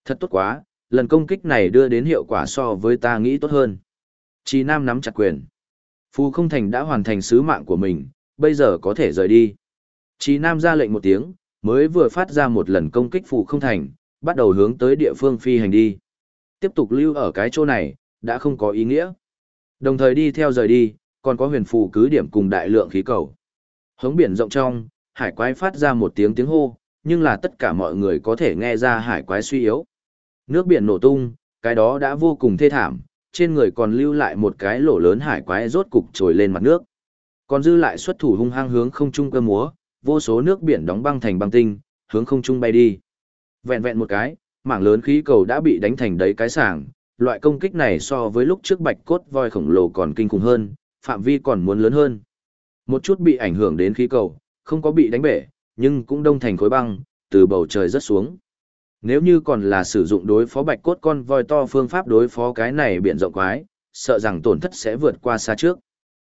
Thật tốt quá, lần công kích này đưa đến hiệu quả so với ta nghĩ tốt hơn. Chí Nam nắm chặt quyền. Phù Không Thành đã hoàn thành sứ mạng của mình, bây giờ có thể rời đi. Chí Nam ra lệnh một tiếng, mới vừa phát ra một lần công kích Phù Không Thành, bắt đầu hướng tới địa phương phi hành đi. Tiếp tục lưu ở cái chỗ này, đã không có ý nghĩa. Đồng thời đi theo rời đi, còn có huyền phù cứ điểm cùng đại lượng khí cầu. Hống biển rộng trong, hải quái phát ra một tiếng tiếng hô, nhưng là tất cả mọi người có thể nghe ra hải quái suy yếu. Nước biển nổ tung, cái đó đã vô cùng thê thảm, trên người còn lưu lại một cái lỗ lớn hải quái rốt cục trồi lên mặt nước. Còn dư lại xuất thủ hung hăng hướng không trung cơ múa, vô số nước biển đóng băng thành băng tinh, hướng không trung bay đi. Vẹn vẹn một cái, mảng lớn khí cầu đã bị đánh thành đấy cái sảng, loại công kích này so với lúc trước bạch cốt voi khổng lồ còn kinh khủng hơn, phạm vi còn muốn lớn hơn. Một chút bị ảnh hưởng đến khí cầu, không có bị đánh bể, nhưng cũng đông thành khối băng, từ bầu trời rớt xuống. Nếu như còn là sử dụng đối phó bạch cốt con voi to phương pháp đối phó cái này biển rộng quái, sợ rằng tổn thất sẽ vượt qua xa trước.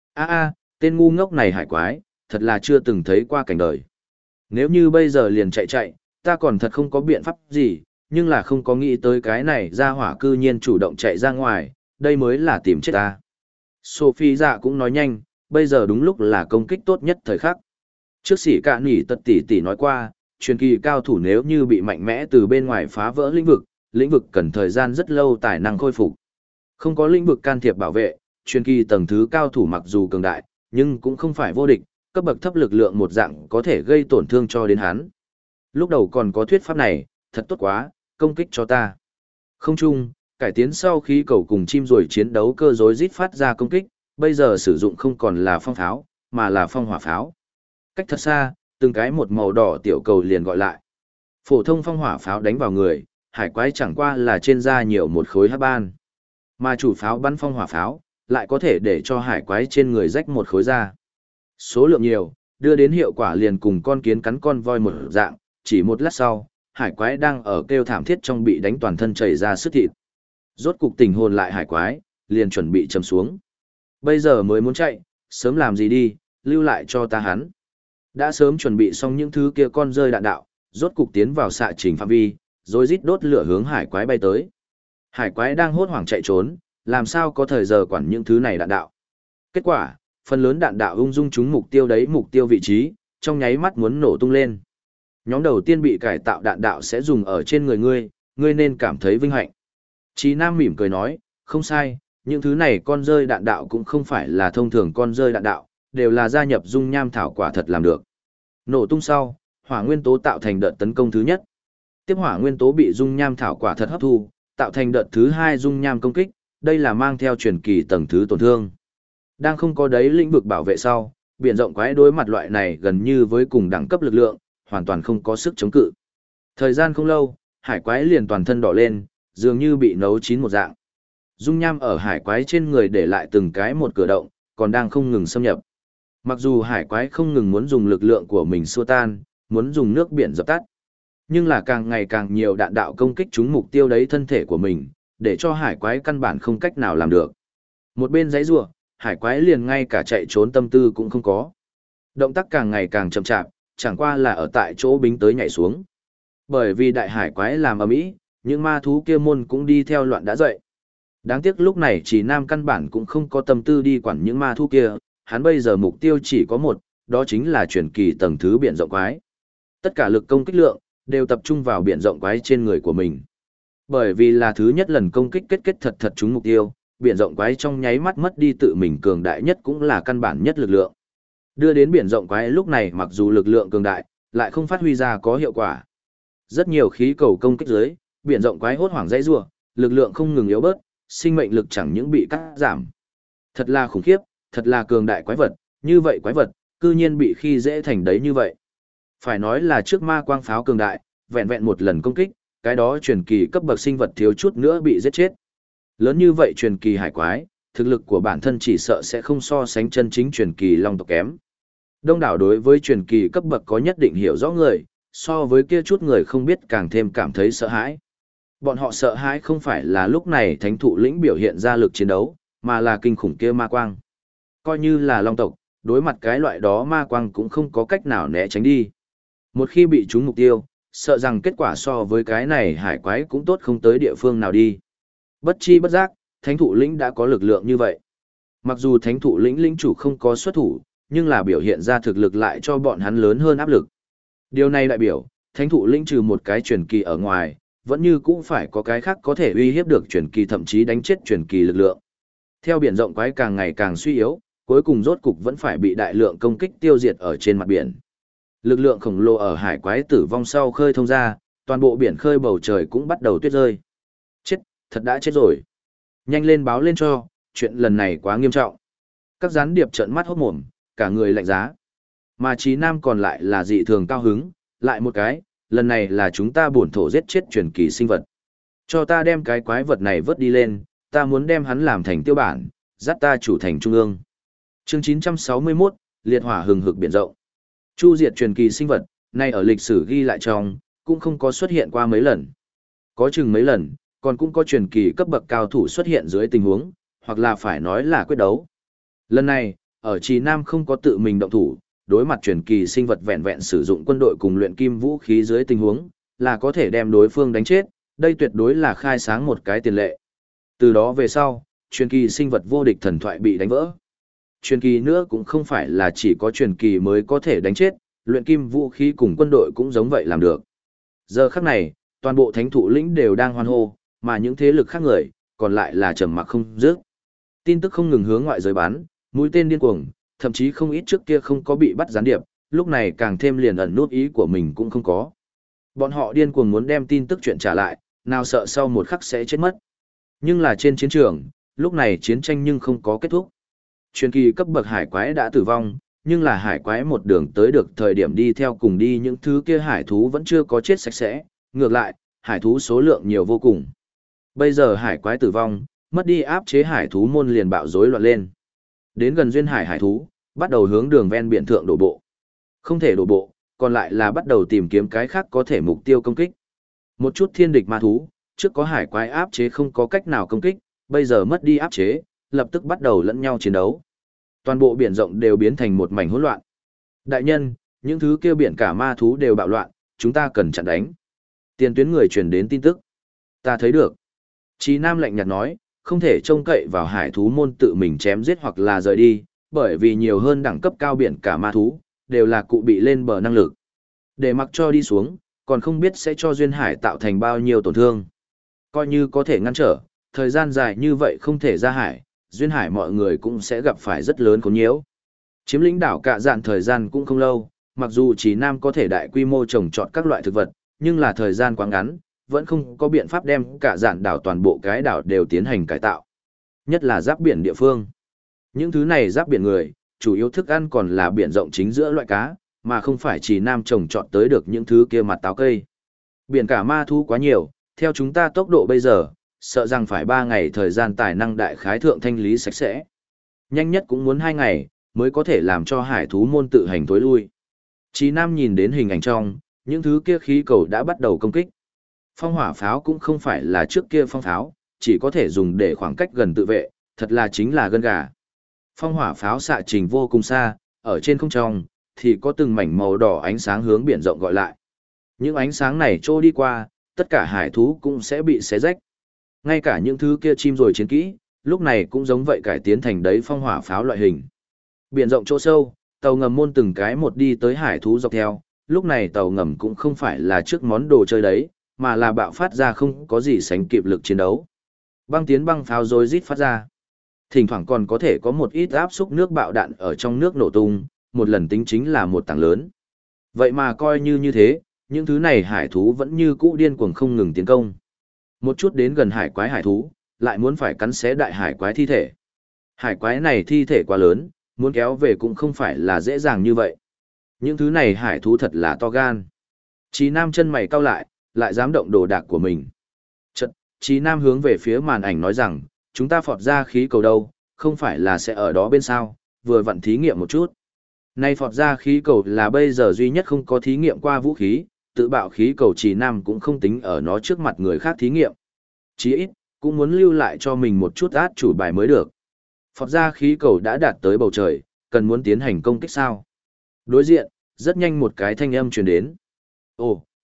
Tên ngu ngốc này hải quái, thật là chưa từng thấy qua cảnh đời. Nếu như bây giờ liền chạy, ta còn thật không có biện pháp gì, nhưng là không có nghĩ tới cái này ra hỏa cư nhiên chủ động chạy ra ngoài, đây mới là tìm chết ta. Sophie dạ cũng nói nhanh, bây giờ đúng lúc là công kích tốt nhất thời khắc. Trước sĩ cả nỉ tật tỷ nói qua, truyền kỳ cao thủ nếu như bị mạnh mẽ từ bên ngoài phá vỡ lĩnh vực cần thời gian rất lâu tài năng khôi phục. Không có lĩnh vực can thiệp bảo vệ, truyền kỳ tầng thứ cao thủ mặc dù cường đại, nhưng cũng không phải vô địch, cấp bậc thấp lực lượng một dạng có thể gây tổn thương cho đến hắn. Lúc đầu còn có thuyết pháp này, thật tốt quá, công kích cho ta. Không chung, cải tiến sau khi cầu cùng chim rồi chiến đấu cơ rối rít phát ra công kích, bây giờ sử dụng không còn là phong pháo, mà là phong hỏa pháo. Cách thật xa, từng cái một màu đỏ tiểu cầu liền gọi lại. Phổ thông phong hỏa pháo đánh vào người, hải quái chẳng qua là trên da nhiều một khối hắc ban. Mà chủ pháo bắn phong hỏa pháo, lại có thể để cho hải quái trên người rách một khối da. Số lượng nhiều, đưa đến hiệu quả liền cùng con kiến cắn con voi một dạng, chỉ một lát sau, hải quái đang ở kêu thảm thiết trong bị đánh toàn thân chảy ra sức thịt. Rốt cục tỉnh hồn lại hải quái, liền chuẩn bị chầm xuống. Bây giờ mới muốn chạy, sớm làm gì đi, lưu lại cho ta hắn. Đã sớm chuẩn bị xong những thứ kia con rơi đạn đạo, rốt cục tiến vào xạ trình phạm vi, rồi rít đốt lửa hướng hải quái bay tới. Hải quái đang hốt hoảng chạy trốn, làm sao có thời giờ quản những thứ này đạn đạo. Kết quả, phần lớn đạn đạo ung dung trúng mục tiêu vị trí, trong nháy mắt muốn nổ tung lên. Nhóm đầu tiên bị cải tạo đạn đạo sẽ dùng ở trên người ngươi nên cảm thấy vinh hạnh. Chí Nam mỉm cười nói, không sai, những thứ này con rơi đạn đạo cũng không phải là thông thường con rơi đạn đạo, đều là gia nhập dung nham thảo quả thật làm được. Nổ tung sau, hỏa nguyên tố tạo thành đợt tấn công thứ nhất. Tiếp hỏa nguyên tố bị dung nham thảo quả thật hấp thu, tạo thành đợt thứ hai dung nham công kích, đây là mang theo truyền kỳ tầng thứ tổn thương. Đang không có đấy lĩnh vực bảo vệ sau, biển rộng quái đối mặt loại này gần như với cùng đẳng cấp lực lượng, hoàn toàn không có sức chống cự. Thời gian không lâu, hải quái liền toàn thân đỏ lên, dường như bị nấu chín một dạng. Dung nham ở hải quái trên người để lại từng cái một cửa động, còn đang không ngừng xâm nhập. Mặc dù hải quái không ngừng muốn dùng lực lượng của mình xua tan, muốn dùng nước biển dập tắt, nhưng là càng ngày càng nhiều đạn đạo công kích trúng mục tiêu đấy thân thể của mình, để cho hải quái căn bản không cách nào làm được. Một bên giãy giụa, hải quái liền ngay cả chạy trốn tâm tư cũng không có. Động tác càng ngày càng chậm chạp, chẳng qua là ở tại chỗ bính tới nhảy xuống. Bởi vì đại hải quái làm ầm ĩ, những ma thú kia môn cũng đi theo loạn đã dậy. Đáng tiếc lúc này chỉ Nam căn bản cũng không có tâm tư đi quản những ma thú kia, hắn bây giờ mục tiêu chỉ có một, đó chính là chuyển kỳ tầng thứ biển rộng quái. Tất cả lực công kích lượng đều tập trung vào biển rộng quái trên người của mình. Bởi vì là thứ nhất lần công kích kết thật trúng mục tiêu, biển rộng quái trong nháy mắt mất đi tự mình cường đại nhất cũng là căn bản nhất lực lượng. Đưa đến biển rộng quái lúc này mặc dù lực lượng cường đại, lại không phát huy ra có hiệu quả. Rất nhiều khí cầu công kích dưới, biển rộng quái hốt hoảng dãy rủa, lực lượng không ngừng yếu bớt, sinh mệnh lực chẳng những bị cắt giảm. Thật là khủng khiếp, thật là cường đại quái vật, như vậy quái vật, cư nhiên bị khi dễ thành đấy như vậy. Phải nói là trước ma quang pháo cường đại, vẹn vẹn một lần công kích, cái đó truyền kỳ cấp bậc sinh vật thiếu chút nữa bị giết chết. Lớn như vậy truyền kỳ hải quái, thực lực của bản thân chỉ sợ sẽ không so sánh chân chính truyền kỳ long tộc kém. Đông đảo đối với truyền kỳ cấp bậc có nhất định hiểu rõ người, so với kia chút người không biết càng thêm cảm thấy sợ hãi. Bọn họ sợ hãi không phải là lúc này thánh thụ lĩnh biểu hiện ra lực chiến đấu, mà là kinh khủng kia ma quang. Coi như là long tộc, đối mặt cái loại đó ma quang cũng không có cách nào né tránh đi. Một khi bị trúng mục tiêu, sợ rằng kết quả so với cái này hải quái cũng tốt không tới địa phương nào đi. Bất chi bất giác, thánh thụ lĩnh đã có lực lượng như vậy. Mặc dù thánh thụ lĩnh lĩnh chủ không có xuất thủ, nhưng là biểu hiện ra thực lực lại cho bọn hắn lớn hơn áp lực. Điều này đại biểu, thánh thụ lĩnh trừ một cái truyền kỳ ở ngoài, vẫn như cũng phải có cái khác có thể uy hiếp được truyền kỳ, thậm chí đánh chết truyền kỳ lực lượng. Theo biển rộng quái càng ngày càng suy yếu, cuối cùng rốt cục vẫn phải bị đại lượng công kích tiêu diệt ở trên mặt biển. Lực lượng khổng lồ ở hải quái tử vong sau khơi thông ra, toàn bộ biển khơi bầu trời cũng bắt đầu tuyết rơi. Chết, thật đã chết rồi. Nhanh lên báo lên cho, chuyện lần này quá nghiêm trọng. Các gián điệp trợn mắt hốt mồm, cả người lạnh giá. Mà Chí Nam còn lại là dị thường cao hứng, lại một cái, lần này là chúng ta bổn thổ giết chết truyền kỳ sinh vật. Cho ta đem cái quái vật này vớt đi lên, ta muốn đem hắn làm thành tiêu bản, dắt ta chủ thành trung ương. Chương 961, liệt hỏa hừng hực biển rộng. Chu diệt truyền kỳ sinh vật, nay ở lịch sử ghi lại trong, cũng không có xuất hiện qua mấy lần. Có chừng mấy lần, còn cũng có truyền kỳ cấp bậc cao thủ xuất hiện dưới tình huống, hoặc là phải nói là quyết đấu. Lần này, ở Trì Nam không có tự mình động thủ, đối mặt truyền kỳ sinh vật vẹn vẹn sử dụng quân đội cùng luyện kim vũ khí dưới tình huống, là có thể đem đối phương đánh chết, đây tuyệt đối là khai sáng một cái tiền lệ. Từ đó về sau, truyền kỳ sinh vật vô địch thần thoại bị đánh vỡ. Truyền kỳ nữa cũng không phải là chỉ có truyền kỳ mới có thể đánh chết, luyện kim vũ khí cùng quân đội cũng giống vậy làm được. Giờ khắc này, toàn bộ thánh thụ lĩnh đều đang hoan hô, mà những thế lực khác người, còn lại là trầm mặc không dứt. Tin tức không ngừng hướng ngoại giới bắn, mũi tên điên cuồng, thậm chí không ít trước kia không có bị bắt gián điệp, lúc này càng thêm liền ẩn nút ý của mình cũng không có. Bọn họ điên cuồng muốn đem tin tức chuyện trả lại, nào sợ sau một khắc sẽ chết mất. Nhưng là trên chiến trường, lúc này chiến tranh nhưng không có kết thúc. Truyền kỳ cấp bậc hải quái đã tử vong, nhưng là hải quái một đường tới được thời điểm đi theo cùng đi những thứ kia hải thú vẫn chưa có chết sạch sẽ, ngược lại, hải thú số lượng nhiều vô cùng. Bây giờ hải quái tử vong, mất đi áp chế hải thú môn liền bạo rối loạn lên. Đến gần duyên hải hải thú, bắt đầu hướng đường ven biển thượng đổ bộ. Không thể đổ bộ, còn lại là bắt đầu tìm kiếm cái khác có thể mục tiêu công kích. Một chút thiên địch ma thú, trước có hải quái áp chế không có cách nào công kích, bây giờ mất đi áp chế, lập tức bắt đầu lẫn nhau chiến đấu. Toàn bộ biển rộng đều biến thành một mảnh hỗn loạn. Đại nhân, những thứ kia biển cả ma thú đều bạo loạn, chúng ta cần chặn đánh. Tiền tuyến người truyền đến tin tức. Ta thấy được. Chí Nam lạnh nhạt nói, không thể trông cậy vào hải thú môn tự mình chém giết hoặc là rời đi, bởi vì nhiều hơn đẳng cấp cao biển cả ma thú, đều là cụ bị lên bờ năng lực. Để mặc cho đi xuống, còn không biết sẽ cho duyên hải tạo thành bao nhiêu tổn thương. Coi như có thể ngăn trở, thời gian dài như vậy không thể ra hải, duyên hải mọi người cũng sẽ gặp phải rất lớn khốn nhiễu. Chiếm lĩnh đảo Cạ Dạn thời gian cũng không lâu, mặc dù Chí Nam có thể đại quy mô trồng trọt các loại thực vật, nhưng là thời gian quá ngắn, vẫn không có biện pháp đem Cạ Dạn đảo toàn bộ cái đảo đều tiến hành cải tạo. Nhất là giáp biển địa phương. Những thứ này giáp biển người, chủ yếu thức ăn còn là biển rộng chính giữa loại cá, mà không phải Chí Nam trồng trọt tới được những thứ kia mặt táo cây. Biển cả ma thú quá nhiều, theo chúng ta tốc độ bây giờ, sợ rằng phải 3 ngày thời gian tài năng đại khái thượng thanh lý sạch sẽ. Nhanh nhất cũng muốn 2 ngày, mới có thể làm cho hải thú môn tự hành tối lui. Chí Nam nhìn đến hình ảnh trong, những thứ kia khí cầu đã bắt đầu công kích. Phong hỏa pháo cũng không phải là trước kia phong pháo, chỉ có thể dùng để khoảng cách gần tự vệ, thật là chính là gân gà. Phong hỏa pháo xạ trình vô cùng xa, ở trên không trung thì có từng mảnh màu đỏ ánh sáng hướng biển rộng gọi lại. Những ánh sáng này trôi đi qua, tất cả hải thú cũng sẽ bị xé rách. Ngay cả những thứ kia chim rồi chiến kỹ, lúc này cũng giống vậy cải tiến thành đấy phong hỏa pháo loại hình. Biển rộng chỗ sâu, tàu ngầm môn từng cái một đi tới hải thú dọc theo, lúc này tàu ngầm cũng không phải là trước món đồ chơi đấy, mà là bạo phát ra không có gì sánh kịp lực chiến đấu. Băng tiến băng pháo rối rít phát ra. Thỉnh thoảng còn có thể có một ít áp xúc nước bạo đạn ở trong nước nổ tung, một lần tính chính là một tảng lớn. Vậy mà coi như thế, những thứ này hải thú vẫn như cũ điên cuồng không ngừng tiến công. Một chút đến gần hải quái hải thú, lại muốn phải cắn xé đại hải quái thi thể. Hải quái này thi thể quá lớn, muốn kéo về cũng không phải là dễ dàng như vậy. Những thứ này hải thú thật là to gan. Chí Nam chân mày cau lại dám động đồ đạc của mình. Chợt, Chí Nam hướng về phía màn ảnh nói rằng, chúng ta phọt ra khí cầu đâu, không phải là sẽ ở đó bên sao, vừa vặn thí nghiệm một chút. Nay phọt ra khí cầu là bây giờ duy nhất không có thí nghiệm qua vũ khí, tự bạo khí cầu Chí Nam cũng không tính ở nó trước mặt người khác thí nghiệm. Chí ít, cũng muốn lưu lại cho mình một chút át chủ bài mới được. Phọt ra khí cầu đã đạt tới bầu trời, cần muốn tiến hành công kích sao. Đối diện, rất nhanh một cái thanh âm truyền đến. Ồ,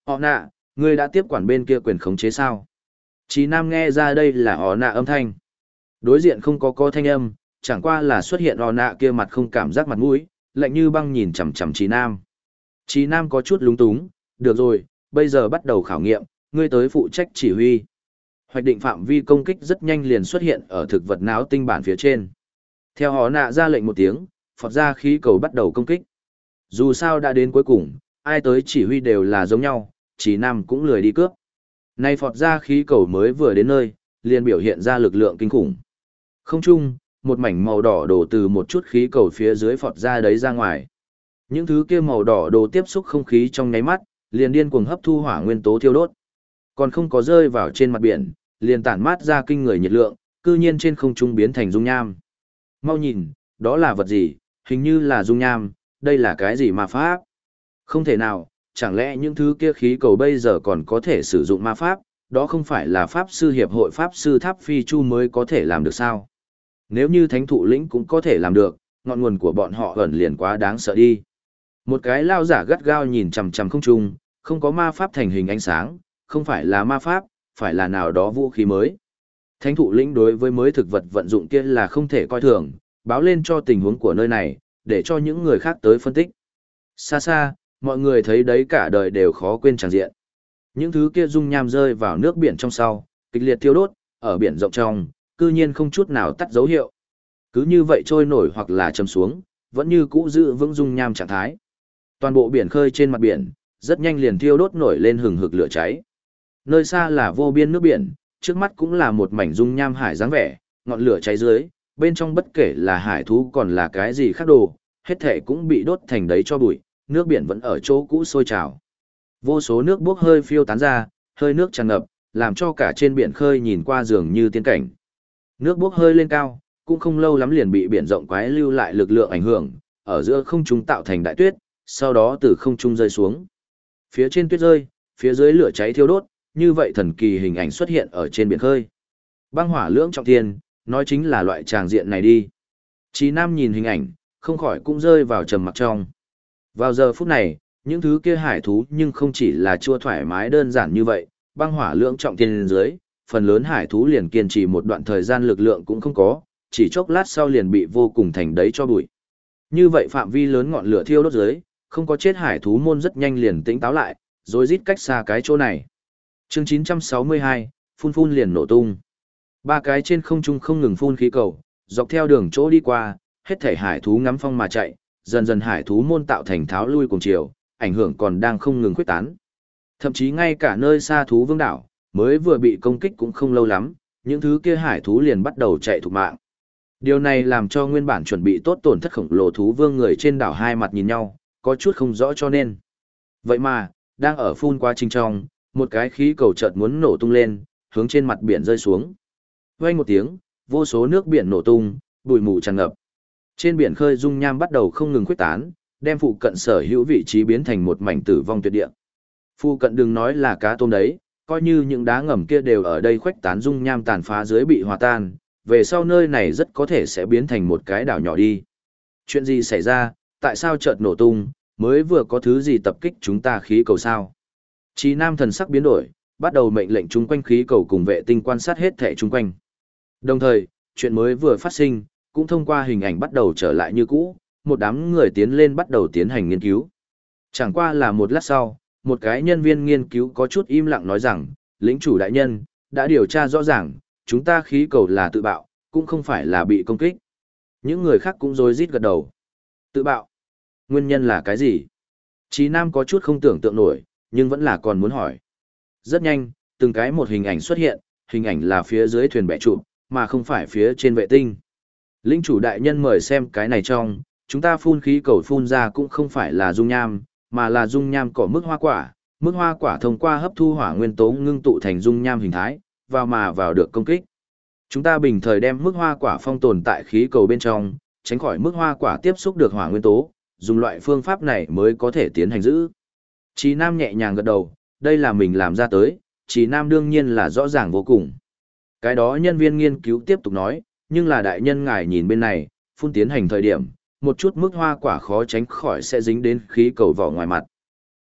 Họ nạ, ngươi đã tiếp quản bên kia quyền khống chế sao? Chí Nam nghe ra đây là họ nạ âm thanh. Đối diện không có thanh âm, chẳng qua là xuất hiện họ nạ kia mặt không cảm giác mặt mũi, lạnh như băng nhìn chằm chằm Chí Nam. Chí Nam có chút lúng túng, được rồi, bây giờ bắt đầu khảo nghiệm, ngươi tới phụ trách chỉ huy. Hoạch định phạm vi công kích rất nhanh liền xuất hiện ở thực vật não tinh bản phía trên. Theo họ nạ ra lệnh một tiếng, phọt ra khí cầu bắt đầu công kích. Dù sao đã đến cuối cùng, ai tới chỉ huy đều là giống nhau, Chí Nam cũng lười đi cướp. Nay phọt ra khí cầu mới vừa đến nơi, liền biểu hiện ra lực lượng kinh khủng. Không chung, một mảnh màu đỏ đổ từ một chút khí cầu phía dưới phọt ra đấy ra ngoài. Những thứ kia màu đỏ đồ tiếp xúc không khí trong nháy mắt, liền điên cuồng hấp thu hỏa nguyên tố thiêu đốt. Còn không có rơi vào trên mặt biển, liền tản mát ra kinh người nhiệt lượng, cư nhiên trên không trung biến thành dung nham. Mau nhìn, đó là vật gì, hình như là dung nham, đây là cái gì ma pháp? Không thể nào, chẳng lẽ những thứ kia khí cầu bây giờ còn có thể sử dụng ma pháp, đó không phải là pháp sư hiệp hội pháp sư Tháp Phi Chu mới có thể làm được sao? Nếu như thánh thụ lĩnh cũng có thể làm được, ngọn nguồn của bọn họ ẩn liền quá đáng sợ đi. Một cái lao giả gắt gao nhìn chằm chằm không trung, không có ma pháp thành hình ánh sáng, không phải là ma pháp, phải là nào đó vũ khí mới. Thánh thụ lĩnh đối với mới thực vật vận dụng kia là không thể coi thường, báo lên cho tình huống của nơi này, để cho những người khác tới phân tích. Xa xa, mọi người thấy đấy cả đời đều khó quên tràng diện. Những thứ kia dung nham rơi vào nước biển trong sau, kịch liệt thiêu đốt, ở biển rộng trong, cư nhiên không chút nào tắt dấu hiệu. Cứ như vậy trôi nổi hoặc là châm xuống, vẫn như cũ giữ vững dung nham trạng thái. Toàn bộ biển khơi trên mặt biển, rất nhanh liền thiêu đốt nổi lên hừng hực lửa cháy. Nơi xa là vô biên nước biển, trước mắt cũng là một mảnh dung nham hải dáng vẻ, ngọn lửa cháy dưới, bên trong bất kể là hải thú còn là cái gì khác đồ, hết thể cũng bị đốt thành đấy cho bụi, nước biển vẫn ở chỗ cũ sôi trào. Vô số nước bốc hơi phiêu tán ra, hơi nước tràn ngập, làm cho cả trên biển khơi nhìn qua dường như tiên cảnh. Nước bốc hơi lên cao, cũng không lâu lắm liền bị biển rộng quái lưu lại lực lượng ảnh hưởng, ở giữa không trung tạo thành đại tuyết, sau đó từ không trung rơi xuống. Phía trên tuyết rơi, phía dưới lửa cháy thiêu đốt, như vậy thần kỳ hình ảnh xuất hiện ở trên biển khơi. Băng hỏa lưỡng trọng thiên, nói chính là loại tràng diện này đi. Chí Nam nhìn hình ảnh, không khỏi cũng rơi vào trầm mặc trong. Vào giờ phút này, những thứ kia hải thú nhưng không chỉ là chua thoải mái đơn giản như vậy, băng hỏa lưỡng trọng thiên dưới, phần lớn hải thú liền kiên trì một đoạn thời gian lực lượng cũng không có, chỉ chốc lát sau liền bị vô cùng thành đấy cho bụi. Như vậy phạm vi lớn ngọn lửa thiêu đốt dưới, không có chết hải thú môn rất nhanh liền tỉnh táo lại, rồi rít cách xa cái chỗ này. Chương 962, phun phun liền nổ tung. Ba cái trên không trung không ngừng phun khí cầu, dọc theo đường chỗ đi qua, hết thảy hải thú ngắm phong mà chạy, dần dần hải thú môn tạo thành tháo lui cùng chiều, ảnh hưởng còn đang không ngừng khuếch tán. Thậm chí ngay cả nơi xa thú vương đảo, mới vừa bị công kích cũng không lâu lắm, những thứ kia hải thú liền bắt đầu chạy thục mạng. Điều này làm cho nguyên bản chuẩn bị tốt tổn thất khổng lồ thú vương người trên đảo hai mặt nhìn nhau, có chút không rõ cho nên. Vậy mà, đang ở phun quá trình trong, một cái khí cầu chợt muốn nổ tung lên, hướng trên mặt biển rơi xuống. Vang một tiếng, vô số nước biển nổ tung, bụi mù tràn ngập. Trên biển khơi dung nham bắt đầu không ngừng khuếch tán, đem phụ cận sở hữu vị trí biến thành một mảnh tử vong tuyệt địa. Phụ cận đừng nói là cá tôm đấy, coi như những đá ngầm kia đều ở đây khuếch tán dung nham tàn phá dưới bị hòa tan, về sau nơi này rất có thể sẽ biến thành một cái đảo nhỏ đi. Chuyện gì xảy ra, tại sao chợt nổ tung, mới vừa có thứ gì tập kích chúng ta khí cầu sao? Chí Nam thần sắc biến đổi, bắt đầu mệnh lệnh chung quanh khí cầu cùng vệ tinh quan sát hết thảy chung quanh. Đồng thời, chuyện mới vừa phát sinh, cũng thông qua hình ảnh bắt đầu trở lại như cũ, một đám người tiến lên bắt đầu tiến hành nghiên cứu. Chẳng qua là một lát sau, một cái nhân viên nghiên cứu có chút im lặng nói rằng, lĩnh chủ đại nhân, đã điều tra rõ ràng, chúng ta khí cầu là tự bạo, cũng không phải là bị công kích. Những người khác cũng rối rít gật đầu. Tự bạo? Nguyên nhân là cái gì? Chí Nam có chút không tưởng tượng nổi, nhưng vẫn là còn muốn hỏi. Rất nhanh, từng cái một hình ảnh xuất hiện, hình ảnh là phía dưới thuyền bè chụp, mà không phải phía trên vệ tinh. Lĩnh chủ đại nhân mời xem cái này trong, chúng ta phun khí cầu phun ra cũng không phải là dung nham, mà là dung nham cỏ mức hoa quả. Mức hoa quả thông qua hấp thu hỏa nguyên tố ngưng tụ thành dung nham hình thái, vào được công kích. Chúng ta bình thời đem mức hoa quả phong tồn tại khí cầu bên trong, tránh khỏi mức hoa quả tiếp xúc được hỏa nguyên tố, dùng loại phương pháp này mới có thể tiến hành giữ. Chí Nam nhẹ nhàng gật đầu, đây là mình làm ra tới, Chí Nam đương nhiên là rõ ràng vô cùng. Cái đó nhân viên nghiên cứu tiếp tục nói, nhưng là đại nhân ngài nhìn bên này, phun tiến hành thời điểm, một chút mức hoa quả khó tránh khỏi sẽ dính đến khí cầu vỏ ngoài mặt.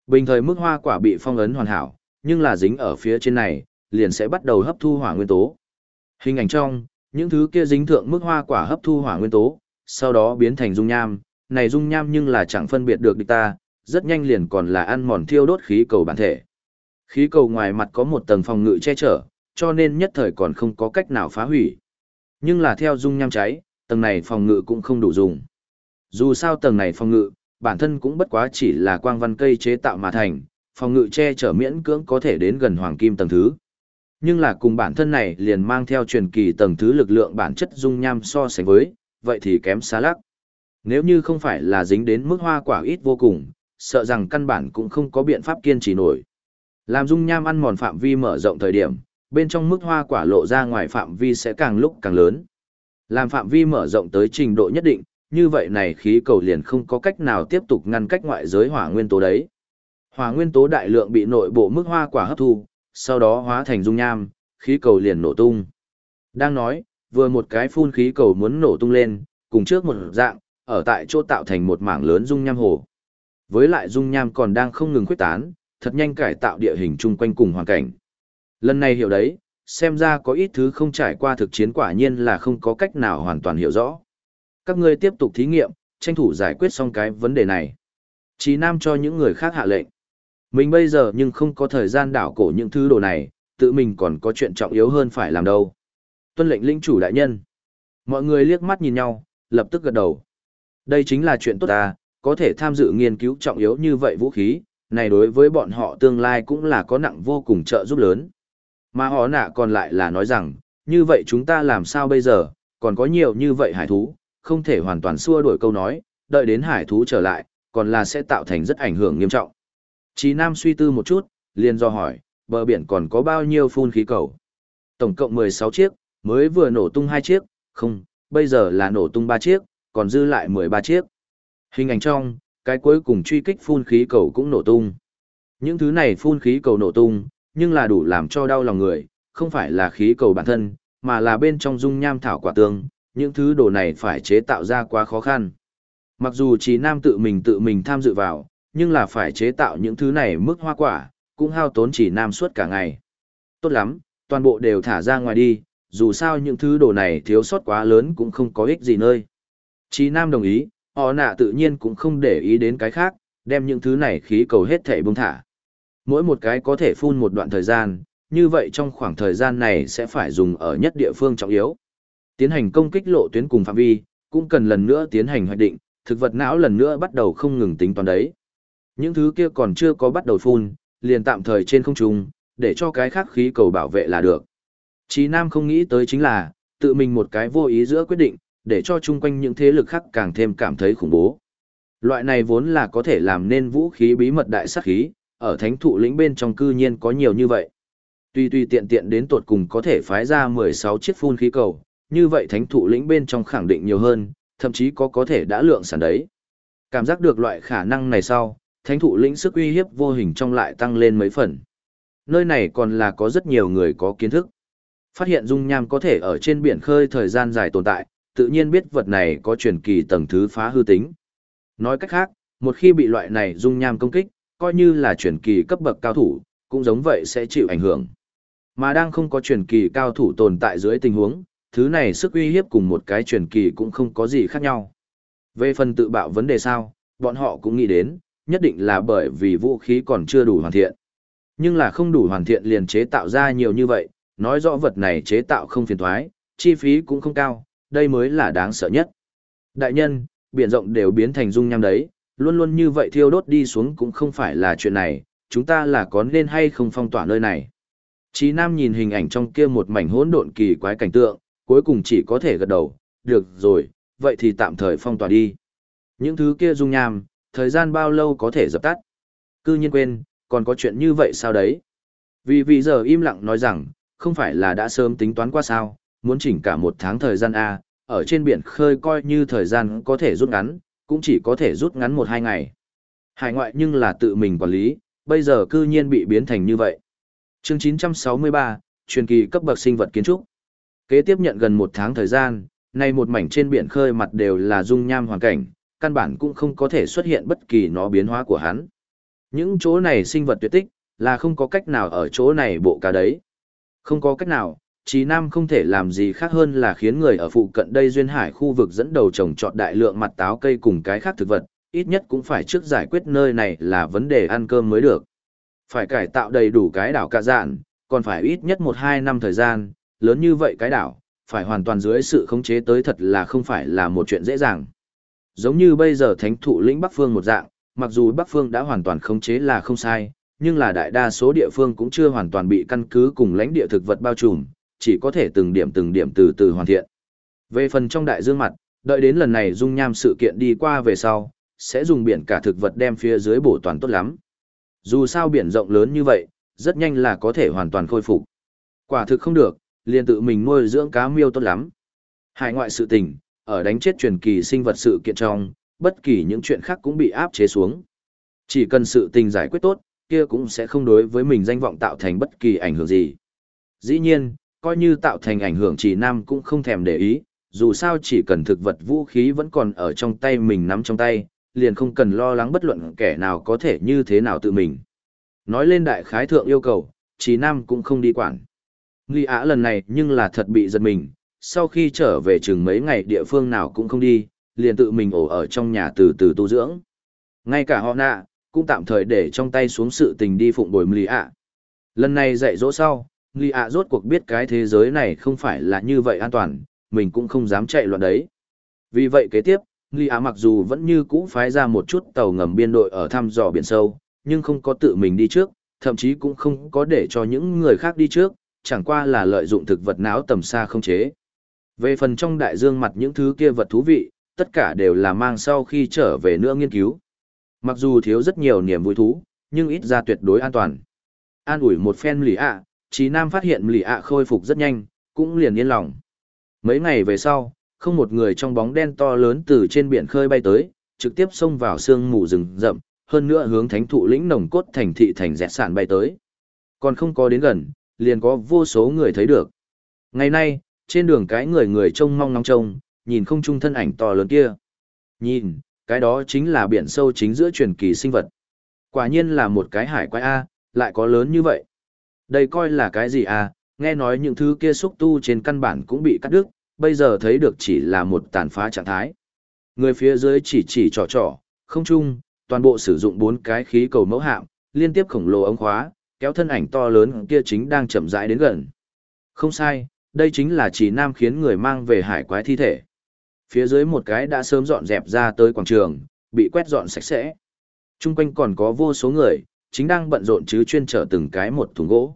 Bình thời mức hoa quả bị phong ấn hoàn hảo, nhưng là dính ở phía trên này, liền sẽ bắt đầu hấp thu hỏa nguyên tố. Hình ảnh trong, những thứ kia dính thượng mức hoa quả hấp thu hỏa nguyên tố, sau đó biến thành dung nham, này dung nham nhưng là chẳng phân biệt được địch ta, rất nhanh liền còn là ăn mòn thiêu đốt khí cầu bản thể. Khí cầu ngoài mặt có một tầng phòng ngự che chở, cho nên nhất thời còn không có cách nào phá hủy. Nhưng là theo dung nham cháy, tầng này phòng ngự cũng không đủ dùng. Dù sao tầng này phòng ngự, bản thân cũng bất quá chỉ là quang văn cây chế tạo mà thành, phòng ngự che chở miễn cưỡng có thể đến gần hoàng kim tầng thứ. Nhưng là cùng bản thân này liền mang theo truyền kỳ tầng thứ lực lượng bản chất dung nham so sánh với, vậy thì kém xa lắc. Nếu như không phải là dính đến mức hoa quả ít vô cùng, sợ rằng căn bản cũng không có biện pháp kiên trì nổi. Làm dung nham ăn mòn phạm vi mở rộng thời điểm, bên trong mức hoa quả lộ ra ngoài phạm vi sẽ càng lúc càng lớn. Làm phạm vi mở rộng tới trình độ nhất định, như vậy này khí cầu liền không có cách nào tiếp tục ngăn cách ngoại giới hỏa nguyên tố đấy. Hỏa nguyên tố đại lượng bị nội bộ mức hoa quả hấp thu, sau đó hóa thành dung nham, khí cầu liền nổ tung. Đang nói, vừa một cái phun khí cầu muốn nổ tung lên, cùng trước một dạng, ở tại chỗ tạo thành một mảng lớn dung nham hồ. Với lại dung nham còn đang không ngừng khuếch tán, thật nhanh cải tạo địa hình chung quanh cùng hoàn cảnh. Lần này hiểu đấy, xem ra có ít thứ không trải qua thực chiến quả nhiên là không có cách nào hoàn toàn hiểu rõ. Các ngươi tiếp tục thí nghiệm, tranh thủ giải quyết xong cái vấn đề này. Chí Nam cho những người khác hạ lệnh. Mình bây giờ nhưng không có thời gian đảo cổ những thứ đồ này, tự mình còn có chuyện trọng yếu hơn phải làm đâu. Tuân lệnh lĩnh chủ đại nhân. Mọi người liếc mắt nhìn nhau, lập tức gật đầu. Đây chính là chuyện tốt ta, có thể tham dự nghiên cứu trọng yếu như vậy vũ khí, này đối với bọn họ tương lai cũng là có nặng vô cùng trợ giúp lớn. Mà họ nạ còn lại là nói rằng, như vậy chúng ta làm sao bây giờ, còn có nhiều như vậy hải thú, không thể hoàn toàn xua đuổi câu nói, đợi đến hải thú trở lại, còn là sẽ tạo thành rất ảnh hưởng nghiêm trọng. Chí Nam suy tư một chút, liền do hỏi, bờ biển còn có bao nhiêu phun khí cầu? Tổng cộng 16 chiếc, mới vừa nổ tung 2 chiếc, không, bây giờ là nổ tung 3 chiếc, còn dư lại 13 chiếc. Hình ảnh trong, cái cuối cùng truy kích phun khí cầu cũng nổ tung. Những thứ này phun khí cầu nổ tung, nhưng là đủ làm cho đau lòng người, không phải là khí cầu bản thân, mà là bên trong dung nham thảo quả tương, những thứ đồ này phải chế tạo ra quá khó khăn. Mặc dù Chí Nam tự mình tham dự vào, nhưng là phải chế tạo những thứ này mức hoa quả, cũng hao tốn Chí Nam suốt cả ngày. Tốt lắm, toàn bộ đều thả ra ngoài đi, dù sao những thứ đồ này thiếu sót quá lớn cũng không có ích gì nơi. Chí Nam đồng ý, họ nạ tự nhiên cũng không để ý đến cái khác, đem những thứ này khí cầu hết thể buông thả. Mỗi một cái có thể phun một đoạn thời gian, như vậy trong khoảng thời gian này sẽ phải dùng ở nhất địa phương trọng yếu. Tiến hành công kích lộ tuyến cùng phạm vi, cũng cần lần nữa tiến hành hoạch định, thực vật não lần nữa bắt đầu không ngừng tính toán đấy. Những thứ kia còn chưa có bắt đầu phun, liền tạm thời trên không trung, để cho cái khác khí cầu bảo vệ là được. Chí Nam không nghĩ tới chính là, tự mình một cái vô ý giữa quyết định, để cho chung quanh những thế lực khác càng thêm cảm thấy khủng bố. Loại này vốn là có thể làm nên vũ khí bí mật đại sát khí, ở thánh thụ lĩnh bên trong cư nhiên có nhiều như vậy. Tuy tiện tiện đến tột cùng có thể phái ra 16 chiếc phun khí cầu, như vậy thánh thụ lĩnh bên trong khẳng định nhiều hơn, thậm chí có thể đã lượng sản đấy. Cảm giác được loại khả năng này sau, thánh thụ lĩnh sức uy hiếp vô hình trong lại tăng lên mấy phần. Nơi này còn là có rất nhiều người có kiến thức. Phát hiện dung nham có thể ở trên biển khơi thời gian dài tồn tại, tự nhiên biết vật này có truyền kỳ tầng thứ phá hư tính. Nói cách khác, một khi bị loại này dung nham công kích, coi như là truyền kỳ cấp bậc cao thủ, cũng giống vậy sẽ chịu ảnh hưởng. Mà đang không có truyền kỳ cao thủ tồn tại dưới tình huống, thứ này sức uy hiếp cùng một cái truyền kỳ cũng không có gì khác nhau. Về phần tự bạo vấn đề sao, bọn họ cũng nghĩ đến, nhất định là bởi vì vũ khí còn chưa đủ hoàn thiện. Nhưng là không đủ hoàn thiện liền chế tạo ra nhiều như vậy, nói rõ vật này chế tạo không phiền toái, chi phí cũng không cao, đây mới là đáng sợ nhất. Đại nhân, biển rộng đều biến thành dung nham đấy, luôn luôn như vậy thiêu đốt đi xuống cũng không phải là chuyện này, chúng ta là có nên hay không phong tỏa nơi này. Chí Nam nhìn hình ảnh trong kia một mảnh hỗn độn kỳ quái cảnh tượng, cuối cùng chỉ có thể gật đầu, được rồi, vậy thì tạm thời phong tỏa đi. Những thứ kia dung nham, thời gian bao lâu có thể dập tắt? Cư nhiên quên, còn có chuyện như vậy sao đấy? Vì giờ im lặng nói rằng, không phải là đã sớm tính toán qua sao, muốn chỉnh cả 1 tháng thời gian A, ở trên biển khơi coi như thời gian có thể rút ngắn, cũng chỉ có thể rút ngắn 1-2 ngày. Hải ngoại nhưng là tự mình quản lý, bây giờ cư nhiên bị biến thành như vậy. Chương 963, truyền kỳ cấp bậc sinh vật kiến trúc. Kế tiếp nhận gần 1 tháng thời gian, nay một mảnh trên biển khơi mặt đều là dung nham hoàn cảnh, căn bản cũng không có thể xuất hiện bất kỳ nó biến hóa của hắn. Những chỗ này sinh vật tuyệt tích, là không có cách nào ở chỗ này bộ cá đấy. Không có cách nào, Chí Nam không thể làm gì khác hơn là khiến người ở phụ cận đây duyên hải khu vực dẫn đầu trồng trọt đại lượng mặt táo cây cùng cái khác thực vật, ít nhất cũng phải trước giải quyết nơi này là vấn đề ăn cơm mới được. Phải cải tạo đầy đủ cái đảo Cả Dạn, còn phải ít nhất 1-2 năm thời gian, lớn như vậy cái đảo, phải hoàn toàn dưới sự khống chế tới thật là không phải là một chuyện dễ dàng. Giống như bây giờ thánh thụ lĩnh Bắc Phương một dạng, mặc dù Bắc Phương đã hoàn toàn khống chế là không sai, nhưng là đại đa số địa phương cũng chưa hoàn toàn bị căn cứ cùng lãnh địa thực vật bao trùm, chỉ có thể từng điểm từ từ hoàn thiện. Về phần trong đại dương mặt, đợi đến lần này dung nham sự kiện đi qua về sau, sẽ dùng biển cả thực vật đem phía dưới bổ toàn tốt lắm. Dù sao biển rộng lớn như vậy, rất nhanh là có thể hoàn toàn khôi phục. Quả thực không được, liền tự mình nuôi dưỡng cá miêu tốt lắm. Hải ngoại sự tình, ở đánh chết truyền kỳ sinh vật sự kiện trong, bất kỳ những chuyện khác cũng bị áp chế xuống. Chỉ cần sự tình giải quyết tốt, kia cũng sẽ không đối với mình danh vọng tạo thành bất kỳ ảnh hưởng gì. Dĩ nhiên, coi như tạo thành ảnh hưởng Chỉ Nam cũng không thèm để ý, dù sao chỉ cần thực vật vũ khí vẫn còn ở trong tay mình nắm trong tay, liền không cần lo lắng bất luận kẻ nào có thể như thế nào tự mình. Nói lên đại khái thượng yêu cầu, Chỉ Nam cũng không đi quản. Nghi Á lần này nhưng là thật bị giật mình, sau khi trở về chừng mấy ngày địa phương nào cũng không đi, liền tự mình ổ ở trong nhà từ từ tu dưỡng. Ngay cả họ nạ, cũng tạm thời để trong tay xuống sự tình đi phụng bồi Nghi Á. Lần này dạy dỗ sau, Nghi Á rốt cuộc biết cái thế giới này không phải là như vậy an toàn, mình cũng không dám chạy loạn đấy. Vì vậy kế tiếp, Nghi Á mặc dù vẫn như cũ phái ra một chút tàu ngầm biên đội ở thăm dò biển sâu, nhưng không có tự mình đi trước, thậm chí cũng không có để cho những người khác đi trước, chẳng qua là lợi dụng thực vật não tầm xa không chế. Về phần trong đại dương mặt những thứ kia vật thú vị, tất cả đều là mang sau khi trở về nữa nghiên cứu. Mặc dù thiếu rất nhiều niềm vui thú, nhưng ít ra tuyệt đối an toàn. An ủi một phen Lì ạ, Chí Nam phát hiện Lì ạ khôi phục rất nhanh, cũng liền yên lòng. Mấy ngày về sau, không một người trong bóng đen to lớn từ trên biển khơi bay tới, trực tiếp xông vào sương mù rừng rậm, hơn nữa hướng thánh thụ lĩnh nồng cốt thành thị thành dẹt sản bay tới. Còn không có đến gần, liền có vô số người thấy được. Ngày nay, trên đường cái người trông mong ngóng trông, nhìn không trung thân ảnh to lớn kia. Nhìn, cái đó chính là biển sâu chính giữa truyền kỳ sinh vật. Quả nhiên là một cái hải quái A, lại có lớn như vậy. Đây coi là cái gì A, nghe nói những thứ kia xúc tu trên căn bản cũng bị cắt đứt, bây giờ thấy được chỉ là một tàn phá trạng thái. Người phía dưới chỉ trò, không trung, toàn bộ sử dụng 4 cái khí cầu mẫu hạm, liên tiếp khổng lồ ống khóa, kéo thân ảnh to lớn kia chính đang chậm rãi đến gần. Không sai, đây chính là Chỉ Nam khiến người mang về hải quái thi thể. Phía dưới một cái đã sớm dọn dẹp ra tới quảng trường, bị quét dọn sạch sẽ. Trung quanh còn có vô số người, chính đang bận rộn chứ chuyên chở từng cái một thùng gỗ.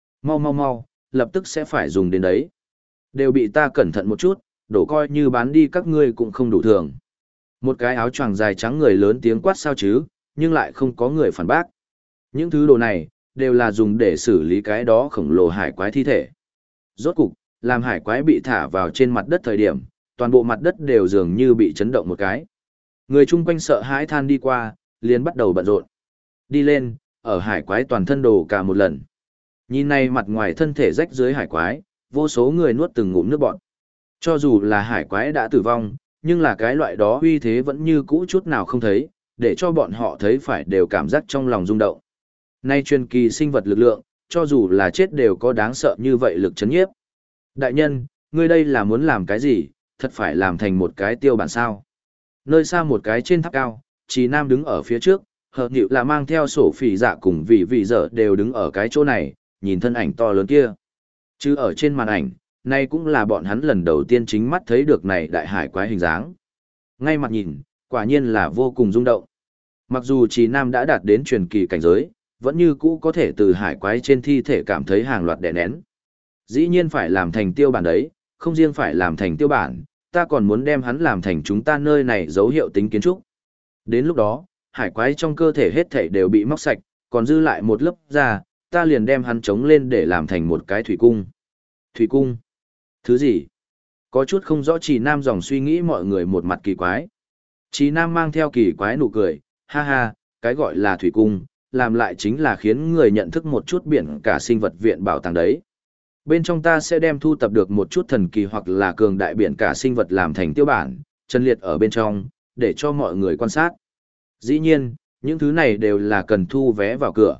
Mau, lập tức sẽ phải dùng đến đấy. Đều bị ta cẩn thận một chút, đổ coi như bán đi các ngươi cũng không đủ thường. Một cái áo choàng dài trắng người lớn tiếng quát sao chứ, nhưng lại không có người phản bác. Những thứ đồ này, đều là dùng để xử lý cái đó khổng lồ hải quái thi thể. Rốt cục, làm hải quái bị thả vào trên mặt đất thời điểm, toàn bộ mặt đất đều dường như bị chấn động một cái. Người chung quanh sợ hãi than đi qua, liền bắt đầu bận rộn. Đi lên, ở hải quái toàn thân đồ cả một lần. Nhìn này mặt ngoài thân thể rách dưới hải quái, vô số người nuốt từng ngụm nước bọt. Cho dù là hải quái đã tử vong, nhưng là cái loại đó uy thế vẫn như cũ chút nào không thấy, để cho bọn họ thấy phải đều cảm giác trong lòng rung động. Nay truyền kỳ sinh vật lực lượng, cho dù là chết đều có đáng sợ như vậy lực chấn nhiếp. Đại nhân, ngươi đây là muốn làm cái gì, thật phải làm thành một cái tiêu bản sao. Nơi xa một cái trên tháp cao, Chí Nam đứng ở phía trước, hợp nhịu là mang theo sổ phỉ dạ cùng vị dở đều đứng ở cái chỗ này, nhìn thân ảnh to lớn kia. Chứ ở trên màn ảnh, nay cũng là bọn hắn lần đầu tiên chính mắt thấy được này đại hải quái hình dáng. Ngay mặt nhìn, quả nhiên là vô cùng rung động. Mặc dù Chí Nam đã đạt đến truyền kỳ cảnh giới, vẫn như cũ có thể từ hải quái trên thi thể cảm thấy hàng loạt đè nén. Dĩ nhiên phải làm thành tiêu bản đấy, không riêng phải làm thành tiêu bản, ta còn muốn đem hắn làm thành chúng ta nơi này dấu hiệu tính kiến trúc. Đến lúc đó, hải quái trong cơ thể hết thảy đều bị móc sạch, còn dư lại một lớp da, ta liền đem hắn chống lên để làm thành một cái thủy cung. Thủy cung? Thứ gì? Có chút không rõ Chỉ Nam dòng suy nghĩ mọi người một mặt kỳ quái. Chỉ Nam mang theo kỳ quái nụ cười, ha ha, cái gọi là thủy cung, làm lại chính là khiến người nhận thức một chút biển cả sinh vật viện bảo tàng đấy. Bên trong ta sẽ đem thu tập được một chút thần kỳ hoặc là cường đại biển cả sinh vật làm thành tiêu bản, chân liệt ở bên trong, để cho mọi người quan sát. Dĩ nhiên, những thứ này đều là cần thu vé vào cửa.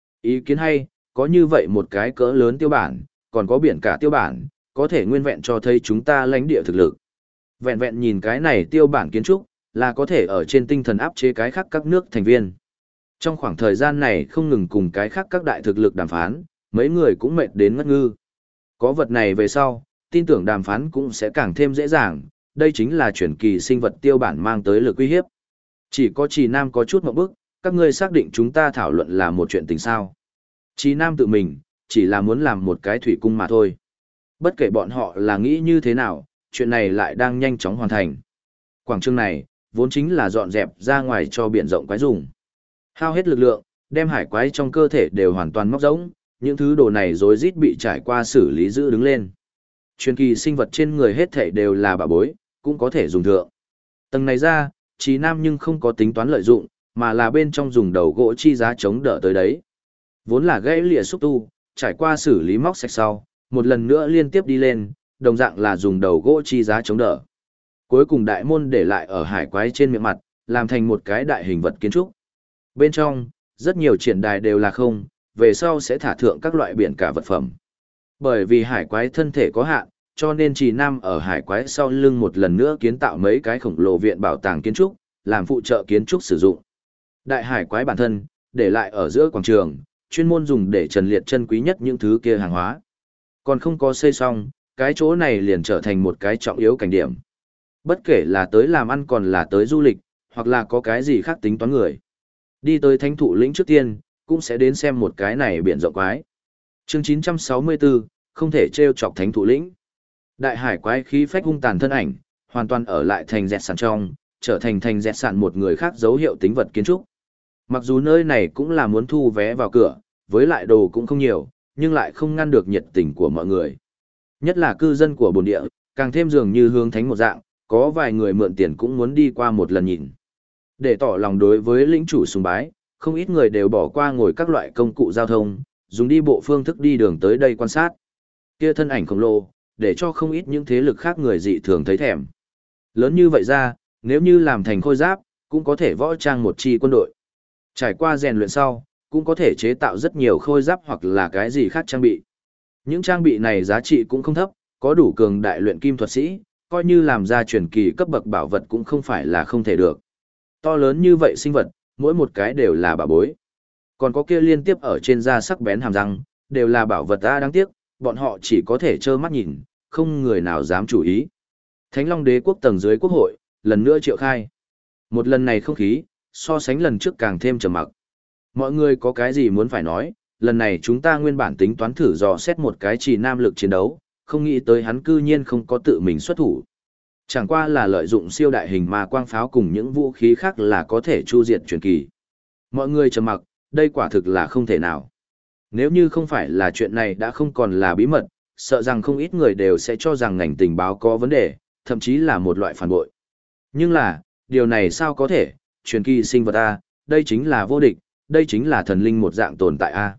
Ý kiến hay, có như vậy một cái cỡ lớn tiêu bản, còn có biển cả tiêu bản, có thể nguyên vẹn cho thấy chúng ta lãnh địa thực lực. Vẹn vẹn nhìn cái này tiêu bản kiến trúc, là có thể ở trên tinh thần áp chế cái khác các nước thành viên. Trong khoảng thời gian này không ngừng cùng cái khác các đại thực lực đàm phán, mấy người cũng mệt đến ngất ngư. Có vật này về sau, tin tưởng đàm phán cũng sẽ càng thêm dễ dàng, đây chính là chuyển kỳ sinh vật tiêu bản mang tới lực uy hiếp. Chỉ có Trì Nam có chút một bức, các ngươi xác định chúng ta thảo luận là một chuyện tình sao. Trì Nam tự mình, chỉ là muốn làm một cái thủy cung mà thôi. Bất kể bọn họ là nghĩ như thế nào, chuyện này lại đang nhanh chóng hoàn thành. Quảng trường này, vốn chính là dọn dẹp ra ngoài cho biển rộng quái dùng. Hao hết lực lượng, đem hải quái trong cơ thể đều hoàn toàn móc rỗng, những thứ đồ này rối rít bị trải qua xử lý giữ đứng lên. Truyền kỳ sinh vật trên người hết thể đều là bảo bối, cũng có thể dùng thượng. Tầng này ra, Trì Nam nhưng không có tính toán lợi dụng, mà là bên trong dùng đầu gỗ chi giá chống đỡ tới đấy. Vốn là gãy lìa xúc tu, trải qua xử lý móc sạch sau, một lần nữa liên tiếp đi lên, đồng dạng là dùng đầu gỗ chi giá chống đỡ. Cuối cùng đại môn để lại ở hải quái trên miệng mặt, làm thành một cái đại hình vật kiến trúc. Bên trong, rất nhiều triển đài đều là không, về sau sẽ thả thượng các loại biển cả vật phẩm. Bởi vì hải quái thân thể có hạn, cho nên Trì Nam ở hải quái sau lưng một lần nữa kiến tạo mấy cái khổng lồ viện bảo tàng kiến trúc, làm phụ trợ kiến trúc sử dụng. Đại hải quái bản thân, để lại ở giữa quảng trường, chuyên môn dùng để trần liệt chân quý nhất những thứ kia hàng hóa. Còn không có xây xong, cái chỗ này liền trở thành một cái trọng yếu cảnh điểm. Bất kể là tới làm ăn còn là tới du lịch, hoặc là có cái gì khác tính toán người. Đi tới thánh thụ lĩnh trước tiên, cũng sẽ đến xem một cái này biển rộng quái. Chương 964, không thể trêu chọc thánh thụ lĩnh. Đại hải quái khí phách hung tàn thân ảnh, hoàn toàn ở lại thành dẹt sản trong, trở thành thành dẹt sản một người khác dấu hiệu tính vật kiến trúc. Mặc dù nơi này cũng là muốn thu vé vào cửa, với lại đồ cũng không nhiều, nhưng lại không ngăn được nhiệt tình của mọi người. Nhất là cư dân của bồn địa, càng thêm dường như hướng thánh một dạng, có vài người mượn tiền cũng muốn đi qua một lần nhìn. Để tỏ lòng đối với lĩnh chủ sùng bái, không ít người đều bỏ qua ngồi các loại công cụ giao thông, dùng đi bộ phương thức đi đường tới đây quan sát. Kia thân ảnh khổng lồ, để cho không ít những thế lực khác người dị thường thấy thèm. Lớn như vậy ra, nếu như làm thành khôi giáp, cũng có thể võ trang một chi quân đội. Trải qua rèn luyện sau, cũng có thể chế tạo rất nhiều khôi giáp hoặc là cái gì khác trang bị. Những trang bị này giá trị cũng không thấp, có đủ cường đại luyện kim thuật sĩ, coi như làm ra truyền kỳ cấp bậc bảo vật cũng không phải là không thể được. To lớn như vậy sinh vật, mỗi một cái đều là bảo bối. Còn có kia liên tiếp ở trên da sắc bén hàm răng, đều là bảo vật đáng tiếc, bọn họ chỉ có thể trơ mắt nhìn, không người nào dám chủ ý. Thánh Long Đế quốc tầng dưới quốc hội, lần nữa triệu khai. Một lần này không khí, so sánh lần trước càng thêm trầm mặc. Mọi người có cái gì muốn phải nói, lần này chúng ta nguyên bản tính toán thử dò xét một cái Trì Nam lực chiến đấu, không nghĩ tới hắn cư nhiên không có tự mình xuất thủ. Chẳng qua là lợi dụng siêu đại hình ma quang pháo cùng những vũ khí khác là có thể chu diệt truyền kỳ. Mọi người trầm mặc, đây quả thực là không thể nào. Nếu như không phải là chuyện này đã không còn là bí mật, sợ rằng không ít người đều sẽ cho rằng ngành tình báo có vấn đề, thậm chí là một loại phản bội. Nhưng là, điều này sao có thể, truyền kỳ sinh vật A, đây chính là vô địch, đây chính là thần linh một dạng tồn tại A.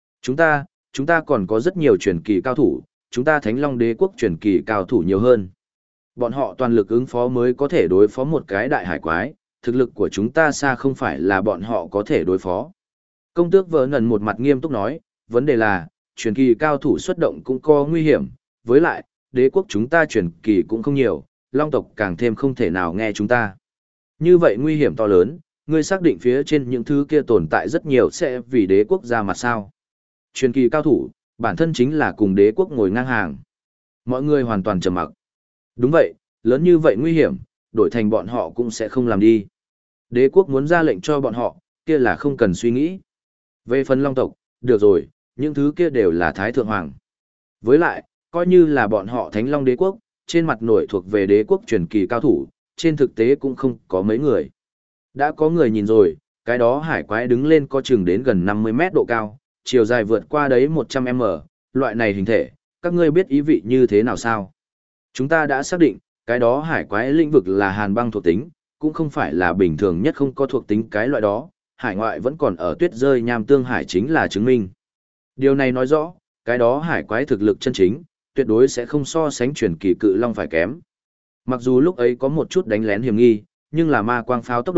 Chúng ta còn có rất nhiều truyền kỳ cao thủ, chúng ta Thánh Long Đế quốc truyền kỳ cao thủ nhiều hơn. Bọn họ toàn lực ứng phó mới có thể đối phó một cái đại hải quái, thực lực của chúng ta xa không phải là bọn họ có thể đối phó. Công tước vỡ ngần một mặt nghiêm túc nói, vấn đề là, truyền kỳ cao thủ xuất động cũng có nguy hiểm, với lại, đế quốc chúng ta truyền kỳ cũng không nhiều, long tộc càng thêm không thể nào nghe chúng ta. Như vậy nguy hiểm to lớn, ngươi xác định phía trên những thứ kia tồn tại rất nhiều sẽ vì đế quốc ra mặt sao. Truyền kỳ cao thủ, bản thân chính là cùng đế quốc ngồi ngang hàng. Mọi người hoàn toàn trầm mặc. Đúng vậy, lớn như vậy nguy hiểm, đổi thành bọn họ cũng sẽ không làm đi. Đế quốc muốn ra lệnh cho bọn họ, kia là không cần suy nghĩ. Về phần long tộc, được rồi, những thứ kia đều là thái thượng hoàng. Với lại, coi như là bọn họ thánh long đế quốc, trên mặt nổi thuộc về đế quốc truyền kỳ cao thủ, trên thực tế cũng không có mấy người. Đã có người nhìn rồi, cái đó hải quái đứng lên có chừng đến gần 50 mét độ cao, chiều dài vượt qua đấy 100m, loại này hình thể, các ngươi biết ý vị như thế nào sao? Chúng ta đã xác định, cái đó hải quái lĩnh vực là hàn băng thuộc tính, cũng không phải là bình thường nhất không có thuộc tính cái loại đó, hải ngoại vẫn còn ở tuyết rơi nham tương hải chính là chứng minh. Điều này nói rõ, cái đó hải quái thực lực chân chính, tuyệt đối sẽ không so sánh truyền kỳ cự long phải kém. Mặc dù lúc ấy có một chút đánh lén hiểm nghi, nhưng là ma quang pháo tốc độ,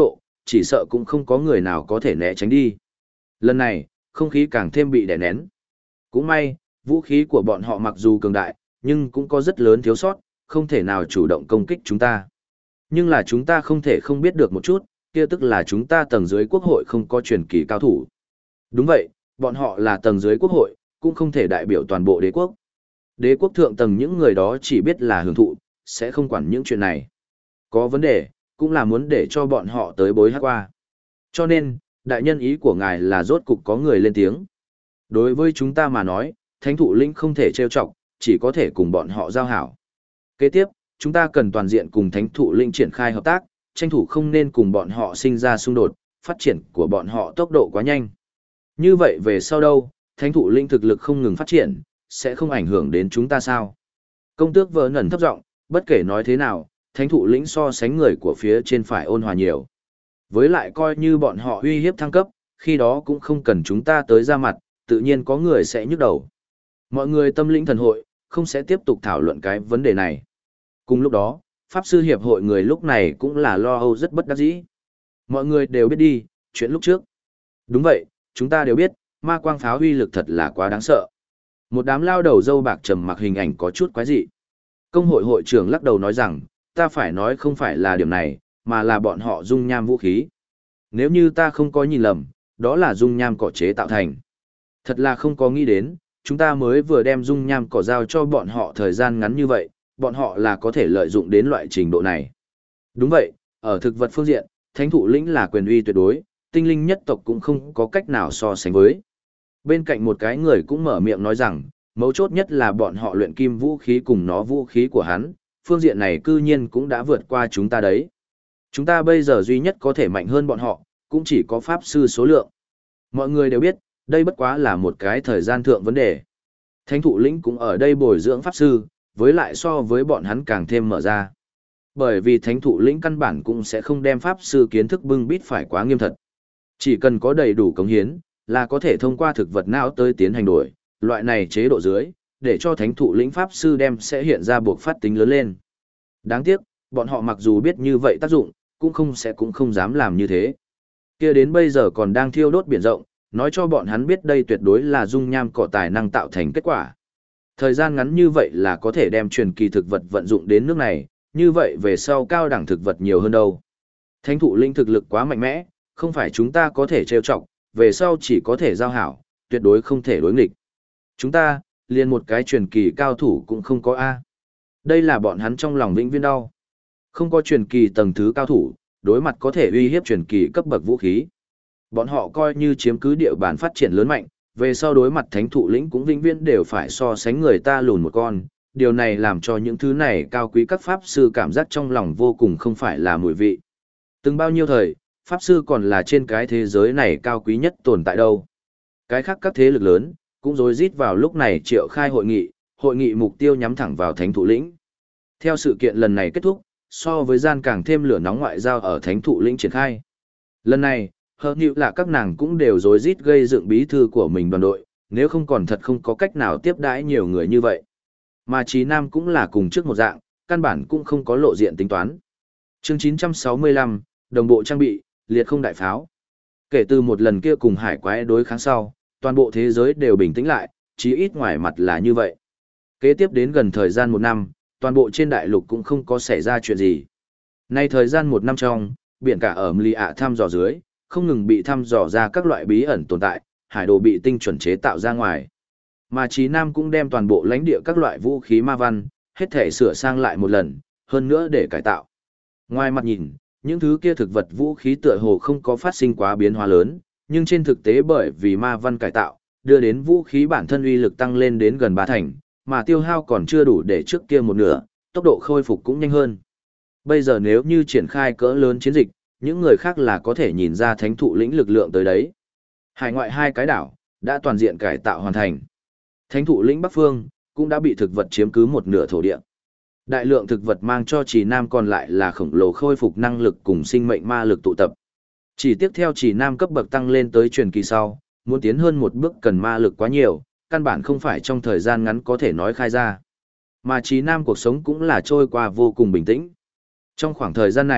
chỉ sợ cũng không có người nào có thể né tránh đi. Lần này, không khí càng thêm bị đè nén. Cũng may, vũ khí của bọn họ mặc dù cường đại, nhưng cũng có rất lớn thiếu sót, không thể nào chủ động công kích chúng ta. Nhưng là chúng ta không thể không biết được một chút, kia tức là chúng ta tầng dưới quốc hội không có truyền kỳ cao thủ. Đúng vậy, bọn họ là tầng dưới quốc hội, cũng không thể đại biểu toàn bộ đế quốc. Đế quốc thượng tầng những người đó chỉ biết là hưởng thụ, sẽ không quản những chuyện này. Có vấn đề, cũng là muốn để cho bọn họ tới bối hát qua. Cho nên, đại nhân ý của ngài là rốt cục có người lên tiếng. Đối với chúng ta mà nói, thánh thụ lĩnh không thể trêu chọc, chỉ có thể cùng bọn họ giao hảo. Kế tiếp, chúng ta cần toàn diện cùng thánh thụ lĩnh triển khai hợp tác, tranh thủ không nên cùng bọn họ sinh ra xung đột, phát triển của bọn họ tốc độ quá nhanh. Như vậy về sau đâu, thánh thụ lĩnh thực lực không ngừng phát triển, sẽ không ảnh hưởng đến chúng ta sao? Công tước vờ ngẩn thấp giọng, bất kể nói thế nào, thánh thụ lĩnh so sánh người của phía trên phải ôn hòa nhiều. Với lại coi như bọn họ uy hiếp thăng cấp, khi đó cũng không cần chúng ta tới ra mặt, tự nhiên có người sẽ nhức đầu. Mọi người tâm lĩnh thần hội, không sẽ tiếp tục thảo luận cái vấn đề này. Cùng lúc đó, Pháp sư hiệp hội người lúc này cũng là lo âu rất bất đắc dĩ. Mọi người đều biết đi, chuyện lúc trước. Đúng vậy, chúng ta đều biết, ma quang pháo uy lực thật là quá đáng sợ. Một đám lao đầu dâu bạc trầm mặc hình ảnh có chút quái dị. Công hội hội trưởng lắc đầu nói rằng, ta phải nói không phải là điểm này, mà là bọn họ dung nham vũ khí. Nếu như ta không có nhìn lầm, đó là dung nham cỏ chế tạo thành. Thật là không có nghĩ đến, chúng ta mới vừa đem dung nham cỏ giao cho bọn họ thời gian ngắn như vậy, bọn họ là có thể lợi dụng đến loại trình độ này. Đúng vậy, ở thực vật phương diện, thánh thụ lĩnh là quyền uy tuyệt đối, tinh linh nhất tộc cũng không có cách nào so sánh với. Bên cạnh một cái người cũng mở miệng nói rằng, mấu chốt nhất là bọn họ luyện kim vũ khí cùng nó vũ khí của hắn, phương diện này cư nhiên cũng đã vượt qua chúng ta đấy. Chúng ta bây giờ duy nhất có thể mạnh hơn bọn họ, cũng chỉ có pháp sư số lượng. Mọi người đều biết, đây bất quá là một cái thời gian thượng vấn đề. Thánh thụ lĩnh cũng ở đây bồi dưỡng pháp sư, với lại so với bọn hắn càng thêm mở ra. Bởi vì thánh thụ lĩnh căn bản cũng sẽ không đem pháp sư kiến thức bưng bít phải quá nghiêm thật. Chỉ cần có đầy đủ cống hiến, là có thể thông qua thực vật não tới tiến hành đổi, loại này chế độ dưới, để cho thánh thụ lĩnh pháp sư đem sẽ hiện ra buộc phát tính lớn lên. Đáng tiếc, bọn họ mặc dù biết như vậy tác dụng, cũng không dám làm như thế. Kia đến bây giờ còn đang thiêu đốt biển rộng, nói cho bọn hắn biết đây tuyệt đối là dung nham cỏ tài năng tạo thành kết quả. Thời gian ngắn như vậy là có thể đem truyền kỳ thực vật vận dụng đến nước này, như vậy về sau cao đẳng thực vật nhiều hơn đâu. Thánh thụ linh thực lực quá mạnh mẽ, không phải chúng ta có thể trêu chọc, về sau chỉ có thể giao hảo, tuyệt đối không thể đối nghịch. Chúng ta, liền một cái truyền kỳ cao thủ cũng không có A. Đây là bọn hắn trong lòng vĩnh viễn đau. Không có truyền kỳ tầng thứ cao thủ, đối mặt có thể uy hiếp truyền kỳ cấp bậc vũ khí. Bọn họ coi như chiếm cứ địa bàn phát triển lớn mạnh, về sau đối mặt thánh thụ lĩnh cũng vĩnh viễn đều phải so sánh người ta lùn một con. Điều này làm cho những thứ này cao quý các pháp sư cảm giác trong lòng vô cùng không phải là mùi vị. Từng bao nhiêu thời, pháp sư còn là trên cái thế giới này cao quý nhất tồn tại đâu. Cái khác các thế lực lớn, cũng rối rít vào lúc này triệu khai hội nghị mục tiêu nhắm thẳng vào thánh thụ lĩnh. Theo sự kiện lần này kết thúc, so với gian càng thêm lửa nóng ngoại giao ở thánh thụ lĩnh triển khai. Lần này, hơn nhiều là các nàng cũng đều rối rít gây dựng bí thư của mình đoàn đội, nếu không còn thật không có cách nào tiếp đãi nhiều người như vậy. Mà Chí Nam cũng là cùng trước một dạng, căn bản cũng không có lộ diện tính toán. Chương 965, đồng bộ trang bị, liệt không đại pháo. Kể từ một lần kia cùng hải quái đối kháng sau, toàn bộ thế giới đều bình tĩnh lại, chí ít ngoài mặt là như vậy. Kế tiếp đến gần thời gian một năm, toàn bộ trên đại lục cũng không có xảy ra chuyện gì. Nay thời gian một năm trong, biển cả ở Mli ạ thăm dò dưới, không ngừng bị thăm dò ra các loại bí ẩn tồn tại, hải đồ bị tinh chuẩn chế tạo ra ngoài. Mà Chí Nam cũng đem toàn bộ lãnh địa các loại vũ khí ma văn, hết thể sửa sang lại một lần, hơn nữa để cải tạo. Ngoài mặt nhìn, những thứ kia thực vật vũ khí tựa hồ không có phát sinh quá biến hóa lớn, nhưng trên thực tế bởi vì ma văn cải tạo, đưa đến vũ khí bản thân uy lực tăng lên đến gần 3 thành, mà tiêu hao còn chưa đủ để trước kia một nửa, tốc độ khôi phục cũng nhanh hơn. Bây giờ nếu như triển khai cỡ lớn chiến dịch, những người khác là có thể nhìn ra thánh thụ lĩnh lực lượng tới đấy. Hải ngoại 2 cái đảo, đã toàn diện cải tạo hoàn thành. Thánh thụ lĩnh Bắc Phương, cũng đã bị thực vật chiếm cứ một nửa thổ địa. Đại lượng thực vật mang cho Chỉ Nam còn lại là khổng lồ khôi phục năng lực cùng sinh mệnh ma lực tụ tập. Chỉ tiếp theo Chỉ Nam cấp bậc tăng lên tới truyền kỳ sau, muốn tiến hơn một bước cần ma lực quá nhiều, căn bản không phải trong thời gian ngắn có thể nói khai ra. Mà Chỉ Nam cuộc sống cũng là trôi qua vô cùng bình tĩnh. Trong khoảng thời gian này,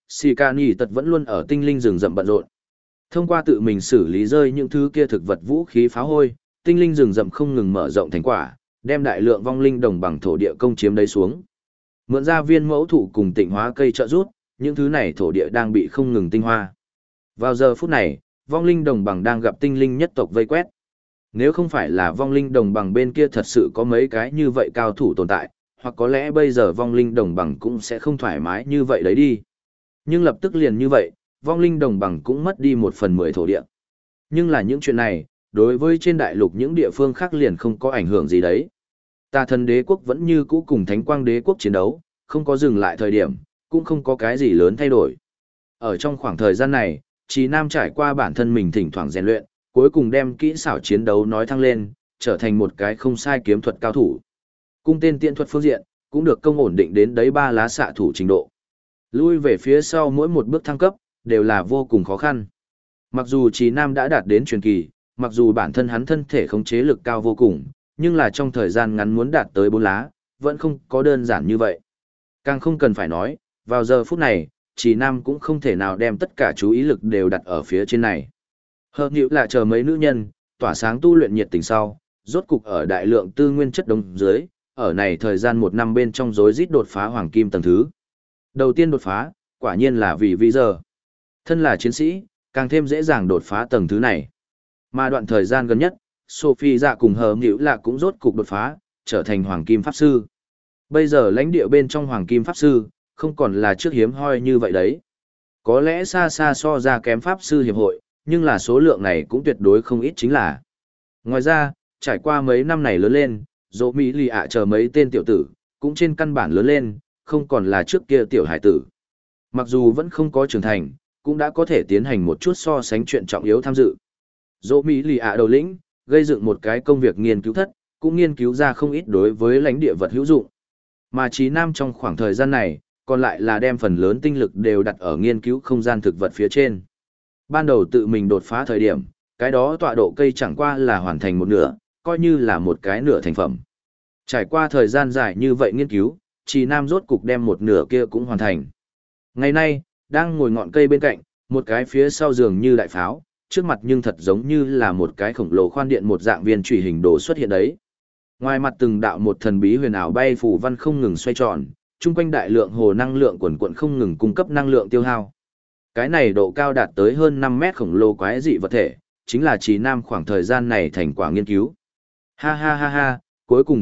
Xì Ca Nì Tật vẫn luôn ở tinh linh rừng rậm bận rộn. Thông qua tự mình xử lý rơi những thứ kia thực vật vũ khí phá hôi, tinh linh rừng rậm không ngừng mở rộng thành quả, đem đại lượng vong linh đồng bằng thổ địa công chiếm đấy xuống. Mượn ra viên mẫu thụ cùng tịnh hóa cây trợ rút, những thứ này thổ địa đang bị không ngừng tinh hoa. Vào giờ phút này, vong linh đồng bằng đang gặp tinh linh nhất tộc vây quét. Nếu không phải là vong linh đồng bằng bên kia thật sự có mấy cái như vậy cao thủ tồn tại, hoặc có lẽ bây giờ vong linh đồng bằng cũng sẽ không thoải mái như vậy đấy đi. Nhưng lập tức liền như vậy, vong linh đồng bằng cũng mất đi 1/10 thổ địa. Nhưng là những chuyện này, đối với trên đại lục những địa phương khác liền không có ảnh hưởng gì đấy. Tà thần đế quốc vẫn như cũ cùng thánh quang đế quốc chiến đấu, không có dừng lại thời điểm, cũng không có cái gì lớn thay đổi. Ở trong khoảng thời gian này, Trí Nam trải qua bản thân mình thỉnh thoảng rèn luyện, cuối cùng đem kỹ xảo chiến đấu nói thăng lên, trở thành một cái không sai kiếm thuật cao thủ. Cung tên tiện thuật phương diện, cũng được công ổn định đến đấy 3 lá xạ thủ trình độ. Lui về phía sau mỗi một bước thăng cấp, đều là vô cùng khó khăn. Mặc dù Trí Nam đã đạt đến truyền kỳ, mặc dù bản thân hắn thân thể khống chế lực cao vô cùng, nhưng là trong thời gian ngắn muốn đạt tới 4 lá, vẫn không có đơn giản như vậy. Càng không cần phải nói, vào giờ phút này, Trí Nam cũng không thể nào đem tất cả chú ý lực đều đặt ở phía trên này. Hợp nhịu là chờ mấy nữ nhân, tỏa sáng tu luyện nhiệt tình sau, rốt cục ở đại lượng tư nguyên chất đống dưới, ở này thời gian 1 năm bên trong rối rít đột phá hoàng kim tầng thứ. Đầu tiên đột phá, quả nhiên là vì giờ. Thân là chiến sĩ, càng thêm dễ dàng đột phá tầng thứ này. Mà đoạn thời gian gần nhất, Sophie dạ cùng Hợp nhịu là cũng rốt cục đột phá, trở thành hoàng kim pháp sư. Bây giờ lãnh địa bên trong hoàng kim pháp sư, không còn là trước hiếm hoi như vậy đấy. Có lẽ xa xa so ra kém pháp sư hiệp hội, nhưng là số lượng này cũng tuyệt đối không ít chính là. Ngoài ra, trải qua mấy năm này lớn lên, dỗ Mỹ lì ạ chờ mấy tên tiểu tử, cũng trên căn bản lớn lên, không còn là trước kia tiểu hải tử. Mặc dù vẫn không có trưởng thành, cũng đã có thể tiến hành một chút so sánh chuyện trọng yếu tham dự. Dỗ Mỹ lì ạ đầu lĩnh, gây dựng một cái công việc nghiên cứu thất, cũng nghiên cứu ra không ít đối với lãnh địa vật hữu dụng. Mà Trí Nam trong khoảng thời gian này, còn lại là đem phần lớn tinh lực đều đặt ở nghiên cứu không gian thực vật phía trên. Ban đầu tự mình đột phá thời điểm, cái đó tọa độ cây chẳng qua là hoàn thành một nửa, coi như là một cái nửa thành phẩm. Trải qua thời gian dài như vậy nghiên cứu, Trí Nam rốt cục đem một nửa kia cũng hoàn thành. Ngày nay, đang ngồi ngọn cây bên cạnh, một cái phía sau giường như đại pháo, trước mặt nhưng thật giống như là một cái khổng lồ khoan điện một dạng viên chủy hình đồ xuất hiện đấy. Ngoài mặt từng đạo một thần bí huyền ảo bay phù văn không ngừng xoay tròn, chung quanh đại lượng hồ năng lượng quần quần không ngừng cung cấp năng lượng tiêu hao. Cái này độ cao đạt tới hơn 5 mét khổng lồ quái dị vật thể, chính là Trí Nam khoảng thời gian này thành quả nghiên cứu. Ha ha ha ha, cuối cùng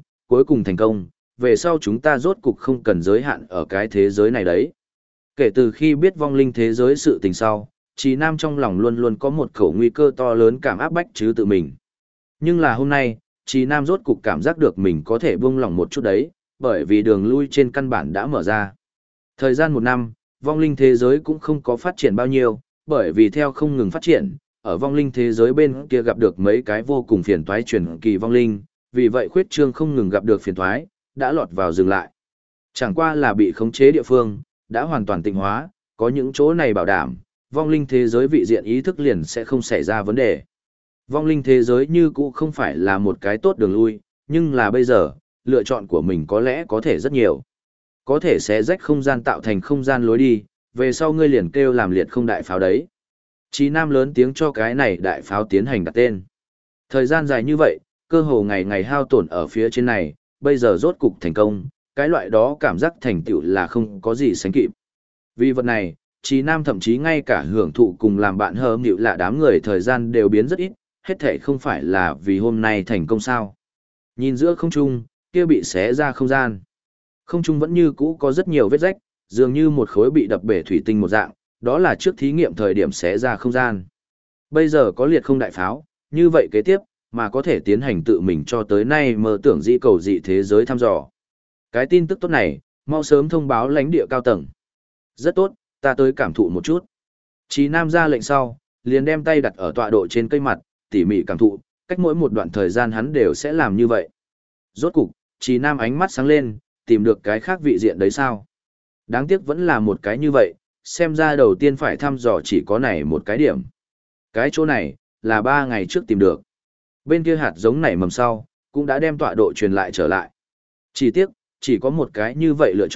thành công, về sau chúng ta rốt cục không cần giới hạn ở cái thế giới này đấy. Kể từ khi biết vong linh thế giới sự tình sau, Trí Nam trong lòng luôn luôn có một khẩu nguy cơ to lớn cảm áp bách chứ tự mình. Nhưng là hôm nay, Trí Nam rốt cục cảm giác được mình có thể buông lỏng một chút đấy, bởi vì đường lui trên căn bản đã mở ra. Thời gian 1 năm, vong linh thế giới cũng không có phát triển bao nhiêu, bởi vì theo không ngừng phát triển, ở vong linh thế giới bên kia gặp được mấy cái vô cùng phiền toái truyền kỳ vong linh, vì vậy khuyết trương không ngừng gặp được phiền toái, đã lọt vào dừng lại. Chẳng qua là bị khống chế địa phương, đã hoàn toàn tịnh hóa, có những chỗ này bảo đảm, vong linh thế giới vị diện ý thức liền sẽ không xảy ra vấn đề. Vong linh thế giới như cũ không phải là một cái tốt đường lui, nhưng là bây giờ, lựa chọn của mình có lẽ có thể rất nhiều. Có thể sẽ rách không gian tạo thành không gian lối đi, về sau ngươi liền kêu làm liệt không đại pháo đấy. Trí Nam lớn tiếng cho cái này đại pháo tiến hành đặt tên. Thời gian dài như vậy, cơ hồ ngày ngày hao tổn ở phía trên này, bây giờ rốt cục thành công, cái loại đó cảm giác thành tựu là không có gì sánh kịp. Vì vật này, Trí Nam thậm chí ngay cả hưởng thụ cùng làm bạn hớm nhịu là đám người thời gian đều biến rất ít, hết thể không phải là vì hôm nay thành công sao. Nhìn giữa không trung, kia bị xé ra không gian. Không trung vẫn như cũ có rất nhiều vết rách, dường như một khối bị đập bể thủy tinh một dạng, đó là trước thí nghiệm thời điểm xé ra không gian. Bây giờ có liệt không đại pháo, như vậy kế tiếp, mà có thể tiến hành tự mình cho tới nay mơ tưởng dị cầu dị thế giới thăm dò. Cái tin tức tốt này, mau sớm thông báo lãnh địa cao tầng. Rất tốt, ta tới cảm thụ một chút. Trí Nam ra lệnh sau, liền đem tay đặt ở tọa độ trên cây mặt, tỉ mỉ cảm thụ, cách mỗi một đoạn thời gian hắn đều sẽ làm như vậy. Rốt cục, Trí Nam ánh mắt sáng lên, tìm được cái khác vị diện đấy sao. Đáng tiếc vẫn là một cái như vậy, xem ra đầu tiên phải thăm dò chỉ có này một cái điểm. Cái chỗ này, là 3 ngày trước tìm được. Bên kia hạt giống nảy mầm sau, cũng đã đem tọa độ truyền lại trở lại. Chỉ tiếc, chỉ có một cái như vậy lựa chọn,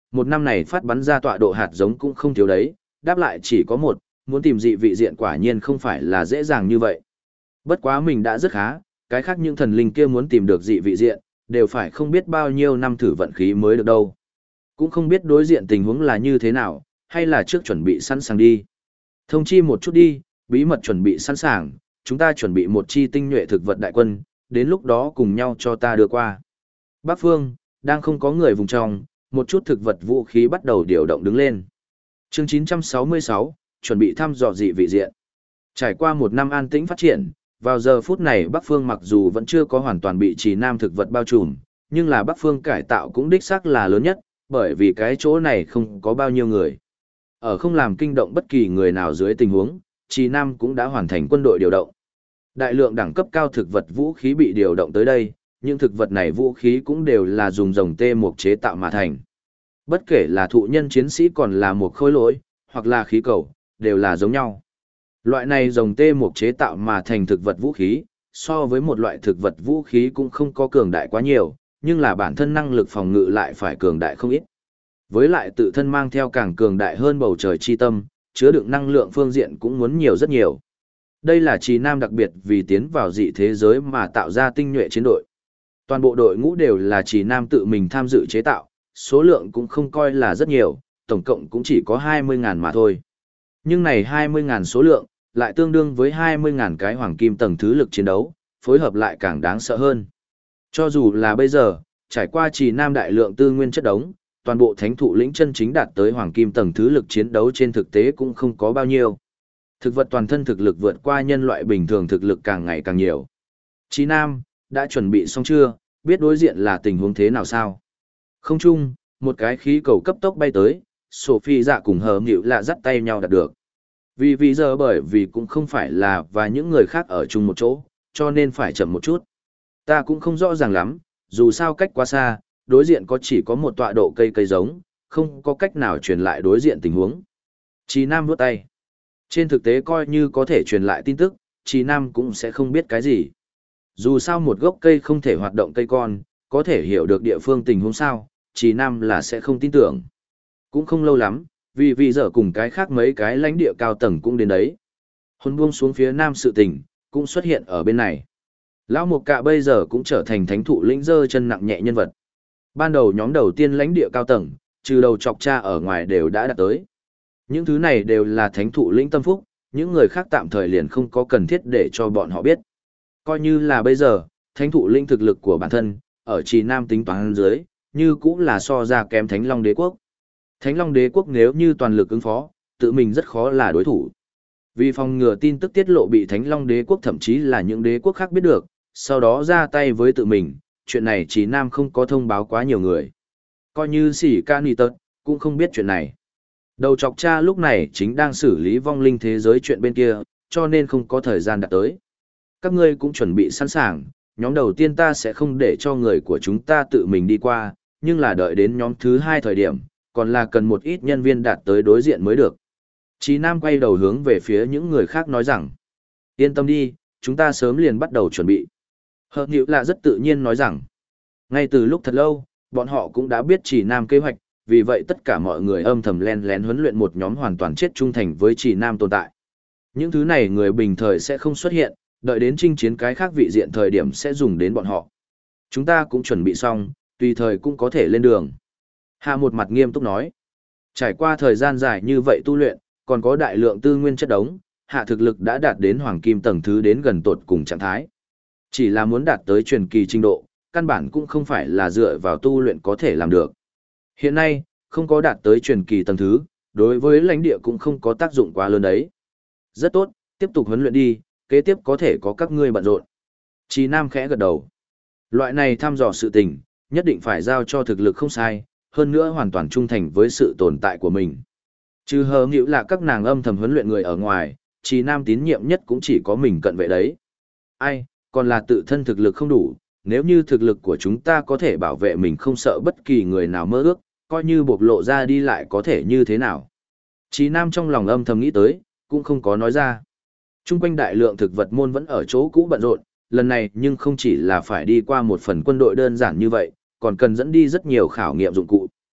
một năm này phát bắn ra tọa độ hạt giống cũng không thiếu đấy, đáp lại chỉ có một, muốn tìm dị vị diện quả nhiên không phải là dễ dàng như vậy. Bất quá mình đã rất khá, cái khác những thần linh kia muốn tìm được dị vị diện, đều phải không biết bao nhiêu năm thử vận khí mới được đâu. Cũng không biết đối diện tình huống là như thế nào, hay là trước chuẩn bị sẵn sàng đi. Thông chi một chút đi, bí mật chuẩn bị sẵn sàng, chúng ta chuẩn bị một chi tinh nhuệ thực vật đại quân, đến lúc đó cùng nhau cho ta đưa qua. Bắc Phương, đang không có người vùng trong, một chút thực vật vũ khí bắt đầu điều động đứng lên. Chương 966, chuẩn bị thăm dò dị vị diện. Trải qua một năm an tĩnh phát triển, vào giờ phút này Bắc Phương mặc dù vẫn chưa có hoàn toàn bị Trì Nam thực vật bao trùm, nhưng là Bắc Phương cải tạo cũng đích xác là lớn nhất, bởi vì cái chỗ này không có bao nhiêu người. Ở không làm kinh động bất kỳ người nào dưới tình huống, Trì Nam cũng đã hoàn thành quân đội điều động. Đại lượng đẳng cấp cao thực vật vũ khí bị điều động tới đây, những thực vật này vũ khí cũng đều là dùng rồng tê mục chế tạo mà thành. Bất kể là thụ nhân chiến sĩ còn là một khối lỗi, hoặc là khí cầu, đều là giống nhau. Loại này rồng tê mục chế tạo mà thành thực vật vũ khí, so với một loại thực vật vũ khí cũng không có cường đại quá nhiều, nhưng là bản thân năng lực phòng ngự lại phải cường đại không ít. Với lại tự thân mang theo càng cường đại hơn bầu trời chi tâm, chứa đựng năng lượng phương diện cũng muốn nhiều rất nhiều. Đây là Trì Nam đặc biệt vì tiến vào dị thế giới mà tạo ra tinh nhuệ chiến đội. Toàn bộ đội ngũ đều là Trì Nam tự mình tham dự chế tạo, số lượng cũng không coi là rất nhiều, tổng cộng cũng chỉ có 20.000 mà thôi. Nhưng này 20.000 số lượng, lại tương đương với 20.000 cái hoàng kim tầng thứ lực chiến đấu, phối hợp lại càng đáng sợ hơn. Cho dù là bây giờ, trải qua Trì Nam đại lượng tư nguyên chất đống, toàn bộ thánh thụ lĩnh chân chính đạt tới hoàng kim tầng thứ lực chiến đấu trên thực tế cũng không có bao nhiêu. Thực vật toàn thân thực lực vượt qua nhân loại bình thường thực lực càng ngày càng nhiều. Trì Nam, đã chuẩn bị xong chưa, biết đối diện là tình huống thế nào sao? Không chung, một cái khí cầu cấp tốc bay tới, Sophie dạ cùng hờ nghịu lạ dắt tay nhau đạt được. Vì giờ bởi vì cũng không phải là và những người khác ở chung một chỗ, cho nên phải chậm một chút. Ta cũng không rõ ràng lắm, dù sao cách quá xa, đối diện chỉ có một tọa độ cây giống, không có cách nào truyền lại đối diện tình huống. Trì Nam vuốt tay. Trên thực tế coi như có thể truyền lại tin tức, Trì Nam cũng sẽ không biết cái gì. Dù sao một gốc cây không thể hoạt động cây con, có thể hiểu được địa phương tình huống sao, Trì Nam là sẽ không tin tưởng. Cũng không lâu lắm, vì giờ cùng cái khác mấy cái lãnh địa cao tầng cũng đến đấy. Hồn buông xuống phía nam sự tình, cũng xuất hiện ở bên này. Lão Mục Cạ bây giờ cũng trở thành thánh thụ lĩnh dơ chân nặng nhẹ nhân vật. Ban đầu nhóm đầu tiên lãnh địa cao tầng, trừ đầu chọc cha ở ngoài đều đã đạt tới. Những thứ này đều là thánh thụ lĩnh tâm phúc, những người khác tạm thời liền không có cần thiết để cho bọn họ biết. Coi như là bây giờ, thánh thụ lĩnh thực lực của bản thân, ở Trì Nam tính toán dưới, như cũng là so ra kém Thánh Long Đế Quốc. Thánh Long Đế Quốc nếu như toàn lực ứng phó, tự mình rất khó là đối thủ. Vì phòng ngừa tin tức tiết lộ bị Thánh Long Đế Quốc thậm chí là những đế quốc khác biết được, sau đó ra tay với tự mình, chuyện này Trì Nam không có thông báo quá nhiều người. Coi như Sỉ Ca Nì Tật, cũng không biết chuyện này. Đầu chọc cha lúc này chính đang xử lý vong linh thế giới chuyện bên kia, cho nên không có thời gian đạt tới. Các ngươi cũng chuẩn bị sẵn sàng, nhóm đầu tiên ta sẽ không để cho người của chúng ta tự mình đi qua, nhưng là đợi đến nhóm thứ hai thời điểm, còn là cần một ít nhân viên đạt tới đối diện mới được. Chí Nam quay đầu hướng về phía những người khác nói rằng, yên tâm đi, chúng ta sớm liền bắt đầu chuẩn bị. Hợp Nhiệu là rất tự nhiên nói rằng, ngay từ lúc thật lâu, bọn họ cũng đã biết Chỉ Nam kế hoạch, vì vậy tất cả mọi người âm thầm len lén huấn luyện một nhóm hoàn toàn chết trung thành với Chỉ Nam tồn tại. Những thứ này người bình thời sẽ không xuất hiện, đợi đến chinh chiến cái khác vị diện thời điểm sẽ dùng đến bọn họ. Chúng ta cũng chuẩn bị xong, tùy thời cũng có thể lên đường. Hạ một mặt nghiêm túc nói, trải qua thời gian dài như vậy tu luyện, còn có đại lượng tư nguyên chất đống, hạ thực lực đã đạt đến hoàng kim tầng thứ đến gần tột cùng trạng thái. Chỉ là muốn đạt tới truyền kỳ trình độ, căn bản cũng không phải là dựa vào tu luyện có thể làm được. Hiện nay, không có đạt tới truyền kỳ tầng thứ, đối với lãnh địa cũng không có tác dụng quá lớn đấy. Rất tốt, tiếp tục huấn luyện đi, kế tiếp có thể có các ngươi bận rộn. Chí Nam khẽ gật đầu. Loại này thăm dò sự tình, nhất định phải giao cho thực lực không sai, hơn nữa hoàn toàn trung thành với sự tồn tại của mình. Trừ hờ nghịu là các nàng âm thầm huấn luyện người ở ngoài, Chí Nam tín nhiệm nhất cũng chỉ có mình cận vệ đấy. Ai, còn là tự thân thực lực không đủ, nếu như thực lực của chúng ta có thể bảo vệ mình không sợ bất kỳ người nào mơ ước, coi như bộc lộ ra đi lại có thể như thế nào. Chí Nam trong lòng âm thầm nghĩ tới, cũng không có nói ra. Trung quanh đại lượng thực vật môn vẫn ở chỗ cũ bận rộn, lần này nhưng không chỉ là phải đi qua một phần quân đội đơn giản như vậy, còn cần dẫn đi rất nhiều khảo nghiệm dụng cụ.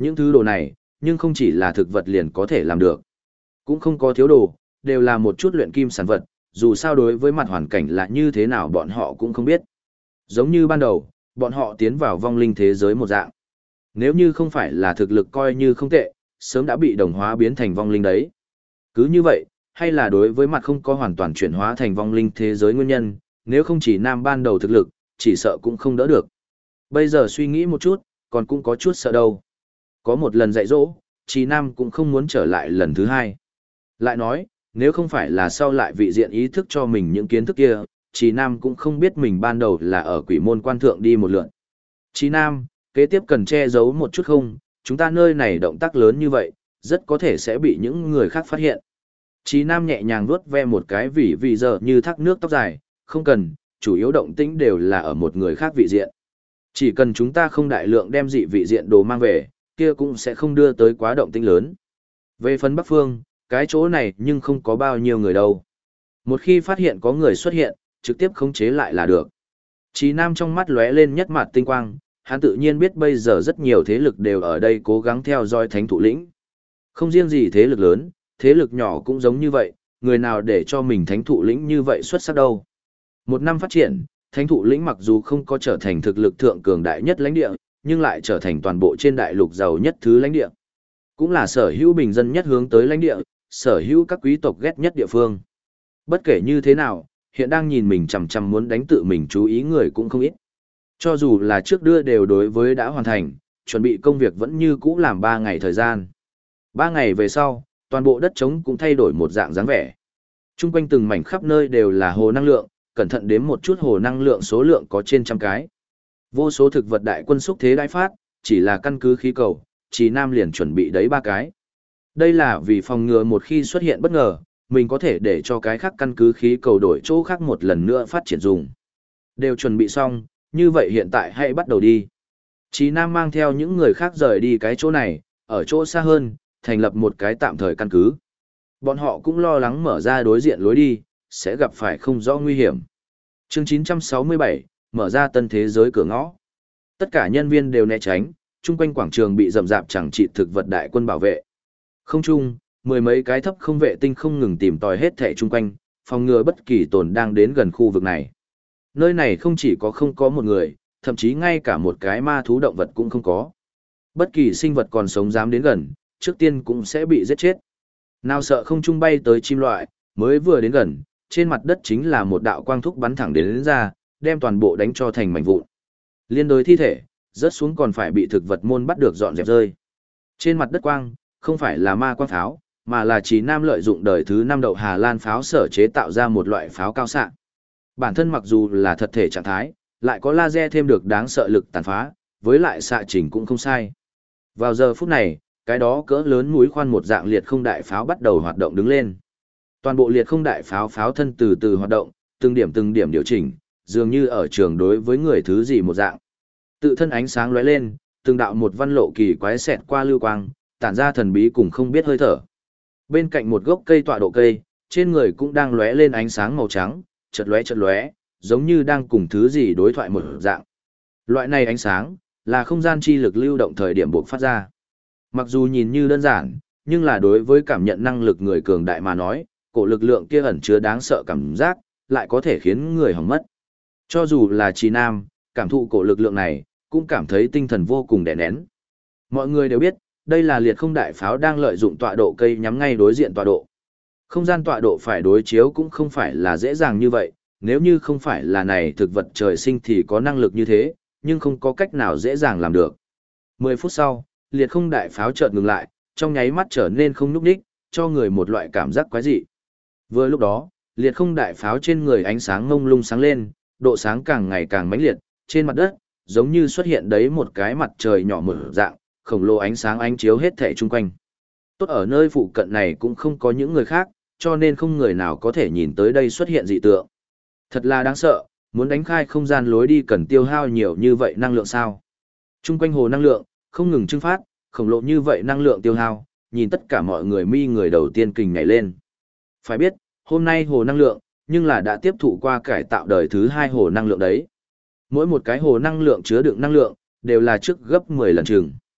Những thứ đồ này, nhưng không chỉ là thực vật liền có thể làm được. Cũng không có thiếu đồ, đều là một chút luyện kim sản vật, dù sao đối với mặt hoàn cảnh là như thế nào bọn họ cũng không biết. Giống như ban đầu, bọn họ tiến vào vong linh thế giới một dạng. Nếu như không phải là thực lực coi như không tệ, sớm đã bị đồng hóa biến thành vong linh đấy. Cứ như vậy, hay là đối với mặt không có hoàn toàn chuyển hóa thành vong linh thế giới nguyên nhân, nếu không chỉ nam ban đầu thực lực, chỉ sợ cũng không đỡ được. Bây giờ suy nghĩ một chút, còn cũng có chút sợ đâu. Có một lần dạy dỗ, Trí Nam cũng không muốn trở lại lần thứ hai. Lại nói, nếu không phải là sau lại vị diện ý thức cho mình những kiến thức kia, Trí Nam cũng không biết mình ban đầu là ở quỷ môn quan thượng đi một lượn. Trí Nam, kế tiếp cần che giấu một chút không, chúng ta nơi này động tác lớn như vậy, rất có thể sẽ bị những người khác phát hiện. Trí Nam nhẹ nhàng vuốt ve một cái vì giờ như thác nước tóc dài, không cần, chủ yếu động tĩnh đều là ở một người khác vị diện. Chỉ cần chúng ta không đại lượng đem dị vị diện đồ mang về, kia cũng sẽ không đưa tới quá động tĩnh lớn. Về phần Bắc Phương, cái chỗ này nhưng không có bao nhiêu người đâu. Một khi phát hiện có người xuất hiện, trực tiếp khống chế lại là được. Trí Nam trong mắt lóe lên nhất mặt tinh quang, hắn tự nhiên biết bây giờ rất nhiều thế lực đều ở đây cố gắng theo dõi thánh thủ lĩnh. Không riêng gì thế lực lớn, thế lực nhỏ cũng giống như vậy, người nào để cho mình thánh thụ lĩnh như vậy xuất sắc đâu. Một năm phát triển, thánh thụ lĩnh mặc dù không có trở thành thực lực thượng cường đại nhất lãnh địa, nhưng lại trở thành toàn bộ trên đại lục giàu nhất thứ lãnh địa. Cũng là sở hữu bình dân nhất hướng tới lãnh địa, sở hữu các quý tộc ghét nhất địa phương. Bất kể như thế nào, hiện đang nhìn mình chằm chằm muốn đánh tự mình chú ý người cũng không ít. Cho dù là trước đưa đều đối với đã hoàn thành, chuẩn bị công việc vẫn như cũ làm 3 ngày thời gian. 3 ngày về sau, toàn bộ đất trống cũng thay đổi một dạng dáng vẻ. Trung quanh từng mảnh khắp nơi đều là hồ năng lượng, cẩn thận đếm một chút hồ năng lượng số lượng có trên trăm cái. Vô số thực vật đại quân xúc thế đãi phát, chỉ là căn cứ khí cầu, Trí Nam liền chuẩn bị đấy 3 cái. Đây là vì phòng ngừa một khi xuất hiện bất ngờ, mình có thể để cho cái khác căn cứ khí cầu đổi chỗ khác một lần nữa phát triển dùng. Đều chuẩn bị xong, như vậy hiện tại hãy bắt đầu đi. Trí Nam mang theo những người khác rời đi cái chỗ này, ở chỗ xa hơn, thành lập một cái tạm thời căn cứ. Bọn họ cũng lo lắng mở ra đối diện lối đi, sẽ gặp phải không rõ nguy hiểm. Chương 967, mở ra tân thế giới cửa ngõ. Tất cả nhân viên đều né tránh, chung quanh quảng trường bị rậm rạp chẳng trị thực vật đại quân bảo vệ. Không chung, 10 mấy cái thấp không vệ tinh không ngừng tìm tòi hết thảy chung quanh, phòng ngừa bất kỳ tồn đang đến gần khu vực này. Nơi này không chỉ có không có một người, thậm chí ngay cả một cái ma thú động vật cũng không có. Bất kỳ sinh vật còn sống dám đến gần, trước tiên cũng sẽ bị giết chết. Nào sợ không trung bay tới chim loại, mới vừa đến gần, trên mặt đất chính là một đạo quang thúc bắn thẳng đến ra, đem toàn bộ đánh cho thành mảnh vụn. Liên đối thi thể, rớt xuống còn phải bị thực vật môn bắt được dọn dẹp rơi. Trên mặt đất quang, không phải là ma quang pháo, mà là Trí Nam lợi dụng đời thứ 5 đậu Hà Lan pháo sở chế tạo ra một loại pháo cao xạ. Bản thân mặc dù là thật thể trạng thái, lại có laser thêm được đáng sợ lực tàn phá, với lại xạ trình cũng không sai. Vào giờ phút này, cái đó cỡ lớn mũi khoan một dạng liệt không đại pháo bắt đầu hoạt động đứng lên. Toàn bộ liệt không đại pháo pháo thân từ từ hoạt động, từng điểm điều chỉnh, dường như ở trường đối với người thứ gì một dạng. Tự thân ánh sáng lóe lên, từng đạo một văn lộ kỳ quái xẹt qua lưu quang, tản ra thần bí cùng không biết hơi thở. Bên cạnh một gốc cây tọa độ cây, trên người cũng đang lóe lên ánh sáng màu trắng, chợt lóe, giống như đang cùng thứ gì đối thoại một dạng. Loại này ánh sáng là không gian chi lực lưu động thời điểm buộc phát ra. Mặc dù nhìn như đơn giản, nhưng là đối với cảm nhận năng lực người cường đại mà nói, cổ lực lượng kia ẩn chứa đáng sợ cảm giác, lại có thể khiến người hỏng mất. Cho dù là Trí Nam, cảm thụ cổ lực lượng này, cũng cảm thấy tinh thần vô cùng đè nén. Mọi người đều biết, đây là liệt không đại pháo đang lợi dụng tọa độ cây nhắm ngay đối diện tọa độ. Không gian tọa độ phải đối chiếu cũng không phải là dễ dàng như vậy, nếu như không phải là này thực vật trời sinh thì có năng lực như thế, nhưng không có cách nào dễ dàng làm được. 10 phút sau, liệt không đại pháo chợt ngừng lại, trong nháy mắt trở nên không nhúc nhích, cho người một loại cảm giác quái dị. Vừa lúc đó, liệt không đại pháo trên người ánh sáng ngông lung sáng lên, độ sáng càng ngày càng mãnh liệt, trên mặt đất, giống như xuất hiện đấy một cái mặt trời nhỏ mở dạng, khổng lồ ánh sáng ánh chiếu hết thảy chung quanh. Tốt ở nơi phụ cận này cũng không có những người khác, cho nên không người nào có thể nhìn tới đây xuất hiện dị tượng. Thật là đáng sợ, muốn đánh khai không gian lối đi cần tiêu hao nhiều như vậy năng lượng sao? Chung quanh hồ năng lượng, không ngừng trưng phát, khổng lồ như vậy năng lượng tiêu hao, nhìn tất cả mọi người người đầu tiên kình nhảy lên. Phải biết, hôm nay hồ năng lượng, nhưng là đã tiếp thụ qua cải tạo đời thứ 2 hồ năng lượng đấy. Mỗi một cái hồ năng lượng chứa đựng năng lượng, đều là trước gấp 10 lần chừng.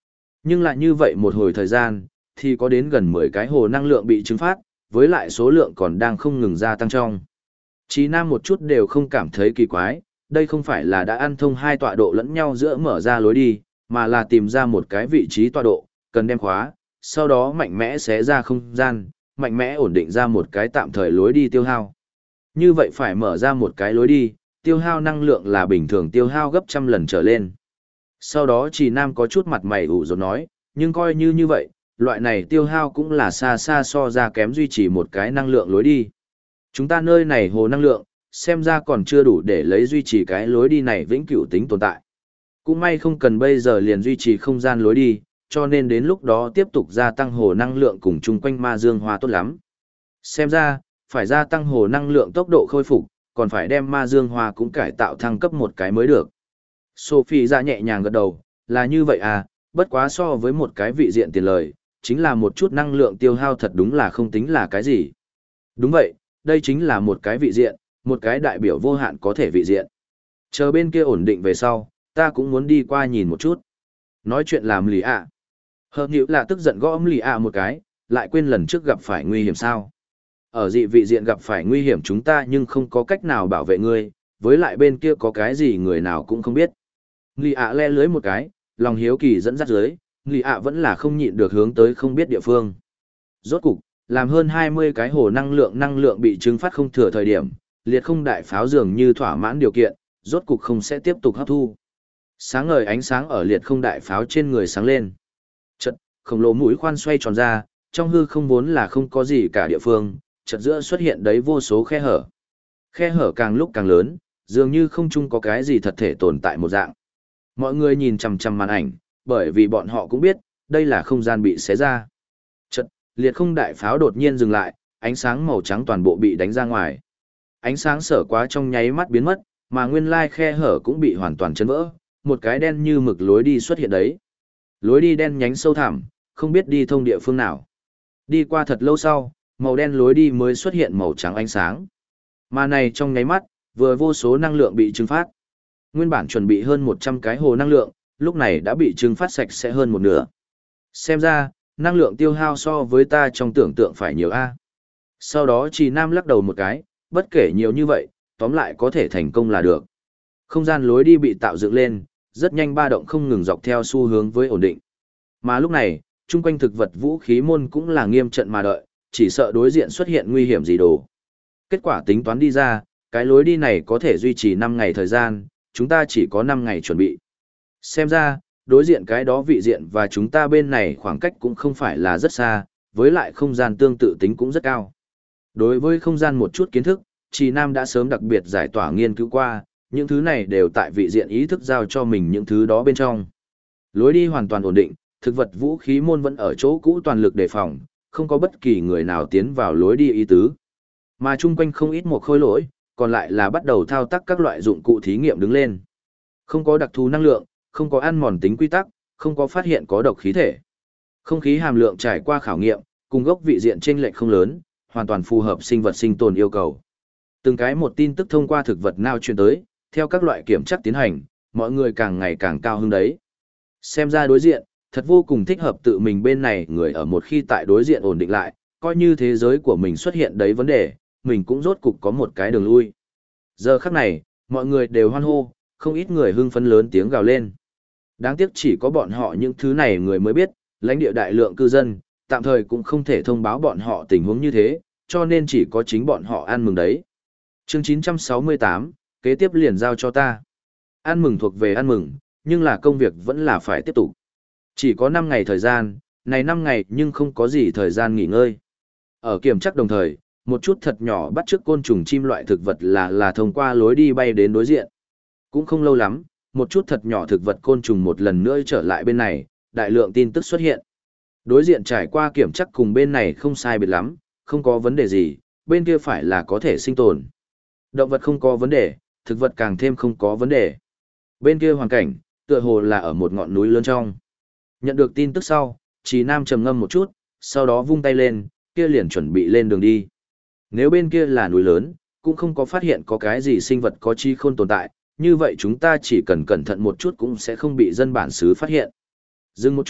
Nhưng lại như vậy một hồi thời gian, thì có đến gần 10 cái hồ năng lượng bị trừng phát, với lại số lượng còn đang không ngừng gia tăng trong. Chí Nam một chút đều không cảm thấy kỳ quái, đây không phải là đã ăn thông hai tọa độ lẫn nhau giữa mở ra lối đi, mà là tìm ra một cái vị trí tọa độ, cần đem khóa, sau đó mạnh mẽ xé ra không gian, mạnh mẽ ổn định ra một cái tạm thời lối đi tiêu hao. Như vậy phải mở ra một cái lối đi, tiêu hao năng lượng là bình thường tiêu hao gấp trăm lần trở lên. Sau đó Trì Nam có chút mặt mày ủ rột nói, nhưng coi như vậy, loại này tiêu hao cũng là xa xa so ra kém duy trì một cái năng lượng lối đi. Chúng ta nơi này hồ năng lượng, xem ra còn chưa đủ để lấy duy trì cái lối đi này vĩnh cửu tính tồn tại. Cũng may không cần bây giờ liền duy trì không gian lối đi, cho nên đến lúc đó tiếp tục gia tăng hồ năng lượng cùng chung quanh ma dương hoa tốt lắm. Xem ra, phải gia tăng hồ năng lượng tốc độ khôi phục, còn phải đem ma dương hoa cũng cải tạo thăng cấp một cái mới được. Sophie ra nhẹ nhàng gật đầu, là như vậy à, bất quá so với một cái vị diện tiền lời, chính là một chút năng lượng tiêu hao thật đúng là không tính là cái gì. Đúng vậy, đây chính là một cái vị diện, một cái đại biểu vô hạn có thể vị diện. Chờ bên kia ổn định về sau, ta cũng muốn đi qua nhìn một chút. Nói chuyện làm lì ạ. Hợp nhữ là tức giận gõ lì ạ một cái, lại quên lần trước gặp phải nguy hiểm sao. Ở dị vị diện gặp phải nguy hiểm chúng ta nhưng không có cách nào bảo vệ ngươi, với lại bên kia có cái gì người nào cũng không biết. Lì ạ le lưới một cái, lòng hiếu kỳ dẫn dắt dưới, lì ạ vẫn là không nhịn được hướng tới không biết địa phương. Rốt cục, làm hơn 20 cái hồ năng lượng bị trứng phát không thừa thời điểm, liệt không đại pháo dường như thỏa mãn điều kiện, rốt cục không sẽ tiếp tục hấp thu. Sáng ngời ánh sáng ở liệt không đại pháo trên người sáng lên. Chợt, khổng lồ mũi khoan xoay tròn ra, trong hư không vốn là không có gì cả địa phương, chợt giữa xuất hiện đấy vô số khe hở. Khe hở càng lúc càng lớn, dường như không chung có cái gì thật thể tồn tại một dạng. Mọi người nhìn chằm chằm màn ảnh, bởi vì bọn họ cũng biết, đây là không gian bị xé ra. Chợt, liệt không đại pháo đột nhiên dừng lại, ánh sáng màu trắng toàn bộ bị đánh ra ngoài. Ánh sáng sở quá trong nháy mắt biến mất, mà nguyên lai khe hở cũng bị hoàn toàn chấn vỡ, một cái đen như mực lối đi xuất hiện đấy. Lối đi đen nhánh sâu thẳm, không biết đi thông địa phương nào. Đi qua thật lâu sau, màu đen lối đi mới xuất hiện màu trắng ánh sáng. Mà này trong nháy mắt, vừa vô số năng lượng bị trừng phát. Nguyên bản chuẩn bị hơn 100 cái hồ năng lượng, lúc này đã bị trừng phát sạch sẽ hơn một nửa. Xem ra, năng lượng tiêu hao so với ta trong tưởng tượng phải nhiều a. Sau đó Trì Nam lắc đầu một cái, bất kể nhiều như vậy, tóm lại có thể thành công là được. Không gian lối đi bị tạo dựng lên, rất nhanh ba động không ngừng dọc theo xu hướng với ổn định. Mà lúc này, chung quanh thực vật vũ khí môn cũng là nghiêm trận mà đợi, chỉ sợ đối diện xuất hiện nguy hiểm gì đồ. Kết quả tính toán đi ra, cái lối đi này có thể duy trì 5 ngày thời gian, chúng ta chỉ có 5 ngày chuẩn bị. Xem ra, đối diện cái đó vị diện và chúng ta bên này khoảng cách cũng không phải là rất xa, với lại không gian tương tự tính cũng rất cao. Đối với không gian một chút kiến thức, Trì Nam đã sớm đặc biệt giải tỏa nghiên cứu qua, những thứ này đều tại vị diện ý thức giao cho mình những thứ đó bên trong. Lối đi hoàn toàn ổn định, thực vật vũ khí môn vẫn ở chỗ cũ toàn lực đề phòng, không có bất kỳ người nào tiến vào lối đi ý tứ. Mà chung quanh không ít một khối lỗi, còn lại là bắt đầu thao tác các loại dụng cụ thí nghiệm đứng lên. Không có đặc thù năng lượng, không có ăn mòn tính quy tắc, không có phát hiện có độc khí thể. Không khí hàm lượng trải qua khảo nghiệm, cùng gốc vị diện chênh lệch không lớn, hoàn toàn phù hợp sinh vật sinh tồn yêu cầu. Từng cái một tin tức thông qua thực vật nào truyền tới, theo các loại kiểm tra tiến hành, mọi người càng ngày càng cao hứng đấy. Xem ra đối diện, thật vô cùng thích hợp tự mình bên này người ở một khi tại đối diện ổn định lại, coi như thế giới của mình xuất hiện đấy vấn đề, mình cũng rốt cục có một cái đường lui. Giờ khắc này, mọi người đều hoan hô, không ít người hưng phấn lớn tiếng gào lên. Đáng tiếc chỉ có bọn họ những thứ này người mới biết, lãnh địa đại lượng cư dân, tạm thời cũng không thể thông báo bọn họ tình huống như thế, cho nên chỉ có chính bọn họ ăn mừng đấy. Chương 968, kế tiếp liền giao cho ta. Ăn mừng thuộc về ăn mừng, nhưng là công việc vẫn là phải tiếp tục. Chỉ có 5 ngày thời gian, này 5 ngày nhưng không có gì thời gian nghỉ ngơi. Ở kiểm tra đồng thời, một chút thật nhỏ bắt chước côn trùng chim loại thực vật là thông qua lối đi bay đến đối diện. Cũng không lâu lắm, một chút thật nhỏ thực vật côn trùng một lần nữa trở lại bên này, đại lượng tin tức xuất hiện. Đối diện trải qua kiểm tra cùng bên này không sai biệt lắm, không có vấn đề gì, bên kia phải là có thể sinh tồn. Động vật không có vấn đề, thực vật càng thêm không có vấn đề. Bên kia hoàn cảnh, tựa hồ là ở một ngọn núi lớn trong. Nhận được tin tức sau, Trì Nam trầm ngâm một chút, sau đó vung tay lên, kia liền chuẩn bị lên đường đi. Nếu bên kia là núi lớn, cũng không có phát hiện có cái gì sinh vật có trí khôn tồn tại, như vậy chúng ta chỉ cần cẩn thận một chút cũng sẽ không bị dân bản xứ phát hiện. Dừng một chút,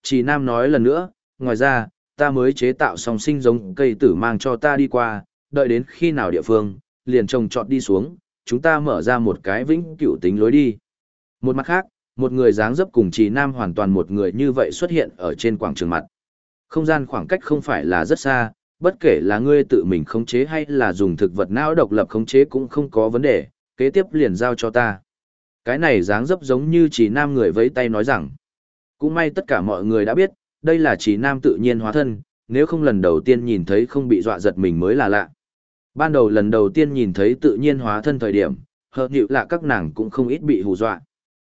Chỉ Nam nói lần nữa, ngoài ra, ta mới chế tạo xong sinh giống cây tử mang cho ta đi qua, đợi đến khi nào địa phương, liền trồng trọt đi xuống, chúng ta mở ra một cái vĩnh cửu tính lối đi. Một mặt khác, một người dáng dấp cùng Chỉ Nam hoàn toàn một người như vậy xuất hiện ở trên quảng trường mặt. Không gian khoảng cách không phải là rất xa, bất kể là ngươi tự mình khống chế hay là dùng thực vật não độc lập khống chế cũng không có vấn đề, kế tiếp liền giao cho ta. Cái này dáng dấp giống như Chỉ Nam người vẫy tay nói rằng, cũng may tất cả mọi người đã biết, đây là Chỉ Nam tự nhiên hóa thân, nếu không lần đầu tiên nhìn thấy không bị dọa giật mình mới là lạ. Ban đầu lần đầu tiên nhìn thấy tự nhiên hóa thân thời điểm, hợt nhịu lạ các nàng cũng không ít bị hù dọa.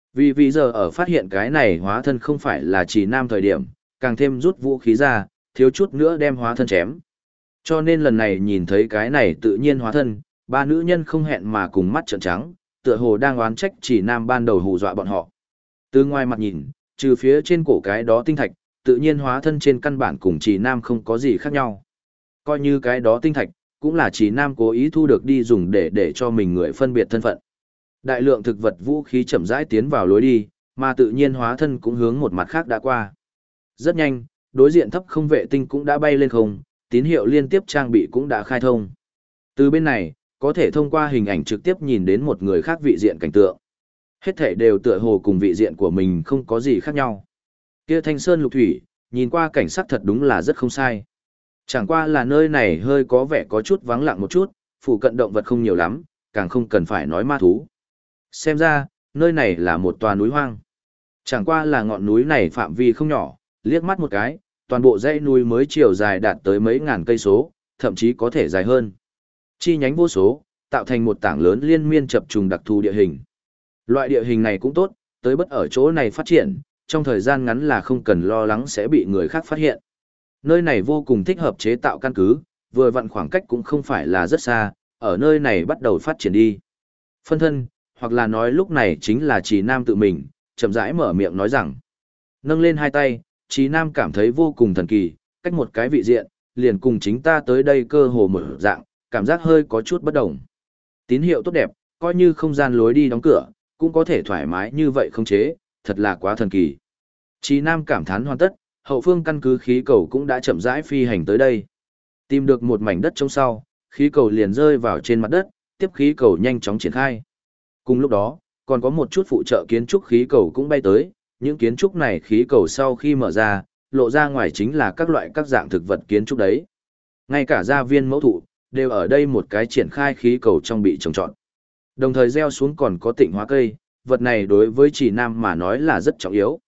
Vì giờ ở phát hiện cái này hóa thân không phải là Chỉ Nam thời điểm, càng thêm rút vũ khí ra, thiếu chút nữa đem hóa thân chém. Cho nên lần này nhìn thấy cái này tự nhiên hóa thân, ba nữ nhân không hẹn mà cùng mắt trợn trắng, tựa hồ đang oán trách Chỉ Nam ban đầu hù dọa bọn họ. Từ ngoài mặt nhìn, trừ phía trên cổ cái đó tinh thạch, tự nhiên hóa thân trên căn bản cùng Chỉ Nam không có gì khác nhau. Coi như cái đó tinh thạch, cũng là Chỉ Nam cố ý thu được đi dùng để cho mình người phân biệt thân phận. Đại lượng thực vật vũ khí chậm rãi tiến vào lối đi, mà tự nhiên hóa thân cũng hướng một mặt khác đã qua. Rất nhanh, đối diện thấp không vệ tinh cũng đã bay lên không, tín hiệu liên tiếp trang bị cũng đã khai thông. Từ bên này, có thể thông qua hình ảnh trực tiếp nhìn đến một người khác vị diện cảnh tượng. Hết thể đều tựa hồ cùng vị diện của mình không có gì khác nhau. Kia thanh sơn lục thủy, nhìn qua cảnh sắc thật đúng là rất không sai. Chẳng qua là nơi này hơi có vẻ có chút vắng lặng một chút, phụ cận động vật không nhiều lắm, càng không cần phải nói ma thú. Xem ra, nơi này là một tòa núi hoang. Chẳng qua là ngọn núi này phạm vi không nhỏ, liếc mắt một cái, toàn bộ dãy núi mới chiều dài đạt tới mấy ngàn cây số, thậm chí có thể dài hơn. Chi nhánh vô số, tạo thành một tảng lớn liên miên chập trùng đặc thù địa hình. Loại địa hình này cũng tốt, tới bất ở chỗ này phát triển, trong thời gian ngắn là không cần lo lắng sẽ bị người khác phát hiện. Nơi này vô cùng thích hợp chế tạo căn cứ, vừa vặn khoảng cách cũng không phải là rất xa, ở nơi này bắt đầu phát triển đi. Phân thân, hoặc là nói lúc này chính là Chỉ Nam tự mình, chậm rãi mở miệng nói rằng. Nâng lên hai tay, Chỉ Nam cảm thấy vô cùng thần kỳ, cách một cái vị diện, liền cùng chính ta tới đây cơ hồ mở dạng, cảm giác hơi có chút bất đồng. Tín hiệu tốt đẹp, coi như không gian lối đi đóng cửa, cũng có thể thoải mái như vậy không chế, thật là quá thần kỳ. Chỉ Nam cảm thán hoàn tất, hậu phương căn cứ khí cầu cũng đã chậm rãi phi hành tới đây. Tìm được một mảnh đất trống sau, khí cầu liền rơi vào trên mặt đất, tiếp khí cầu nhanh chóng triển khai. Cùng lúc đó, còn có một chút phụ trợ kiến trúc khí cầu cũng bay tới, những kiến trúc này khí cầu sau khi mở ra, lộ ra ngoài chính là các loại các dạng thực vật kiến trúc đấy. Ngay cả gia viên mẫu thụ, đều ở đây một cái triển khai khí cầu trong bị trồng trọt. Đồng thời gieo xuống còn có tịnh hóa cây, vật này đối với Chỉ Nam mà nói là rất trọng yếu.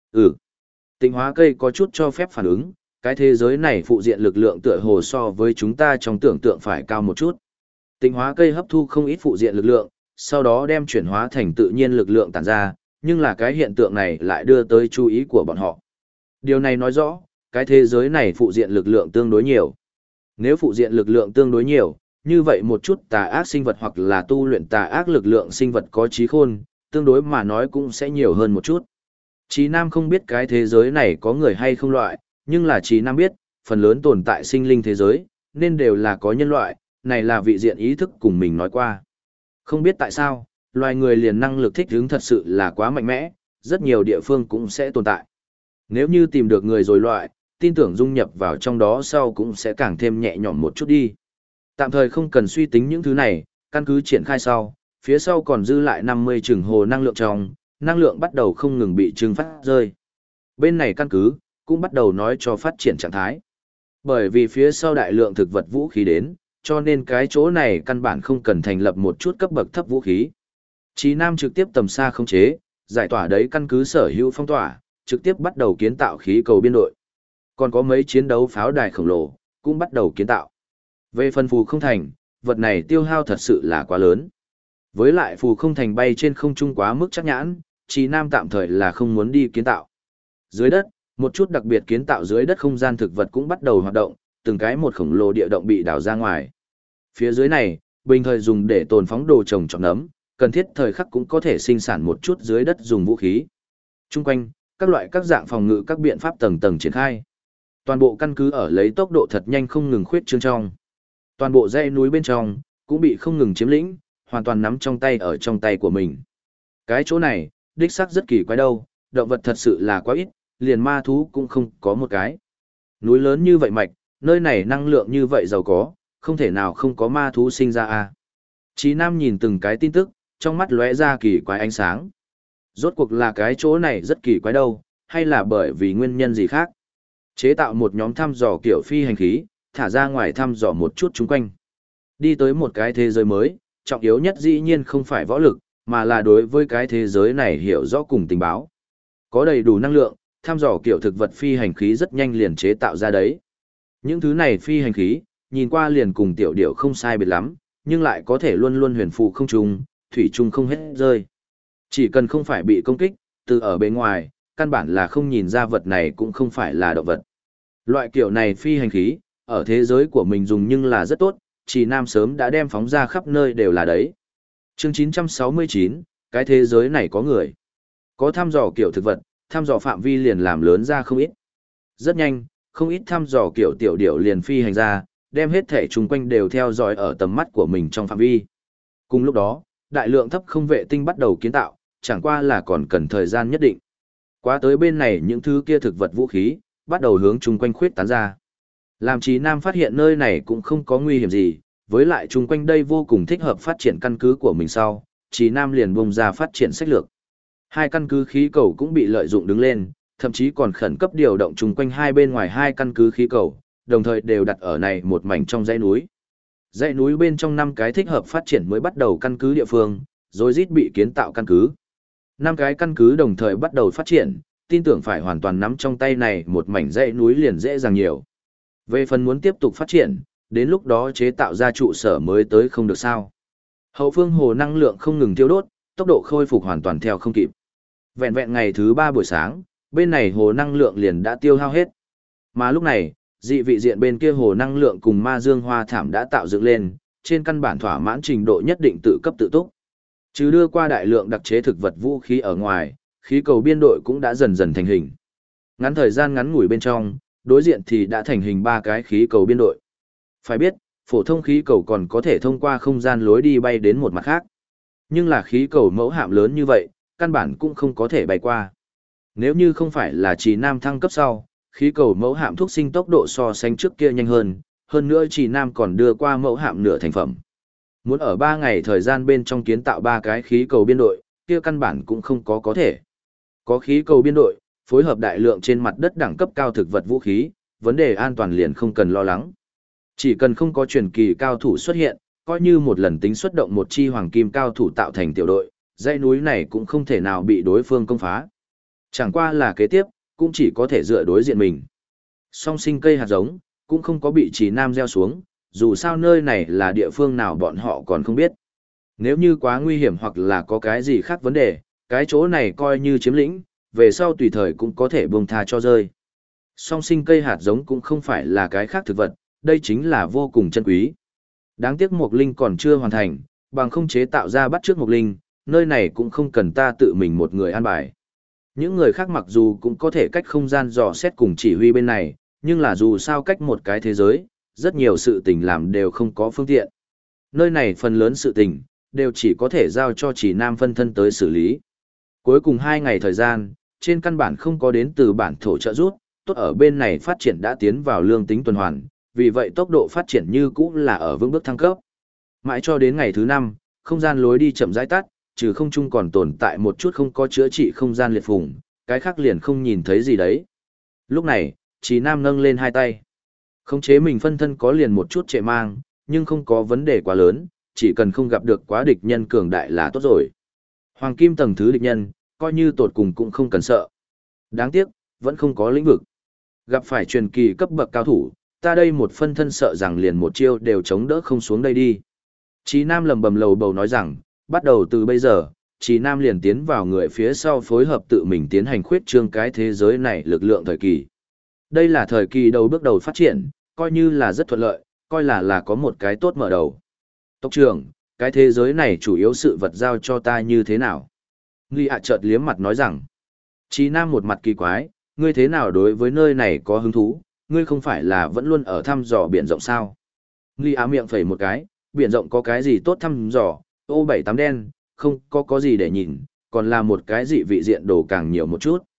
Tịnh hóa cây có chút cho phép phản ứng, cái thế giới này phụ diện lực lượng tựa hồ so với chúng ta trong tưởng tượng phải cao một chút. Tịnh hóa cây hấp thu không ít phụ diện lực lượng, sau đó đem chuyển hóa thành tự nhiên lực lượng tản ra, nhưng là cái hiện tượng này lại đưa tới chú ý của bọn họ. Điều này nói rõ, cái thế giới này phụ diện lực lượng tương đối nhiều. Nếu phụ diện lực lượng tương đối nhiều, như vậy một chút tà ác sinh vật hoặc là tu luyện tà ác lực lượng sinh vật có trí khôn, tương đối mà nói cũng sẽ nhiều hơn một chút. Chí Nam không biết cái thế giới này có người hay không loại, nhưng là Chí Nam biết, phần lớn tồn tại sinh linh thế giới, nên đều là có nhân loại, này là vị diện ý thức cùng mình nói qua. Không biết tại sao, loài người liền năng lực thích ứng thật sự là quá mạnh mẽ, rất nhiều địa phương cũng sẽ tồn tại. Nếu như tìm được người rồi loại, tin tưởng dung nhập vào trong đó sau cũng sẽ càng thêm nhẹ nhõm một chút đi. Tạm thời không cần suy tính những thứ này, căn cứ triển khai sau, phía sau còn dư lại 50 chừng hồ năng lượng trong, năng lượng bắt đầu không ngừng bị trừng phát rơi. Bên này căn cứ, cũng bắt đầu nói cho phát triển trạng thái. Bởi vì phía sau đại lượng thực vật vũ khí đến, cho nên cái chỗ này căn bản không cần thành lập một chút cấp bậc thấp vũ khí. Chí Nam trực tiếp tầm xa khống chế, giải tỏa đấy căn cứ sở hữu phong tỏa, trực tiếp bắt đầu kiến tạo khí cầu biên đội. Còn có mấy chiến đấu pháo đài khổng lồ, cũng bắt đầu kiến tạo. Về phần phù không thành, vật này tiêu hao thật sự là quá lớn. Với lại phù không thành bay trên không trung quá mức chắc nhãn, Chí Nam tạm thời là không muốn đi kiến tạo. Dưới đất, một chút đặc biệt kiến tạo dưới đất không gian thực vật cũng bắt đầu hoạt động, từng cái một khổng lồ địa động bị đào ra ngoài. Phía dưới này, bình thời dùng để tồn phóng đồ trồng trọt nấm, cần thiết thời khắc cũng có thể sinh sản một chút dưới đất dùng vũ khí. Trung quanh, các loại các dạng phòng ngự các biện pháp tầng tầng triển khai. Toàn bộ căn cứ ở lấy tốc độ thật nhanh không ngừng khuyết trương trong. Toàn bộ dãy núi bên trong cũng bị không ngừng chiếm lĩnh, hoàn toàn nắm trong tay ở trong tay của mình. Cái chỗ này, đích xác rất kỳ quái đâu, động vật thật sự là quá ít, liền ma thú cũng không có một cái. Núi lớn như vậy mạch, nơi này năng lượng như vậy giàu có, không thể nào không có ma thú sinh ra à. Chí Nam nhìn từng cái tin tức, trong mắt lóe ra kỳ quái ánh sáng. Rốt cuộc là cái chỗ này rất kỳ quái đâu, hay là bởi vì nguyên nhân gì khác? Chế tạo một nhóm thăm dò kiểu phi hành khí, thả ra ngoài thăm dò một chút chung quanh. Đi tới một cái thế giới mới, trọng yếu nhất dĩ nhiên không phải võ lực, mà là đối với cái thế giới này hiểu rõ cùng tình báo. Có đầy đủ năng lượng, thăm dò kiểu thực vật phi hành khí rất nhanh liền chế tạo ra đấy. Những thứ này phi hành khí, nhìn qua liền cùng tiểu điểu không sai biệt lắm, nhưng lại có thể luôn luôn huyền phù không trùng, thủy chung không hết rơi. Chỉ cần không phải bị công kích, từ ở bên ngoài, căn bản là không nhìn ra vật này cũng không phải là động vật. Loại kiểu này phi hành khí, ở thế giới của mình dùng nhưng là rất tốt, chỉ Nam sớm đã đem phóng ra khắp nơi đều là đấy. Chương 969, cái thế giới này có người. Có thăm dò kiểu thực vật, thăm dò phạm vi liền làm lớn ra không ít. Rất nhanh, không ít thăm dò kiểu tiểu điểu liền phi hành ra, đem hết thể chung quanh đều theo dõi ở tầm mắt của mình trong phạm vi. Cùng lúc đó, đại lượng thấp không vệ tinh bắt đầu kiến tạo, chẳng qua là còn cần thời gian nhất định. Quá tới bên này những thứ kia thực vật vũ khí, bắt đầu hướng chung quanh khuyết tán ra. Làm Chí Nam phát hiện nơi này cũng không có nguy hiểm gì, với lại chung quanh đây vô cùng thích hợp phát triển căn cứ của mình sau, Chí Nam liền bung ra phát triển sách lược. Hai căn cứ khí cầu cũng bị lợi dụng đứng lên, thậm chí còn khẩn cấp điều động chung quanh hai bên ngoài hai căn cứ khí cầu, đồng thời đều đặt ở này một mảnh trong dãy núi. Dãy núi bên trong 5 cái thích hợp phát triển mới bắt đầu căn cứ địa phương, rồi rít bị kiến tạo căn cứ. 5 cái căn cứ đồng thời bắt đầu phát triển, tin tưởng phải hoàn toàn nắm trong tay này một mảnh dãy núi liền dễ dàng nhiều. Về phần muốn tiếp tục phát triển, đến lúc đó chế tạo ra trụ sở mới tới không được sao. Hậu phương hồ năng lượng không ngừng tiêu đốt, tốc độ khôi phục hoàn toàn theo không kịp. Vẹn vẹn ngày thứ 3 buổi sáng, bên này hồ năng lượng liền đã tiêu hao hết. Mà lúc này, dị vị diện bên kia hồ năng lượng cùng ma dương hoa thảm đã tạo dựng lên, trên căn bản thỏa mãn trình độ nhất định tự cấp tự túc. Chứ đưa qua đại lượng đặc chế thực vật vũ khí ở ngoài, khí cầu biên đội cũng đã dần dần thành hình. Ngắn thời gian ngắn ngủi bên trong, đối diện thì đã thành hình 3 cái khí cầu biên đội. Phải biết, phổ thông khí cầu còn có thể thông qua không gian lối đi bay đến một mặt khác. Nhưng là khí cầu mẫu hạm lớn như vậy, căn bản cũng không có thể bay qua. Nếu như không phải là Chỉ Nam thăng cấp sau, khí cầu mẫu hạm thuốc sinh tốc độ so sánh trước kia nhanh hơn nữa Chỉ Nam còn đưa qua mẫu hạm nửa thành phẩm. Muốn ở 3 ngày thời gian bên trong kiến tạo 3 cái khí cầu biên đội, kia căn bản cũng không có thể. Có khí cầu biên đội, phối hợp đại lượng trên mặt đất đẳng cấp cao thực vật vũ khí, vấn đề an toàn liền không cần lo lắng. Chỉ cần không có truyền kỳ cao thủ xuất hiện, coi như một lần tính xuất động một chi hoàng kim cao thủ tạo thành tiểu đội, dãy núi này cũng không thể nào bị đối phương công phá. Chẳng qua là kế tiếp, cũng chỉ có thể dựa đối diện mình. Song sinh cây hạt giống, cũng không có bị Chỉ Nam gieo xuống, dù sao nơi này là địa phương nào bọn họ còn không biết. Nếu như quá nguy hiểm hoặc là có cái gì khác vấn đề, cái chỗ này coi như chiếm lĩnh, về sau tùy thời cũng có thể buông tha cho rơi. Song sinh cây hạt giống cũng không phải là cái khác thực vật, đây chính là vô cùng chân quý. Đáng tiếc Mộc Linh còn chưa hoàn thành, bằng không chế tạo ra bắt trước Mộc Linh, nơi này cũng không cần ta tự mình một người an bài. Những người khác mặc dù cũng có thể cách không gian dò xét cùng chỉ huy bên này, nhưng là dù sao cách một cái thế giới, rất nhiều sự tình làm đều không có phương tiện. Nơi này phần lớn sự tình, đều chỉ có thể giao cho Chỉ Nam phân thân tới xử lý. Cuối cùng 2 ngày thời gian, trên căn bản không có đến từ bản thổ trợ rút, tốt ở bên này phát triển đã tiến vào lương tính tuần hoàn, vì vậy tốc độ phát triển như cũ là ở vững bước thăng cấp. Mãi cho đến ngày thứ 5, không gian lối đi chậm rãi tắt, trừ không trung còn tồn tại một chút không có chữa trị không gian liệt phùng, cái khác liền không nhìn thấy gì đấy. Lúc này, Chí Nam nâng lên 2 tay. Khống chế mình phân thân có liền một chút trệ mang, nhưng không có vấn đề quá lớn, chỉ cần không gặp được quá địch nhân cường đại là tốt rồi. Hoàng kim tầng thứ địch nhân, coi như tột cùng cũng không cần sợ. Đáng tiếc, vẫn không có lĩnh vực. Gặp phải truyền kỳ cấp bậc cao thủ, ta đây một phân thân sợ rằng liền một chiêu đều chống đỡ không xuống đây đi. Chí Nam lầm bầm lầu bầu nói rằng, bắt đầu từ bây giờ, Chí Nam liền tiến vào người phía sau phối hợp tự mình tiến hành khuyết trương cái thế giới này lực lượng thời kỳ. Đây là thời kỳ đầu bước đầu phát triển, coi như là rất thuận lợi, coi là có một cái tốt mở đầu. Tộc trưởng, cái thế giới này chủ yếu sự vật giao cho ta như thế nào? Nghi ạ chợt liếm mặt nói rằng, Chí Nam một mặt kỳ quái, ngươi thế nào đối với nơi này có hứng thú, ngươi không phải là vẫn luôn ở thăm dò biển rộng sao? Nghi ạ miệng phẩy một cái, biển rộng có cái gì tốt thăm dò, ô 78 đen, không có gì để nhìn, còn là một cái dị vị diện đồ càng nhiều một chút.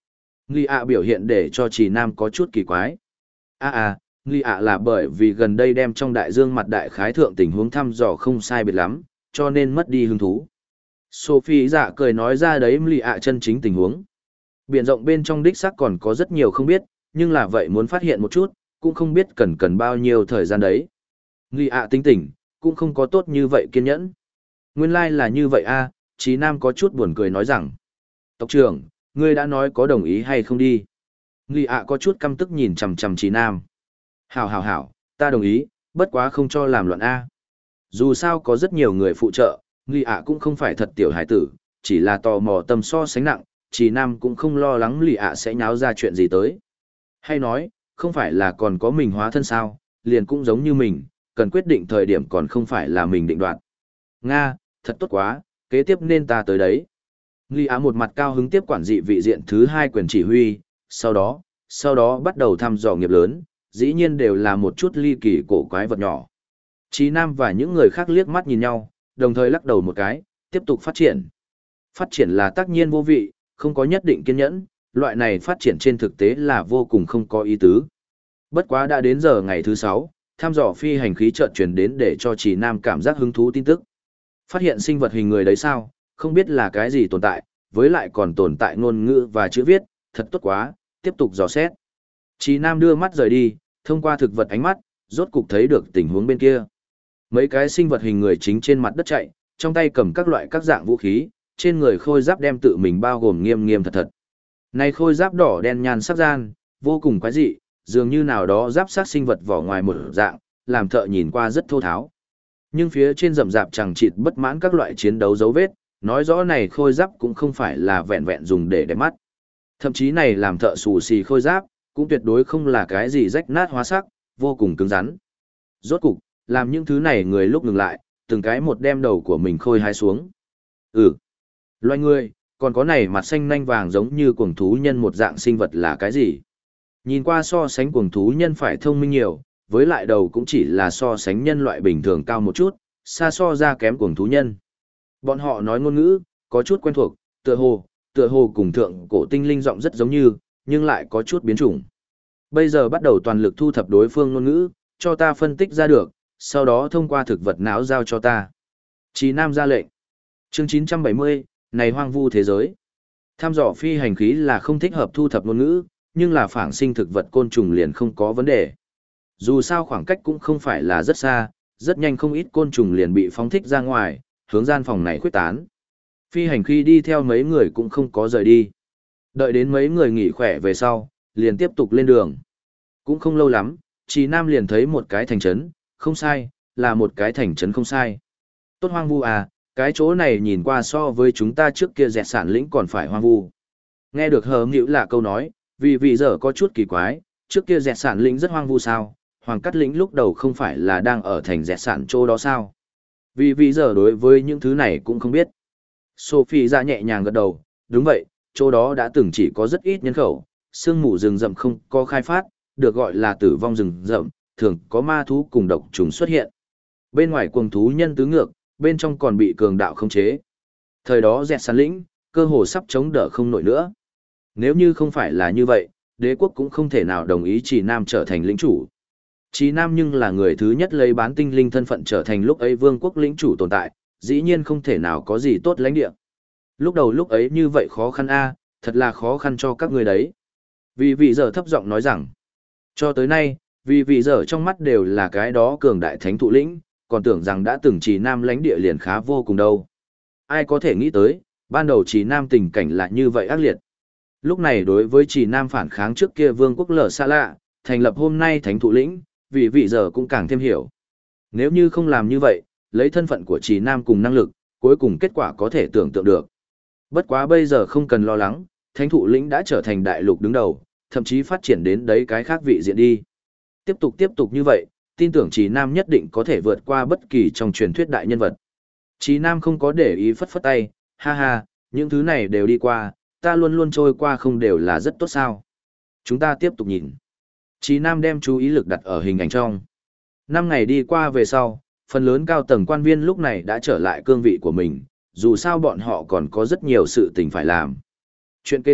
Nghi ạ biểu hiện để cho Trì Nam có chút kỳ quái. Nghi ạ là bởi vì gần đây đem trong đại dương mặt đại khái thượng tình huống thăm dò không sai biệt lắm, cho nên mất đi hứng thú. Sophie dạ cười nói ra đấy Nghi ạ chân chính tình huống. Biển rộng bên trong đích xác còn có rất nhiều không biết, nhưng là vậy muốn phát hiện một chút, cũng không biết cần bao nhiêu thời gian đấy. Nghi ạ tính tình, cũng không có tốt như vậy kiên nhẫn. Nguyên lai là như vậy a, Chí Nam có chút buồn cười nói rằng. Tộc trưởng, ngươi đã nói có đồng ý hay không đi? Nghi ạ có chút căm tức nhìn chằm chằm Chí Nam. Hảo, ta đồng ý, bất quá không cho làm loạn A. Dù sao có rất nhiều người phụ trợ, Nghi ạ cũng không phải thật tiểu hải tử, chỉ là tò mò tâm so sánh nặng, Chí Nam cũng không lo lắng Nghi ạ sẽ nháo ra chuyện gì tới. Hay nói, không phải là còn có mình hóa thân sao, liền cũng giống như mình, cần quyết định thời điểm còn không phải là mình định đoạt. Nga, thật tốt quá, kế tiếp nên ta tới đấy. Nghi Á một mặt cao hứng tiếp quản dị vị diện thứ 2 quyền chỉ huy, sau đó bắt đầu thăm dò nghiệp lớn, dĩ nhiên đều là một chút ly kỳ cổ quái vật nhỏ. Chí Nam và những người khác liếc mắt nhìn nhau, đồng thời lắc đầu một cái, tiếp tục phát triển. Phát triển là tất nhiên vô vị, không có nhất định kiên nhẫn, loại này phát triển trên thực tế là vô cùng không có ý tứ. Bất quá đã đến giờ ngày thứ 6, thăm dò phi hành khí chợt truyền đến để cho Chí Nam cảm giác hứng thú tin tức. Phát hiện sinh vật hình người đấy sao, không biết là cái gì tồn tại, với lại còn tồn tại ngôn ngữ và chữ viết, thật tốt quá, tiếp tục dò xét. Chí Nam đưa mắt rời đi, thông qua thực vật ánh mắt, rốt cục thấy được tình huống bên kia. Mấy cái sinh vật hình người chính trên mặt đất chạy, trong tay cầm các loại các dạng vũ khí, trên người khôi giáp đem tự mình bao gồm nghiêm nghiêm thật thật. Này khôi giáp đỏ đen nhàn sắc gian, vô cùng quái dị, dường như nào đó giáp sát sinh vật vỏ ngoài một dạng, làm thợ nhìn qua rất thô tháo. Nhưng phía trên rậm rạp chẳng chịt bất mãn các loại chiến đấu dấu vết, nói rõ này khôi giáp cũng không phải là vẹn vẹn dùng để đẹp mắt. Thậm chí này làm thợ xù xì khôi giáp, cũng tuyệt đối không là cái gì rách nát hóa sắc, vô cùng cứng rắn. Rốt cục, làm những thứ này người lúc ngừng lại, từng cái một đem đầu của mình khôi hái xuống. Loài người, còn có này mặt xanh nanh vàng giống như cuồng thú nhân một dạng sinh vật là cái gì? Nhìn qua so sánh cuồng thú nhân phải thông minh nhiều, với lại đầu cũng chỉ là so sánh nhân loại bình thường cao một chút, xa so ra kém cuồng thú nhân. Bọn họ nói ngôn ngữ, có chút quen thuộc, tựa hồ cùng thượng cổ tinh linh giọng rất giống như, nhưng lại có chút biến chủng. Bây giờ bắt đầu toàn lực thu thập đối phương ngôn ngữ, cho ta phân tích ra được, sau đó thông qua thực vật não giao cho ta. Chí Nam ra lệnh. Chương 970, này hoang vu thế giới. Tham dò phi hành khí là không thích hợp thu thập ngôn ngữ, nhưng là phản sinh thực vật côn trùng liền không có vấn đề. Dù sao khoảng cách cũng không phải là rất xa, rất nhanh không ít côn trùng liền bị phóng thích ra ngoài, hướng gian phòng này khuếch tán. Phi hành khí đi theo mấy người cũng không có rời đi. Đợi đến mấy người nghỉ khỏe về sau, liền tiếp tục lên đường. Cũng không lâu lắm, Chí Nam liền thấy một cái thành trấn, không sai, là một cái thành trấn không sai. Tốt hoang vu à, cái chỗ này nhìn qua so với chúng ta trước kia dẹt sản lĩnh còn phải hoang vu. Nghe được hờ nghĩu là câu nói, vì giờ có chút kỳ quái, trước kia dẹt sản lĩnh rất hoang vu sao, Hoàng Cát lĩnh lúc đầu không phải là đang ở thành dẹt sản chỗ đó sao. Vì giờ đối với những thứ này cũng không biết. Sophie ra nhẹ nhàng gật đầu, đúng vậy, chỗ đó đã từng chỉ có rất ít nhân khẩu, sương mù rừng rậm không có khai phát, được gọi là tử vong rừng rậm, thường có ma thú cùng độc trùng xuất hiện. Bên ngoài cuồng thú nhân tứ ngược, bên trong còn bị cường đạo khống chế. Thời đó dẹt sản lĩnh, cơ hồ sắp chống đỡ không nổi nữa. Nếu như không phải là như vậy, đế quốc cũng không thể nào đồng ý Chí Nam trở thành lĩnh chủ. Chí Nam nhưng là người thứ nhất lấy bán tinh linh thân phận trở thành lúc ấy vương quốc lĩnh chủ tồn tại, dĩ nhiên không thể nào có gì tốt lãnh địa. Lúc đầu lúc ấy như vậy khó khăn a, thật là khó khăn cho các người đấy. Vì giờ thấp giọng nói rằng, cho tới nay, vì giờ trong mắt đều là cái đó cường đại thánh thụ lĩnh, còn tưởng rằng đã từng Chí Nam lãnh địa liền khá vô cùng đâu. Ai có thể nghĩ tới, ban đầu Chí Nam tình cảnh là như vậy ác liệt. Lúc này đối với Chí Nam phản kháng trước kia vương quốc lở xa lạ, thành lập hôm nay thánh thụ lĩnh, vì giờ cũng càng thêm hiểu. Nếu như không làm như vậy, lấy thân phận của Chí Nam cùng năng lực, cuối cùng kết quả có thể tưởng tượng được. Bất quá bây giờ không cần lo lắng, thánh thụ lĩnh đã trở thành đại lục đứng đầu, thậm chí phát triển đến đấy cái khác vị diện đi. Tiếp tục như vậy, tin tưởng Chí Nam nhất định có thể vượt qua bất kỳ trong truyền thuyết đại nhân vật. Chí Nam không có để ý phất phất tay, ha ha, những thứ này đều đi qua, ta luôn luôn trôi qua không đều là rất tốt sao. Chúng ta tiếp tục nhìn. Chí Nam đem chú ý lực đặt ở hình ảnh trong. 5 ngày đi qua về sau, phần lớn cao tầng quan viên lúc này đã trở lại cương vị của mình, dù sao bọn họ còn có rất nhiều sự tình phải làm. Chuyện kế tiếp,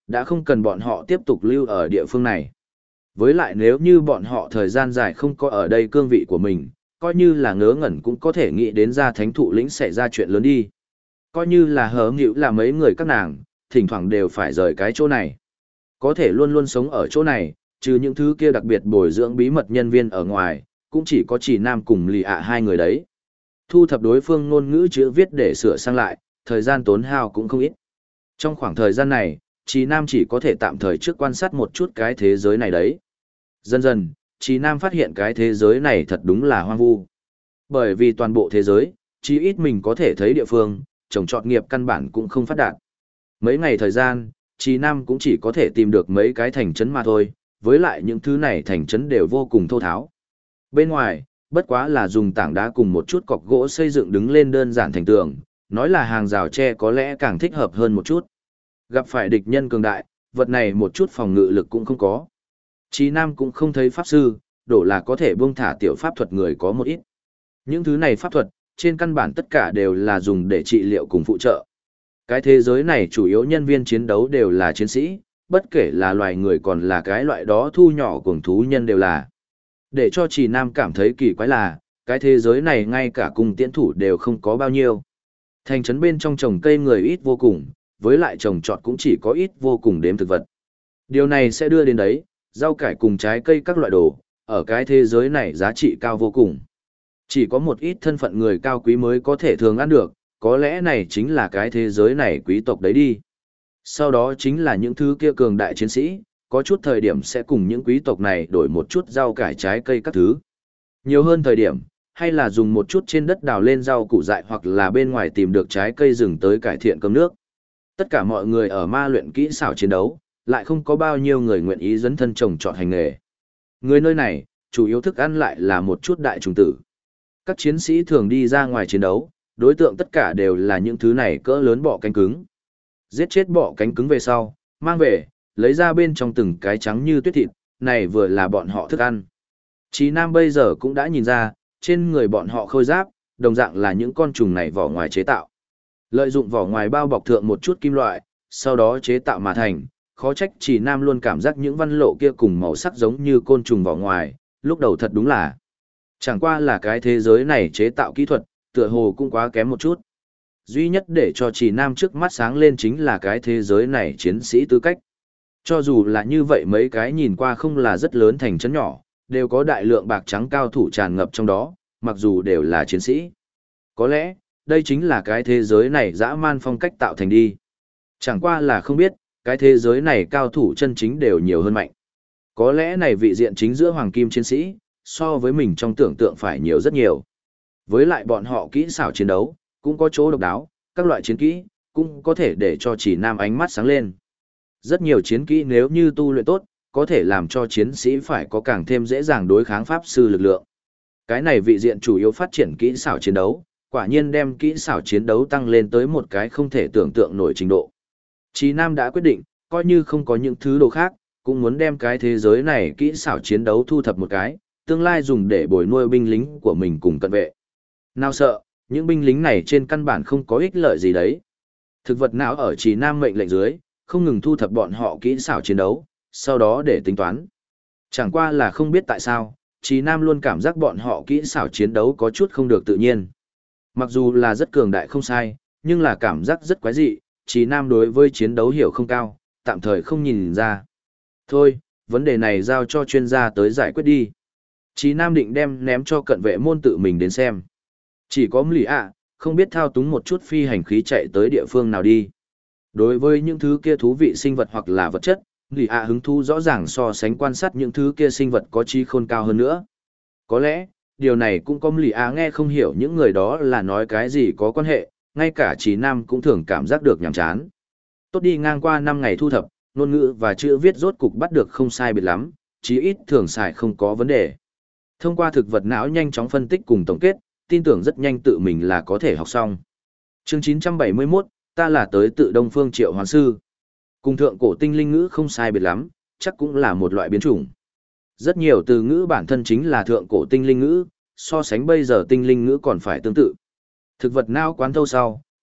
đã không cần bọn họ tiếp tục lưu ở địa phương này. Với lại nếu như bọn họ thời gian dài không có ở đây cương vị của mình, coi như là ngớ ngẩn cũng có thể nghĩ đến ra thánh thụ lĩnh xảy ra chuyện lớn đi. Coi như là hớ nghịu là mấy người các nàng, thỉnh thoảng đều phải rời cái chỗ này. Có thể luôn luôn sống ở chỗ này, trừ những thứ kia đặc biệt bồi dưỡng bí mật nhân viên ở ngoài, cũng chỉ có chỉ Nam cùng Lì ạ hai người đấy. Thu thập đối phương ngôn ngữ chữ viết để sửa sang lại, thời gian tốn hao cũng không ít. Trong khoảng thời gian này, Chí Nam chỉ có thể tạm thời trước quan sát một chút cái thế giới này đấy. Dần dần, Chí Nam phát hiện cái thế giới này thật đúng là hoang vu. Bởi vì toàn bộ thế giới, chí ít mình có thể thấy địa phương, trồng trọt nghiệp căn bản cũng không phát đạt. Mấy ngày thời gian, Chí Nam cũng chỉ có thể tìm được mấy cái thành trấn mà thôi, với lại những thứ này thành trấn đều vô cùng thô tháo. Bên ngoài, bất quá là dùng tảng đá cùng một chút cọc gỗ xây dựng đứng lên đơn giản thành tường, nói là hàng rào tre có lẽ càng thích hợp hơn một chút. Gặp phải địch nhân cường đại, vật này một chút phòng ngự lực cũng không có. Chí Nam cũng không thấy pháp sư, đổ là có thể buông thả tiểu pháp thuật người có một ít. Những thứ này pháp thuật, trên căn bản tất cả đều là dùng để trị liệu cùng phụ trợ. Cái thế giới này chủ yếu nhân viên chiến đấu đều là chiến sĩ, bất kể là loài người còn là cái loại đó thu nhỏ cuồng thú nhân đều là. Để cho Chỉ Nam cảm thấy kỳ quái là, cái thế giới này ngay cả cùng tiễn thủ đều không có bao nhiêu. Thành trấn bên trong trồng cây người ít vô cùng, với lại trồng trọt cũng chỉ có ít vô cùng đếm thực vật. Điều này sẽ đưa đến đấy, rau cải cùng trái cây các loại đồ, ở cái thế giới này giá trị cao vô cùng. Chỉ có một ít thân phận người cao quý mới có thể thường ăn được, có lẽ này chính là cái thế giới này quý tộc đấy đi. Sau đó chính là những thứ kia cường đại chiến sĩ, có chút thời điểm sẽ cùng những quý tộc này đổi một chút rau cải trái cây các thứ. Nhiều hơn thời điểm, hay là dùng một chút trên đất đào lên rau củ dại hoặc là bên ngoài tìm được trái cây rừng tới cải thiện cơm nước. Tất cả mọi người ở ma luyện kỹ xảo chiến đấu, lại không có bao nhiêu người nguyện ý dấn thân trồng trọt hành nghề. Người nơi này, chủ yếu thức ăn lại là một chút đại trùng tử. Các chiến sĩ thường đi ra ngoài chiến đấu, đối tượng tất cả đều là những thứ này cỡ lớn bọ cánh cứng. Giết chết bọ cánh cứng về sau, mang về, lấy ra bên trong từng cái trắng như tuyết thịt, này vừa là bọn họ thức ăn. Chí Nam bây giờ cũng đã nhìn ra, trên người bọn họ khôi giáp, đồng dạng là những con trùng này vỏ ngoài chế tạo. Lợi dụng vỏ ngoài bao bọc thượng một chút kim loại, sau đó chế tạo mà thành, khó trách Chí Nam luôn cảm giác những văn lộ kia cùng màu sắc giống như côn trùng vỏ ngoài, lúc đầu thật đúng là. Chẳng qua là cái thế giới này chế tạo kỹ thuật, tựa hồ cũng quá kém một chút. Duy nhất để cho Chí Nam trước mắt sáng lên chính là cái thế giới này chiến sĩ tư cách. Cho dù là như vậy mấy cái nhìn qua không là rất lớn thành trấn nhỏ, đều có đại lượng bạc trắng cao thủ tràn ngập trong đó, mặc dù đều là chiến sĩ. Có lẽ, đây chính là cái thế giới này dã man phong cách tạo thành đi. Chẳng qua là không biết, cái thế giới này cao thủ chân chính đều nhiều hơn mạnh. Có lẽ này vị diện chính giữa hoàng kim chiến sĩ, so với mình trong tưởng tượng phải nhiều rất nhiều. Với lại bọn họ kỹ xảo chiến đấu, cũng có chỗ độc đáo, các loại chiến kỹ, cũng có thể để cho Chỉ Nam ánh mắt sáng lên. Rất nhiều chiến kỹ nếu như tu luyện tốt, có thể làm cho chiến sĩ phải có càng thêm dễ dàng đối kháng pháp sư lực lượng. Cái này vị diện chủ yếu phát triển kỹ xảo chiến đấu, quả nhiên đem kỹ xảo chiến đấu tăng lên tới một cái không thể tưởng tượng nổi trình độ. Chí Nam đã quyết định, coi như không có những thứ đồ khác, cũng muốn đem cái thế giới này kỹ xảo chiến đấu thu thập một cái, tương lai dùng để bồi nuôi binh lính của mình cùng cận vệ. Nào sợ, những binh lính này trên căn bản không có ích lợi gì đấy. Thực vật não ở Chí Nam mệnh lệnh dưới, không ngừng thu thập bọn họ kỹ xảo chiến đấu, sau đó để tính toán. Chẳng qua là không biết tại sao, Chí Nam luôn cảm giác bọn họ kỹ xảo chiến đấu có chút không được tự nhiên. Mặc dù là rất cường đại không sai, nhưng là cảm giác rất quái dị, Chí Nam đối với chiến đấu hiểu không cao, tạm thời không nhìn ra. Thôi, vấn đề này giao cho chuyên gia tới giải quyết đi. Chí Nam định đem ném cho cận vệ môn tự mình đến xem. Chỉ có Mlý ạ, không biết thao túng một chút phi hành khí chạy tới địa phương nào đi. Đối với những thứ kia thú vị sinh vật hoặc là vật chất, Lì ạ hứng thú rõ ràng so sánh quan sát những thứ kia sinh vật có trí khôn cao hơn nữa. Có lẽ, điều này cũng có Lì ạ nghe không hiểu những người đó là nói cái gì có quan hệ, ngay cả Chí Nam cũng thường cảm giác được nhàm chán. Tốt đi ngang qua 5 ngày thu thập, ngôn ngữ và chữ viết rốt cục bắt được không sai biệt lắm, chí ít thường xài không có vấn đề. Thông qua thực vật não nhanh chóng phân tích cùng tổng kết, tin tưởng rất nhanh tự mình là có thể học xong. Chương 971, ta là tới tự Đông Phương Triệu Hoán Sư. Cùng thượng cổ tinh linh ngữ không sai biệt lắm, chắc cũng là một loại biến chủng. Rất nhiều từ ngữ bản thân chính là thượng cổ tinh linh ngữ, so sánh bây giờ tinh linh ngữ còn phải tương tự. Thực vật não quán thâu sau,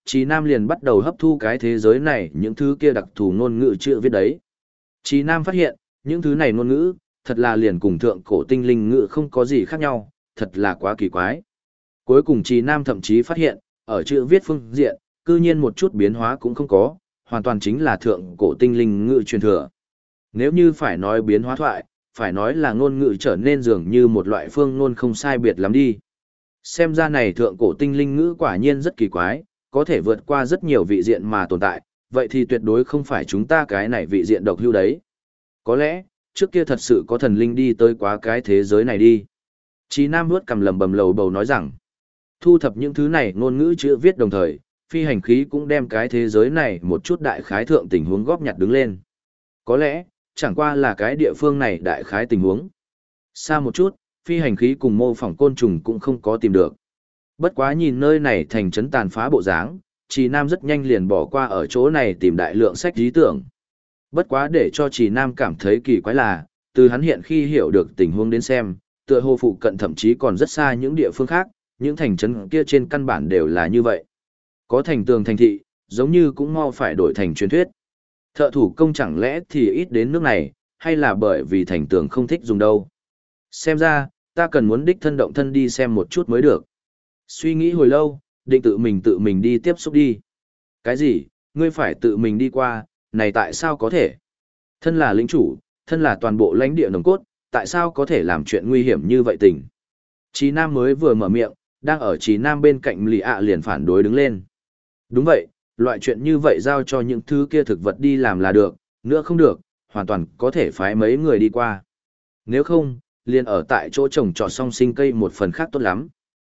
Trí Nam liền bắt đầu hấp thu cái thế giới này những thứ kia đặc thù ngôn ngữ chữ viết đấy. Trí Nam phát hiện, những thứ này ngôn ngữ, thật là liền cùng thượng cổ tinh linh ngữ không có gì khác nhau, thật là quá kỳ quái. Cuối cùng Trí Nam thậm chí phát hiện, ở chữ viết phương diện, cư nhiên một chút biến hóa cũng không có, hoàn toàn chính là thượng cổ tinh linh ngữ truyền thừa. Nếu như phải nói biến hóa thoại, phải nói là ngôn ngữ trở nên dường như một loại phương ngôn không sai biệt lắm đi. Xem ra này thượng cổ tinh linh ngữ quả nhiên rất kỳ quái, có thể vượt qua rất nhiều vị diện mà tồn tại, vậy thì tuyệt đối không phải chúng ta cái này vị diện độc hưu đấy. Có lẽ, trước kia thật sự có thần linh đi tới quá cái thế giới này đi. Chí Nam nuốt cầm lầm bầm lầu bầu nói rằng, thu thập những thứ này ngôn ngữ chữ viết đồng thời, phi hành khí cũng đem cái thế giới này một chút đại khái thượng tình huống góp nhặt đứng lên. Có lẽ, chẳng qua là cái địa phương này đại khái tình huống. Xa một chút, phi hành khí cùng mô phỏng côn trùng cũng không có tìm được. Bất quá nhìn nơi này thành trấn tàn phá bộ dáng, Trì Nam rất nhanh liền bỏ qua ở chỗ này tìm đại lượng sách lý tưởng. Bất quá để cho Trì Nam cảm thấy kỳ quái là, từ hắn hiện khi hiểu được tình huống đến xem, tựa hồ phụ cận thậm chí còn rất xa những địa phương khác, những thành trấn kia trên căn bản đều là như vậy. Có thành tường thành thị, giống như cũng mau phải đổi thành truyền thuyết. Thợ thủ công chẳng lẽ thì ít đến nước này, hay là bởi vì thành tường không thích dùng đâu. Xem ra, ta cần muốn đích thân động thân đi xem một chút mới được. Suy nghĩ hồi lâu, định tự mình đi tiếp xúc đi. Cái gì, ngươi phải tự mình đi qua, này tại sao có thể? Thân là lĩnh chủ, thân là toàn bộ lãnh địa nồng cốt, tại sao có thể làm chuyện nguy hiểm như vậy tình? Chí Nam mới vừa mở miệng, đang ở Chí Nam bên cạnh Lì ạ liền phản đối đứng lên. Đúng vậy, loại chuyện như vậy giao cho những thứ kia thực vật đi làm là được, nữa không được, hoàn toàn có thể phái mấy người đi qua. Nếu không, liền ở tại chỗ trồng trọt song sinh cây một phần khác tốt lắm.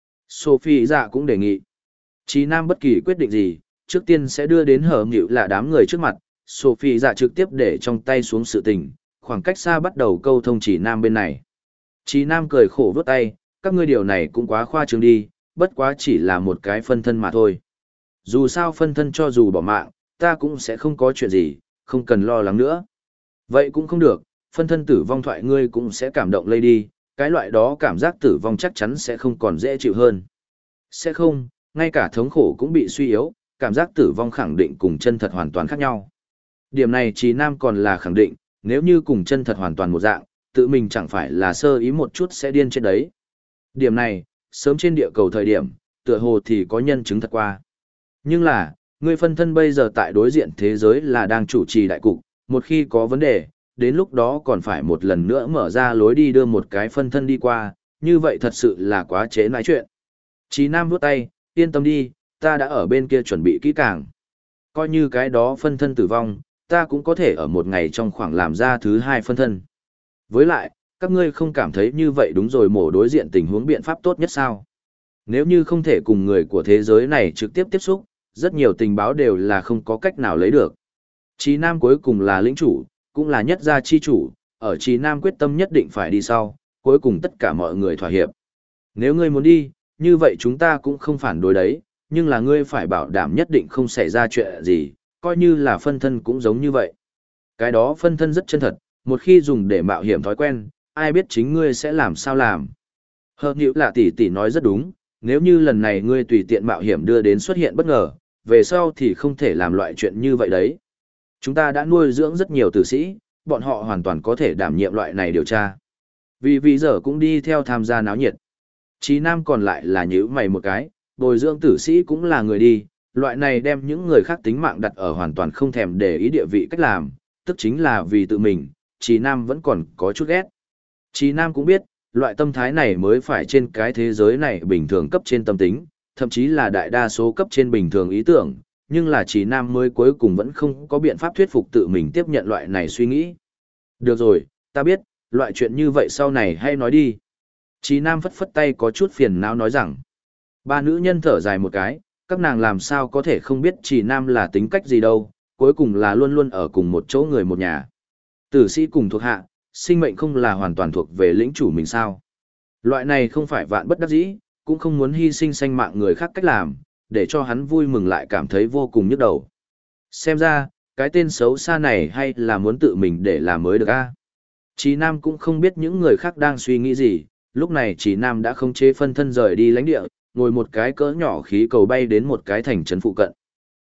Sophie dạ cũng đề nghị. Chí Nam bất kỳ quyết định gì, trước tiên sẽ đưa đến hở nhịu là đám người trước mặt. Sophie dạ trực tiếp để trong tay xuống sự tình, khoảng cách xa bắt đầu câu thông Chí Nam bên này. Chí Nam cười khổ vướt tay, các ngươi điều này cũng quá khoa trương đi, bất quá chỉ là một cái phân thân mà thôi. Dù sao phân thân cho dù bỏ mạng, ta cũng sẽ không có chuyện gì, không cần lo lắng nữa. Vậy cũng không được, phân thân tử vong thoại ngươi cũng sẽ cảm động lây đi, cái loại đó cảm giác tử vong chắc chắn sẽ không còn dễ chịu hơn. Sẽ không, ngay cả thống khổ cũng bị suy yếu, cảm giác tử vong khẳng định cùng chân thật hoàn toàn khác nhau. Điểm này Chí Nam còn là khẳng định, nếu như cùng chân thật hoàn toàn một dạng, tự mình chẳng phải là sơ ý một chút sẽ điên chết đấy. Điểm này, sớm trên địa cầu thời điểm, tựa hồ thì có nhân chứng thật qua. Nhưng là, ngươi phân thân bây giờ tại đối diện thế giới là đang chủ trì đại cục, một khi có vấn đề, đến lúc đó còn phải một lần nữa mở ra lối đi đưa một cái phân thân đi qua, như vậy thật sự là quá trễ nói chuyện. Chí Nam vuốt tay, yên tâm đi, ta đã ở bên kia chuẩn bị kỹ càng. Coi như cái đó phân thân tử vong, ta cũng có thể ở một ngày trong khoảng làm ra thứ hai phân thân. Với lại, các ngươi không cảm thấy như vậy đúng rồi mổ đối diện tình huống biện pháp tốt nhất sao? Nếu như không thể cùng người của thế giới này trực tiếp tiếp xúc, rất nhiều tình báo đều là không có cách nào lấy được. Chí Nam cuối cùng là lĩnh chủ, cũng là nhất gia chi chủ, ở Chí Nam quyết tâm nhất định phải đi sau, cuối cùng tất cả mọi người thỏa hiệp. Nếu ngươi muốn đi, như vậy chúng ta cũng không phản đối đấy, nhưng là ngươi phải bảo đảm nhất định không xảy ra chuyện gì, coi như là phân thân cũng giống như vậy. Cái đó phân thân rất chân thật, một khi dùng để mạo hiểm thói quen, ai biết chính ngươi sẽ làm sao làm. Hợp nhữ là tỷ tỷ nói rất đúng, nếu như lần này ngươi tùy tiện mạo hiểm đưa đến xuất hiện bất ngờ, về sau thì không thể làm loại chuyện như vậy đấy. Chúng ta đã nuôi dưỡng rất nhiều tử sĩ, bọn họ hoàn toàn có thể đảm nhiệm loại này điều tra. Vì giờ cũng đi theo tham gia náo nhiệt. Chí Nam còn lại là nhíu mày một cái, bồi dưỡng tử sĩ cũng là người đi, loại này đem những người khác tính mạng đặt ở hoàn toàn không thèm để ý địa vị cách làm, tức chính là vì tự mình, Chí Nam vẫn còn có chút ghét. Chí Nam cũng biết, loại tâm thái này mới phải trên cái thế giới này bình thường cấp trên tâm tính, thậm chí là đại đa số cấp trên bình thường ý tưởng, nhưng là Chí Nam mới cuối cùng vẫn không có biện pháp thuyết phục tự mình tiếp nhận loại này suy nghĩ. Được rồi, ta biết, loại chuyện như vậy sau này hay nói đi. Chí Nam phất phất tay có chút phiền não nói rằng, ba nữ nhân thở dài một cái, các nàng làm sao có thể không biết Chí Nam là tính cách gì đâu, cuối cùng là luôn luôn ở cùng một chỗ người một nhà. Tử sĩ cùng thuộc hạ, sinh mệnh không là hoàn toàn thuộc về lĩnh chủ mình sao. Loại này không phải vạn bất đắc dĩ, cũng không muốn hy sinh sanh mạng người khác cách làm, để cho hắn vui mừng lại cảm thấy vô cùng nhức đầu. Xem ra, cái tên xấu xa này hay là muốn tự mình để làm mới được a. Chí Nam cũng không biết những người khác đang suy nghĩ gì, lúc này Chí Nam đã không chế phân thân rời đi lãnh địa, ngồi một cái cỡ nhỏ khí cầu bay đến một cái thành trấn phụ cận.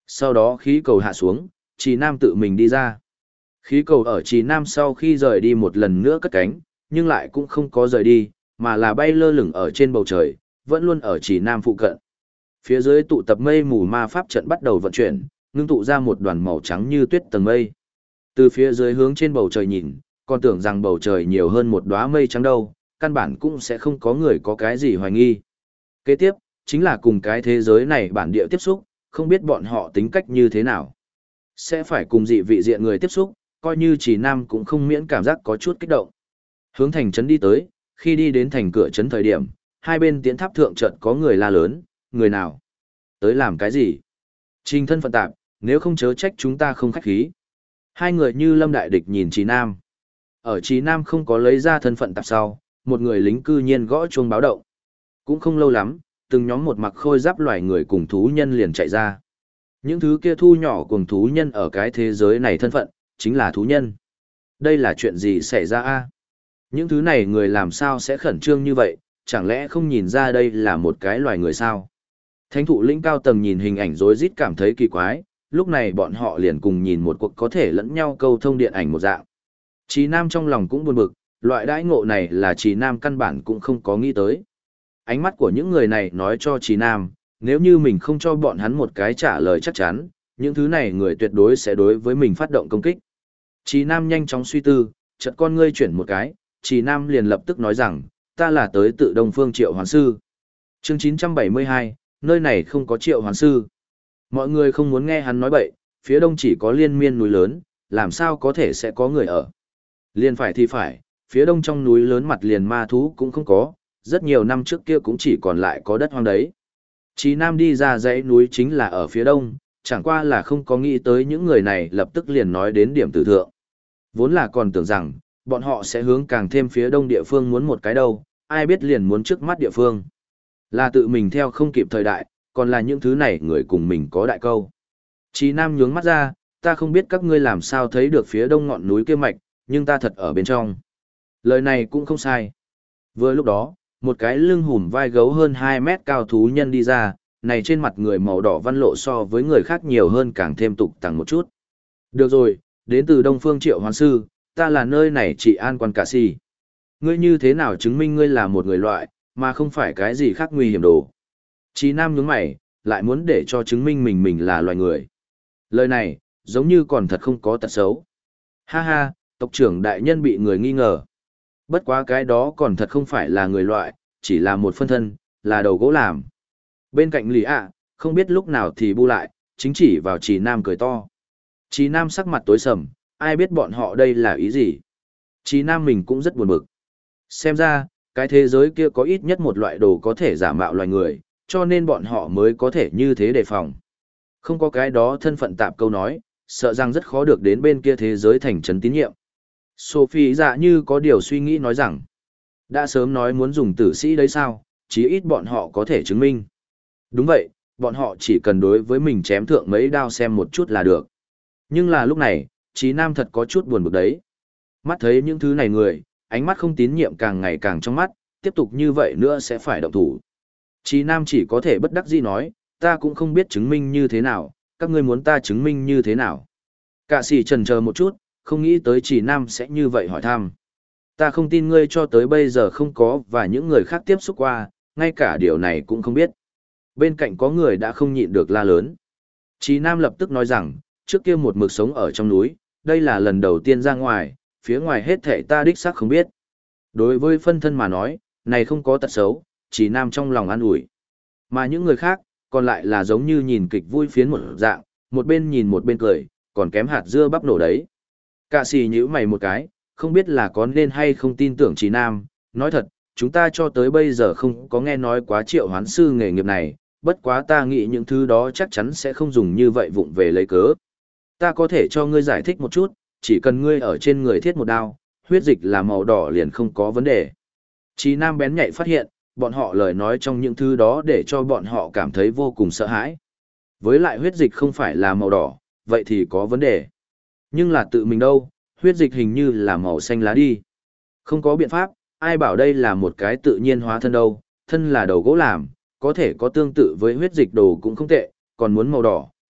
Sau đó khí cầu hạ xuống, Trì Nam tự mình đi ra. Khí cầu ở Trì Nam sau khi rời đi một lần nữa cất cánh, nhưng lại cũng không có rời đi, mà là bay lơ lửng ở trên bầu trời, vẫn luôn ở Trì Nam phụ cận. Phía dưới tụ tập mây mù ma pháp trận bắt đầu vận chuyển, ngưng tụ ra một đoàn màu trắng như tuyết tầng mây. Từ phía dưới hướng trên bầu trời nhìn, còn tưởng rằng bầu trời nhiều hơn một đóa mây trắng đâu, căn bản cũng sẽ không có người có cái gì hoài nghi. Kế tiếp, chính là cùng cái thế giới này bản địa tiếp xúc, không biết bọn họ tính cách như thế nào. Sẽ phải cùng dị vị diện người tiếp xúc, coi như Trì Nam cũng không miễn cảm giác có chút kích động. Hướng thành trấn đi tới, khi đi đến thành cửa trấn thời điểm, hai bên tiến tháp thượng trận có người la lớn, người nào? Tới làm cái gì? Trình thân phận tạp, nếu không chớ trách chúng ta không khách khí. Hai người như lâm đại địch nhìn Trì Nam. Ở Trì Nam không có lấy ra thân phận tạp sau, một người lính cư nhiên gõ chuông báo động. Cũng không lâu lắm, từng nhóm một mặc khôi giáp loài người cùng thú nhân liền chạy ra. Những thứ kia thu nhỏ cùng thú nhân ở cái thế giới này thân phận, chính là thú nhân. Đây là chuyện gì xảy ra a? Những thứ này người làm sao sẽ khẩn trương như vậy, chẳng lẽ không nhìn ra đây là một cái loài người sao? Thánh thụ lĩnh cao tầng nhìn hình ảnh rối rít cảm thấy kỳ quái, lúc này bọn họ liền cùng nhìn một cuộc có thể lẫn nhau câu thông điện ảnh một dạng. Trì Nam trong lòng cũng buồn bực, loại đãi ngộ này là Trì Nam căn bản cũng không có nghĩ tới. Ánh mắt của những người này nói cho Trì Nam, nếu như mình không cho bọn hắn một cái trả lời chắc chắn, những thứ này người tuyệt đối sẽ đối với mình phát động công kích. Trì Nam nhanh chóng suy tư, chợt con ngươi chuyển một cái, Trì Nam liền lập tức nói rằng, ta là tới tự Đông Phương Triệu Hoán Sư. Chương 972, nơi này không có Triệu Hoán Sư. Mọi người không muốn nghe hắn nói bậy, phía đông chỉ có liên miên núi lớn, làm sao có thể sẽ có người ở. Liên phải thì phải, phía đông trong núi lớn mặt liền ma thú cũng không có, rất nhiều năm trước kia cũng chỉ còn lại có đất hoang đấy. Trì Nam đi ra dãy núi chính là ở phía đông, chẳng qua là không có nghĩ tới những người này lập tức liền nói đến điểm tử thượng. Vốn là còn tưởng rằng, bọn họ sẽ hướng càng thêm phía đông địa phương muốn một cái đâu, ai biết liền muốn trước mắt địa phương. Là tự mình theo không kịp thời đại, còn là những thứ này người cùng mình có đại câu. Trì Nam nhướng mắt ra, ta không biết các ngươi làm sao thấy được phía đông ngọn núi kia mạch, nhưng ta thật ở bên trong. Lời này cũng không sai. Vừa lúc đó, một cái lưng hùm vai gấu hơn 2 mét cao thú nhân đi ra, này trên mặt người màu đỏ văn lộ so với người khác nhiều hơn càng thêm tục tằng một chút. Được rồi, đến từ Đông Phương Triệu Hoán Sư, ta là nơi này trị an quan cả si. Ngươi như thế nào chứng minh ngươi là một người loại, mà không phải cái gì khác nguy hiểm đồ. Trì Nam nhướng mày, lại muốn để cho chứng minh mình là loài người. Lời này, giống như còn thật không có tật xấu. Ha ha, tộc trưởng đại nhân bị người nghi ngờ. Bất quá cái đó còn thật không phải là người loại, chỉ là một phân thân, là đầu gỗ làm. Bên cạnh Lý ạ, không biết lúc nào thì bu lại, chính chỉ vào Trì Nam cười to. Trì Nam sắc mặt tối sầm, ai biết bọn họ đây là ý gì. Trì Nam mình cũng rất buồn bực. Xem ra, cái thế giới kia có ít nhất một loại đồ có thể giả mạo loài người, cho nên bọn họ mới có thể như thế đề phòng. Không có cái đó thân phận tạp câu nói, sợ rằng rất khó được đến bên kia thế giới thành trấn tín nhiệm. Sophie dạ như có điều suy nghĩ nói rằng, đã sớm nói muốn dùng tử sĩ đấy sao, chí ít bọn họ có thể chứng minh. Đúng vậy, bọn họ chỉ cần đối với mình chém thượng mấy đao xem một chút là được. Nhưng là lúc này, Trí Nam thật có chút buồn bực đấy. Mắt thấy những thứ này người, ánh mắt không tín nhiệm càng ngày càng trong mắt, tiếp tục như vậy nữa sẽ phải động thủ. Trí Nam chỉ có thể bất đắc dĩ nói, ta cũng không biết chứng minh như thế nào, các ngươi muốn ta chứng minh như thế nào. Cả sĩ chần chờ một chút, không nghĩ tới Trí Nam sẽ như vậy hỏi thăm. Ta không tin ngươi cho tới bây giờ không có và những người khác tiếp xúc qua, ngay cả điều này cũng không biết. Bên cạnh có người đã không nhịn được la lớn. Trí Nam lập tức nói rằng, trước kia một mực sống ở trong núi, đây là lần đầu tiên ra ngoài, phía ngoài hết thảy ta đích xác không biết. Đối với phân thân mà nói, này không có tật xấu, Trí Nam trong lòng an ủi. Mà những người khác, còn lại là giống như nhìn kịch vui phiến một dạng, một bên nhìn một bên cười, còn kém hạt dưa bắp nổ đấy. Cả xì nhíu mày một cái, không biết là có nên hay không tin tưởng Trí Nam, nói thật, chúng ta cho tới bây giờ không có nghe nói quá triệu hoán sư nghề nghiệp này, bất quá ta nghĩ những thứ đó chắc chắn sẽ không dùng như vậy vụng về lấy cớ. Ta có thể cho ngươi giải thích một chút, chỉ cần ngươi ở trên người thiết một đao, huyết dịch là màu đỏ liền không có vấn đề. Trí Nam bén nhạy phát hiện, bọn họ lời nói trong những thứ đó để cho bọn họ cảm thấy vô cùng sợ hãi. Với lại huyết dịch không phải là màu đỏ, vậy thì có vấn đề. Nhưng là tự mình đâu, huyết dịch hình như là màu xanh lá đi. Không có biện pháp, ai bảo đây là một cái tự nhiên hóa thân đâu, thân là đầu gỗ làm, có thể có tương tự với huyết dịch đồ cũng không tệ, còn muốn màu đỏ,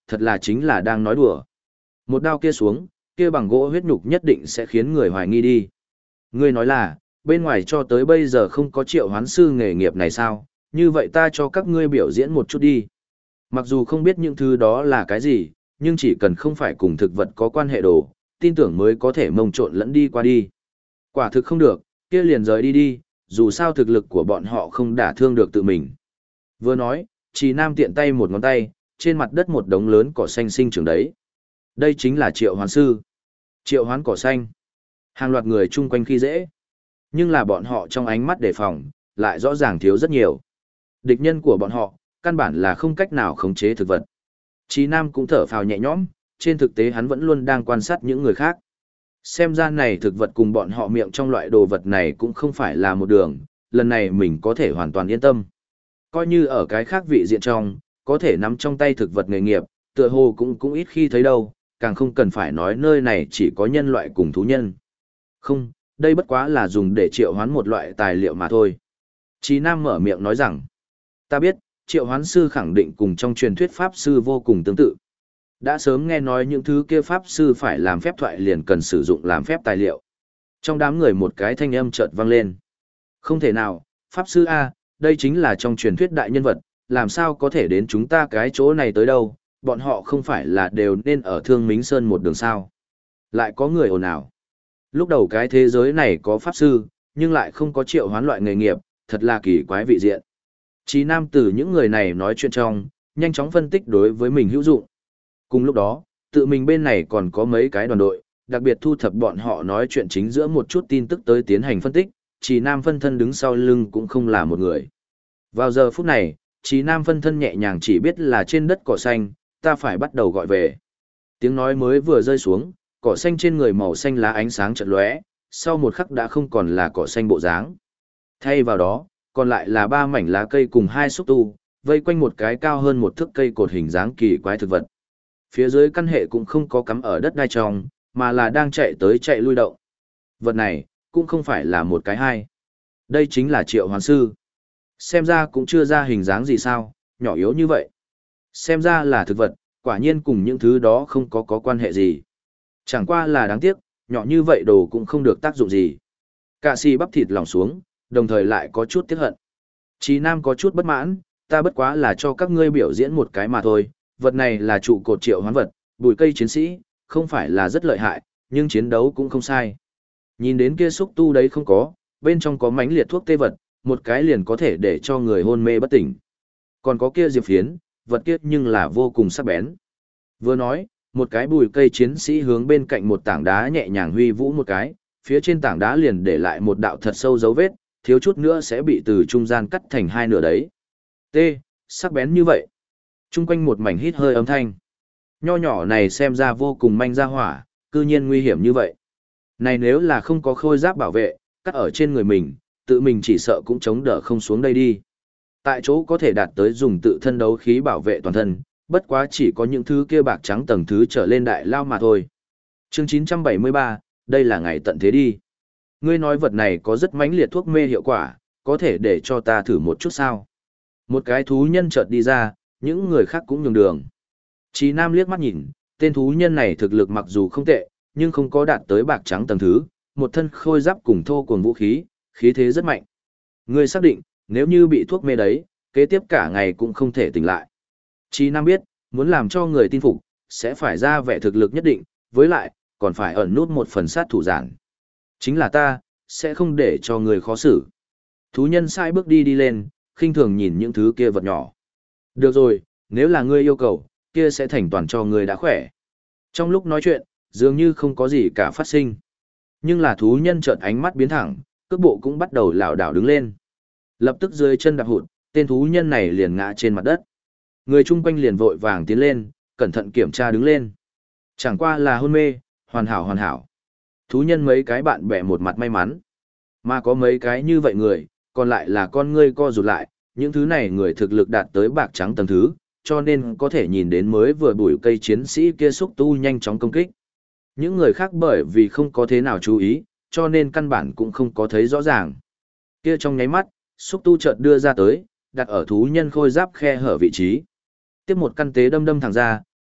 thật là chính là đang nói đùa. Một đao kia xuống, kia bằng gỗ huyết nhục nhất định sẽ khiến người hoài nghi đi. Ngươi nói là, bên ngoài cho tới bây giờ không có triệu hoán sư nghề nghiệp này sao, như vậy ta cho các ngươi biểu diễn một chút đi. Mặc dù không biết những thứ đó là cái gì, nhưng chỉ cần không phải cùng thực vật có quan hệ đồ, tin tưởng mới có thể mông trộn lẫn đi qua đi. Quả thực không được, kia liền rời đi đi, dù sao thực lực của bọn họ không đả thương được tự mình. Vừa nói, Trì Nam tiện tay một ngón tay, trên mặt đất một đống lớn cỏ xanh sinh trưởng đấy. Đây chính là triệu hoán sư. Triệu hoán cỏ xanh. Hàng loạt người chung quanh khi dễ. Nhưng là bọn họ trong ánh mắt đề phòng, lại rõ ràng thiếu rất nhiều. Địch nhân của bọn họ, căn bản là không cách nào khống chế thực vật. Chí Nam cũng thở phào nhẹ nhõm, trên thực tế hắn vẫn luôn đang quan sát những người khác. Xem ra này thực vật cùng bọn họ miệng trong loại đồ vật này cũng không phải là một đường, lần này mình có thể hoàn toàn yên tâm. Coi như ở cái khác vị diện trong, có thể nắm trong tay thực vật nghề nghiệp, tựa hồ cũng ít khi thấy đâu, càng không cần phải nói nơi này chỉ có nhân loại cùng thú nhân. Không, đây bất quá là dùng để triệu hoán một loại tài liệu mà thôi. Chí Nam mở miệng nói rằng, ta biết, triệu hoán sư khẳng định cùng trong truyền thuyết pháp sư vô cùng tương tự. Đã sớm nghe nói những thứ kia pháp sư phải làm phép thoại liền cần sử dụng làm phép tài liệu. Trong đám người một cái thanh âm chợt vang lên. Không thể nào, pháp sư A, đây chính là trong truyền thuyết đại nhân vật, làm sao có thể đến chúng ta cái chỗ này tới đâu, bọn họ không phải là đều nên ở Thương Mính Sơn một đường sao. Lại có người ồn ào. Lúc đầu cái thế giới này có pháp sư, nhưng lại không có triệu hoán loại nghề nghiệp, thật là kỳ quái vị diện. Chí Nam từ những người này nói chuyện trong, nhanh chóng phân tích đối với mình hữu dụng. Cùng lúc đó, tự mình bên này còn có mấy cái đoàn đội, đặc biệt thu thập bọn họ nói chuyện chính giữa một chút tin tức tới tiến hành phân tích, Chí Nam phân thân đứng sau lưng cũng không là một người. Vào giờ phút này, Chí Nam phân thân nhẹ nhàng chỉ biết là trên đất cỏ xanh, ta phải bắt đầu gọi về. Tiếng nói mới vừa rơi xuống, cỏ xanh trên người màu xanh lá ánh sáng chợt lóe, sau một khắc đã không còn là cỏ xanh bộ dáng. Thay vào đó, còn lại là 3 mảnh lá cây cùng 2 xúc tu, vây quanh một cái cao hơn một thước cây cột hình dáng kỳ quái thực vật. Phía dưới căn hệ cũng không có cắm ở đất đai trong, mà là đang chạy tới chạy lui động. Vật này, cũng không phải là một cái hai. Đây chính là triệu hoán sư. Xem ra cũng chưa ra hình dáng gì sao, nhỏ yếu như vậy. Xem ra là thực vật, quả nhiên cùng những thứ đó không có quan hệ gì. Chẳng qua là đáng tiếc, nhỏ như vậy đồ cũng không được tác dụng gì. Cạ xì bắp thịt lòng xuống, đồng thời lại có chút tiếc hận. Chí Nam có chút bất mãn, ta bất quá là cho các ngươi biểu diễn một cái mà thôi, vật này là trụ cột triệu hoán vật, bụi cây chiến sĩ, không phải là rất lợi hại, nhưng chiến đấu cũng không sai. Nhìn đến kia xúc tu đấy không có, bên trong có mánh liệt thuốc tê vật, một cái liền có thể để cho người hôn mê bất tỉnh. Còn có kia diệp phiến, vật kia nhưng là vô cùng sắc bén. Vừa nói, một cái bùi cây chiến sĩ hướng bên cạnh một tảng đá nhẹ nhàng huy vũ một cái, phía trên tảng đá liền để lại một đạo thật sâu dấu vết, thiếu chút nữa sẽ bị từ trung gian cắt thành hai nửa đấy. T, sắc bén như vậy. Trung quanh một mảnh hít hơi âm thanh. Nho nhỏ này xem ra vô cùng manh ra hỏa, cư nhiên nguy hiểm như vậy. Này nếu là không có khôi giáp bảo vệ, cắt ở trên người mình, tự mình chỉ sợ cũng chống đỡ không xuống đây đi. Tại chỗ có thể đạt tới dùng tự thân đấu khí bảo vệ toàn thân, bất quá chỉ có những thứ kia bạc trắng tầng thứ trở lên đại lao mà thôi. Chương 973, đây là ngày tận thế đi. Ngươi nói vật này có rất mãnh liệt thuốc mê hiệu quả, có thể để cho ta thử một chút sao? Một cái thú nhân chợt đi ra, những người khác cũng nhường đường. Chí Nam liếc mắt nhìn, tên thú nhân này thực lực mặc dù không tệ, nhưng không có đạt tới bạc trắng tầng thứ, một thân khôi giáp cùng thô cuồng vũ khí, khí thế rất mạnh. Ngươi xác định, nếu như bị thuốc mê đấy, kế tiếp cả ngày cũng không thể tỉnh lại. Chí Nam biết, muốn làm cho người tin phục, sẽ phải ra vẻ thực lực nhất định, với lại, còn phải ẩn nút một phần sát thủ giản. Chính là ta, sẽ không để cho người khó xử. Thú nhân sai bước đi lên, khinh thường nhìn những thứ kia vật nhỏ. Được rồi, nếu là ngươi yêu cầu, kia sẽ thành toàn cho ngươi đã khỏe. Trong lúc nói chuyện, dường như không có gì cả phát sinh. Nhưng là thú nhân chợt ánh mắt biến thẳng, cước bộ cũng bắt đầu lảo đảo đứng lên. Lập tức dưới chân đạp hụt, tên thú nhân này liền ngã trên mặt đất. Người chung quanh liền vội vàng tiến lên, cẩn thận kiểm tra đứng lên. Chẳng qua là hôn mê, hoàn hảo hoàn hảo. Thú nhân mấy cái bạn bè một mặt may mắn. Mà có mấy cái như vậy người, còn lại là con ngươi co rụt lại, những thứ này người thực lực đạt tới bạc trắng tầng thứ, cho nên có thể nhìn đến mới vừa bùi cây chiến sĩ kia xúc tu nhanh chóng công kích. Những người khác bởi vì không có thế nào chú ý, cho nên căn bản cũng không có thấy rõ ràng. Kia trong nháy mắt, xúc tu chợt đưa ra tới, đặt ở thú nhân khôi giáp khe hở vị trí. Tiếp một căn tế đâm thẳng ra,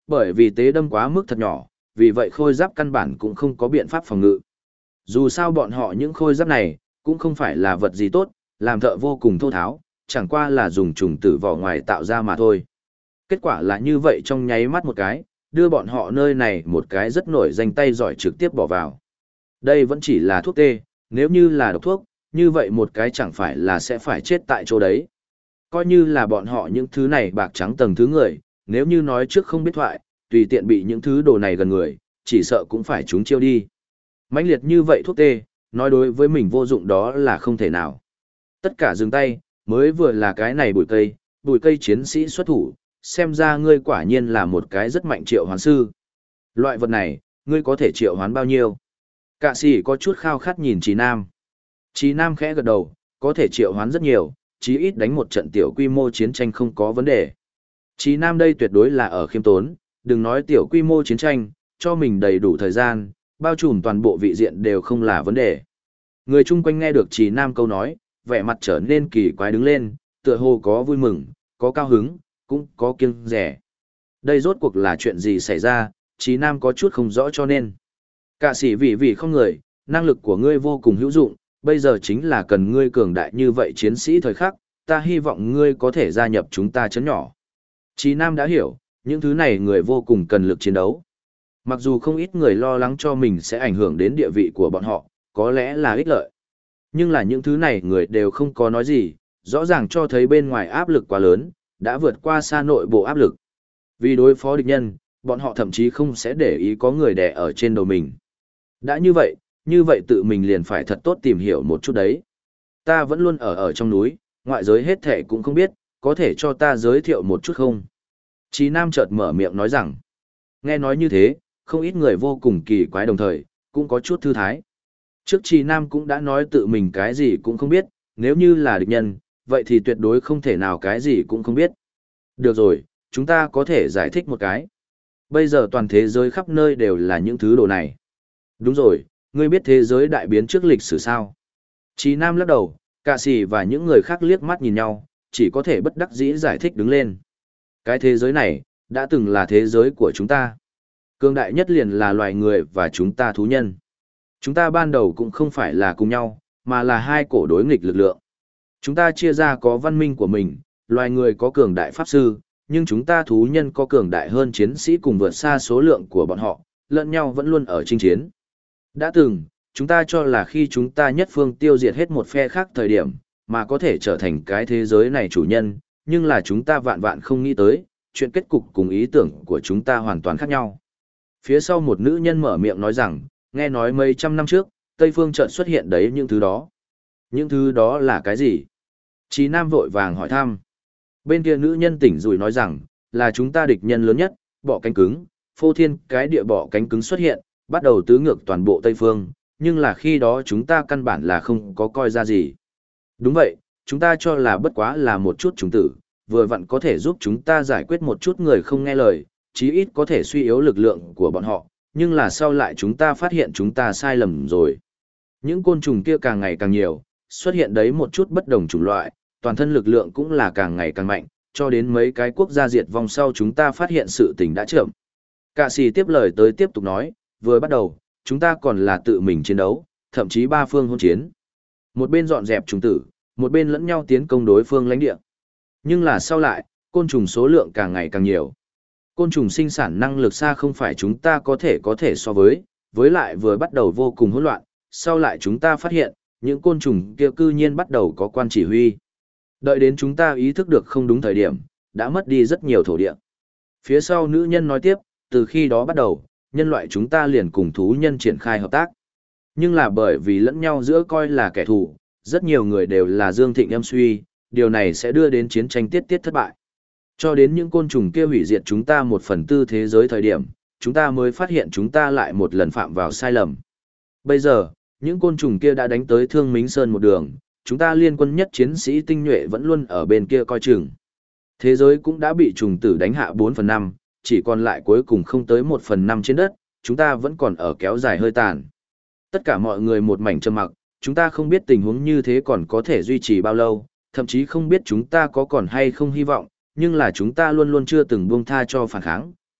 bởi vì tế đâm quá mức thật nhỏ, vì vậy khôi giáp căn bản cũng không có biện pháp phòng ngự. Dù sao bọn họ những khôi giáp này, cũng không phải là vật gì tốt, làm thợ vô cùng thô tháo, chẳng qua là dùng trùng tử vỏ ngoài tạo ra mà thôi. Kết quả là như vậy trong nháy mắt một cái, đưa bọn họ nơi này một cái rất nổi danh tay giỏi trực tiếp bỏ vào. Đây vẫn chỉ là thuốc tê, nếu như là độc thuốc, như vậy một cái chẳng phải là sẽ phải chết tại chỗ đấy. Coi như là bọn họ những thứ này bạc trắng tầng thứ người, nếu như nói trước không biết thoại, tùy tiện bị những thứ đồ này gần người, chỉ sợ cũng phải trúng chiêu đi. Mãnh liệt như vậy thuốc tê, nói đối với mình vô dụng đó là không thể nào. Tất cả dừng tay, mới vừa là cái này bụi cây chiến sĩ xuất thủ, xem ra ngươi quả nhiên là một cái rất mạnh triệu hoán sư. Loại vật này, ngươi có thể triệu hoán bao nhiêu? Cạ sĩ có chút khao khát nhìn Trí Nam. Trí Nam khẽ gật đầu, có thể triệu hoán rất nhiều, chí ít đánh một trận tiểu quy mô chiến tranh không có vấn đề. Trí Nam đây tuyệt đối là ở khiêm tốn, đừng nói tiểu quy mô chiến tranh, cho mình đầy đủ thời gian, bao trùm toàn bộ vị diện đều không là vấn đề. Người chung quanh nghe được Trí Nam câu nói, vẻ mặt trở nên kỳ quái đứng lên, tựa hồ có vui mừng, có cao hứng, cũng có kiêng rẻ. Đây rốt cuộc là chuyện gì xảy ra, Trí Nam có chút không rõ cho nên. Cả sĩ vì không người, năng lực của ngươi vô cùng hữu dụng, bây giờ chính là cần ngươi cường đại như vậy chiến sĩ thời khắc, ta hy vọng ngươi có thể gia nhập chúng ta chấn nhỏ. Trí Nam đã hiểu, những thứ này người vô cùng cần lực chiến đấu. Mặc dù không ít người lo lắng cho mình sẽ ảnh hưởng đến địa vị của bọn họ, có lẽ là ích lợi. Nhưng là những thứ này người đều không có nói gì, rõ ràng cho thấy bên ngoài áp lực quá lớn, đã vượt qua xa nội bộ áp lực. Vì đối phó địch nhân, bọn họ thậm chí không sẽ để ý có người đè ở trên đầu mình. Đã như vậy tự mình liền phải thật tốt tìm hiểu một chút đấy. Ta vẫn luôn ở trong núi, ngoại giới hết thệ cũng không biết, có thể cho ta giới thiệu một chút không? Trí Nam chợt mở miệng nói rằng, nghe nói như thế, không ít người vô cùng kỳ quái đồng thời, cũng có chút thư thái. Trước Trí Nam cũng đã nói tự mình cái gì cũng không biết, nếu như là địch nhân, vậy thì tuyệt đối không thể nào cái gì cũng không biết. Được rồi, chúng ta có thể giải thích một cái. Bây giờ toàn thế giới khắp nơi đều là những thứ đồ này. Đúng rồi, ngươi biết thế giới đại biến trước lịch sử sao? Trí Nam lắc đầu, Cạ Sĩ và những người khác liếc mắt nhìn nhau, chỉ có thể bất đắc dĩ giải thích đứng lên. Cái thế giới này, đã từng là thế giới của chúng ta. Cường đại nhất liền là loài người và chúng ta thú nhân. Chúng ta ban đầu cũng không phải là cùng nhau, mà là hai cổ đối nghịch lực lượng. Chúng ta chia ra có văn minh của mình, loài người có cường đại pháp sư, nhưng chúng ta thú nhân có cường đại hơn chiến sĩ cùng vượt xa số lượng của bọn họ, lẫn nhau vẫn luôn ở chinh chiến. Đã từng, chúng ta cho là khi chúng ta nhất phương tiêu diệt hết một phe khác thời điểm, mà có thể trở thành cái thế giới này chủ nhân, nhưng là chúng ta vạn vạn không nghĩ tới, chuyện kết cục cùng ý tưởng của chúng ta hoàn toàn khác nhau. Phía sau một nữ nhân mở miệng nói rằng, nghe nói mấy trăm năm trước, Tây Phương chợt xuất hiện đấy những thứ đó. Những thứ đó là cái gì? Trí Nam vội vàng hỏi thăm. Bên kia nữ nhân tỉnh rủi nói rằng, là chúng ta địch nhân lớn nhất, bọ cánh cứng, phô thiên cái địa bọ cánh cứng xuất hiện, bắt đầu tứ ngược toàn bộ Tây Phương, nhưng là khi đó chúng ta căn bản là không có coi ra gì. Đúng vậy, chúng ta cho là bất quá là một chút chúng tử, vừa vặn có thể giúp chúng ta giải quyết một chút người không nghe lời, chí ít có thể suy yếu lực lượng của bọn họ, nhưng là sau lại chúng ta phát hiện chúng ta sai lầm rồi. Những côn trùng kia càng ngày càng nhiều, xuất hiện đấy một chút bất đồng chủng loại, toàn thân lực lượng cũng là càng ngày càng mạnh, cho đến mấy cái quốc gia diệt vong sau chúng ta phát hiện sự tình đã chậm. Cạ Sĩ tiếp lời tới tiếp tục nói, vừa bắt đầu, chúng ta còn là tự mình chiến đấu, thậm chí ba phương hôn chiến. Một bên dọn dẹp chúng tử, một bên lẫn nhau tiến công đối phương lãnh địa. Nhưng là sau lại, côn trùng số lượng càng ngày càng nhiều. Côn trùng sinh sản năng lực xa không phải chúng ta có thể so với lại vừa bắt đầu vô cùng hỗn loạn, sau lại chúng ta phát hiện, những côn trùng kia cư nhiên bắt đầu có quan chỉ huy. Đợi đến chúng ta ý thức được không đúng thời điểm, đã mất đi rất nhiều thổ địa. Phía sau nữ nhân nói tiếp, từ khi đó bắt đầu, nhân loại chúng ta liền cùng thú nhân triển khai hợp tác. Nhưng là bởi vì lẫn nhau giữa coi là kẻ thù, rất nhiều người đều là dương thịnh âm suy, điều này sẽ đưa đến chiến tranh tiết thất bại. Cho đến những côn trùng kia hủy diệt chúng ta 1/4 thế giới thời điểm, chúng ta mới phát hiện chúng ta lại một lần phạm vào sai lầm. Bây giờ, những côn trùng kia đã đánh tới Thương Mính Sơn một đường, chúng ta liên quân nhất chiến sĩ tinh nhuệ vẫn luôn ở bên kia coi chừng. Thế giới cũng đã bị trùng tử đánh hạ 4/5, chỉ còn lại cuối cùng không tới 1/5 trên đất, chúng ta vẫn còn ở kéo dài hơi tàn. Tất cả mọi người một mảnh trầm mặc, chúng ta không biết tình huống như thế còn có thể duy trì bao lâu, thậm chí không biết chúng ta có còn hay không hy vọng, nhưng là chúng ta luôn luôn chưa từng buông tha cho phản kháng,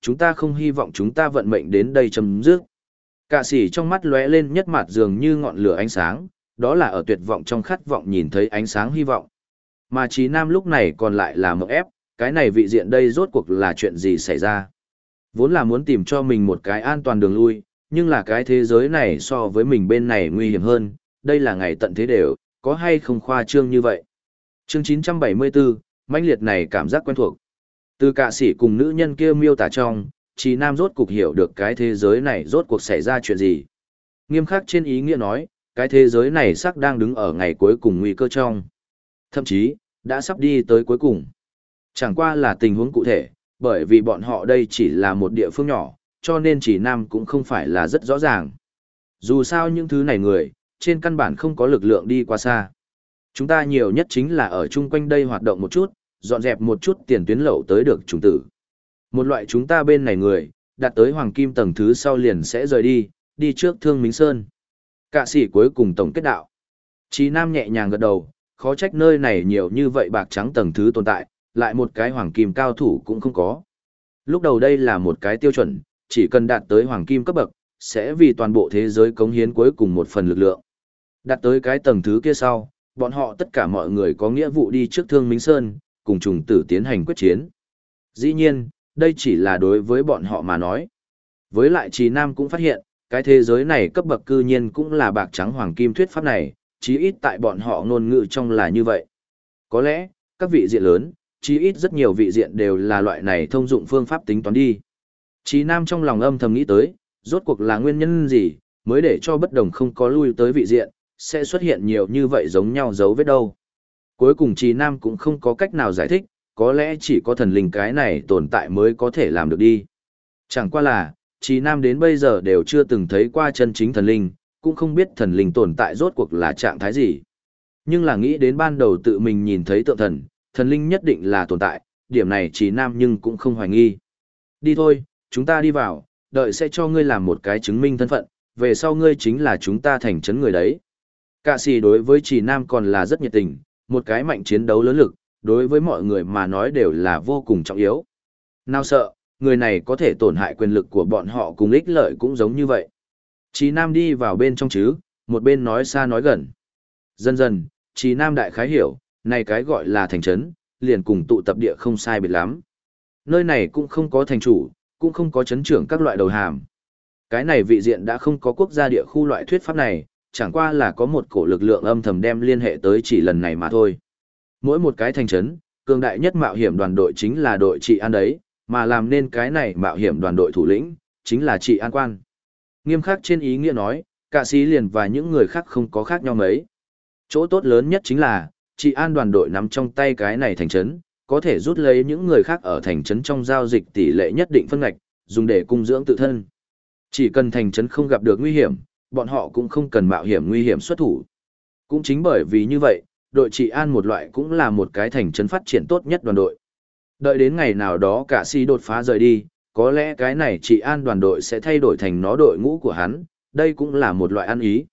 chúng ta không hy vọng chúng ta vận mệnh đến đây chấm dứt. Cả sĩ trong mắt lóe lên nhất mặt dường như ngọn lửa ánh sáng, đó là ở tuyệt vọng trong khát vọng nhìn thấy ánh sáng hy vọng. Mà Trí Nam lúc này còn lại là mộng ép, cái này vị diện đây rốt cuộc là chuyện gì xảy ra. Vốn là muốn tìm cho mình một cái an toàn đường lui, nhưng là cái thế giới này so với mình bên này nguy hiểm hơn, đây là ngày tận thế đều, có hay không khoa trương như vậy. Chương 974, mãnh liệt này cảm giác quen thuộc. Từ cả sĩ cùng nữ nhân kia miêu tả trong, Trí Nam rốt cuộc hiểu được cái thế giới này rốt cuộc xảy ra chuyện gì. Nghiêm khắc trên ý nghĩa nói, cái thế giới này xác đang đứng ở ngày cuối cùng nguy cơ trong. Thậm chí, đã sắp đi tới cuối cùng. Chẳng qua là tình huống cụ thể, bởi vì bọn họ đây chỉ là một địa phương nhỏ, cho nên Trí Nam cũng không phải là rất rõ ràng. Dù sao những thứ này người, trên căn bản không có lực lượng đi qua xa. Chúng ta nhiều nhất chính là ở chung quanh đây hoạt động một chút, dọn dẹp một chút tiền tuyến lậu tới được chủng tử. Một loại chúng ta bên này người, đạt tới hoàng kim tầng thứ sau liền sẽ rời đi, đi trước Thương Minh Sơn. Cả sĩ cuối cùng tổng kết đạo. Trí Nam nhẹ nhàng gật đầu, khó trách nơi này nhiều như vậy bạc trắng tầng thứ tồn tại, lại một cái hoàng kim cao thủ cũng không có. Lúc đầu đây là một cái tiêu chuẩn, chỉ cần đạt tới hoàng kim cấp bậc, sẽ vì toàn bộ thế giới cống hiến cuối cùng một phần lực lượng. Đạt tới cái tầng thứ kia sau, bọn họ tất cả mọi người có nghĩa vụ đi trước Thương Minh Sơn, cùng trùng tử tiến hành quyết chiến. Dĩ nhiên, đây chỉ là đối với bọn họ mà nói. Với lại Trí Nam cũng phát hiện, cái thế giới này cấp bậc cư nhiên cũng là bạc trắng hoàng kim thuyết pháp này, chí ít tại bọn họ ngôn ngữ trong là như vậy. Có lẽ, các vị diện lớn, chí ít rất nhiều vị diện đều là loại này thông dụng phương pháp tính toán đi. Trí Nam trong lòng âm thầm nghĩ tới, rốt cuộc là nguyên nhân gì, mới để cho bất đồng không có lui tới vị diện, sẽ xuất hiện nhiều như vậy giống nhau dấu vết đâu. Cuối cùng Trí Nam cũng không có cách nào giải thích, có lẽ chỉ có thần linh cái này tồn tại mới có thể làm được đi. Chẳng qua là, Trí Nam đến bây giờ đều chưa từng thấy qua chân chính thần linh, cũng không biết thần linh tồn tại rốt cuộc là trạng thái gì. Nhưng là nghĩ đến ban đầu tự mình nhìn thấy tượng thần, thần linh nhất định là tồn tại, điểm này Trí Nam nhưng cũng không hoài nghi. Đi thôi, chúng ta đi vào, đợi sẽ cho ngươi làm một cái chứng minh thân phận, về sau ngươi chính là chúng ta thành trấn người đấy. Cả sĩ đối với Trí Nam còn là rất nhiệt tình, một cái mạnh chiến đấu lớn lực, đối với mọi người mà nói đều là vô cùng trọng yếu. Nào sợ, người này có thể tổn hại quyền lực của bọn họ cùng ích lợi cũng giống như vậy. Trí Nam đi vào bên trong chứ, một bên nói xa nói gần. Dần dần, Trí Nam đại khái hiểu, này cái gọi là thành trấn, liền cùng tụ tập địa không sai biệt lắm. Nơi này cũng không có thành chủ, cũng không có trấn trưởng các loại đầu hàm. Cái này vị diện đã không có quốc gia địa khu loại thuyết pháp này, chẳng qua là có một cổ lực lượng âm thầm đem liên hệ tới chỉ lần này mà thôi. Mỗi một cái thành trấn, cường đại nhất mạo hiểm đoàn đội chính là đội trị an đấy, mà làm nên cái này mạo hiểm đoàn đội thủ lĩnh, chính là trị an quan. Nghiêm khắc trên ý nghĩa nói, cả sĩ liền và những người khác không có khác nhau mấy. Chỗ tốt lớn nhất chính là, trị an đoàn đội nắm trong tay cái này thành trấn, có thể rút lấy những người khác ở thành trấn trong giao dịch tỷ lệ nhất định phân ngạch, dùng để cung dưỡng tự thân. Chỉ cần thành trấn không gặp được nguy hiểm, bọn họ cũng không cần mạo hiểm nguy hiểm xuất thủ. Cũng chính bởi vì như vậy, đội trị an một loại cũng là một cái thành trấn phát triển tốt nhất đoàn đội. Đợi đến ngày nào đó cả si đột phá rời đi, có lẽ cái này trị an đoàn đội sẽ thay đổi thành nó đội ngũ của hắn, đây cũng là một loại ăn ý.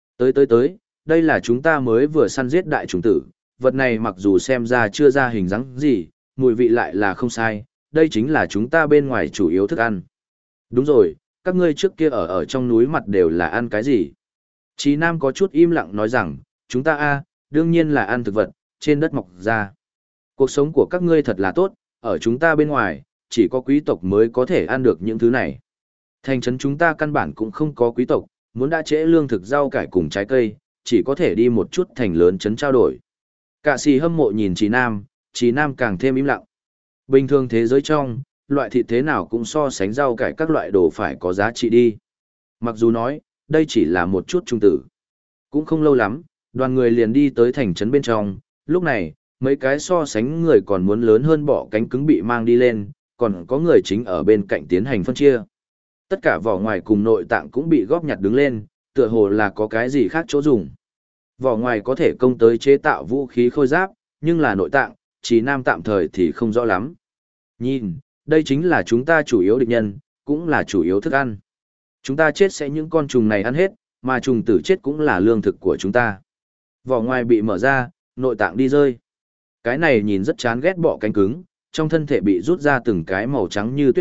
Tới, đây là chúng ta mới vừa săn giết đại trùng tử, vật này mặc dù xem ra chưa ra hình dáng gì, mùi vị lại là không sai, đây chính là chúng ta bên ngoài chủ yếu thức ăn. Đúng rồi, các ngươi trước kia ở trong núi mặt đều là ăn cái gì? Chí Nam có chút im lặng nói rằng, chúng ta đương nhiên là ăn thực vật, trên đất mọc ra. Cuộc sống của các ngươi thật là tốt, ở chúng ta bên ngoài, chỉ có quý tộc mới có thể ăn được những thứ này. Thành trấn chúng ta căn bản cũng không có quý tộc, muốn đã trễ lương thực rau cải cùng trái cây, chỉ có thể đi một chút thành lớn trấn trao đổi. Cả sĩ hâm mộ nhìn Chí Nam càng thêm im lặng. Bình thường thế giới trong, loại thịt thế nào cũng so sánh rau cải các loại đồ phải có giá trị đi. Mặc dù nói, đây chỉ là một chút trung tử. Cũng không lâu lắm, đoàn người liền đi tới thành trấn bên trong, lúc này, mấy cái so sánh người còn muốn lớn hơn bọ cánh cứng bị mang đi lên, còn có người chính ở bên cạnh tiến hành phân chia. Tất cả vỏ ngoài cùng nội tạng cũng bị góp nhặt đứng lên, tựa hồ là có cái gì khác chỗ dùng. Vỏ ngoài có thể công tới chế tạo vũ khí khôi giáp, nhưng là nội tạng, Chí Nam tạm thời thì không rõ lắm. Nhìn, đây chính là chúng ta chủ yếu địch nhân, cũng là chủ yếu thức ăn. Chúng ta chết sẽ những con trùng này ăn hết, mà trùng tử chết cũng là lương thực của chúng ta. Vỏ ngoài bị mở ra, nội tạng đi rơi. Cái này nhìn rất chán ghét bọ cánh cứng, trong thân thể bị rút ra từng cái màu trắng như tuyết thịt,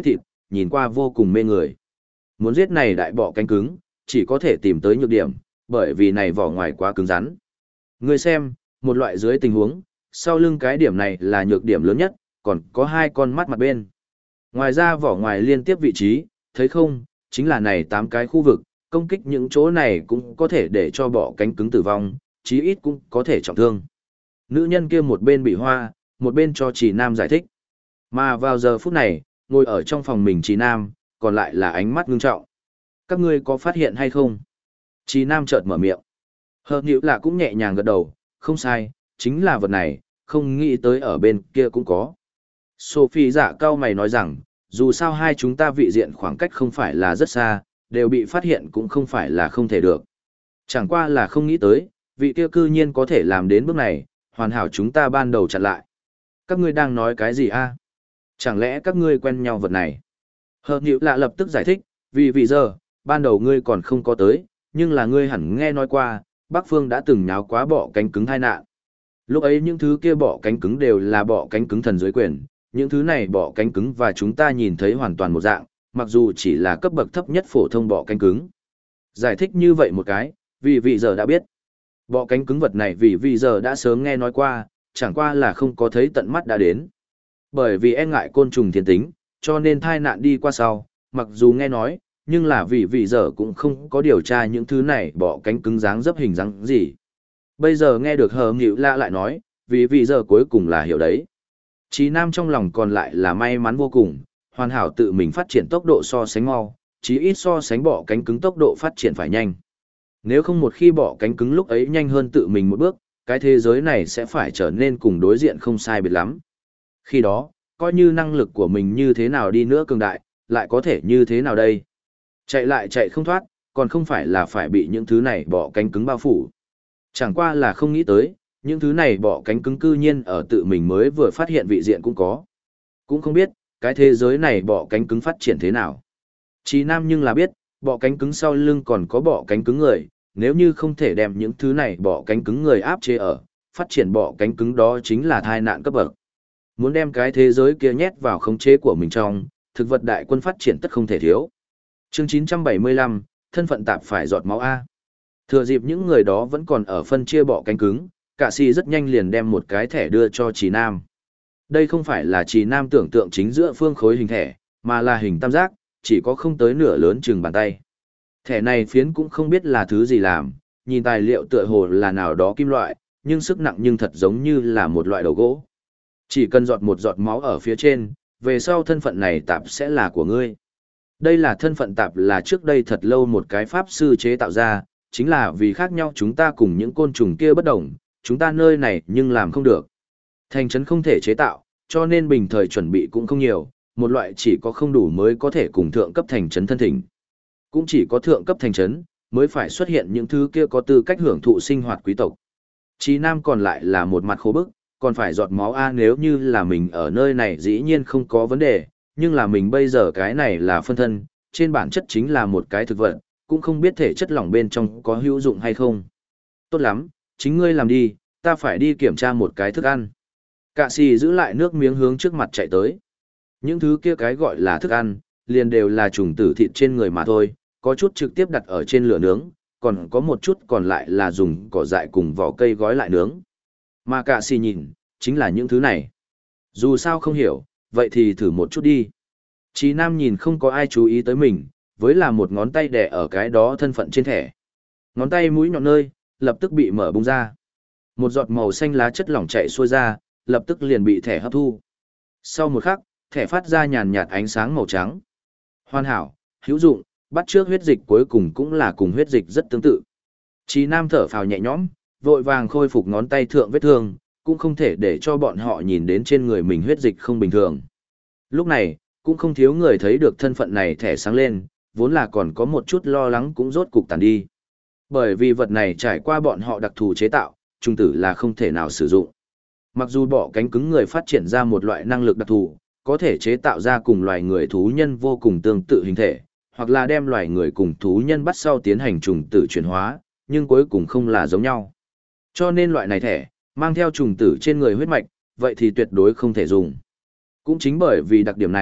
nhìn qua vô cùng mê người. Muốn giết này đại bọ cánh cứng, chỉ có thể tìm tới nhược điểm, bởi vì này vỏ ngoài quá cứng rắn. Ngươi xem, một loại dưới tình huống, sau lưng cái điểm này là nhược điểm lớn nhất, còn có hai con mắt mặt bên. Ngoài ra vỏ ngoài liên tiếp vị trí, thấy không, chính là này 8 cái khu vực, công kích những chỗ này cũng có thể để cho bọ cánh cứng tử vong, chí ít cũng có thể trọng thương. Nữ nhân kia một bên bị hoa, một bên cho Trì Nam giải thích. Mà vào giờ phút này, ngồi ở trong phòng mình Trì Nam, còn lại là ánh mắt ngưng trọng. Các ngươi có phát hiện hay không? Trì Nam chợt mở miệng. Hợp nhữ là cũng nhẹ nhàng gật đầu, không sai, chính là vật này, không nghĩ tới ở bên kia cũng có. Sophie giả cao mày nói rằng, dù sao hai chúng ta vị diện khoảng cách không phải là rất xa, đều bị phát hiện cũng không phải là không thể được. Chẳng qua là không nghĩ tới, vị kia cư nhiên có thể làm đến bước này, hoàn hảo chúng ta ban đầu chặn lại. Các ngươi đang nói cái gì a? Chẳng lẽ các ngươi quen nhau vật này? Hợp nhữ lạ lập tức giải thích, vì giờ, ban đầu ngươi còn không có tới, nhưng là ngươi hẳn nghe nói qua, Bắc Phương đã từng nháo quá bọ cánh cứng thai nạn. Lúc ấy những thứ kia bọ cánh cứng đều là bọ cánh cứng thần dưới quyền, những thứ này bọ cánh cứng và chúng ta nhìn thấy hoàn toàn một dạng, mặc dù chỉ là cấp bậc thấp nhất phổ thông bọ cánh cứng. Giải thích như vậy một cái, vì giờ đã biết. Bọ cánh cứng vật này vì giờ đã sớm nghe nói qua, chẳng qua là không có thấy tận mắt đã đến. Bởi vì e ngại côn trùng thiên tính, cho nên thai nạn đi qua sau, mặc dù nghe nói, nhưng là vì giờ cũng không có điều tra những thứ này bọ cánh cứng dáng dấp hình dáng gì. Bây giờ nghe được hờ nghịu lạ lại nói, vì giờ cuối cùng là hiểu đấy. Chí Nam trong lòng còn lại là may mắn vô cùng, hoàn hảo tự mình phát triển tốc độ so sánh mau, chí ít so sánh bọ cánh cứng tốc độ phát triển phải nhanh. Nếu không một khi bọ cánh cứng lúc ấy nhanh hơn tự mình một bước, cái thế giới này sẽ phải trở nên cùng đối diện không sai biệt lắm. Khi đó, coi như năng lực của mình như thế nào đi nữa cường đại, lại có thể như thế nào đây? Chạy lại chạy không thoát, còn không phải là phải bị những thứ này bọ cánh cứng bao phủ. Chẳng qua là không nghĩ tới, những thứ này bọ cánh cứng cư nhiên ở tự mình mới vừa phát hiện vị diện cũng có. Cũng không biết, cái thế giới này bọ cánh cứng phát triển thế nào. Chí Nam nhưng là biết, bọ cánh cứng sau lưng còn có bọ cánh cứng người, nếu như không thể đem những thứ này bọ cánh cứng người áp chế ở, phát triển bọ cánh cứng đó chính là tai nạn cấp bậc. Muốn đem cái thế giới kia nhét vào khống chế của mình trong, thực vật đại quân phát triển tất không thể thiếu. Chương 975, thân phận tạp phải giọt máu A. Thừa dịp những người đó vẫn còn ở phân chia bọ cánh cứng, Cả Si rất nhanh liền đem một cái thẻ đưa cho Trì Nam. Đây không phải là Trì Nam tưởng tượng chính giữa phương khối hình thẻ, mà là hình tam giác, chỉ có không tới nửa lớn chừng bàn tay. Thẻ này phiến cũng không biết là thứ gì làm, nhìn tài liệu tựa hồ là nào đó kim loại, nhưng sức nặng nhưng thật giống như là một loại đầu gỗ. Chỉ cần giọt một giọt máu ở phía trên, về sau thân phận này tạp sẽ là của ngươi. Đây là thân phận tạp là trước đây thật lâu một cái pháp sư chế tạo ra, chính là vì khác nhau chúng ta cùng những côn trùng kia bất đồng, chúng ta nơi này nhưng làm không được. Thành trấn không thể chế tạo, cho nên bình thời chuẩn bị cũng không nhiều, một loại chỉ có không đủ mới có thể cùng thượng cấp thành trấn thân thỉnh. Cũng chỉ có thượng cấp thành trấn mới phải xuất hiện những thứ kia có tư cách hưởng thụ sinh hoạt quý tộc. Chí Nam còn lại là một mặt khô bức, còn phải giọt máu A nếu như là mình ở nơi này dĩ nhiên không có vấn đề, nhưng là mình bây giờ cái này là phân thân, trên bản chất chính là một cái thực vật, cũng không biết thể chất lỏng bên trong có hữu dụng hay không. Tốt lắm, chính ngươi làm đi, ta phải đi kiểm tra một cái thức ăn. Cạ xì giữ lại nước miếng hướng trước mặt chạy tới. Những thứ kia cái gọi là thức ăn, liền đều là trùng tử thịt trên người mà thôi, có chút trực tiếp đặt ở trên lửa nướng, còn có một chút còn lại là dùng cỏ dại cùng vỏ cây gói lại nướng. Mà Cạ xì nhìn, chính là những thứ này. Dù sao không hiểu, vậy thì thử một chút đi. Chí Nam nhìn không có ai chú ý tới mình, với là một ngón tay đè ở cái đó thân phận trên thẻ. Ngón tay mũi nhọn nơi, lập tức bị mở bung ra. Một giọt màu xanh lá chất lỏng chảy xuôi ra, lập tức liền bị thẻ hấp thu. Sau một khắc, thẻ phát ra nhàn nhạt ánh sáng màu trắng. Hoàn hảo, hữu dụng, bắt trước huyết dịch cuối cùng cũng là cùng huyết dịch rất tương tự. Chí Nam thở phào nhẹ nhõm, vội vàng khôi phục ngón tay thượng vết thương, cũng không thể để cho bọn họ nhìn đến trên người mình huyết dịch không bình thường. Lúc này, cũng không thiếu người thấy được thân phận này thẻ sáng lên, vốn là còn có một chút lo lắng cũng rốt cục tàn đi. Bởi vì vật này trải qua bọn họ đặc thù chế tạo, trung tử là không thể nào sử dụng. Mặc dù bọ cánh cứng người phát triển ra một loại năng lực đặc thù, có thể chế tạo ra cùng loài người thú nhân vô cùng tương tự hình thể, hoặc là đem loài người cùng thú nhân bắt sau tiến hành trùng tử chuyển hóa, nhưng cuối cùng không là giống nhau. Cho nên loại này thẻ, mang theo trùng tử trên người huyết mạch, vậy thì tuyệt đối không thể dùng. Cũng chính bởi vì đặc điểm này,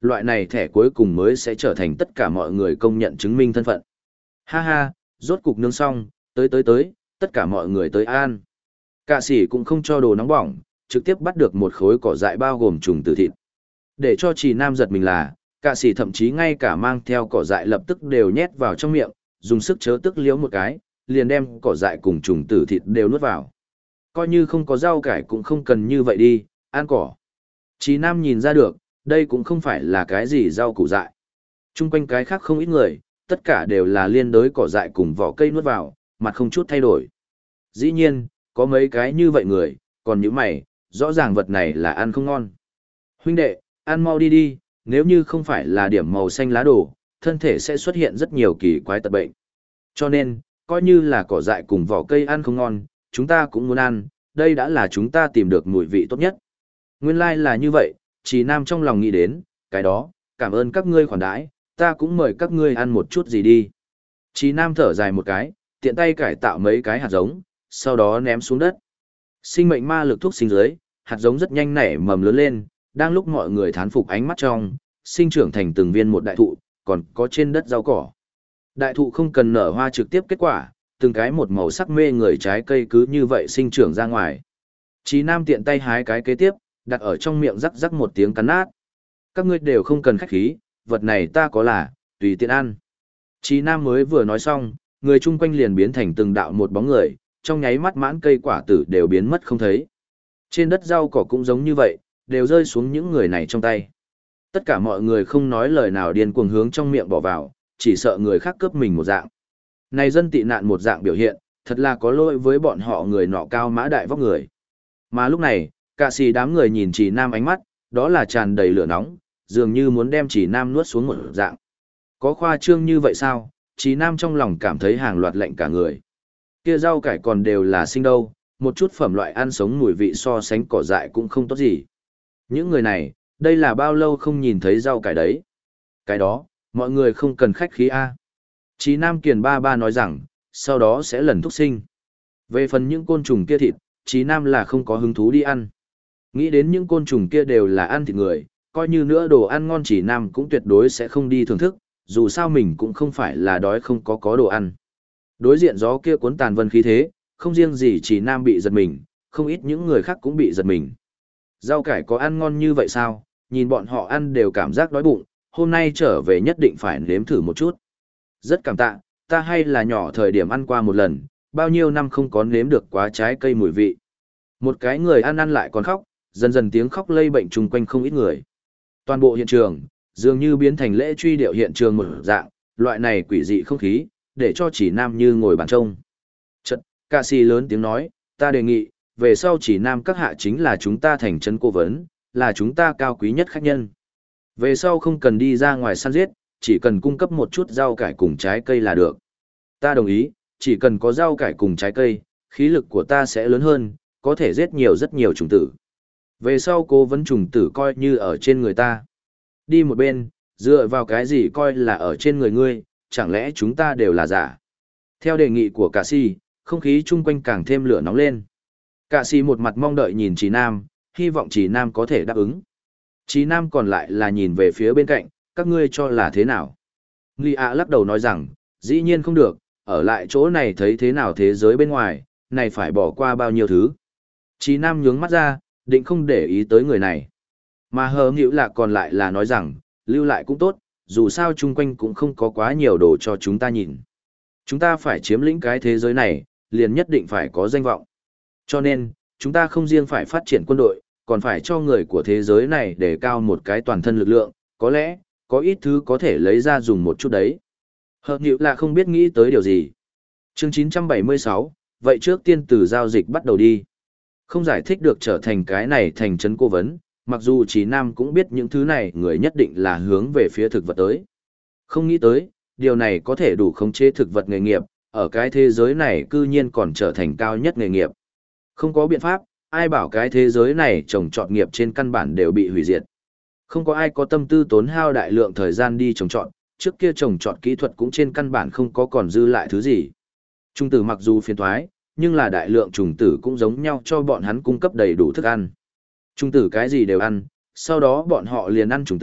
loại này thẻ cuối cùng mới sẽ trở thành tất cả mọi người công nhận chứng minh thân phận. Ha ha, rốt cục nướng xong, tới, tất cả mọi người tới ăn. Cả sĩ cũng không cho đồ nóng bỏng, trực tiếp bắt được một khối cỏ dại bao gồm trùng tử thịt. Để cho Trì Nam giật mình là, cả sĩ thậm chí ngay cả mang theo cỏ dại lập tức đều nhét vào trong miệng, dùng sức chớ tức liếu một cái, liền đem cỏ dại cùng trùng tử thịt đều nuốt vào. Coi như không có rau cải cũng không cần như vậy đi, ăn cỏ. Trì Nam nhìn ra được, đây cũng không phải là cái gì rau củ dại. Trung quanh cái khác không ít người, tất cả đều là liên đới cỏ dại cùng vỏ cây nuốt vào, mặt không chút thay đổi. Dĩ nhiên, có mấy cái như vậy người, còn những mày, rõ ràng vật này là ăn không ngon. Huynh đệ, ăn mau đi đi, nếu như không phải là điểm màu xanh lá đồ, thân thể sẽ xuất hiện rất nhiều kỳ quái tật bệnh. Cho nên, coi như là cỏ dại cùng vỏ cây ăn không ngon, chúng ta cũng muốn ăn, đây đã là chúng ta tìm được mùi vị tốt nhất. Nguyên lai là như vậy, Trì Nam trong lòng nghĩ đến, cái đó, cảm ơn các ngươi khoản đãi, ta cũng mời các ngươi ăn một chút gì đi. Trì Nam thở dài một cái, tiện tay cải tạo mấy cái hạt giống, sau đó ném xuống đất. Sinh mệnh ma lực thuốc sinh dưới, hạt giống rất nhanh nảy mầm lớn lên, đang lúc mọi người thán phục ánh mắt trong, sinh trưởng thành từng viên một đại thụ, còn có trên đất rau cỏ. Đại thụ không cần nở hoa trực tiếp kết quả, từng cái một màu sắc mê người trái cây cứ như vậy sinh trưởng ra ngoài. Trì Nam tiện tay hái cái kế tiếp, đặt ở trong miệng rắc rắc một tiếng cắn nát. Các ngươi đều không cần khách khí, vật này ta có là, tùy tiện ăn. Trì Nam mới vừa nói xong, người chung quanh liền biến thành từng đạo một bóng người, trong nháy mắt mãn cây quả tử đều biến mất không thấy. Trên đất rau cỏ cũng giống như vậy, đều rơi xuống những người này trong tay. Tất cả mọi người không nói lời nào điên cuồng hướng trong miệng bỏ vào, chỉ sợ người khác cướp mình một dạng. Này dân tị nạn một dạng biểu hiện, thật là có lỗi với bọn họ người nọ cao mã đại vóc người. Mà lúc này, cả xì đám người nhìn Trì Nam ánh mắt, đó là tràn đầy lửa nóng, dường như muốn đem Trì Nam nuốt xuống một dạng. Có khoa trương như vậy sao? Trì Nam trong lòng cảm thấy hàng loạt lạnh cả người. Kia rau cải còn đều là sinh đâu, một chút phẩm loại ăn sống mùi vị so sánh cỏ dại cũng không tốt gì. Những người này, đây là bao lâu không nhìn thấy rau cải đấy. Cái đó, mọi người không cần khách khí A. Trì Nam Kiền ba ba nói rằng, sau đó sẽ lần thúc sinh. Về phần những côn trùng kia thịt, Trì Nam là không có hứng thú đi ăn. Nghĩ đến những côn trùng kia đều là ăn thịt người, coi như nữa đồ ăn ngon Trì Nam cũng tuyệt đối sẽ không đi thưởng thức, dù sao mình cũng không phải là đói không có đồ ăn. Đối diện gió kia cuốn tàn vân khí thế, không riêng gì Trì Nam bị giật mình, không ít những người khác cũng bị giật mình. Rau cải có ăn ngon như vậy sao? Nhìn bọn họ ăn đều cảm giác đói bụng, hôm nay trở về nhất định phải nếm thử một chút. Rất cảm tạ, ta hay là nhỏ thời điểm ăn qua một lần, bao nhiêu năm không có nếm được quá trái cây mùi vị. Một cái người ăn ăn lại còn khóc, dần dần tiếng khóc lây bệnh chung quanh không ít người. Toàn bộ hiện trường, dường như biến thành lễ truy điệu hiện trường một dạng, loại này quỷ dị không khí, để cho Trì Nam như ngồi bàn trông. Chật, ca sĩ lớn tiếng nói, ta đề nghị, về sau Trì Nam các hạ chính là chúng ta thành trấn cố vấn, là chúng ta cao quý nhất khách nhân. Về sau không cần đi ra ngoài săn giết, chỉ cần cung cấp một chút rau cải cùng trái cây là được. Ta đồng ý, chỉ cần có rau cải cùng trái cây, khí lực của ta sẽ lớn hơn, có thể giết nhiều rất nhiều trùng tử. Về sau cố vấn trùng tử coi như ở trên người ta. Đi một bên, dựa vào cái gì coi là ở trên người ngươi, chẳng lẽ chúng ta đều là giả. Theo đề nghị của cả si, không khí chung quanh càng thêm lửa nóng lên. Cả si một mặt mong đợi nhìn Trì Nam, hy vọng Trì Nam có thể đáp ứng. Trì Nam còn lại là nhìn về phía bên cạnh, các ngươi cho là thế nào? Nghi ạ lắc đầu nói rằng, dĩ nhiên không được, ở lại chỗ này thấy thế nào thế giới bên ngoài, này phải bỏ qua bao nhiêu thứ. Trì Nam nhướng mắt ra, định không để ý tới người này. Mà hờ nghĩu lạc còn lại là nói rằng, lưu lại cũng tốt, dù sao chung quanh cũng không có quá nhiều đồ cho chúng ta nhìn. Chúng ta phải chiếm lĩnh cái thế giới này, liền nhất định phải có danh vọng. Cho nên, chúng ta không riêng phải phát triển quân đội, còn phải cho người của thế giới này để cao một cái toàn thân lực lượng, có lẽ, có ít thứ có thể lấy ra dùng một chút đấy. Hợp nhịu là không biết nghĩ tới điều gì. Chương 976, vậy trước tiên từ giao dịch bắt đầu đi. Không giải thích được trở thành cái này thành trấn cố vấn, mặc dù Trì Nam cũng biết những thứ này người nhất định là hướng về phía thực vật tới. Không nghĩ tới, điều này có thể đủ khống chế thực vật nghề nghiệp, ở cái thế giới này cư nhiên còn trở thành cao nhất nghề nghiệp. Không có biện pháp, ai bảo cái thế giới này trồng trọt nghiệp trên căn bản đều bị hủy diệt. Không có ai có tâm tư tốn hao đại lượng thời gian đi trồng trọt, trước kia trồng trọt kỹ thuật cũng trên căn bản không có còn dư lại thứ gì. Trùng tử mặc dù phiền toái, nhưng là đại lượng trùng tử cũng giống nhau cho bọn hắn cung cấp đầy đủ thức ăn. Trùng tử cái gì đều ăn, sau đó bọn họ liền ăn trùng tử,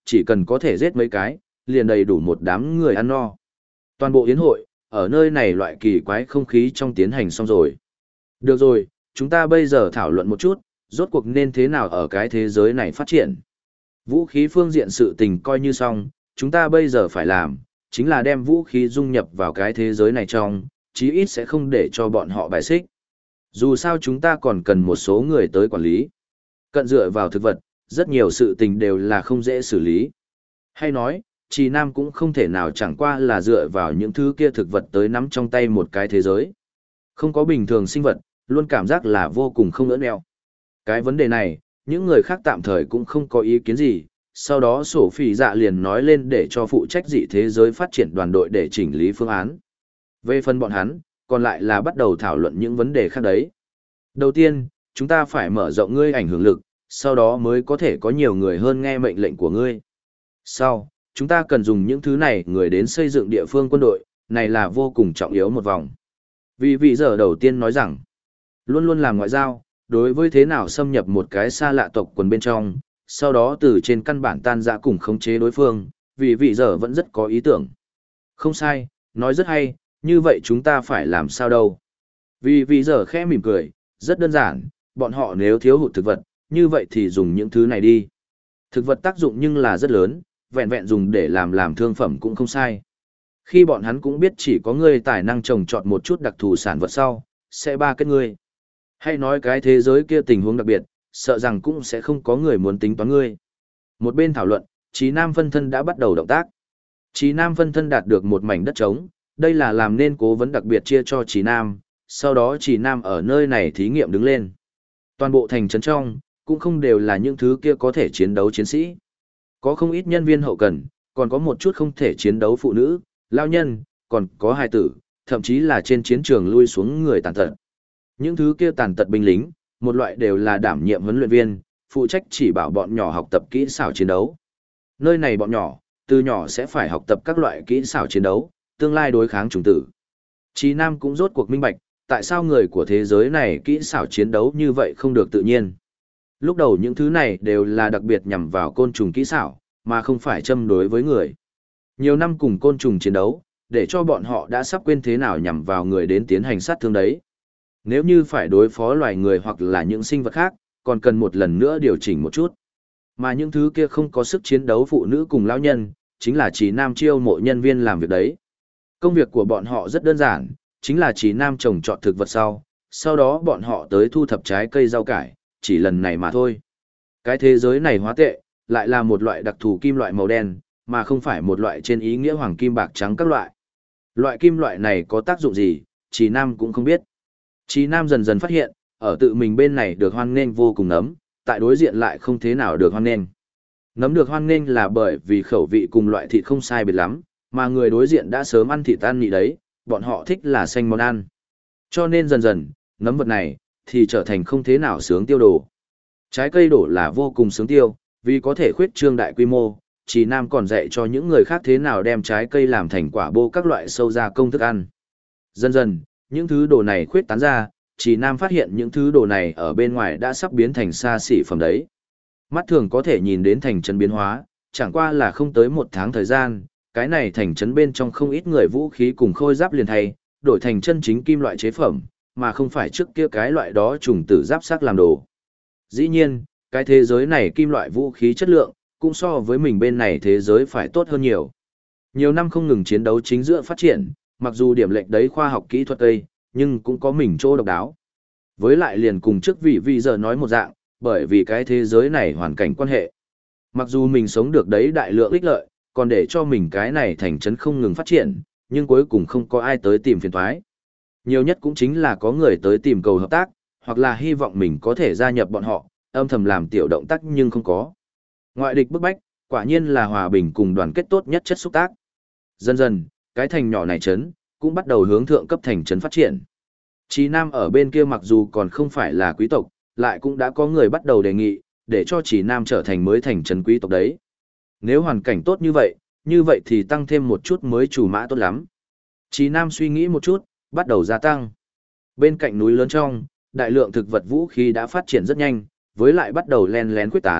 chỉ cần có thể giết mấy cái, liền đầy đủ một đám người ăn no. Toàn bộ yến hội, ở nơi này loại kỳ quái không khí trong tiến hành xong rồi. Được rồi, chúng ta bây giờ thảo luận một chút, rốt cuộc nên thế nào ở cái thế giới này phát triển. Vũ khí phương diện sự tình coi như xong, chúng ta bây giờ phải làm, chính là đem vũ khí dung nhập vào cái thế giới này trong, chí ít sẽ không để cho bọn họ bài xích. Dù sao chúng ta còn cần một số người tới quản lý. Cận dựa vào thực vật, rất nhiều sự tình đều là không dễ xử lý. Hay nói, Trì Nam cũng không thể nào chẳng qua là dựa vào những thứ kia thực vật tới nắm trong tay một cái thế giới. Không có bình thường sinh vật, luôn cảm giác là vô cùng không ỡn eo. Cái vấn đề này, những người khác tạm thời cũng không có ý kiến gì, sau đó sổ phỉ dạ liền nói lên để cho phụ trách dị thế giới phát triển đoàn đội để chỉnh lý phương án. Về phần bọn hắn, còn lại là bắt đầu thảo luận những vấn đề khác đấy. Đầu tiên, chúng ta phải mở rộng ngươi ảnh hưởng lực, sau đó mới có thể có nhiều người hơn nghe mệnh lệnh của ngươi. Sau, chúng ta cần dùng những thứ này người đến xây dựng địa phương quân đội, này là vô cùng trọng yếu một vòng. Vì vị giờ đầu tiên nói rằng, luôn luôn làm ngoại giao, đối với thế nào xâm nhập một cái xa lạ tộc quần bên trong, sau đó từ trên căn bản tan rã cùng khống chế đối phương, vì vị giờ vẫn rất có ý tưởng. Không sai, nói rất hay, như vậy chúng ta phải làm sao đâu. Vì vị giờ khẽ mỉm cười, rất đơn giản, bọn họ nếu thiếu hụt thực vật, như vậy thì dùng những thứ này đi. Thực vật tác dụng nhưng là rất lớn, vẹn vẹn dùng để làm thương phẩm cũng không sai. Khi bọn hắn cũng biết chỉ có ngươi tài năng trồng trọt một chút đặc thù sản vật sau, sẽ ba kết ngươi. Hay nói cái thế giới kia tình huống đặc biệt, sợ rằng cũng sẽ không có người muốn tính toán ngươi. Một bên thảo luận, Trí Nam phân thân đã bắt đầu động tác. Trí Nam phân thân đạt được một mảnh đất trống, đây là làm nên cố vấn đặc biệt chia cho Trí Nam, sau đó Trí Nam ở nơi này thí nghiệm đứng lên. Toàn bộ thành trấn trong, cũng không đều là những thứ kia có thể chiến đấu chiến sĩ. Có không ít nhân viên hậu cần, còn có một chút không thể chiến đấu phụ nữ, lao nhân, còn có hài tử, thậm chí là trên chiến trường lui xuống người tàn tật. Những thứ kia tàn tật binh lính, một loại đều là đảm nhiệm huấn luyện viên, phụ trách chỉ bảo bọn nhỏ học tập kỹ xảo chiến đấu. Nơi này bọn nhỏ, từ nhỏ sẽ phải học tập các loại kỹ xảo chiến đấu, tương lai đối kháng chủng tử. Chí Nam cũng rốt cuộc minh bạch, tại sao người của thế giới này kỹ xảo chiến đấu như vậy không được tự nhiên. Lúc đầu những thứ này đều là đặc biệt nhằm vào côn trùng kỹ xảo, mà không phải châm đối với người. Nhiều năm cùng côn trùng chiến đấu, để cho bọn họ đã sắp quên thế nào nhằm vào người đến tiến hành sát thương đấy. Nếu như phải đối phó loài người hoặc là những sinh vật khác, còn cần một lần nữa điều chỉnh một chút. Mà những thứ kia không có sức chiến đấu phụ nữ cùng lão nhân, chính là Chí Nam chiêu mộ nhân viên làm việc đấy. Công việc của bọn họ rất đơn giản, chính là Chí Nam trồng trọt thực vật sau đó bọn họ tới thu thập trái cây rau cải, chỉ lần này mà thôi. Cái thế giới này hóa tệ, lại là một loại đặc thù kim loại màu đen, mà không phải một loại trên ý nghĩa hoàng kim bạc trắng các loại. Loại kim loại này có tác dụng gì, Chí Nam cũng không biết. Chí Nam dần dần phát hiện, ở tự mình bên này được hoan nghênh vô cùng nấm, tại đối diện lại không thế nào được hoan nghênh. Nấm được hoan nghênh là bởi vì khẩu vị cùng loại thịt không sai biệt lắm, mà người đối diện đã sớm ăn thịt ăn nhị đấy, bọn họ thích là xanh món ăn. Cho nên dần dần, nấm vật này, thì trở thành không thế nào sướng tiêu đồ. Trái cây đổ là vô cùng sướng tiêu, vì có thể khuyết trương đại quy mô, Chí Nam còn dạy cho những người khác thế nào đem trái cây làm thành quả bô các loại sâu gia công thức ăn. Dần dần, những thứ đồ này khuyết tán ra, Chí Nam phát hiện những thứ đồ này ở bên ngoài đã sắp biến thành xa xỉ phẩm đấy. Mắt thường có thể nhìn đến thành trấn biến hóa, chẳng qua là không tới một tháng thời gian, cái này thành trấn bên trong không ít người vũ khí cùng khôi giáp liền thay, đổi thành chân chính kim loại chế phẩm, mà không phải trước kia cái loại đó trùng tử giáp sắc làm đồ. Dĩ nhiên, cái thế giới này kim loại vũ khí chất lượng, cũng so với mình bên này thế giới phải tốt hơn nhiều. Nhiều năm không ngừng chiến đấu chính giữa phát triển, mặc dù điểm lệch đấy khoa học kỹ thuật Tây, nhưng cũng có mình chỗ độc đáo. Với lại liền cùng trước vị giờ nói một dạng, bởi vì cái thế giới này hoàn cảnh quan hệ. Mặc dù mình sống được đấy đại lượng ích lợi, còn để cho mình cái này thành trấn không ngừng phát triển, nhưng cuối cùng không có ai tới tìm phiền toái. Nhiều nhất cũng chính là có người tới tìm cầu hợp tác, hoặc là hy vọng mình có thể gia nhập bọn họ, âm thầm làm tiểu động tác nhưng không có. Ngoại địch bức bách, quả nhiên là hòa bình cùng đoàn kết tốt nhất chất xúc tác. Dần dần, cái thành nhỏ này trấn, cũng bắt đầu hướng thượng cấp thành trấn phát triển. Chí Nam ở bên kia mặc dù còn không phải là quý tộc, lại cũng đã có người bắt đầu đề nghị, để cho Chí Nam trở thành mới thành trấn quý tộc đấy. Nếu hoàn cảnh tốt như vậy thì tăng thêm một chút mới chủ mã tốt lắm. Chí Nam suy nghĩ một chút, bắt đầu gia tăng. Bên cạnh núi lớn trong, đại lượng thực vật vũ khí đã phát triển rất nhanh, với lại bắt đầu len lén quyết tán,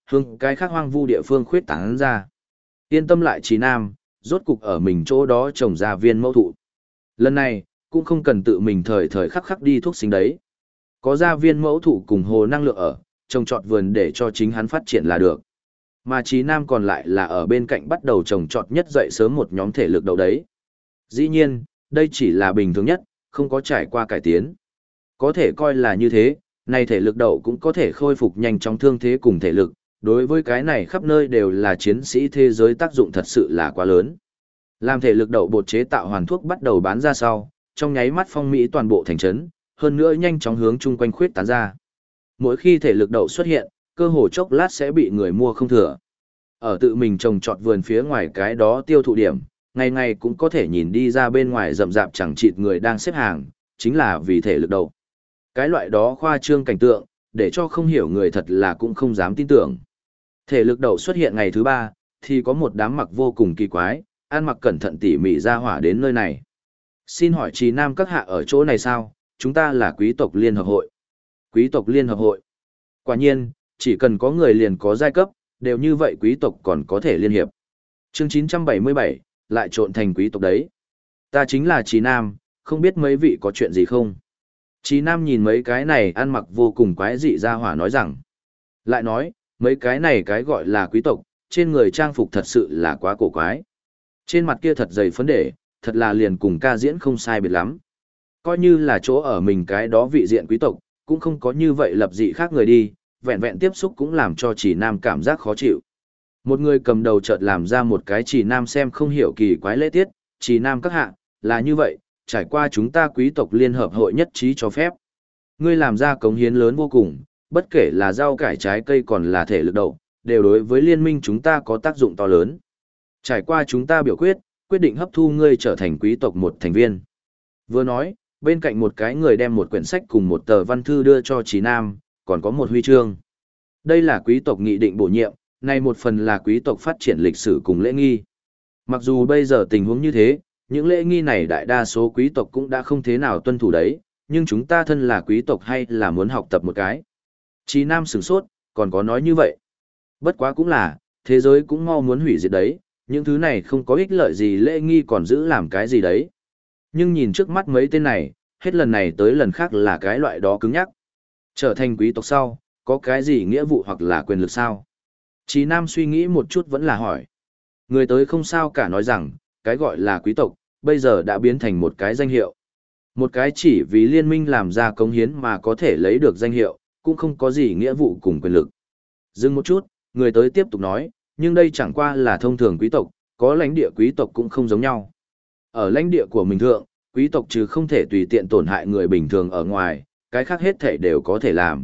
hướng cái khác hoang vu địa phương khuyết tán ra. Yên tâm lại Trí Nam, rốt cục ở mình chỗ đó trồng ra viên mẫu thụ. Lần này, cũng không cần tự mình thời thời khắc khắc đi thuốc sinh đấy. Có ra viên mẫu thụ cùng hồ năng lượng ở, trồng trọt vườn để cho chính hắn phát triển là được. Mà Trí Nam còn lại là ở bên cạnh bắt đầu trồng trọt nhất dậy sớm một nhóm thể lực đầu đấy. Dĩ nhiên, đây chỉ là bình thường nhất, không có trải qua cải tiến. Có thể coi là như thế, này thể lực đậu cũng có thể khôi phục nhanh chóng thương thế cùng thể lực, đối với cái này khắp nơi đều là chiến sĩ thế giới tác dụng thật sự là quá lớn. Làm thể lực đậu bột chế tạo hoàn thuốc bắt đầu bán ra sau, trong nháy mắt phong mỹ toàn bộ thành trấn, hơn nữa nhanh chóng hướng chung quanh khuyết tán ra. Mỗi khi thể lực đậu xuất hiện, cơ hồ chốc lát sẽ bị người mua không thừa. Ở tự mình trồng trọt vườn phía ngoài cái đó tiêu thụ điểm, ngày ngày cũng có thể nhìn đi ra bên ngoài rậm rạp chẳng chịt người đang xếp hàng, chính là vì thể lực đậu. Cái loại đó khoa trương cảnh tượng, để cho không hiểu người thật là cũng không dám tin tưởng. Thể lực đậu xuất hiện ngày thứ 3, thì có một đám mặc vô cùng kỳ quái, ăn mặc cẩn thận tỉ mỉ ra hỏa đến nơi này. Xin hỏi Trì Nam các hạ ở chỗ này sao? Chúng ta là quý tộc liên hợp hội. Quý tộc liên hợp hội. Quả nhiên, chỉ cần có người liền có giai cấp, đều như vậy quý tộc còn có thể liên hiệp. Chương 977, lại trộn thành quý tộc đấy. Ta chính là Trì Nam, không biết mấy vị có chuyện gì không? Trì Nam nhìn mấy cái này ăn mặc vô cùng quái dị ra hỏa nói rằng. Lại nói, mấy cái này cái gọi là quý tộc, trên người trang phục thật sự là quá cổ quái. Trên mặt kia thật dày phấn đề, thật là liền cùng ca diễn không sai biệt lắm. Coi như là chỗ ở mình cái đó vị diện quý tộc, cũng không có như vậy lập dị khác người đi, vẹn vẹn tiếp xúc cũng làm cho Trì Nam cảm giác khó chịu. Một người cầm đầu chợt làm ra một cái Trì Nam xem không hiểu kỳ quái lễ tiết, Trì Nam các hạ, là như vậy, trải qua chúng ta quý tộc liên hợp hội nhất trí cho phép. Ngươi làm ra cống hiến lớn vô cùng, bất kể là rau cải trái cây còn là thể lực đậu, đều đối với liên minh chúng ta có tác dụng to lớn. Trải qua chúng ta biểu quyết, quyết định hấp thu ngươi trở thành quý tộc một thành viên. Vừa nói, bên cạnh một cái người đem một quyển sách cùng một tờ văn thư đưa cho Trí Nam, còn có một huy chương. Đây là quý tộc nghị định bổ nhiệm, này một phần là quý tộc phát triển lịch sử cùng lễ nghi. Mặc dù bây giờ tình huống như thế, những lễ nghi này đại đa số quý tộc cũng đã không thế nào tuân thủ đấy, nhưng chúng ta thân là quý tộc hay là muốn học tập một cái. Trí Nam sửng sốt, còn có nói như vậy. Bất quá cũng là, thế giới cũng mau muốn hủy diệt đấy, những thứ này không có ích lợi gì lễ nghi còn giữ làm cái gì đấy. Nhưng nhìn trước mắt mấy tên này, hết lần này tới lần khác là cái loại đó cứng nhắc. Trở thành quý tộc sau, có cái gì nghĩa vụ hoặc là quyền lực sao? Trí Nam suy nghĩ một chút vẫn là hỏi. Người tới không sao cả nói rằng, cái gọi là quý tộc, bây giờ đã biến thành một cái danh hiệu. Một cái chỉ vì liên minh làm ra cống hiến mà có thể lấy được danh hiệu, cũng không có gì nghĩa vụ cùng quyền lực. Dừng một chút, người tới tiếp tục nói, nhưng đây chẳng qua là thông thường quý tộc, có lãnh địa quý tộc cũng không giống nhau. Ở lãnh địa của mình thượng, quý tộc trừ không thể tùy tiện tổn hại người bình thường ở ngoài, cái khác hết thể đều có thể làm.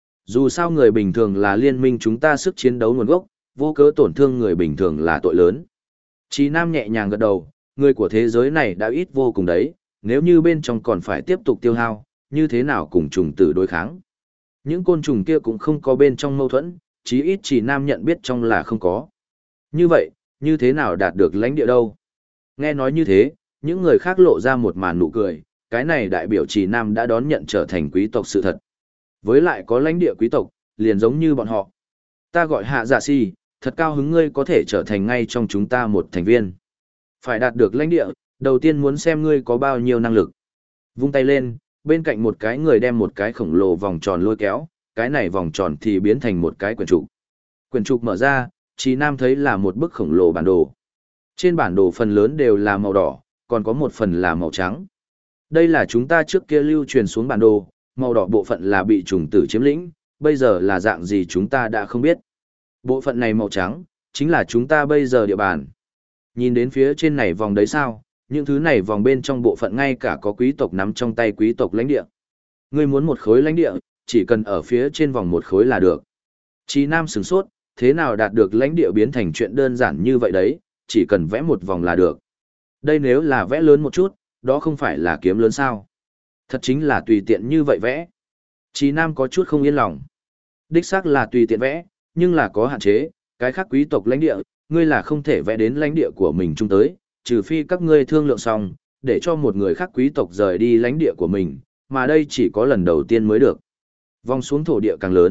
Dù sao người bình thường là liên minh chúng ta sức chiến đấu nguồn gốc, vô cớ tổn thương người bình thường là tội lớn. Trí Nam nhẹ nhàng gật đầu, người của thế giới này đã ít vô cùng đấy, nếu như bên trong còn phải tiếp tục tiêu hao, như thế nào cùng trùng tử đối kháng. Những côn trùng kia cũng không có bên trong mâu thuẫn, chí ít Trí Nam nhận biết trong là không có. Như vậy, như thế nào đạt được lãnh địa đâu? Nghe nói như thế, những người khác lộ ra một màn nụ cười, cái này đại biểu Trí Nam đã đón nhận trở thành quý tộc sự thật. Với lại có lãnh địa quý tộc, liền giống như bọn họ. Ta gọi Hạ Dạ Si, thật cao hứng ngươi có thể trở thành ngay trong chúng ta một thành viên. Phải đạt được lãnh địa, đầu tiên muốn xem ngươi có bao nhiêu năng lực. Vung tay lên, bên cạnh một cái người đem một cái khổng lồ vòng tròn lôi kéo, cái này vòng tròn thì biến thành một cái quyển trục. Quyển trục mở ra, Trí Nam thấy là một bức khổng lồ bản đồ. Trên bản đồ phần lớn đều là màu đỏ, còn có một phần là màu trắng. Đây là chúng ta trước kia lưu truyền xuống bản đồ, màu đỏ bộ phận là bị trùng tử chiếm lĩnh, bây giờ là dạng gì chúng ta đã không biết. Bộ phận này màu trắng, chính là chúng ta bây giờ địa bàn. Nhìn đến phía trên này vòng đấy sao, những thứ này vòng bên trong bộ phận ngay cả có quý tộc nắm trong tay quý tộc lãnh địa. Ngươi muốn một khối lãnh địa, chỉ cần ở phía trên vòng một khối là được. Trí Nam sửng sốt, thế nào đạt được lãnh địa biến thành chuyện đơn giản như vậy đấy, chỉ cần vẽ một vòng là được. Đây nếu là vẽ lớn một chút, đó không phải là kiếm lớn sao. Thật chính là tùy tiện như vậy vẽ. Trí Nam có chút không yên lòng. Đích xác là tùy tiện vẽ, nhưng là có hạn chế, cái khác quý tộc lãnh địa, ngươi là không thể vẽ đến lãnh địa của mình chung tới, trừ phi các ngươi thương lượng xong, để cho một người khác quý tộc rời đi lãnh địa của mình, mà đây chỉ có lần đầu tiên mới được. Vòng xuống thổ địa càng lớn,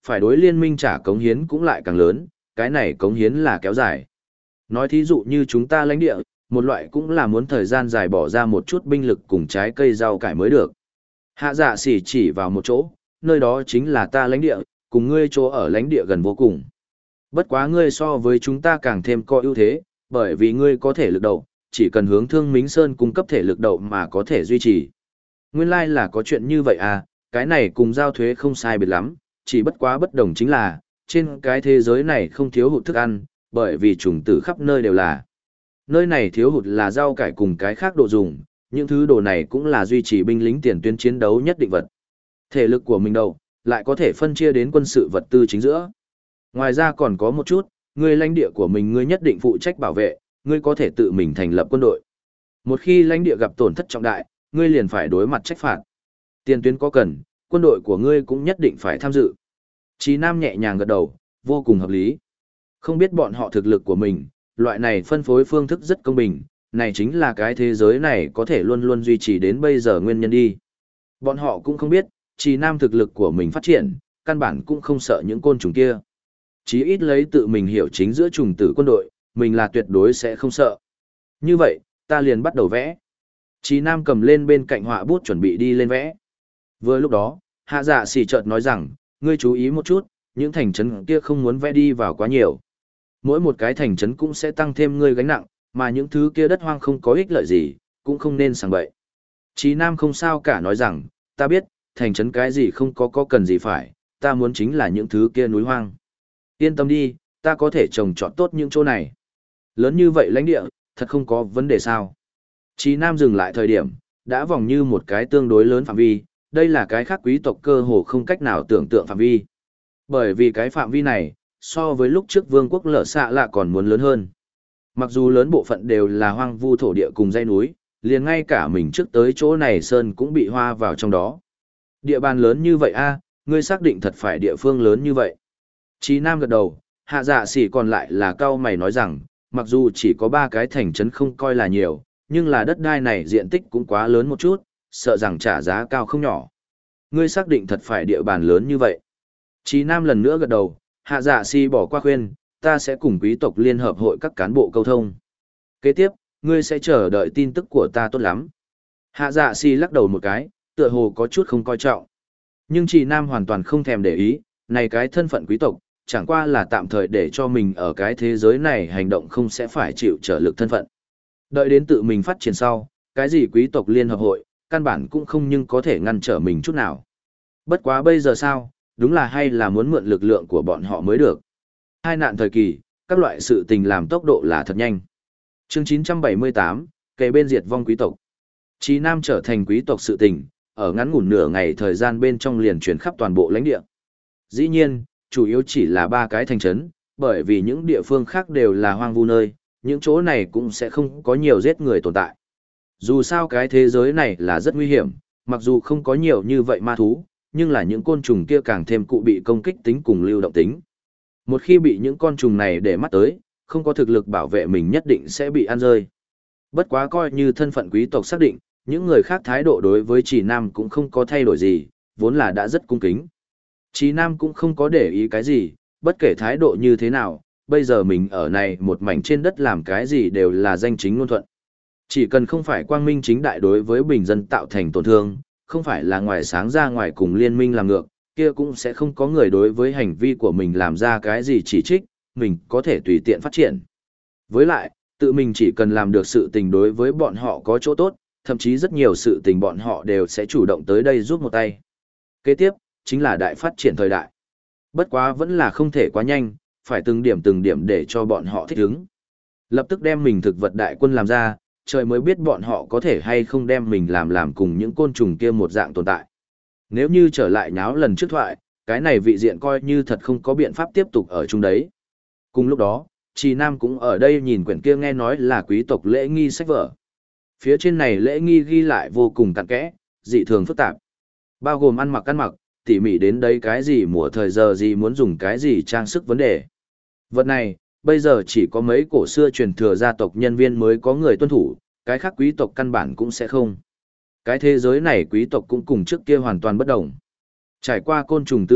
phải đối liên minh trả cống hiến cũng lại càng lớn, cái này cống hiến là kéo dài. Nói thí dụ như chúng ta lãnh địa, một loại cũng là muốn thời gian dài bỏ ra một chút binh lực cùng trái cây rau cải mới được. Hạ dạ xỉ chỉ vào một chỗ, nơi đó chính là ta lãnh địa, cùng ngươi chỗ ở lãnh địa gần vô cùng. Bất quá ngươi so với chúng ta càng thêm có ưu thế, bởi vì ngươi có thể lực đậu, chỉ cần hướng Thương Mính Sơn cung cấp thể lực đậu mà có thể duy trì. Nguyên lai là có chuyện như vậy à, cái này cùng giao thuế không sai biệt lắm, chỉ bất quá bất đồng chính là, trên cái thế giới này không thiếu hụt thức ăn, bởi vì chủng tử khắp nơi đều là. Nơi này thiếu hụt là rau cải cùng cái khác đồ dùng, những thứ đồ này cũng là duy trì binh lính tiền tuyến chiến đấu nhất định vật. Thể lực của mình đâu, lại có thể phân chia đến quân sự vật tư chính giữa. Ngoài ra còn có một chút, ngươi lãnh địa của mình ngươi nhất định phụ trách bảo vệ, ngươi có thể tự mình thành lập quân đội. Một khi lãnh địa gặp tổn thất trọng đại, ngươi liền phải đối mặt trách phạt. Tiền tuyến có cần, quân đội của ngươi cũng nhất định phải tham dự. Chí Nam nhẹ nhàng gật đầu, vô cùng hợp lý. Không biết bọn họ thực lực của mình, loại này phân phối phương thức rất công bình, này chính là cái thế giới này có thể luôn luôn duy trì đến bây giờ nguyên nhân đi. Bọn họ cũng không biết, Chí Nam thực lực của mình phát triển, căn bản cũng không sợ những côn trùng kia. Chí ít lấy tự mình hiểu chính giữa trùng tử quân đội, mình là tuyệt đối sẽ không sợ. Như vậy, ta liền bắt đầu vẽ. Chí Nam cầm lên bên cạnh họa bút chuẩn bị đi lên vẽ. Vừa lúc đó, Hạ Dạ Xỉ chợt nói rằng, ngươi chú ý một chút, những thành trấn kia không muốn vẽ đi vào quá nhiều. Mỗi một cái thành trấn cũng sẽ tăng thêm ngươi gánh nặng, mà những thứ kia đất hoang không có ích lợi gì, cũng không nên sảng bậy. Chí Nam không sao cả nói rằng, ta biết, thành trấn cái gì không có cần gì phải, ta muốn chính là những thứ kia núi hoang. Yên tâm đi, ta có thể trồng trọt tốt những chỗ này. Lớn như vậy lãnh địa, thật không có vấn đề sao. Chí Nam dừng lại thời điểm, đã vòng như một cái tương đối lớn phạm vi, đây là cái khác quý tộc cơ hồ không cách nào tưởng tượng phạm vi. Bởi vì cái phạm vi này, so với lúc trước vương quốc lở xạ lạ còn muốn lớn hơn. Mặc dù lớn bộ phận đều là hoang vu thổ địa cùng dãy núi, liền ngay cả mình trước tới chỗ này sơn cũng bị hoa vào trong đó. Địa bàn lớn như vậy a, ngươi xác định thật phải địa phương lớn như vậy. Chí Nam gật đầu, Hạ Dạ Xỉ còn lại là cao mày nói rằng, mặc dù chỉ có 3 cái thành trấn không coi là nhiều, nhưng là đất đai này diện tích cũng quá lớn một chút, sợ rằng trả giá cao không nhỏ. Ngươi xác định thật phải địa bàn lớn như vậy. Chí Nam lần nữa gật đầu, Hạ Dạ Xỉ bỏ qua khuyên, ta sẽ cùng quý tộc liên hợp hội các cán bộ câu thông. Kế tiếp, ngươi sẽ chờ đợi tin tức của ta tốt lắm. Hạ Dạ Xỉ lắc đầu một cái, tựa hồ có chút không coi trọng. Nhưng Chí Nam hoàn toàn không thèm để ý, này cái thân phận quý tộc, chẳng qua là tạm thời để cho mình ở cái thế giới này hành động không sẽ phải chịu trở lực thân phận. Đợi đến tự mình phát triển sau, cái gì quý tộc liên hợp hội, căn bản cũng không nhưng có thể ngăn trở mình chút nào. Bất quá bây giờ sao, đúng là hay là muốn mượn lực lượng của bọn họ mới được. Hai nạn thời kỳ, các loại sự tình làm tốc độ là thật nhanh. Chương 978, kề bên diệt vong quý tộc. Chí Nam trở thành quý tộc sự tình, ở ngắn ngủn nửa ngày thời gian bên trong liền truyền khắp toàn bộ lãnh địa. Dĩ nhiên, chủ yếu chỉ là 3 cái thành trấn, bởi vì những địa phương khác đều là hoang vu nơi, những chỗ này cũng sẽ không có nhiều giết người tồn tại. Dù sao cái thế giới này là rất nguy hiểm, mặc dù không có nhiều như vậy ma thú, nhưng là những côn trùng kia càng thêm cụ bị công kích tính cùng lưu động tính. Một khi bị những con trùng này để mắt tới, không có thực lực bảo vệ mình nhất định sẽ bị ăn rơi. Bất quá coi như thân phận quý tộc xác định, những người khác thái độ đối với Chí Nam cũng không có thay đổi gì, vốn là đã rất cung kính. Chí Nam cũng không có để ý cái gì, bất kể thái độ như thế nào, bây giờ mình ở này một mảnh trên đất làm cái gì đều là danh chính ngôn thuận. Chỉ cần không phải quang minh chính đại đối với bình dân tạo thành tổn thương, không phải là ngoài sáng ra ngoài cùng liên minh làm ngược, kia cũng sẽ không có người đối với hành vi của mình làm ra cái gì chỉ trích, mình có thể tùy tiện phát triển. Với lại, tự mình chỉ cần làm được sự tình đối với bọn họ có chỗ tốt, thậm chí rất nhiều sự tình bọn họ đều sẽ chủ động tới đây giúp một tay. Kế tiếp, chính là đại phát triển thời đại. Bất quá vẫn là không thể quá nhanh, phải từng điểm để cho bọn họ thích ứng. Lập tức đem mình thực vật đại quân làm ra, trời mới biết bọn họ có thể hay không đem mình làm cùng những côn trùng kia một dạng tồn tại. Nếu như trở lại nháo lần trước thoại, cái này vị diện coi như thật không có biện pháp tiếp tục ở chung đấy. Cùng lúc đó, Chí Nam cũng ở đây nhìn quyển kia nghe nói là quý tộc lễ nghi sách vở. Phía trên này lễ nghi ghi lại vô cùng cặn kẽ, dị thường phức tạp. Bao gồm ăn mặc, tỉ mỉ đến đấy cái gì mùa thời giờ gì muốn dùng cái gì trang sức vấn đề. Vật này, bây giờ chỉ có mấy cổ xưa truyền thừa gia tộc nhân viên mới có người tuân thủ, cái khác quý tộc căn bản cũng sẽ không. Cái thế giới này quý tộc cũng cùng trước kia hoàn toàn bất đồng. Trải qua côn trùng tứ ngược,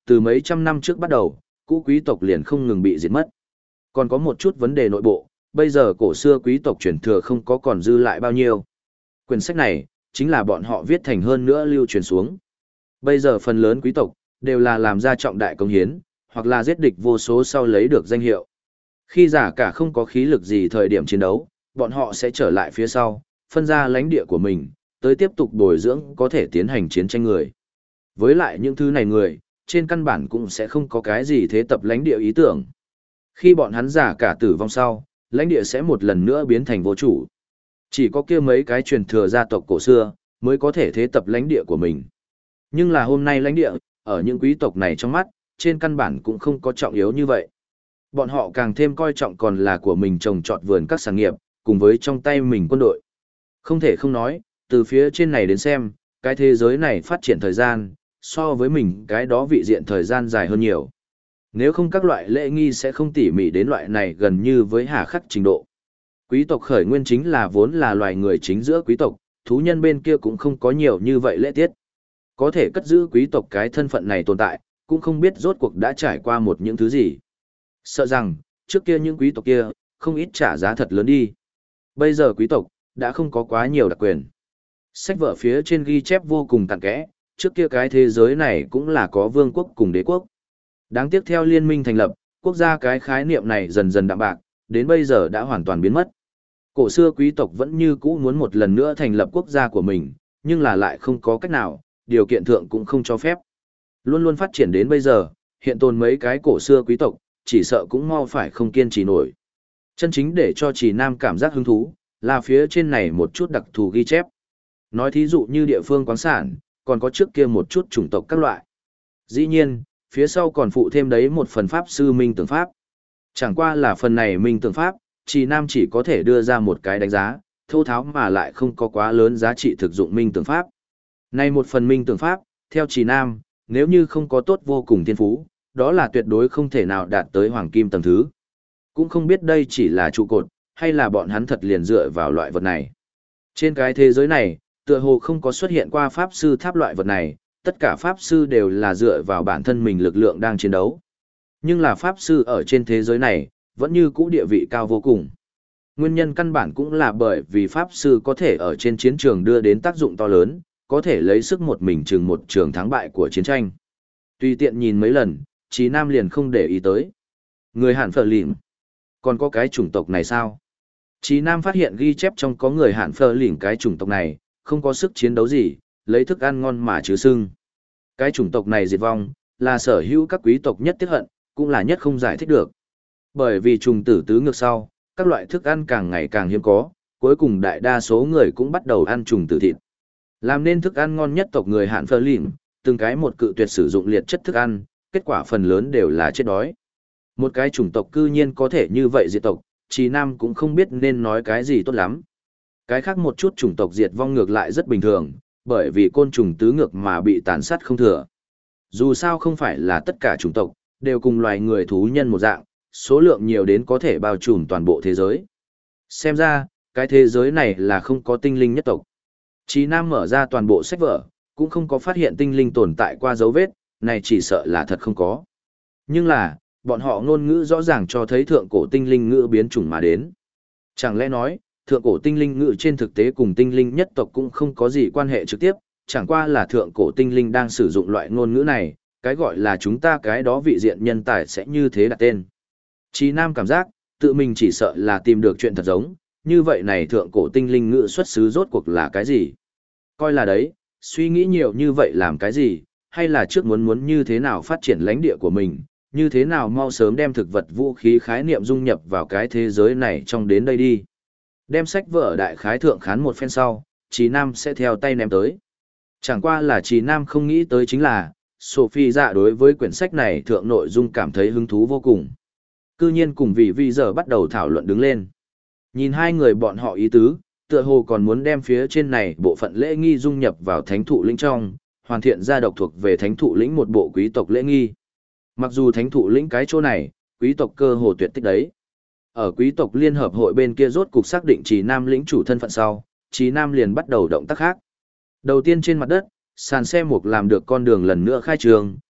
từ mấy trăm năm trước bắt đầu, cũ quý tộc liền không ngừng bị diệt mất. Còn có một chút vấn đề nội bộ, bây giờ cổ xưa quý tộc truyền thừa không có còn dư lại bao nhiêu. Quyển sách này, chính là bọn họ viết thành hơn nữa lưu truyền xuống. Bây giờ phần lớn quý tộc, đều là làm ra trọng đại công hiến, hoặc là giết địch vô số sau lấy được danh hiệu. Khi giả cả không có khí lực gì thời điểm chiến đấu, bọn họ sẽ trở lại phía sau, phân ra lãnh địa của mình, tới tiếp tục bồi dưỡng có thể tiến hành chiến tranh người. Với lại những thứ này người, trên căn bản cũng sẽ không có cái gì thế tập lãnh địa ý tưởng. Khi bọn hắn giả cả tử vong sau, lãnh địa sẽ một lần nữa biến thành vô chủ. Chỉ có kia mấy cái truyền thừa gia tộc cổ xưa, mới có thể thế tập lãnh địa của mình. Nhưng là hôm nay lãnh địa, ở những quý tộc này trong mắt, trên căn bản cũng không có trọng yếu như vậy. Bọn họ càng thêm coi trọng còn là của mình trồng trọt vườn các sản nghiệp, cùng với trong tay mình quân đội. Không thể không nói, từ phía trên này đến xem, cái thế giới này phát triển thời gian, so với mình cái đó vị diện thời gian dài hơn nhiều. Nếu không các loại lễ nghi sẽ không tỉ mỉ đến loại này gần như với hà khắc trình độ. Quý tộc khởi nguyên chính là vốn là loài người chính giữa quý tộc, thú nhân bên kia cũng không có nhiều như vậy lễ tiết. Có thể cất giữ quý tộc cái thân phận này tồn tại, cũng không biết rốt cuộc đã trải qua một những thứ gì. Sợ rằng, trước kia những quý tộc kia, không ít trả giá thật lớn đi. Bây giờ quý tộc, đã không có quá nhiều đặc quyền. Sách vở phía trên ghi chép vô cùng cặn kẽ, trước kia cái thế giới này cũng là có vương quốc cùng đế quốc. Đáng tiếc theo liên minh thành lập, quốc gia cái khái niệm này dần dần đạm bạc, đến bây giờ đã hoàn toàn biến mất. Cổ xưa quý tộc vẫn như cũ muốn một lần nữa thành lập quốc gia của mình, nhưng là lại không có cách nào, điều kiện thượng cũng không cho phép. Luôn luôn phát triển đến bây giờ, hiện tồn mấy cái cổ xưa quý tộc, chỉ sợ cũng mau phải không kiên trì nổi. Chân chính để cho Trì Nam cảm giác hứng thú, là phía trên này một chút đặc thù ghi chép. Nói thí dụ như địa phương khoáng sản, còn có trước kia một chút chủng tộc các loại. Dĩ nhiên, phía sau còn phụ thêm đấy một phần pháp sư minh tưởng pháp. Chẳng qua là phần này minh tưởng pháp, Trì Nam chỉ có thể đưa ra một cái đánh giá, thô tháo mà lại không có quá lớn giá trị thực dụng minh tưởng pháp. Này một phần minh tưởng pháp, theo Trì Nam, nếu như không có tốt vô cùng thiên phú, đó là tuyệt đối không thể nào đạt tới hoàng kim tầng thứ. Cũng không biết đây chỉ là trụ cột, hay là bọn hắn thật liền dựa vào loại vật này. Trên cái thế giới này, tựa hồ không có xuất hiện qua pháp sư tháp loại vật này, tất cả pháp sư đều là dựa vào bản thân mình lực lượng đang chiến đấu. Nhưng là pháp sư ở trên thế giới này, vẫn như cũ địa vị cao vô cùng. Nguyên nhân căn bản cũng là bởi vì pháp sư có thể ở trên chiến trường đưa đến tác dụng to lớn, có thể lấy sức một mình chừng một trường thắng bại của chiến tranh. Tùy tiện nhìn mấy lần, Chí Nam liền không để ý tới. Người Hàn Phở Lĩnh. Còn có cái chủng tộc này sao? Chí Nam phát hiện ghi chép trong có người Hàn Phở Lĩnh cái chủng tộc này, không có sức chiến đấu gì, lấy thức ăn ngon mà chứ sưng. Cái chủng tộc này diệt vong, là sở hữu các quý tộc nhất tiếc hận, cũng là nhất không giải thích được. Bởi vì trùng tử tứ ngược sau, các loại thức ăn càng ngày càng hiếm có, cuối cùng đại đa số người cũng bắt đầu ăn trùng tử thịt. Làm nên thức ăn ngon nhất tộc người Hàn Phở Lĩnh, từng cái một cự tuyệt sử dụng liệt chất thức ăn, kết quả phần lớn đều là chết đói. Một cái chủng tộc cư nhiên có thể như vậy diệt tộc, Chí Nam cũng không biết nên nói cái gì tốt lắm. Cái khác một chút chủng tộc diệt vong ngược lại rất bình thường, bởi vì côn trùng tứ ngược mà bị tàn sát không thừa. Dù sao không phải là tất cả chủng tộc, đều cùng loài người thú nhân một dạng, số lượng nhiều đến có thể bao trùm toàn bộ thế giới. Xem ra, cái thế giới này là không có tinh linh nhất tộc. Chí Nam mở ra toàn bộ sách vở, cũng không có phát hiện tinh linh tồn tại qua dấu vết, này chỉ sợ là thật không có. Nhưng là, bọn họ ngôn ngữ rõ ràng cho thấy thượng cổ tinh linh ngữ biến chủng mà đến. Chẳng lẽ nói, thượng cổ tinh linh ngữ trên thực tế cùng tinh linh nhất tộc cũng không có gì quan hệ trực tiếp, chẳng qua là thượng cổ tinh linh đang sử dụng loại ngôn ngữ này, cái gọi là chúng ta cái đó vị diện nhân tài sẽ như thế đặt tên. Chí Nam cảm giác, tự mình chỉ sợ là tìm được chuyện thật giống, như vậy này thượng cổ tinh linh ngữ xuất xứ rốt cuộc là cái gì? Coi là đấy, suy nghĩ nhiều như vậy làm cái gì, hay là trước muốn như thế nào phát triển lãnh địa của mình, như thế nào mau sớm đem thực vật vũ khí khái niệm dung nhập vào cái thế giới này trong đến đây đi. Đem sách vở đại khái thượng khán một phen sau, Chí Nam sẽ theo tay ném tới. Chẳng qua là Chí Nam không nghĩ tới chính là, Sophie dạ đối với quyển sách này thượng nội dung cảm thấy hứng thú vô cùng. Cư nhiên cùng vì giờ bắt đầu thảo luận đứng lên. Nhìn hai người bọn họ ý tứ, tựa hồ còn muốn đem phía trên này bộ phận lễ nghi dung nhập vào thánh thụ lĩnh trong, hoàn thiện ra độc thuộc về thánh thụ lĩnh một bộ quý tộc lễ nghi. Mặc dù thánh thụ lĩnh cái chỗ này, quý tộc cơ hồ tuyệt tích đấy. Ở quý tộc liên hợp hội bên kia rốt cục xác định Chí Nam lĩnh chủ thân phận sau, Chí Nam liền bắt đầu động tác khác. Đầu tiên trên mặt đất, sàn xe mục làm được con đường lần nữa khai trường,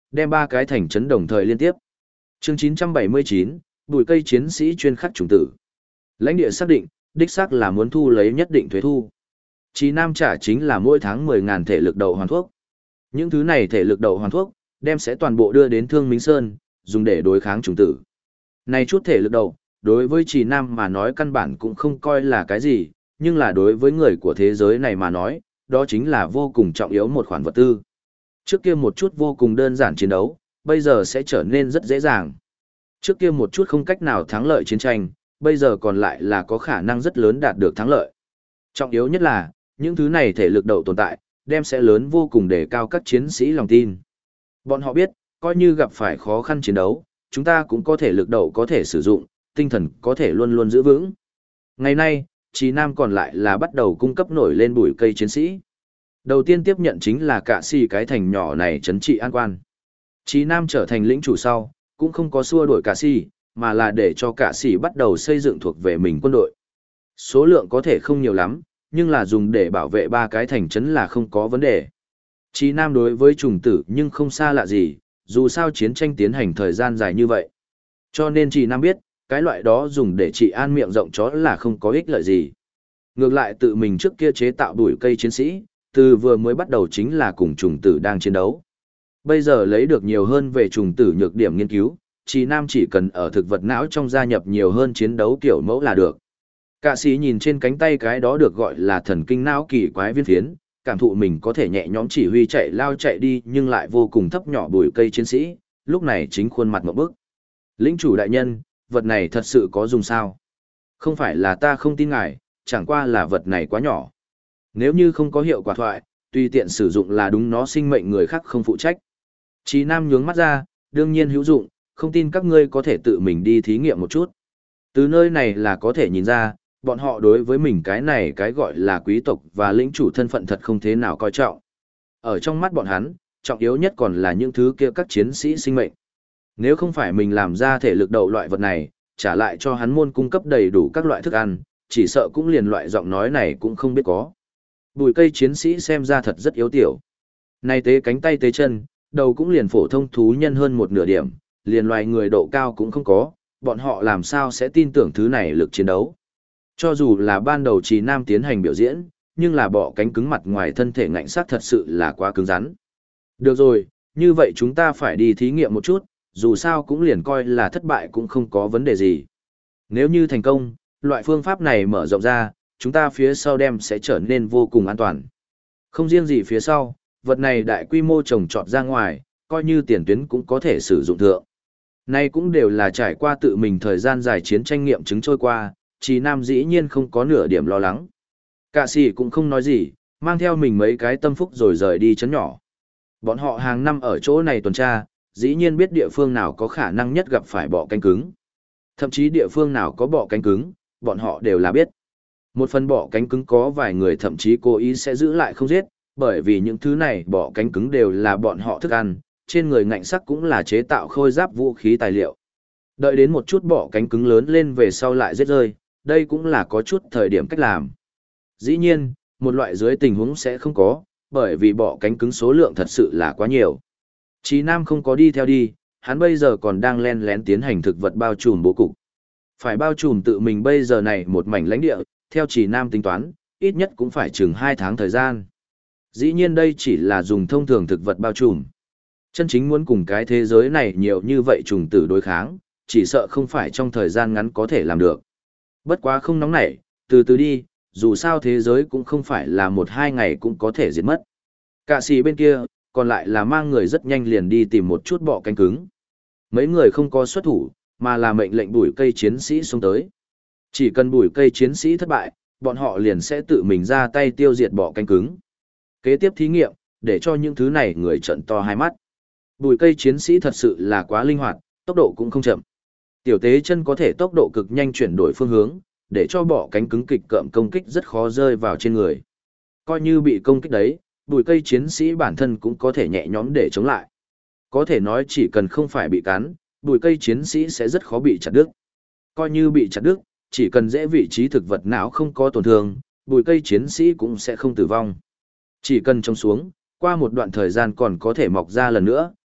đem ba cái thành trấn đồng thời liên tiếp. Chương 979, bùi cây chiến sĩ chuyên khắc chủng tử. Lãnh địa xác định, đích xác là muốn thu lấy nhất định thuế thu. Chí Nam trả chính là mỗi tháng 10.000 thể lực đậu hoàn thuốc. Những thứ này thể lực đậu hoàn thuốc, đem sẽ toàn bộ đưa đến Thương Minh Sơn, dùng để đối kháng chủng tử. Này chút thể lực đậu, đối với Chí Nam mà nói căn bản cũng không coi là cái gì, nhưng là đối với người của thế giới này mà nói, đó chính là vô cùng trọng yếu một khoản vật tư. Trước kia một chút vô cùng đơn giản chiến đấu, bây giờ sẽ trở nên rất dễ dàng. Trước kia một chút không cách nào thắng lợi chiến tranh, bây giờ còn lại là có khả năng rất lớn đạt được thắng lợi. Trọng yếu nhất là, những thứ này thể lực đậu tồn tại, đem sẽ lớn vô cùng để cao các chiến sĩ lòng tin. Bọn họ biết, coi như gặp phải khó khăn chiến đấu, chúng ta cũng có thể lực đậu có thể sử dụng, tinh thần có thể luôn luôn giữ vững. Ngày nay, Chí Nam còn lại là bắt đầu cung cấp nổi lên bùi cây chiến sĩ. Đầu tiên tiếp nhận chính là Cạ Sĩ cái thành nhỏ này trấn trị an quan. Chí Nam trở thành lĩnh chủ sau, cũng không có xua đuổi Cạ Sĩ, mà là để cho Cạ Sĩ bắt đầu xây dựng thuộc về mình quân đội. Số lượng có thể không nhiều lắm, nhưng là dùng để bảo vệ ba cái thành trấn là không có vấn đề. Chí Nam đối với trùng tử nhưng không xa lạ gì, dù sao chiến tranh tiến hành thời gian dài như vậy. Cho nên Chí Nam biết, cái loại đó dùng để trị an miệng rộng chó là không có ích lợi gì. Ngược lại tự mình trước kia chế tạo bùi cây chiến sĩ, từ vừa mới bắt đầu chính là cùng trùng tử đang chiến đấu. Bây giờ lấy được nhiều hơn về trùng tử nhược điểm nghiên cứu, Chí Nam chỉ cần ở thực vật não trong gia nhập nhiều hơn chiến đấu kiểu mẫu là được. Cạ Sĩ nhìn trên cánh tay cái đó được gọi là thần kinh não kỳ quái viên phiến, cảm thụ mình có thể nhẹ nhõm chỉ huy chạy lao chạy đi nhưng lại vô cùng thấp nhỏ bùi cây chiến sĩ, lúc này chính khuôn mặt ngộp bức. Lĩnh chủ đại nhân, vật này thật sự có dùng sao? Không phải là ta không tin ngài, chẳng qua là vật này quá nhỏ. Nếu như không có hiệu quả thoại, tùy tiện sử dụng là đúng nó sinh mệnh người khác không phụ trách. Chí Nam nhướng mắt ra, đương nhiên hữu dụng, không tin các ngươi có thể tự mình đi thí nghiệm một chút. Từ nơi này là có thể nhìn ra, bọn họ đối với mình cái này cái gọi là quý tộc và lĩnh chủ thân phận thật không thế nào coi trọng. Ở trong mắt bọn hắn, trọng yếu nhất còn là những thứ kia các chiến sĩ sinh mệnh. Nếu không phải mình làm ra thể lực đậu loại vật này, trả lại cho hắn môn cung cấp đầy đủ các loại thức ăn, chỉ sợ cũng liền loại giọng nói này cũng không biết có. Bùi cây chiến sĩ xem ra thật rất yếu tiểu. Nay tế cánh tay tế chân, đầu cũng liền phổ thông thú nhân hơn một nửa điểm, liền loài người độ cao cũng không có, bọn họ làm sao sẽ tin tưởng thứ này lực chiến đấu. Cho dù là ban đầu Chí Nam tiến hành biểu diễn, nhưng là bọ cánh cứng mặt ngoài thân thể ngạnh sát thật sự là quá cứng rắn. Được rồi, như vậy chúng ta phải đi thí nghiệm một chút, dù sao cũng liền coi là thất bại cũng không có vấn đề gì. Nếu như thành công, loại phương pháp này mở rộng ra, chúng ta phía sau đem sẽ trở nên vô cùng an toàn. Không riêng gì phía sau, vật này đại quy mô trồng trọt ra ngoài, coi như tiền tuyến cũng có thể sử dụng thượng. Này cũng đều là trải qua tự mình thời gian dài chiến tranh nghiệm chứng trôi qua, Chí Nam dĩ nhiên không có nửa điểm lo lắng. Cạ Sĩ cũng không nói gì, mang theo mình mấy cái tâm phúc rồi rời đi trấn nhỏ. Bọn họ hàng năm ở chỗ này tuần tra, dĩ nhiên biết địa phương nào có khả năng nhất gặp phải bọ cánh cứng. Thậm chí địa phương nào có bọ cánh cứng, bọn họ đều là biết. Một phần bọ cánh cứng có vài người thậm chí cố ý sẽ giữ lại không giết, bởi vì những thứ này bọ cánh cứng đều là bọn họ thức ăn, trên người ngạnh sắc cũng là chế tạo khôi giáp vũ khí tài liệu. Đợi đến một chút bọ cánh cứng lớn lên về sau lại giết rơi, đây cũng là có chút thời điểm cách làm. Dĩ nhiên, một loại dưới tình huống sẽ không có, bởi vì bọ cánh cứng số lượng thật sự là quá nhiều. Chí Nam không có đi theo đi, hắn bây giờ còn đang len lén tiến hành thực vật bao trùm bố cục. Phải bao trùm tự mình bây giờ này một mảnh lãnh địa, theo Chí Nam tính toán, ít nhất cũng phải chừng 2 tháng thời gian. Dĩ nhiên đây chỉ là dùng thông thường thực vật bao trùm. Chân chính muốn cùng cái thế giới này nhiều như vậy trùng tử đối kháng, chỉ sợ không phải trong thời gian ngắn có thể làm được. Bất quá không nóng nảy, từ từ đi, dù sao thế giới cũng không phải là 1-2 ngày cũng có thể diệt mất. Cạ Sĩ bên kia, còn lại là mang người rất nhanh liền đi tìm một chút bọ cánh cứng. Mấy người không có xuất thủ, mà là mệnh lệnh bùi cây chiến sĩ xuống tới. Chỉ cần bùi cây chiến sĩ thất bại, bọn họ liền sẽ tự mình ra tay tiêu diệt bọ cánh cứng. Kế tiếp thí nghiệm, để cho những thứ này người trợn to hai mắt. Bùi cây chiến sĩ thật sự là quá linh hoạt, tốc độ cũng không chậm. Tiểu tế chân có thể tốc độ cực nhanh chuyển đổi phương hướng, để cho bọ cánh cứng kịch cợm công kích rất khó rơi vào trên người. Coi như bị công kích đấy, bùi cây chiến sĩ bản thân cũng có thể nhẹ nhõm để chống lại. Có thể nói chỉ cần không phải bị cắn, bùi cây chiến sĩ sẽ rất khó bị chặt đứt. Coi như bị chặt đứt, chỉ cần dễ vị trí thực vật não không có tổn thương, bùi cây chiến sĩ cũng sẽ không tử vong. Chỉ cần trông xuống, qua một đoạn thời gian còn có thể mọc ra lần nữa,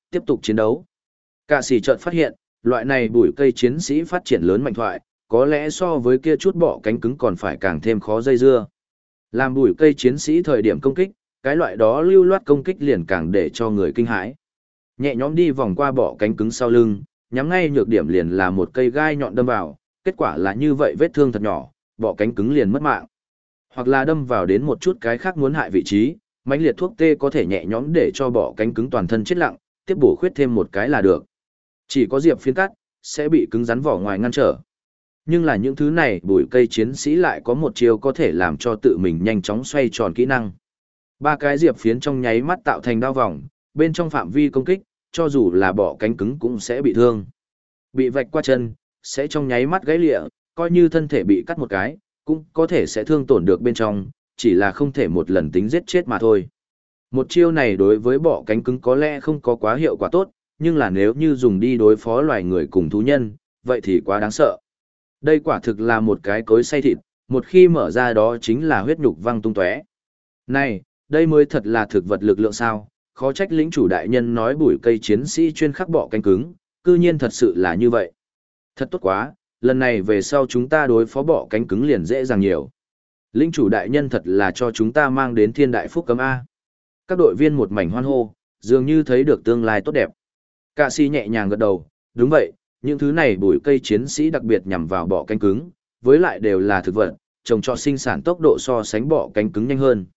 tiếp tục chiến đấu. Cả sĩ chợt phát hiện, loại này bụi cây chiến sĩ phát triển lớn mạnh thoại, có lẽ so với kia chút bọ cánh cứng còn phải càng thêm khó dây dưa. Làm bụi cây chiến sĩ thời điểm công kích, cái loại đó lưu loát công kích liền càng để cho người kinh hãi. Nhẹ nhõm đi vòng qua bọ cánh cứng sau lưng, nhắm ngay nhược điểm liền là một cây gai nhọn đâm vào, kết quả là như vậy vết thương thật nhỏ, bọ cánh cứng liền mất mạng. Hoặc là đâm vào đến một chút cái khác muốn hại vị trí, mãnh liệt thuốc tê có thể nhẹ nhõm để cho bọ cánh cứng toàn thân chết lặng, tiếp bổ khuyết thêm một cái là được. Chỉ có diệp phiến cắt, sẽ bị cứng rắn vỏ ngoài ngăn trở. Nhưng là những thứ này bụi cây chiến sĩ lại có một chiêu có thể làm cho tự mình nhanh chóng xoay tròn kỹ năng. Ba cái diệp phiến trong nháy mắt tạo thành đao vòng, bên trong phạm vi công kích, cho dù là bọ cánh cứng cũng sẽ bị thương. Bị vạch qua chân, sẽ trong nháy mắt gãy lịa, coi như thân thể bị cắt một cái, cũng có thể sẽ thương tổn được bên trong, chỉ là không thể một lần tính giết chết mà thôi. Một chiêu này đối với bọ cánh cứng có lẽ không có quá hiệu quả tốt, nhưng là nếu như dùng đi đối phó loài người cùng thú nhân, vậy thì quá đáng sợ. Đây quả thực là một cái cối xay thịt, một khi mở ra đó chính là huyết nhục văng tung tóe. Này, đây mới thật là thực vật lực lượng sao, khó trách lĩnh chủ đại nhân nói bụi cây chiến sĩ chuyên khắc bọ cánh cứng, cư nhiên thật sự là như vậy. Thật tốt quá, lần này về sau chúng ta đối phó bọ cánh cứng liền dễ dàng nhiều. Lĩnh chủ đại nhân thật là cho chúng ta mang đến thiên đại phúc cấm A. Các đội viên một mảnh hoan hô, dường như thấy được tương lai tốt đẹp. Cạ si nhẹ nhàng gật đầu, đúng vậy, những thứ này bụi cây chiến sĩ đặc biệt nhằm vào bọ cánh cứng, với lại đều là thực vật, trồng trọt sinh sản tốc độ so sánh bọ cánh cứng nhanh hơn.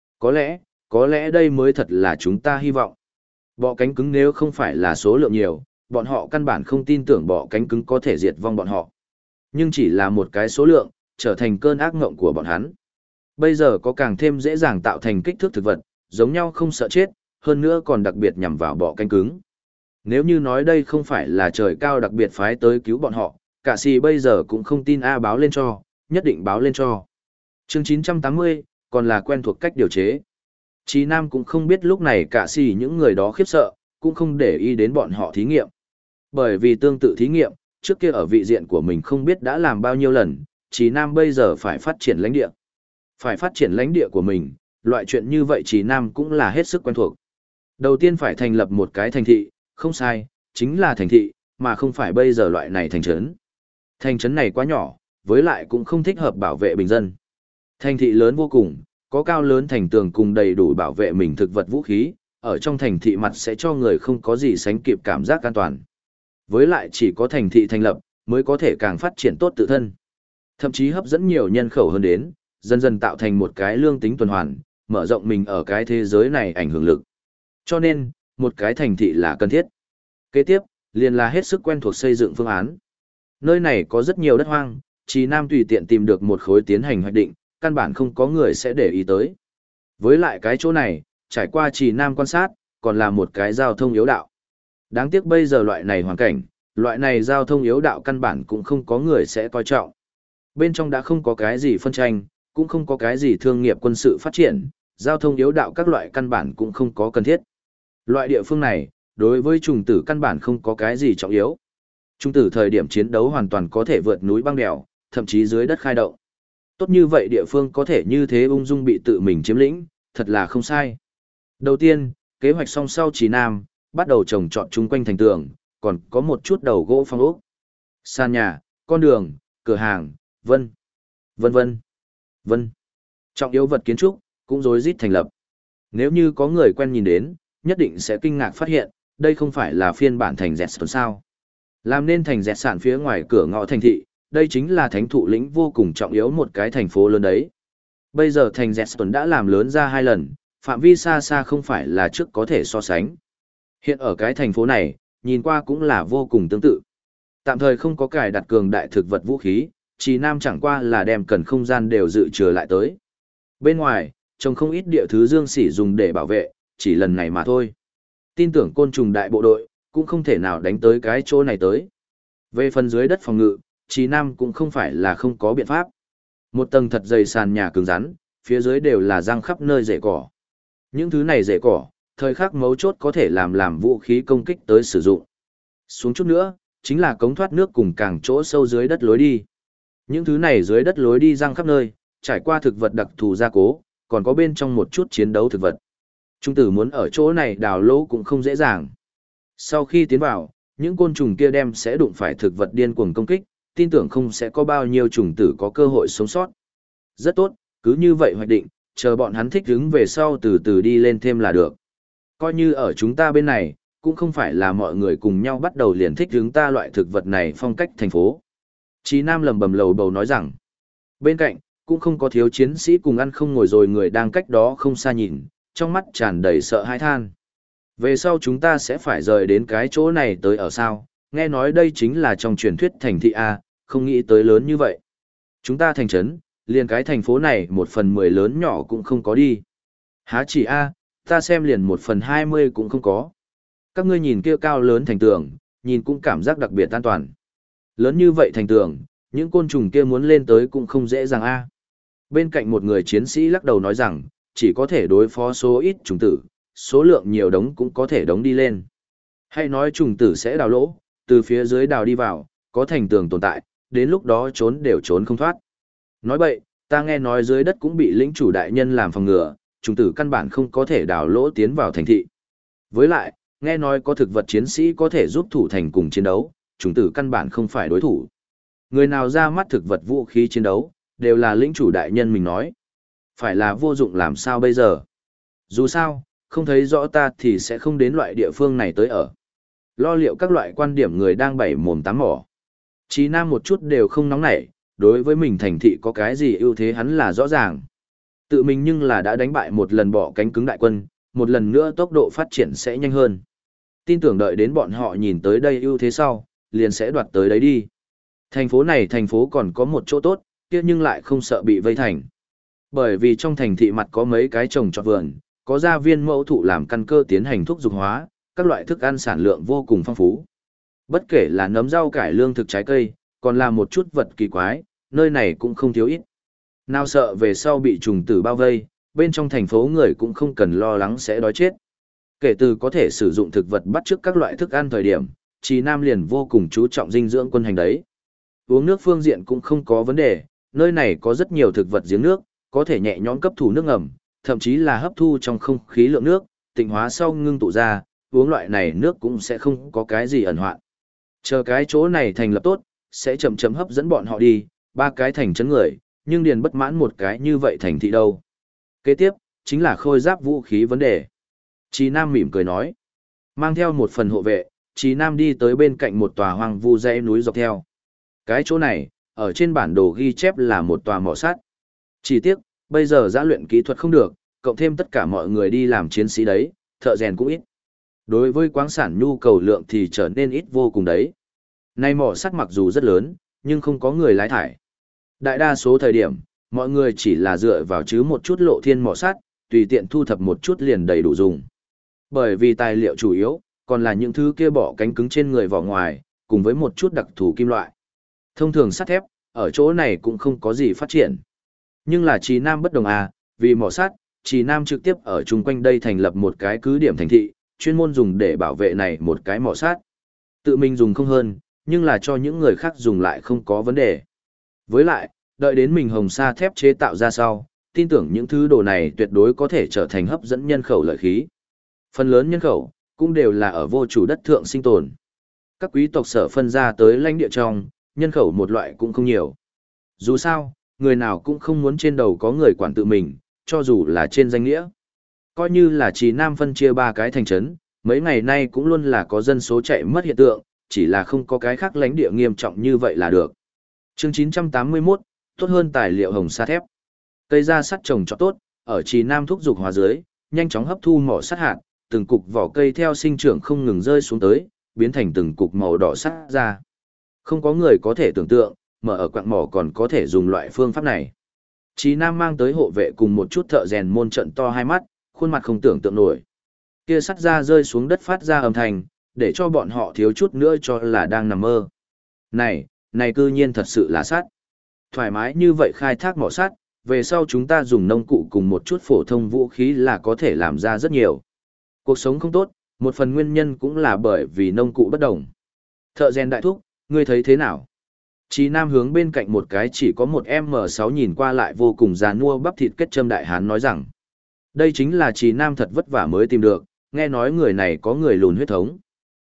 Có lẽ đây mới thật là chúng ta hy vọng. Bọ cánh cứng nếu không phải là số lượng nhiều, bọn họ căn bản không tin tưởng bọ cánh cứng có thể diệt vong bọn họ. Nhưng chỉ là một cái số lượng, trở thành cơn ác ngộng của bọn hắn. Bây giờ có càng thêm dễ dàng tạo thành kích thước thực vật, giống nhau không sợ chết, hơn nữa còn đặc biệt nhằm vào bọ cánh cứng. Nếu như nói đây không phải là trời cao đặc biệt phái tới cứu bọn họ, cả sĩ bây giờ cũng không tin A báo lên cho, nhất định báo lên cho. Chương 980, còn là quen thuộc cách điều chế. Chí Nam cũng không biết lúc này cả sĩ những người đó khiếp sợ, cũng không để ý đến bọn họ thí nghiệm. Bởi vì tương tự thí nghiệm, trước kia ở vị diện của mình không biết đã làm bao nhiêu lần, Chí Nam bây giờ phải phát triển lãnh địa. Phải phát triển lãnh địa của mình, loại chuyện như vậy Chí Nam cũng là hết sức quen thuộc. Đầu tiên phải thành lập một cái thành thị, không sai, chính là thành thị, mà không phải bây giờ loại này thành trấn. Thành trấn này quá nhỏ, với lại cũng không thích hợp bảo vệ bình dân. Thành thị lớn vô cùng, có cao lớn thành tường cùng đầy đủ bảo vệ mình thực vật vũ khí, ở trong thành thị mặt sẽ cho người không có gì sánh kịp cảm giác an toàn. Với lại chỉ có thành thị thành lập, mới có thể càng phát triển tốt tự thân. Thậm chí hấp dẫn nhiều nhân khẩu hơn đến, dần dần tạo thành một cái lương tính tuần hoàn, mở rộng mình ở cái thế giới này ảnh hưởng lực. Cho nên, một cái thành thị là cần thiết. Kế tiếp, liền là hết sức quen thuộc xây dựng phương án. Nơi này có rất nhiều đất hoang, Chí Nam tùy tiện tìm được một khối tiến hành hoạch định, căn bản không có người sẽ để ý tới. Với lại cái chỗ này, trải qua Chí Nam quan sát, còn là một cái giao thông yếu đạo. Đáng tiếc bây giờ loại này hoàn cảnh, loại này giao thông yếu đạo căn bản cũng không có người sẽ coi trọng. Bên trong đã không có cái gì phân tranh, cũng không có cái gì thương nghiệp quân sự phát triển, giao thông yếu đạo các loại căn bản cũng không có cần thiết. Loại địa phương này, đối với trùng tử căn bản không có cái gì trọng yếu. Trùng tử thời điểm chiến đấu hoàn toàn có thể vượt núi băng đèo, thậm chí dưới đất khai động. Tốt như vậy địa phương có thể như thế ung dung bị tự mình chiếm lĩnh, thật là không sai. Đầu tiên, kế hoạch song sau Chí Nam, bắt đầu trồng trọt chung quanh thành tường, còn có một chút đầu gỗ phong ốc. Sàn nhà, con đường, cửa hàng, vân vân. Trọng yếu vật kiến trúc, cũng rối rít thành lập. Nếu như có người quen nhìn đến, nhất định sẽ kinh ngạc phát hiện, đây không phải là phiên bản thành dẹt sản sao. Làm nên thành dẹt sản phía ngoài cửa ngõ thành thị, đây chính là thánh thụ lĩnh vô cùng trọng yếu một cái thành phố lớn đấy. Bây giờ thành dẹt sản đã làm lớn ra 2 lần, phạm vi xa xa không phải là trước có thể so sánh. Hiện ở cái thành phố này, nhìn qua cũng là vô cùng tương tự. Tạm thời không có cài đặt cường đại thực vật vũ khí, Chí Nam chẳng qua là đem cần không gian đều dự trừ lại tới. Bên ngoài, trông không ít địa thứ dương sỉ dùng để bảo vệ, chỉ lần này mà thôi. Tin tưởng côn trùng đại bộ đội, cũng không thể nào đánh tới cái chỗ này tới. Về phần dưới đất phòng ngự, Chí Nam cũng không phải là không có biện pháp. Một tầng thật dày sàn nhà cứng rắn, phía dưới đều là răng khắp nơi rễ cỏ. Những thứ này rễ cỏ, thời khắc mấu chốt có thể làm vũ khí công kích tới sử dụng. Xuống chút nữa, chính là cống thoát nước cùng càng chỗ sâu dưới đất lối đi. Những thứ này dưới đất lối đi răng khắp nơi, trải qua thực vật đặc thù gia cố, còn có bên trong một chút chiến đấu thực vật. Trung tử muốn ở chỗ này đào lỗ cũng không dễ dàng. Sau khi tiến vào, những côn trùng kia đem sẽ đụng phải thực vật điên cuồng công kích, tin tưởng không sẽ có bao nhiêu trùng tử có cơ hội sống sót. Rất tốt, cứ như vậy hoạch định, chờ bọn hắn thích ứng về sau từ từ đi lên thêm là được. Coi như ở chúng ta bên này, cũng không phải là mọi người cùng nhau bắt đầu liền thích ứng ta loại thực vật này phong cách thành phố. Chí Nam lầm bầm lầu bầu nói rằng, bên cạnh, cũng không có thiếu chiến sĩ cùng ăn không ngồi rồi người đang cách đó không xa nhìn, trong mắt tràn đầy sợ hãi than. Về sau chúng ta sẽ phải rời đến cái chỗ này tới ở sao, nghe nói đây chính là trong truyền thuyết thành thị A, không nghĩ tới lớn như vậy. Chúng ta thành trấn, liền cái thành phố này 1/10 lớn nhỏ cũng không có đi. Há chỉ A, ta xem liền 1/20 cũng không có. Các ngươi nhìn kia cao lớn thành tường, nhìn cũng cảm giác đặc biệt an toàn. Lớn như vậy thành tường, những côn trùng kia muốn lên tới cũng không dễ dàng A. Bên cạnh một người chiến sĩ lắc đầu nói rằng, chỉ có thể đối phó số ít trùng tử, số lượng nhiều đống cũng có thể đống đi lên. Hay nói trùng tử sẽ đào lỗ, từ phía dưới đào đi vào, có thành tường tồn tại, đến lúc đó trốn đều trốn không thoát. Nói vậy, ta nghe nói dưới đất cũng bị lĩnh chủ đại nhân làm phòng ngừa, trùng tử căn bản không có thể đào lỗ tiến vào thành thị. Với lại, nghe nói có thực vật chiến sĩ có thể giúp thủ thành cùng chiến đấu, trùng tử căn bản không phải đối thủ. Người nào ra mắt thực vật vũ khí chiến đấu, đều là lĩnh chủ đại nhân mình nói. Phải là vô dụng làm sao bây giờ? Dù sao, không thấy rõ ta thì sẽ không đến loại địa phương này tới ở. Lo liệu các loại quan điểm người đang bảy mồm tám mỏ. Chí Nam một chút đều không nóng nảy, đối với mình thành thị có cái gì ưu thế hắn là rõ ràng. Tự mình nhưng là đã đánh bại một lần bỏ cánh cứng đại quân, một lần nữa tốc độ phát triển sẽ nhanh hơn. Tin tưởng đợi đến bọn họ nhìn tới đây ưu thế sau, liền sẽ đoạt tới đấy đi. Thành phố này thành phố còn có một chỗ tốt, kia nhưng lại không sợ bị vây thành. Bởi vì trong thành thị mặt có mấy cái trồng trọt vườn, có gia viên mẫu thụ làm căn cơ tiến hành thuốc dục hóa, các loại thức ăn sản lượng vô cùng phong phú. Bất kể là nấm rau cải lương thực trái cây, còn là một chút vật kỳ quái, nơi này cũng không thiếu ít. Nào sợ về sau bị trùng tử bao vây, bên trong thành phố người cũng không cần lo lắng sẽ đói chết. Kể từ có thể sử dụng thực vật bắt chước các loại thức ăn thời điểm, Chí Nam liền vô cùng chú trọng dinh dưỡng quân hành đấy. Uống nước phương diện cũng không có vấn đề, nơi này có rất nhiều thực vật giếng nước, có thể nhẹ nhõm cấp thủ nước ngầm, thậm chí là hấp thu trong không khí lượng nước, tịnh hóa sau ngưng tụ ra, uống loại này nước cũng sẽ không có cái gì ẩn hoạn. Chờ cái chỗ này thành lập tốt, sẽ chậm chậm hấp dẫn bọn họ đi, 3 cái thành trấn người, nhưng điền bất mãn một cái như vậy thành thị đâu. Kế tiếp, chính là khôi giáp vũ khí vấn đề. Chí Nam mỉm cười nói. Mang theo một phần hộ vệ, Chí Nam đi tới bên cạnh một tòa hoang vu dãy núi dọc theo. Cái chỗ này, ở trên bản đồ ghi chép là một tòa mỏ sắt. Chỉ tiếc, bây giờ giã luyện kỹ thuật không được, cộng thêm tất cả mọi người đi làm chiến sĩ đấy, thợ rèn cũng ít. Đối với khoáng sản nhu cầu lượng thì trở nên ít vô cùng đấy. Nay mỏ sắt mặc dù rất lớn, nhưng không có người lái thải. Đại đa số thời điểm, mọi người chỉ là dựa vào chứ một chút lộ thiên mỏ sắt, tùy tiện thu thập một chút liền đầy đủ dùng. Bởi vì tài liệu chủ yếu, còn là những thứ kia bỏ cánh cứng trên người vỏ ngoài, cùng với một chút đặc thù kim loại. Thông thường sắt thép, ở chỗ này cũng không có gì phát triển. Nhưng là Chí Nam bất đồng à, vì mỏ sắt, Chí Nam trực tiếp ở chung quanh đây thành lập một cái cứ điểm thành thị, chuyên môn dùng để bảo vệ này một cái mỏ sắt. Tự mình dùng không hơn, nhưng là cho những người khác dùng lại không có vấn đề. Với lại, đợi đến mình hồng sa thép chế tạo ra sau, tin tưởng những thứ đồ này tuyệt đối có thể trở thành hấp dẫn nhân khẩu lợi khí. Phần lớn nhân khẩu, cũng đều là ở vô chủ đất thượng sinh tồn. Các quý tộc sở phân ra tới lãnh địa trong, nhân khẩu một loại cũng không nhiều. Dù sao, người nào cũng không muốn trên đầu có người quản tự mình, cho dù là trên danh nghĩa. Coi như là Chí Nam phân chia 3 cái thành trấn, mấy ngày nay cũng luôn là có dân số chạy mất hiện tượng, chỉ là không có cái khác lãnh địa nghiêm trọng như vậy là được. Chương 981, tốt hơn tài liệu hồng sa thép. Cây da sắt trồng cho tốt, ở Chí Nam thúc dục hóa dưới, nhanh chóng hấp thu mỏ sắt hạt, từng cục vỏ cây theo sinh trưởng không ngừng rơi xuống tới, biến thành từng cục màu đỏ sắt ra. Không có người có thể tưởng tượng, mở ở quặng mỏ còn có thể dùng loại phương pháp này. Chí Nam mang tới hộ vệ cùng một chút thợ rèn môn trận to hai mắt, khuôn mặt không tưởng tượng nổi. Kia sắt ra rơi xuống đất phát ra âm thanh, để cho bọn họ thiếu chút nữa cho là đang nằm mơ. Này cư nhiên thật sự là sắt. Thoải mái như vậy khai thác mỏ sắt, về sau chúng ta dùng nông cụ cùng một chút phổ thông vũ khí là có thể làm ra rất nhiều. Cuộc sống không tốt, một phần nguyên nhân cũng là bởi vì nông cụ bất đồng. Thợ rèn đại thúc, ngươi thấy thế nào? Chí Nam hướng bên cạnh một cái chỉ có một M6 nhìn qua lại vô cùng già nua bắp thịt kết châm đại hán nói rằng. Đây chính là Chí Nam thật vất vả mới tìm được, nghe nói người này có người lùn huyết thống.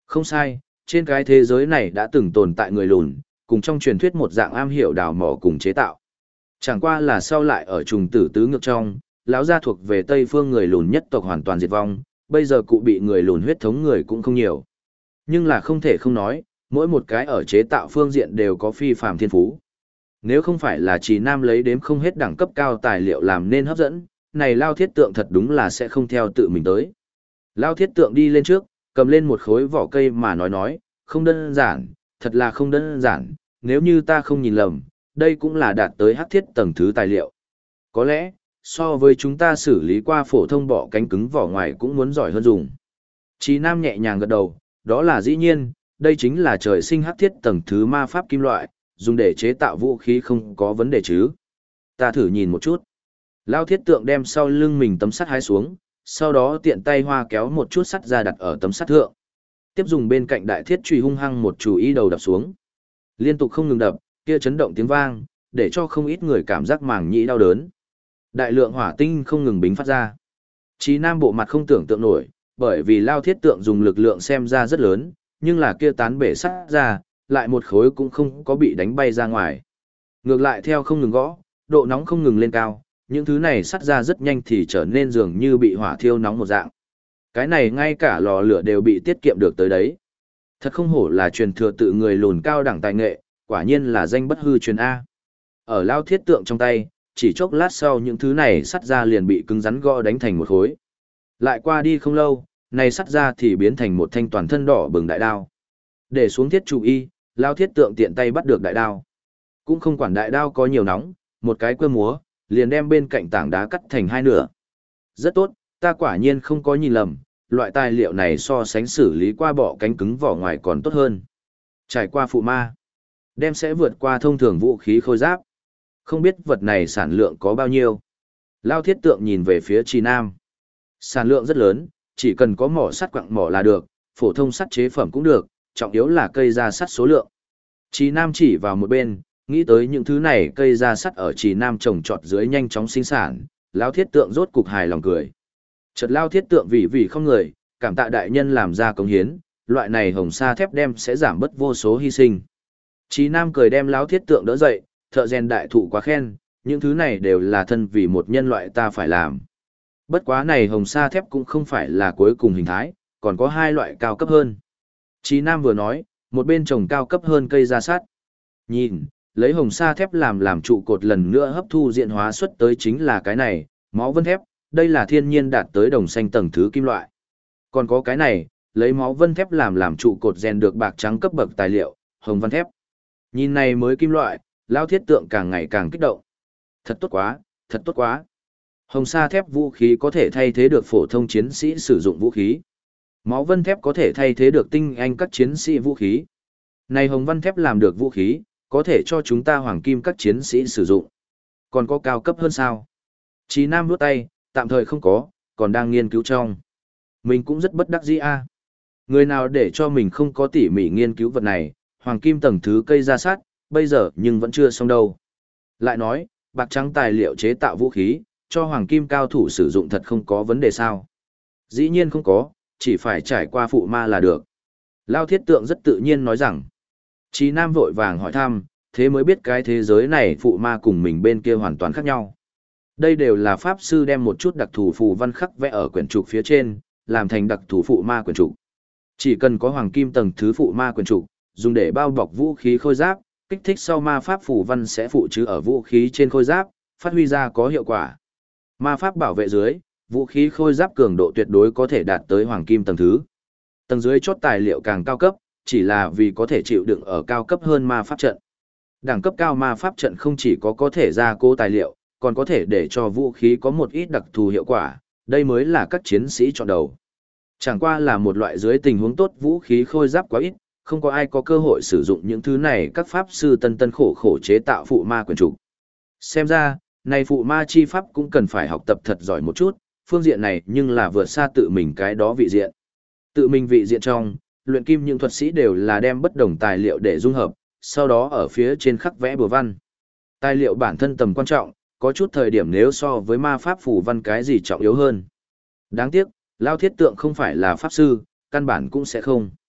Không sai, trên cái thế giới này đã từng tồn tại người lùn, cùng trong truyền thuyết một dạng am hiểu đào mỏ cùng chế tạo. Chẳng qua là sau lại ở trùng tử tứ ngược trong, lão gia thuộc về Tây phương người lùn nhất tộc hoàn toàn diệt vong, bây giờ cụ bị người lùn huyết thống người cũng không nhiều. Nhưng là không thể không nói, mỗi một cái ở chế tạo phương diện đều có phi phàm thiên phú. Nếu không phải là Trì Nam lấy đếm không hết đẳng cấp cao tài liệu làm nên hấp dẫn, này Lao Thiết Tượng thật đúng là sẽ không theo tự mình tới. Lao Thiết Tượng đi lên trước, cầm lên một khối vỏ cây mà nói, không đơn giản, thật là không đơn giản, nếu như ta không nhìn lầm, đây cũng là đạt tới hắc thiết tầng thứ tài liệu. Có lẽ, so với chúng ta xử lý qua phổ thông bọ cánh cứng vỏ ngoài cũng muốn giỏi hơn dùng. Trì Nam nhẹ nhàng gật đầu, đó là dĩ nhiên, đây chính là trời sinh hắc thiết tầng thứ ma pháp kim loại, dùng để chế tạo vũ khí không có vấn đề chứ. Ta thử nhìn một chút. Lao Thiết Tượng đem sau lưng mình tấm sắt hái xuống, sau đó tiện tay hoa kéo một chút sắt ra đặt ở tấm sắt thượng. Tiếp dùng bên cạnh đại thiết chùy hung hăng một chùy ý đầu đập xuống. Liên tục không ngừng đập, kia chấn động tiếng vang, để cho không ít người cảm giác màng nhĩ đau đớn. Đại lượng hỏa tinh không ngừng bính phát ra. Chí Nam bộ mặt không tưởng tượng nổi, bởi vì Lao Thiết Tượng dùng lực lượng xem ra rất lớn, nhưng là kia tán bể sắt ra, lại một khối cũng không có bị đánh bay ra ngoài. Ngược lại theo không ngừng gõ, độ nóng không ngừng lên cao, những thứ này sắt ra rất nhanh thì trở nên dường như bị hỏa thiêu nóng một dạng. Cái này ngay cả lò lửa đều bị tiết kiệm được tới đấy. Thật không hổ là truyền thừa tự người lùn cao đẳng tài nghệ, quả nhiên là danh bất hư truyền A. Ở Lao Thiết Tượng trong tay, chỉ chốc lát sau những thứ này sắt ra liền bị cứng rắn gõ đánh thành một khối. Lại qua đi không lâu, này sắt ra thì biến thành một thanh toàn thân đỏ bừng đại đao. Để xuống thiết chủ y, Lao Thiết Tượng tiện tay bắt được đại đao. Cũng không quản đại đao có nhiều nóng, một cái quơ múa, liền đem bên cạnh tảng đá cắt thành hai nửa. Rất tốt, ta quả nhiên không có nhìn lầm, loại tài liệu này so sánh xử lý qua bọ cánh cứng vỏ ngoài còn tốt hơn. Trải qua phụ ma, đem sẽ vượt qua thông thường vũ khí khôi giáp. Không biết vật này sản lượng có bao nhiêu. Lao Thiết Tượng nhìn về phía Trì Nam. Sản lượng rất lớn, chỉ cần có mỏ sắt quặng mỏ là được, phổ thông sắt chế phẩm cũng được, trọng yếu là cây ra sắt số lượng. Trì Nam chỉ vào một bên, nghĩ tới những thứ này cây ra sắt ở Trì Nam trồng trọt dưới nhanh chóng sinh sản, Lao Thiết Tượng rốt cục hài lòng cười. Chợt Lao Thiết Tượng vì không người, cảm tạ đại nhân làm ra công hiến, loại này hồng sa thép đem sẽ giảm bớt vô số hy sinh. Trì Nam cười đem Lao Thiết Tượng đỡ dậy, thợ rèn đại thụ quá khen, những thứ này đều là thân vì một nhân loại ta phải làm. Bất quá này hồng sa thép cũng không phải là cuối cùng hình thái, còn có hai loại cao cấp hơn. Trì Nam vừa nói, một bên trồng cao cấp hơn cây ra sắt. Nhìn, lấy hồng sa thép làm trụ cột lần nữa hấp thu diện hóa xuất tới chính là cái này, máu vân thép, đây là thiên nhiên đạt tới đồng xanh tầng thứ kim loại. Còn có cái này, lấy máu vân thép làm trụ cột rèn được bạc trắng cấp bậc tài liệu, hồng vân thép. Nhìn này mới kim loại, Lao Thiết Tượng càng ngày càng kích động. Thật tốt quá, thật tốt quá. Hồng sa thép vũ khí có thể thay thế được phổ thông chiến sĩ sử dụng vũ khí. Máu vân thép có thể thay thế được tinh anh các chiến sĩ vũ khí. Này hồng vân thép làm được vũ khí, có thể cho chúng ta hoàng kim các chiến sĩ sử dụng. Còn có cao cấp hơn sao? Chí Nam vuốt tay, tạm thời không có, còn đang nghiên cứu trong. Mình cũng rất bất đắc dĩ a. Người nào để cho mình không có tỉ mỉ nghiên cứu vật này, hoàng kim tầng thứ cây ra sát, bây giờ nhưng vẫn chưa xong đâu. Lại nói, bạc trắng tài liệu chế tạo vũ khí, cho hoàng kim cao thủ sử dụng thật không có vấn đề sao. Dĩ nhiên không có, chỉ phải trải qua phụ ma là được. Lao Thiết Tượng rất tự nhiên nói rằng. Chí Nam vội vàng hỏi thăm, thế mới biết cái thế giới này phụ ma cùng mình bên kia hoàn toàn khác nhau. Đây đều là pháp sư đem một chút đặc thù phù văn khắc vẽ ở quyển trục phía trên, làm thành đặc thù phụ ma quyển trục. Chỉ cần có hoàng kim tầng thứ phụ ma quyển trục, dùng để bao bọc vũ khí khôi giáp, kích thích sau ma pháp phù văn sẽ phụ trừ ở vũ khí trên khôi giáp, phát huy ra có hiệu quả. Ma pháp bảo vệ dưới, vũ khí khôi giáp cường độ tuyệt đối có thể đạt tới hoàng kim tầng thứ. Tầng dưới chốt tài liệu càng cao cấp, chỉ là vì có thể chịu đựng ở cao cấp hơn ma pháp trận. Đẳng cấp cao ma pháp trận không chỉ có thể gia cố tài liệu, còn có thể để cho vũ khí có một ít đặc thù hiệu quả, đây mới là các chiến sĩ chọn đầu. Chẳng qua là một loại dưới tình huống tốt vũ khí khôi giáp quá ít, không có ai có cơ hội sử dụng những thứ này các pháp sư tân khổ khổ chế tạo phụ ma quyền trục. Xem ra, này phụ ma chi pháp cũng cần phải học tập thật giỏi một chút, phương diện này nhưng là vượt xa tự mình cái đó vị diện. Tự mình vị diện trong, luyện kim những thuật sĩ đều là đem bất đồng tài liệu để dung hợp, sau đó ở phía trên khắc vẽ bùa văn. Tài liệu bản thân tầm quan trọng, có chút thời điểm nếu so với ma pháp phù văn cái gì trọng yếu hơn. Đáng tiếc, Lao Thiết Tượng không phải là pháp sư, căn bản cũng sẽ không.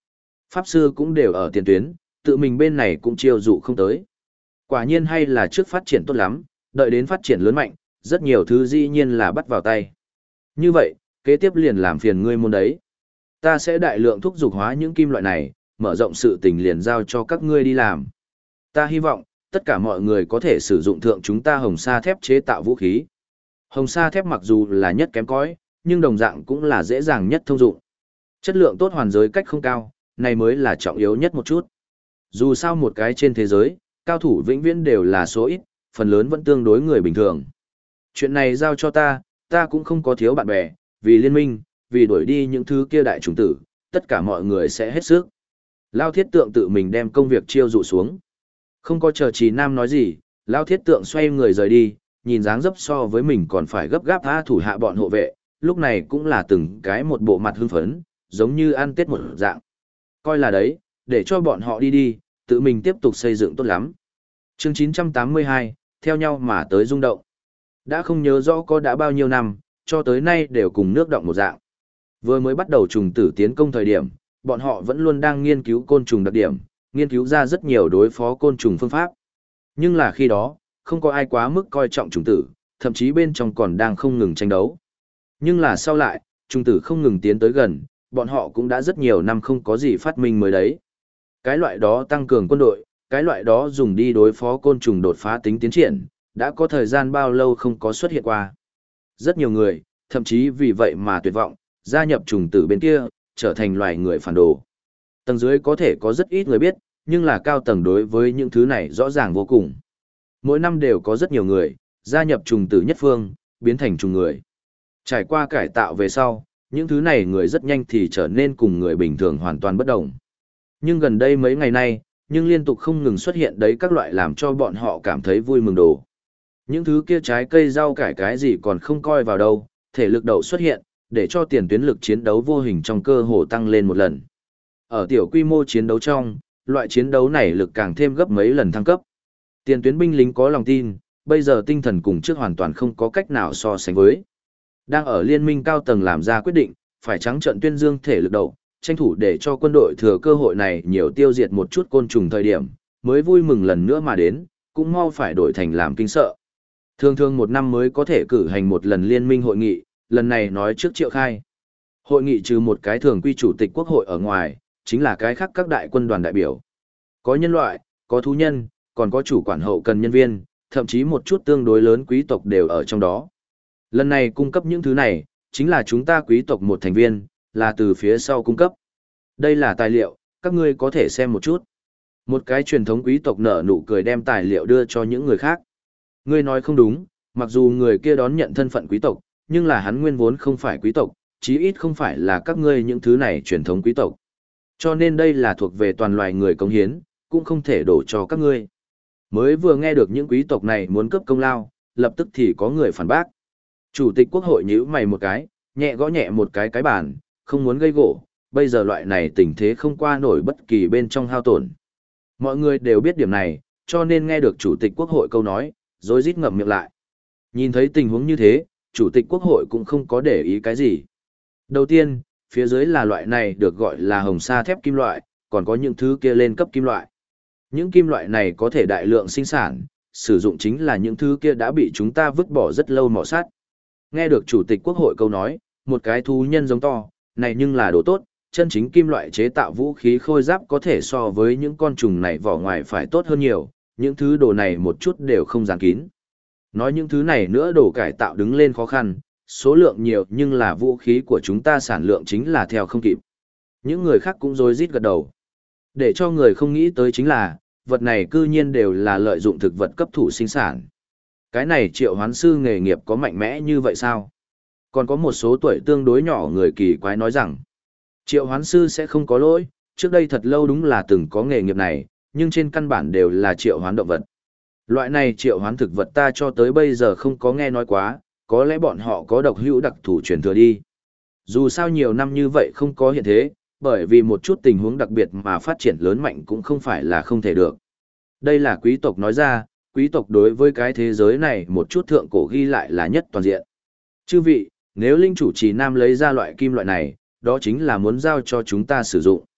Pháp sư cũng đều ở tiền tuyến, tự mình bên này cũng chiêu dụ không tới. Quả nhiên hay là trước phát triển tốt lắm, đợi đến phát triển lớn mạnh, rất nhiều thứ dĩ nhiên là bắt vào tay. Như vậy, kế tiếp liền làm phiền ngươi môn đấy. Ta sẽ đại lượng thúc dục hóa những kim loại này, mở rộng sự tình liền giao cho các ngươi đi làm. Ta hy vọng, tất cả mọi người có thể sử dụng thượng chúng ta hồng sa thép chế tạo vũ khí. Hồng sa thép mặc dù là nhất kém cỏi, nhưng đồng dạng cũng là dễ dàng nhất thông dụng. Chất lượng tốt hoàn giới cách không cao, này mới là trọng yếu nhất một chút. Dù sao một cái trên thế giới, cao thủ vĩnh viễn đều là số ít, phần lớn vẫn tương đối người bình thường. Chuyện này giao cho ta cũng không có thiếu bạn bè, vì liên minh, vì đuổi đi những thứ kia đại chủng tử, tất cả mọi người sẽ hết sức. Lao Thiết Tượng tự mình đem công việc chiêu dụ xuống. Không có chờ Trì Nam nói gì, Lao Thiết Tượng xoay người rời đi, nhìn dáng dấp so với mình còn phải gấp gáp tha thủ hạ bọn hộ vệ, lúc này cũng là từng cái một bộ mặt hưng phấn, giống như ăn Tết một dạng. Coi là đấy, để cho bọn họ đi đi, tự mình tiếp tục xây dựng tốt lắm. Chương 982, theo nhau mà tới rung động. Đã không nhớ rõ có đã bao nhiêu năm, cho tới nay đều cùng nước động một dạng. Vừa mới bắt đầu trùng tử tiến công thời điểm, bọn họ vẫn luôn đang nghiên cứu côn trùng đặc điểm, nghiên cứu ra rất nhiều đối phó côn trùng phương pháp. Nhưng là khi đó, không có ai quá mức coi trọng trùng tử, thậm chí bên trong còn đang không ngừng tranh đấu. Nhưng là sau lại, trùng tử không ngừng tiến tới gần, bọn họ cũng đã rất nhiều năm không có gì phát minh mới đấy. Cái loại đó tăng cường quân đội, cái loại đó dùng đi đối phó côn trùng đột phá tính tiến triển, đã có thời gian bao lâu không có xuất hiện qua. Rất nhiều người, thậm chí vì vậy mà tuyệt vọng, gia nhập trùng tử bên kia, trở thành loài người phản đồ. Tầng dưới có thể có rất ít người biết, nhưng là cao tầng đối với những thứ này rõ ràng vô cùng. Mỗi năm đều có rất nhiều người, gia nhập trùng tử nhất phương, biến thành trùng người. Trải qua cải tạo về sau, những thứ này người rất nhanh thì trở nên cùng người bình thường hoàn toàn bất đồng. Nhưng gần đây mấy ngày nay, nhưng liên tục không ngừng xuất hiện đấy các loại làm cho bọn họ cảm thấy vui mừng đồ. Những thứ kia trái cây rau cải cái gì còn không coi vào đâu, thể lực đầu xuất hiện, để cho tiền tuyến lực chiến đấu vô hình trong cơ hồ tăng lên một lần. Ở tiểu quy mô chiến đấu trong, loại chiến đấu này lực càng thêm gấp mấy lần thăng cấp. Tiền tuyến binh lính có lòng tin, bây giờ tinh thần cùng trước hoàn toàn không có cách nào so sánh với. Đang ở liên minh cao tầng làm ra quyết định, phải trắng trận tuyên dương thể lực đầu, tranh thủ để cho quân đội thừa cơ hội này nhiều tiêu diệt một chút côn trùng thời điểm, mới vui mừng lần nữa mà đến, cũng mau phải đổi thành làm kinh sợ. Thường thường một năm mới có thể cử hành một lần liên minh hội nghị, lần này nói trước triệu khai. Hội nghị trừ một cái thường quy chủ tịch quốc hội ở ngoài, chính là cái khác các đại quân đoàn đại biểu. Có nhân loại, có thú nhân, còn có chủ quản hậu cần nhân viên, thậm chí một chút tương đối lớn quý tộc đều ở trong đó. Lần này cung cấp những thứ này, chính là chúng ta quý tộc một thành viên, là từ phía sau cung cấp. Đây là tài liệu, các ngươi có thể xem một chút. Một cái truyền thống quý tộc nở nụ cười đem tài liệu đưa cho những người khác. Ngươi nói không đúng, mặc dù người kia đón nhận thân phận quý tộc, nhưng là hắn nguyên vốn không phải quý tộc, chí ít không phải là các ngươi những thứ này truyền thống quý tộc. Cho nên đây là thuộc về toàn loài người cống hiến, cũng không thể đổ cho các ngươi. Mới vừa nghe được những quý tộc này muốn cấp công lao, lập tức thì có người phản bác. Chủ tịch quốc hội nhíu mày một cái, nhẹ gõ nhẹ một cái bàn, không muốn gây gỗ, bây giờ loại này tình thế không qua nổi bất kỳ bên trong hao tổn. Mọi người đều biết điểm này, cho nên nghe được chủ tịch quốc hội câu nói, rối rít ngậm miệng lại. Nhìn thấy tình huống như thế, chủ tịch quốc hội cũng không có để ý cái gì. Đầu tiên, phía dưới là loại này được gọi là hồng sa thép kim loại, còn có những thứ kia lên cấp kim loại. Những kim loại này có thể đại lượng sinh sản, sử dụng chính là những thứ kia đã bị chúng ta vứt bỏ rất lâu mỏ sắt. Nghe được chủ tịch quốc hội câu nói, một cái thú nhân giống to, này nhưng là đồ tốt, chân chính kim loại chế tạo vũ khí khôi giáp có thể so với những con trùng này vỏ ngoài phải tốt hơn nhiều, những thứ đồ này một chút đều không dán kín. Nói những thứ này nữa đồ cải tạo đứng lên khó khăn, số lượng nhiều nhưng là vũ khí của chúng ta sản lượng chính là theo không kịp. Những người khác cũng rối rít gật đầu. Để cho người không nghĩ tới chính là, vật này cư nhiên đều là lợi dụng thực vật cấp thủ sinh sản. Cái này triệu hoán sư nghề nghiệp có mạnh mẽ như vậy sao? Còn có một số tuổi tương đối nhỏ người kỳ quái nói rằng, triệu hoán sư sẽ không có lỗi, trước đây thật lâu đúng là từng có nghề nghiệp này, nhưng trên căn bản đều là triệu hoán động vật. Loại này triệu hoán thực vật ta cho tới bây giờ không có nghe nói quá, có lẽ bọn họ có độc hữu đặc thù truyền thừa đi. Dù sao nhiều năm như vậy không có hiện thế, bởi vì một chút tình huống đặc biệt mà phát triển lớn mạnh cũng không phải là không thể được. Đây là quý tộc nói ra, quý tộc đối với cái thế giới này một chút thượng cổ ghi lại là nhất toàn diện. Chư vị, nếu linh chủ trì nam lấy ra loại kim loại này, đó chính là muốn giao cho chúng ta sử dụng.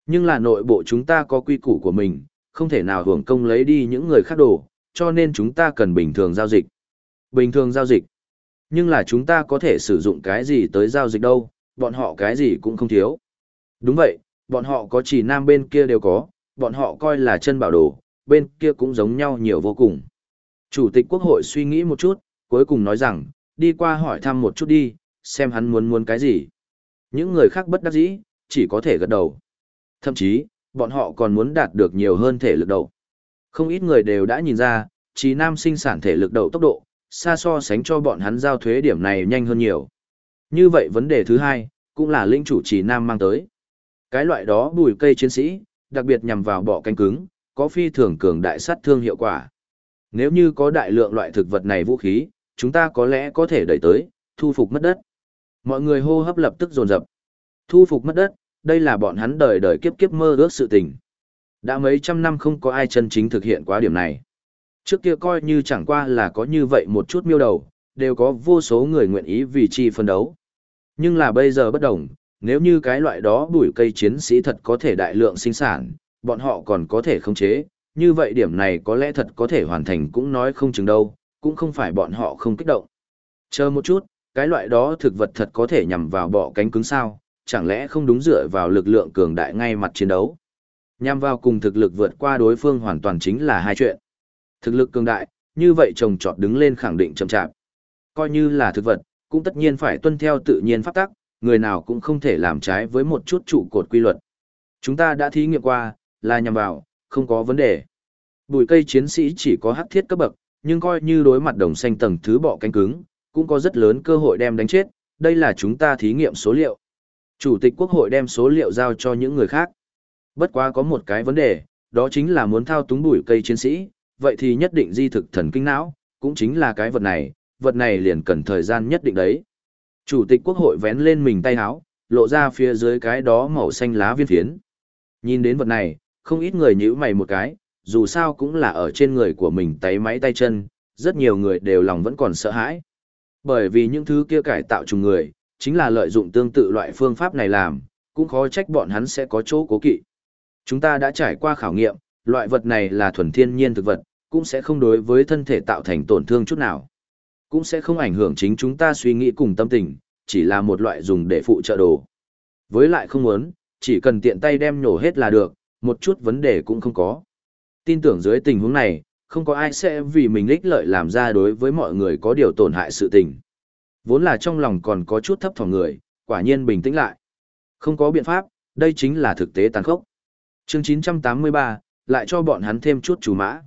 Nhưng là nội bộ chúng ta có quy củ của mình, không thể nào hưởng công lấy đi những người khác đồ, cho nên chúng ta cần bình thường giao dịch. Bình thường giao dịch. Nhưng là chúng ta có thể sử dụng cái gì tới giao dịch đâu, bọn họ cái gì cũng không thiếu. Đúng vậy, bọn họ có chỉ nam bên kia đều có, bọn họ coi là chân bảo đồ, bên kia cũng giống nhau nhiều vô cùng. Chủ tịch Quốc hội suy nghĩ một chút, cuối cùng nói rằng, đi qua hỏi thăm một chút đi, xem hắn muốn cái gì. Những người khác bất đắc dĩ, chỉ có thể gật đầu. Thậm chí, bọn họ còn muốn đạt được nhiều hơn thể lực đậu. Không ít người đều đã nhìn ra, Trì Nam sinh sản thể lực đậu tốc độ, xa so sánh cho bọn hắn giao thuế điểm này nhanh hơn nhiều. Như vậy vấn đề thứ hai, cũng là linh chủ Trì Nam mang tới. Cái loại đó bùi cây chiến sĩ, đặc biệt nhằm vào bọ cánh cứng, có phi thường cường đại sát thương hiệu quả. Nếu như có đại lượng loại thực vật này vũ khí, chúng ta có lẽ có thể đẩy tới, thu phục mất đất. Mọi người hô hấp lập tức dồn dập. Thu phục mất đất, đây là bọn hắn đời đời kiếp kiếp mơ ước sự tình. Đã mấy trăm năm không có ai chân chính thực hiện quá điểm này. Trước kia coi như chẳng qua là có như vậy một chút miêu đầu, đều có vô số người nguyện ý vì chi phân đấu. Nhưng là bây giờ bất đồng, nếu như cái loại đó bùi cây chiến sĩ thật có thể đại lượng sinh sản, bọn họ còn có thể khống chế, như vậy điểm này có lẽ thật có thể hoàn thành cũng nói không chừng đâu, cũng không phải bọn họ không kích động. Chờ một chút, cái loại đó thực vật thật có thể nhằm vào bọ cánh cứng sao, chẳng lẽ không đúng dựa vào lực lượng cường đại ngay mặt chiến đấu. Nhằm vào cùng thực lực vượt qua đối phương hoàn toàn chính là hai chuyện. Thực lực cường đại, như vậy trồng trọt đứng lên khẳng định chậm chạp. Coi như là thực vật, cũng tất nhiên phải tuân theo tự nhiên pháp tắc, người nào cũng không thể làm trái với một chút trụ cột quy luật. Chúng ta đã thí nghiệm qua, là nhằm vào, không có vấn đề. Bùi cây chiến sĩ chỉ có hắc thiết cấp bậc, nhưng coi như đối mặt đồng xanh tầng thứ bọ cánh cứng, cũng có rất lớn cơ hội đem đánh chết, đây là chúng ta thí nghiệm số liệu. Chủ tịch Quốc hội đem số liệu giao cho những người khác. Bất quá có một cái vấn đề, đó chính là muốn thao túng bùi cây chiến sĩ, vậy thì nhất định di thực thần kinh não, cũng chính là cái vật này liền cần thời gian nhất định đấy. Chủ tịch Quốc hội vén lên mình tay áo, lộ ra phía dưới cái đó màu xanh lá viên phiến. Nhìn đến vật này, không ít người nhíu mày một cái, dù sao cũng là ở trên người của mình tay máy tay chân, rất nhiều người đều lòng vẫn còn sợ hãi. Bởi vì những thứ kia cải tạo trùng người, chính là lợi dụng tương tự loại phương pháp này làm, cũng khó trách bọn hắn sẽ có chỗ cố kỵ. Chúng ta đã trải qua khảo nghiệm, loại vật này là thuần thiên nhiên thực vật, cũng sẽ không đối với thân thể tạo thành tổn thương chút nào. Cũng sẽ không ảnh hưởng chính chúng ta suy nghĩ cùng tâm tình, chỉ là một loại dùng để phụ trợ đồ. Với lại không muốn, chỉ cần tiện tay đem nhổ hết là được, một chút vấn đề cũng không có. Tin tưởng dưới tình huống này, không có ai sẽ vì mình ích lợi làm ra đối với mọi người có điều tổn hại sự tình. Vốn là trong lòng còn có chút thấp thỏm người, quả nhiên bình tĩnh lại. Không có biện pháp, đây chính là thực tế tàn khốc. Chương 983, lại cho bọn hắn thêm chút chủ mã.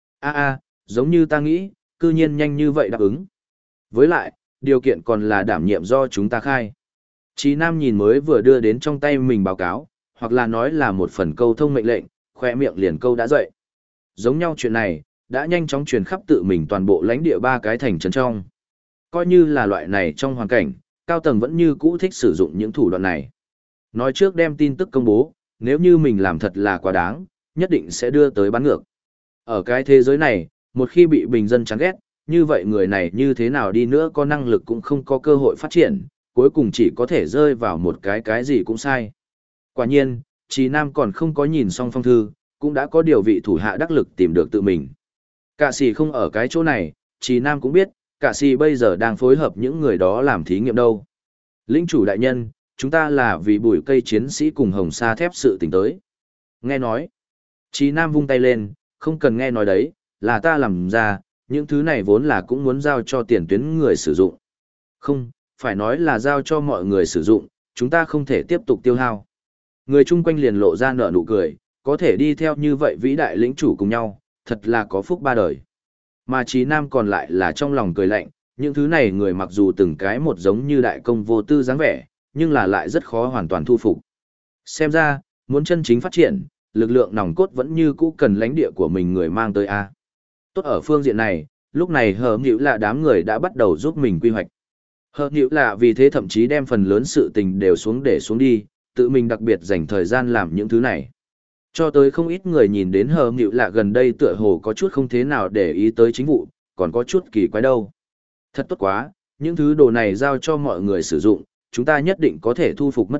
Giống như ta nghĩ, cư nhiên nhanh như vậy đáp ứng. Với lại, điều kiện còn là đảm nhiệm do chúng ta khai. Chí Nam nhìn mới vừa đưa đến trong tay mình báo cáo, hoặc là nói là một phần câu thông mệnh lệnh, khoe miệng liền câu đã dậy. Giống nhau chuyện này, đã nhanh chóng truyền khắp tự mình toàn bộ lãnh địa ba cái thành trấn trong. Coi như là loại này trong hoàn cảnh, cao tầng vẫn như cũ thích sử dụng những thủ đoạn này. Nói trước đem tin tức công bố, nếu như mình làm thật là quá đáng, nhất định sẽ đưa tới bắn ngược. Ở cái thế giới này, một khi bị bình dân chán ghét, như vậy người này như thế nào đi nữa có năng lực cũng không có cơ hội phát triển, cuối cùng chỉ có thể rơi vào một cái gì cũng sai. Quả nhiên, Trì Nam còn không có nhìn xong phong thư, cũng đã có điều vị thủ hạ đắc lực tìm được tự mình. Cả sĩ không ở cái chỗ này, Trì Nam cũng biết, cả sĩ bây giờ đang phối hợp những người đó làm thí nghiệm đâu. Lĩnh chủ đại nhân, chúng ta là vì bùi cây chiến sĩ cùng hồng sa thép sự tình tới. Nghe nói, Trì Nam vung tay lên, không cần nghe nói đấy, là ta làm ra, những thứ này vốn là cũng muốn giao cho tiền tuyến người sử dụng. Không, phải nói là giao cho mọi người sử dụng, chúng ta không thể tiếp tục tiêu hao. Người chung quanh liền lộ ra nở nụ cười, có thể đi theo như vậy vĩ đại lĩnh chủ cùng nhau, thật là có phúc ba đời. Mà Chí Nam còn lại là trong lòng cười lạnh, những thứ này người mặc dù từng cái một giống như đại công vô tư dáng vẻ, nhưng là lại rất khó hoàn toàn thu phục. Xem ra, muốn chân chính phát triển, lực lượng nòng cốt vẫn như cũ cần lãnh địa của mình người mang tới A. Tốt ở phương diện này, lúc này hờ nhữ là đám người đã bắt đầu giúp mình quy hoạch. Hờ nhữ là vì thế thậm chí đem phần lớn sự tình đều xuống để xuống đi, tự mình đặc biệt dành thời gian làm những thứ này. Cho tới không ít người nhìn đến hờ nhữ là gần đây tựa hồ có chút không thế nào để ý tới chính vụ, còn có chút kỳ quái đâu. Thật tốt quá, những thứ đồ này giao cho mọi người sử dụng, chúng ta nhất định có thể thu phục mất đất,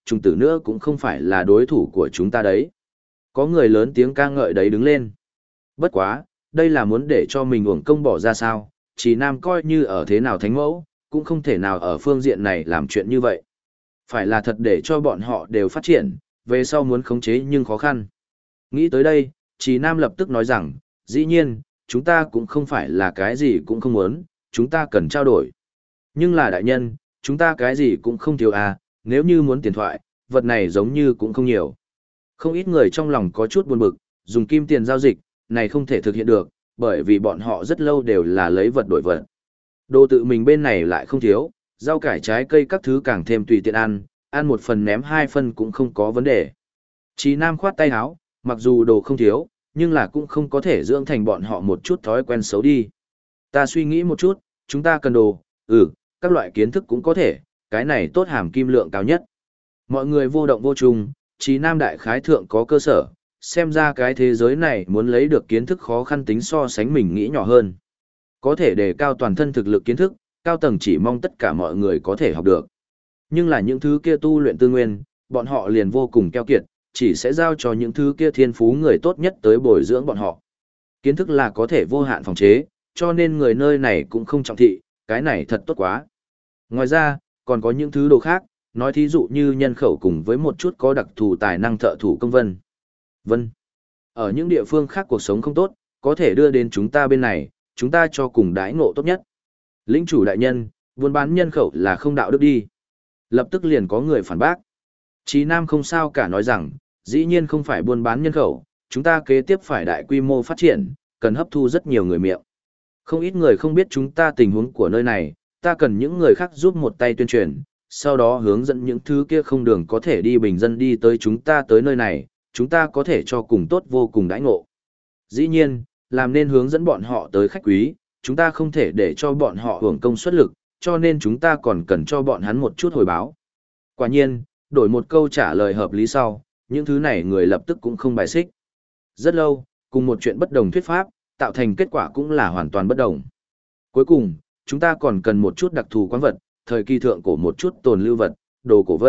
trùng tử nữa cũng không phải là đối thủ của chúng ta đấy. Có người lớn tiếng ca ngợi đấy đứng lên. Bất quá, đây là muốn để cho mình uổng công bỏ ra sao, Trì Nam coi như ở thế nào thánh mẫu, cũng không thể nào ở phương diện này làm chuyện như vậy. Phải là thật để cho bọn họ đều phát triển, về sau muốn khống chế nhưng khó khăn. Nghĩ tới đây, Trì Nam lập tức nói rằng, dĩ nhiên, chúng ta cũng không phải là cái gì cũng không muốn, chúng ta cần trao đổi. Nhưng là đại nhân, chúng ta cái gì cũng không thiếu à, nếu như muốn tiền thoại, vật này giống như cũng không nhiều. Không ít người trong lòng có chút buồn bực, dùng kim tiền giao dịch, này không thể thực hiện được, bởi vì bọn họ rất lâu đều là lấy vật đổi vật. Đồ tự mình bên này lại không thiếu, rau cải trái cây các thứ càng thêm tùy tiện ăn một phần ném hai phần cũng không có vấn đề. Chí Nam khoát tay áo, mặc dù đồ không thiếu, nhưng là cũng không có thể dưỡng thành bọn họ một chút thói quen xấu đi. Ta suy nghĩ một chút, chúng ta cần đồ, các loại kiến thức cũng có thể, cái này tốt hàm kim lượng cao nhất. Mọi người vô động vô chung, Chí Nam đại khái thượng có cơ sở, xem ra cái thế giới này muốn lấy được kiến thức khó khăn tính so sánh mình nghĩ nhỏ hơn. Có thể đề cao toàn thân thực lực kiến thức, cao tầng chỉ mong tất cả mọi người có thể học được. Nhưng là những thứ kia tu luyện tư nguyên, bọn họ liền vô cùng keo kiệt, chỉ sẽ giao cho những thứ kia thiên phú người tốt nhất tới bồi dưỡng bọn họ. Kiến thức là có thể vô hạn phòng chế, cho nên người nơi này cũng không trọng thị, cái này thật tốt quá. Ngoài ra, còn có những thứ đồ khác, nói thí dụ như nhân khẩu cùng với một chút có đặc thù tài năng thợ thủ công vân. Ở những địa phương khác cuộc sống không tốt, có thể đưa đến chúng ta bên này, chúng ta cho cùng đãi ngộ tốt nhất. Lĩnh chủ đại nhân, buôn bán nhân khẩu là không đạo đức đi. Lập tức liền có người phản bác. Chí Nam không sao cả nói rằng, dĩ nhiên không phải buôn bán nhân khẩu, chúng ta kế tiếp phải đại quy mô phát triển, cần hấp thu rất nhiều người miệng. Không ít người không biết chúng ta tình huống của nơi này, ta cần những người khác giúp một tay tuyên truyền, sau đó hướng dẫn những thứ kia không đường có thể đi bình dân đi tới chúng ta tới nơi này, chúng ta có thể cho cùng tốt vô cùng đãi ngộ. Dĩ nhiên, làm nên hướng dẫn bọn họ tới khách quý, chúng ta không thể để cho bọn họ hưởng công suất lực, cho nên chúng ta còn cần cho bọn hắn một chút hồi báo. Quả nhiên, đổi một câu trả lời hợp lý sau, những thứ này người lập tức cũng không bài xích. Rất lâu, cùng một chuyện bất đồng thuyết pháp, tạo thành kết quả cũng là hoàn toàn bất đồng. Cuối cùng, chúng ta còn cần một chút đặc thù quán vật, thời kỳ thượng cổ một chút tồn lưu vật, đồ cổ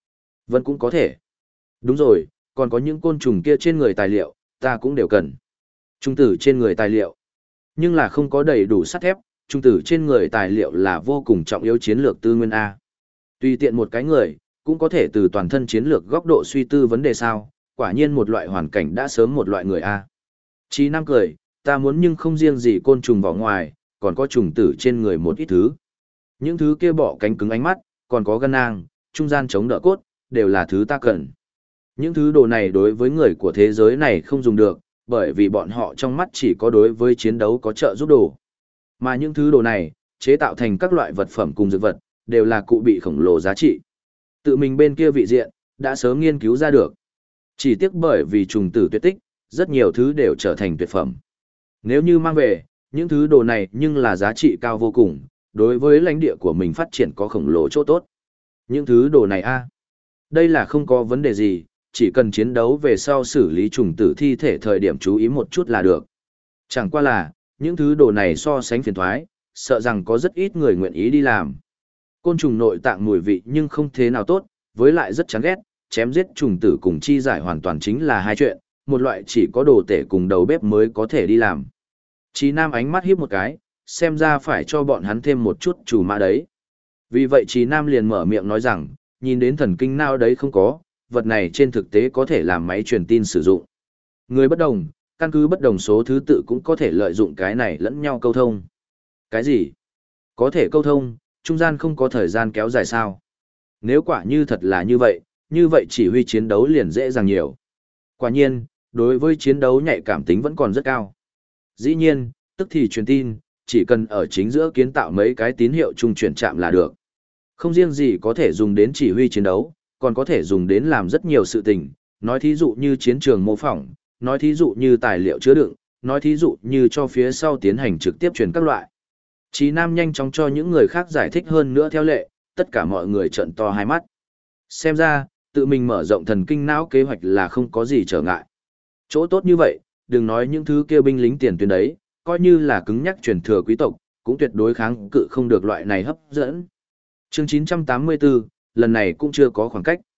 vân cũng có thể. Đúng rồi, còn có những côn trùng kia trên người tài liệu, ta cũng đều cần. Trung tử trên người tài liệu. Nhưng là không có đầy đủ sắt thép, trung tử trên người tài liệu là vô cùng trọng yếu chiến lược tư nguyên A. Tùy tiện một cái người, cũng có thể từ toàn thân chiến lược góc độ suy tư vấn đề sao, quả nhiên một loại hoàn cảnh đã sớm một loại người A. Chí Nam cười, ta muốn nhưng không riêng gì côn trùng vào ngoài, còn có trùng tử trên người một ít thứ. Những thứ kia bỏ cánh cứng ánh mắt, còn có gân nang, trung gian chống đỡ cốt, đều là thứ ta cần. Những thứ đồ này đối với người của thế giới này không dùng được, bởi vì bọn họ trong mắt chỉ có đối với chiến đấu có trợ giúp đồ. Mà những thứ đồ này, chế tạo thành các loại vật phẩm cùng dược vật, đều là cụ bị khổng lồ giá trị. Tự mình bên kia vị diện, đã sớm nghiên cứu ra được. Chỉ tiếc bởi vì trùng tử tuyệt tích, rất nhiều thứ đều trở thành tuyệt phẩm. Nếu như mang về, những thứ đồ này nhưng là giá trị cao vô cùng, đối với lãnh địa của mình phát triển có khổng lồ chỗ tốt. Những thứ đồ này đây là không có vấn đề gì, chỉ cần chiến đấu về sau xử lý trùng tử thi thể thời điểm chú ý một chút là được. Chẳng qua là, những thứ đồ này so sánh phiền thoái, sợ rằng có rất ít người nguyện ý đi làm. Côn trùng nội tạng mùi vị nhưng không thế nào tốt, với lại rất chán ghét, chém giết trùng tử cùng chi giải hoàn toàn chính là hai chuyện, một loại chỉ có đồ tể cùng đầu bếp mới có thể đi làm. Chí Nam ánh mắt hiếp một cái, xem ra phải cho bọn hắn thêm một chút chủ mã đấy. Vì vậy Chí Nam liền mở miệng nói rằng, nhìn đến thần kinh nào đấy không có, vật này trên thực tế có thể làm máy truyền tin sử dụng. Người bất đồng, căn cứ bất đồng số thứ tự cũng có thể lợi dụng cái này lẫn nhau câu thông. Cái gì? Có thể câu thông, trung gian không có thời gian kéo dài sao? Nếu quả như thật là như vậy chỉ huy chiến đấu liền dễ dàng nhiều. Quả nhiên, đối với chiến đấu nhạy cảm tính vẫn còn rất cao. Dĩ nhiên, tức thì truyền tin, chỉ cần ở chính giữa kiến tạo mấy cái tín hiệu trung chuyển chạm là được. Không riêng gì có thể dùng đến chỉ huy chiến đấu, còn có thể dùng đến làm rất nhiều sự tình, nói thí dụ như chiến trường mô phỏng, nói thí dụ như tài liệu chứa đựng, nói thí dụ như cho phía sau tiến hành trực tiếp truyền các loại. Chí Nam nhanh chóng cho những người khác giải thích hơn nữa theo lệ, tất cả mọi người trợn to hai mắt. Xem ra, tự mình mở rộng thần kinh não kế hoạch là không có gì trở ngại. Chỗ tốt như vậy, đừng nói những thứ kia binh lính tiền tuyến đấy, coi như là cứng nhắc truyền thừa quý tộc, cũng tuyệt đối kháng cự không được loại này hấp dẫn. Chương 984, lần này cũng chưa có khoảng cách.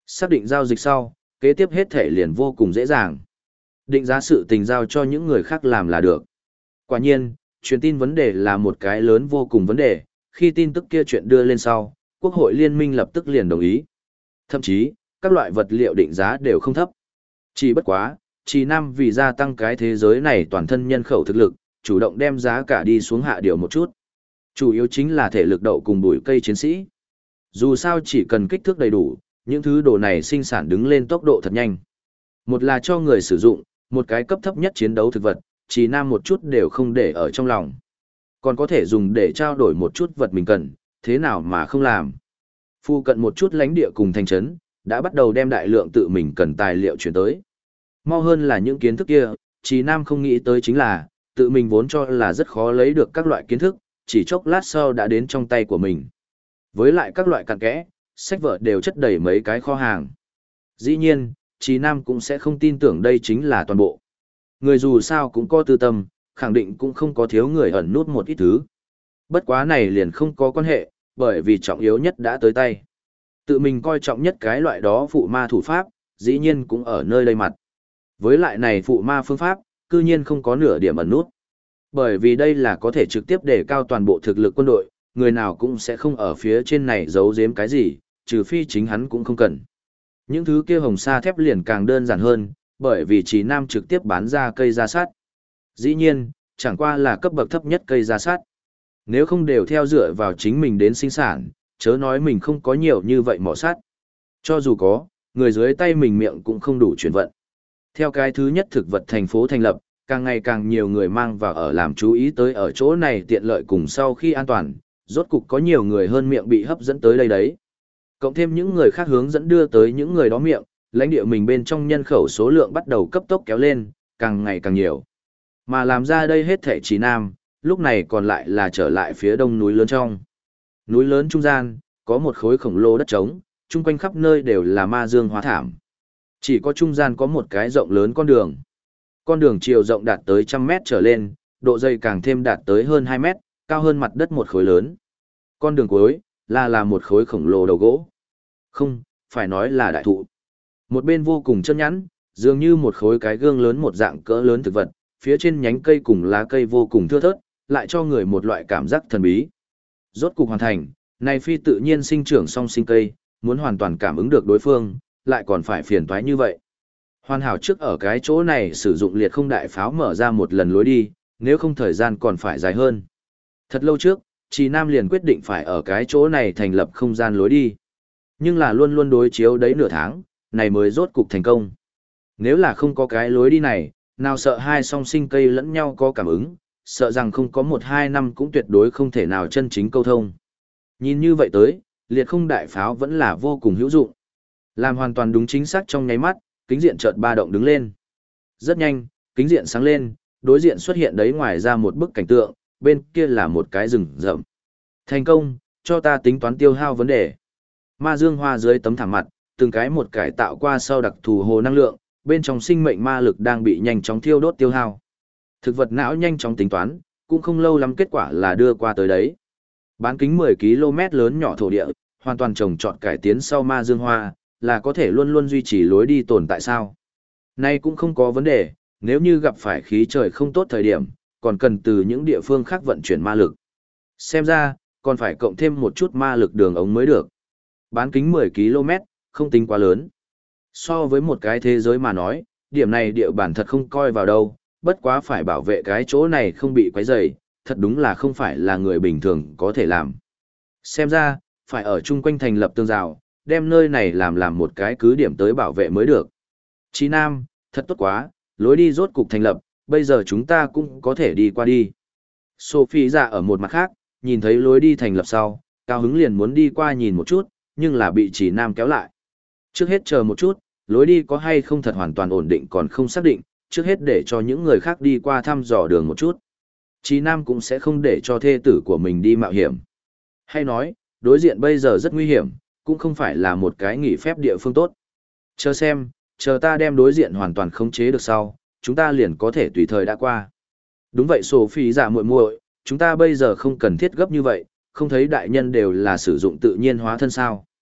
Xác định giao dịch sau, kế tiếp hết thể liền vô cùng dễ dàng. Định giá sự tình giao cho những người khác làm là được. Quả nhiên, truyền tin vấn đề là một cái lớn vô cùng vấn đề, khi tin tức kia chuyện đưa lên sau, Quốc hội Liên minh lập tức liền đồng ý. Thậm chí, các loại vật liệu định giá đều không thấp. Chỉ bất quá, Trì Nam vì gia tăng cái thế giới này toàn thân nhân khẩu thực lực, chủ động đem giá cả đi xuống hạ điều một chút. Chủ yếu chính là thể lực đậu cùng bụi cây chiến sĩ. Dù sao chỉ cần kích thước đầy đủ, những thứ đồ này sinh sản đứng lên tốc độ thật nhanh. Một là cho người sử dụng, một cái cấp thấp nhất chiến đấu thực vật, Trì Nam một chút đều không để ở trong lòng. Còn có thể dùng để trao đổi một chút vật mình cần, thế nào mà không làm. Phu cận một chút lãnh địa cùng thành trấn, đã bắt đầu đem đại lượng tự mình cần tài liệu chuyển tới. Mau hơn là những kiến thức kia, Trì Nam không nghĩ tới chính là, tự mình vốn cho là rất khó lấy được các loại kiến thức, chỉ chốc lát sau đã đến trong tay của mình. Với lại các loại cặn kẽ, sách vở đều chất đầy mấy cái kho hàng. Dĩ nhiên, Trì Nam cũng sẽ không tin tưởng đây chính là toàn bộ. Người dù sao cũng có tư tâm, khẳng định cũng không có thiếu người ẩn nút một ít thứ. Bất quá này liền không có quan hệ, bởi vì trọng yếu nhất đã tới tay. Tự mình coi trọng nhất cái loại đó phụ ma thủ pháp, dĩ nhiên cũng ở nơi đây mặt. Với lại này phụ ma phương pháp, cư nhiên không có nửa điểm ẩn nút. Bởi vì đây là có thể trực tiếp đề cao toàn bộ thực lực quân đội, người nào cũng sẽ không ở phía trên này giấu giếm cái gì, trừ phi chính hắn cũng không cần. Những thứ kia hồng sa thép liền càng đơn giản hơn, bởi vì Trì Nam trực tiếp bán ra cây gia sắt. Dĩ nhiên, chẳng qua là cấp bậc thấp nhất cây gia sắt. Nếu không đều theo dựa vào chính mình đến sinh sản, chớ nói mình không có nhiều như vậy mỏ sắt. Cho dù có, người dưới tay mình miệng cũng không đủ chuyển vận. Theo cái thứ nhất thực vật thành phố thành lập, càng ngày càng nhiều người mang vào ở làm chú ý tới ở chỗ này tiện lợi cùng sau khi an toàn, rốt cục có nhiều người hơn miệng bị hấp dẫn tới đây đấy. Cộng thêm những người khác hướng dẫn đưa tới những người đó miệng, lãnh địa mình bên trong nhân khẩu số lượng bắt đầu cấp tốc kéo lên, càng ngày càng nhiều. Mà làm ra đây hết thể Trì Nam, lúc này còn lại là trở lại phía đông núi lớn trong. Núi lớn trung gian, có một khối khổng lồ đất trống, chung quanh khắp nơi đều là ma dương hóa thảm. Chỉ có trung gian có một cái rộng lớn con đường. Con đường chiều rộng đạt tới 100 mét trở lên, độ dày càng thêm đạt tới hơn 2 mét, cao hơn mặt đất một khối lớn. Con đường cuối, là một khối khổng lồ đầu gỗ. Không, phải nói là đại thụ. Một bên vô cùng chân nhẵn, dường như một khối cái gương lớn một dạng cỡ lớn thực vật, phía trên nhánh cây cùng lá cây vô cùng thưa thớt, lại cho người một loại cảm giác thần bí. Rốt cục hoàn thành, này phi tự nhiên sinh trưởng song sinh cây, muốn hoàn toàn cảm ứng được đối phương, lại còn phải phiền toái như vậy. Hoàn hảo trước ở cái chỗ này sử dụng liệt không đại pháo mở ra một lần lối đi, nếu không thời gian còn phải dài hơn. Thật lâu trước, Trì Nam liền quyết định phải ở cái chỗ này thành lập không gian lối đi. Nhưng là luôn luôn đối chiếu đấy nửa tháng, này mới rốt cục thành công. Nếu là không có cái lối đi này, nào sợ hai song sinh cây lẫn nhau có cảm ứng, sợ rằng không có 1-2 năm cũng tuyệt đối không thể nào chân chính câu thông. Nhìn như vậy tới, liệt không đại pháo vẫn là vô cùng hữu dụng. Làm hoàn toàn đúng chính xác trong nháy mắt, kính diện chợt ba động đứng lên. Rất nhanh, kính diện sáng lên, đối diện xuất hiện đấy ngoài ra một bức cảnh tượng, bên kia là một cái rừng rậm. Thành công, cho ta tính toán tiêu hao vấn đề. Ma dương hoa dưới tấm thảm mặt, từng cái một cải tạo qua sau đặc thù hồ năng lượng, bên trong sinh mệnh ma lực đang bị nhanh chóng thiêu đốt tiêu hao. Thực vật não nhanh chóng tính toán, cũng không lâu lắm kết quả là đưa qua tới đấy. Bán kính 10 km lớn nhỏ thổ địa, hoàn toàn trồng trọt cải tiến sau ma dương hoa, là có thể luôn luôn duy trì lối đi tồn tại sao. Nay cũng không có vấn đề, nếu như gặp phải khí trời không tốt thời điểm, còn cần từ những địa phương khác vận chuyển ma lực. Xem ra, còn phải cộng thêm một chút ma lực đường ống mới được. Bán kính 10 km, không tính quá lớn. So với một cái thế giới mà nói, điểm này địa bản thật không coi vào đâu, bất quá phải bảo vệ cái chỗ này không bị quấy rầy, thật đúng là không phải là người bình thường có thể làm. Xem ra, phải ở chung quanh thành lập tường rào, đem nơi này làm một cái cứ điểm tới bảo vệ mới được. Chí Nam, thật tốt quá, lối đi rốt cục thành lập, bây giờ chúng ta cũng có thể đi qua đi. Sophie ra ở một mặt khác, nhìn thấy lối đi thành lập sau, cao hứng liền muốn đi qua nhìn một chút, nhưng là bị Chí Nam kéo lại. Trước hết chờ một chút, lối đi có hay không thật hoàn toàn ổn định còn không xác định, trước hết để cho những người khác đi qua thăm dò đường một chút. Chí Nam cũng sẽ không để cho thê tử của mình đi mạo hiểm. Hay nói, đối diện bây giờ rất nguy hiểm, cũng không phải là một cái nghỉ phép địa phương tốt. Chờ xem, chờ ta đem đối diện hoàn toàn khống chế được sau, chúng ta liền có thể tùy thời đã qua. Đúng vậy Sophie giả muội muội, chúng ta bây giờ không cần thiết gấp như vậy, không thấy đại nhân đều là sử dụng tự nhiên hóa thân sao.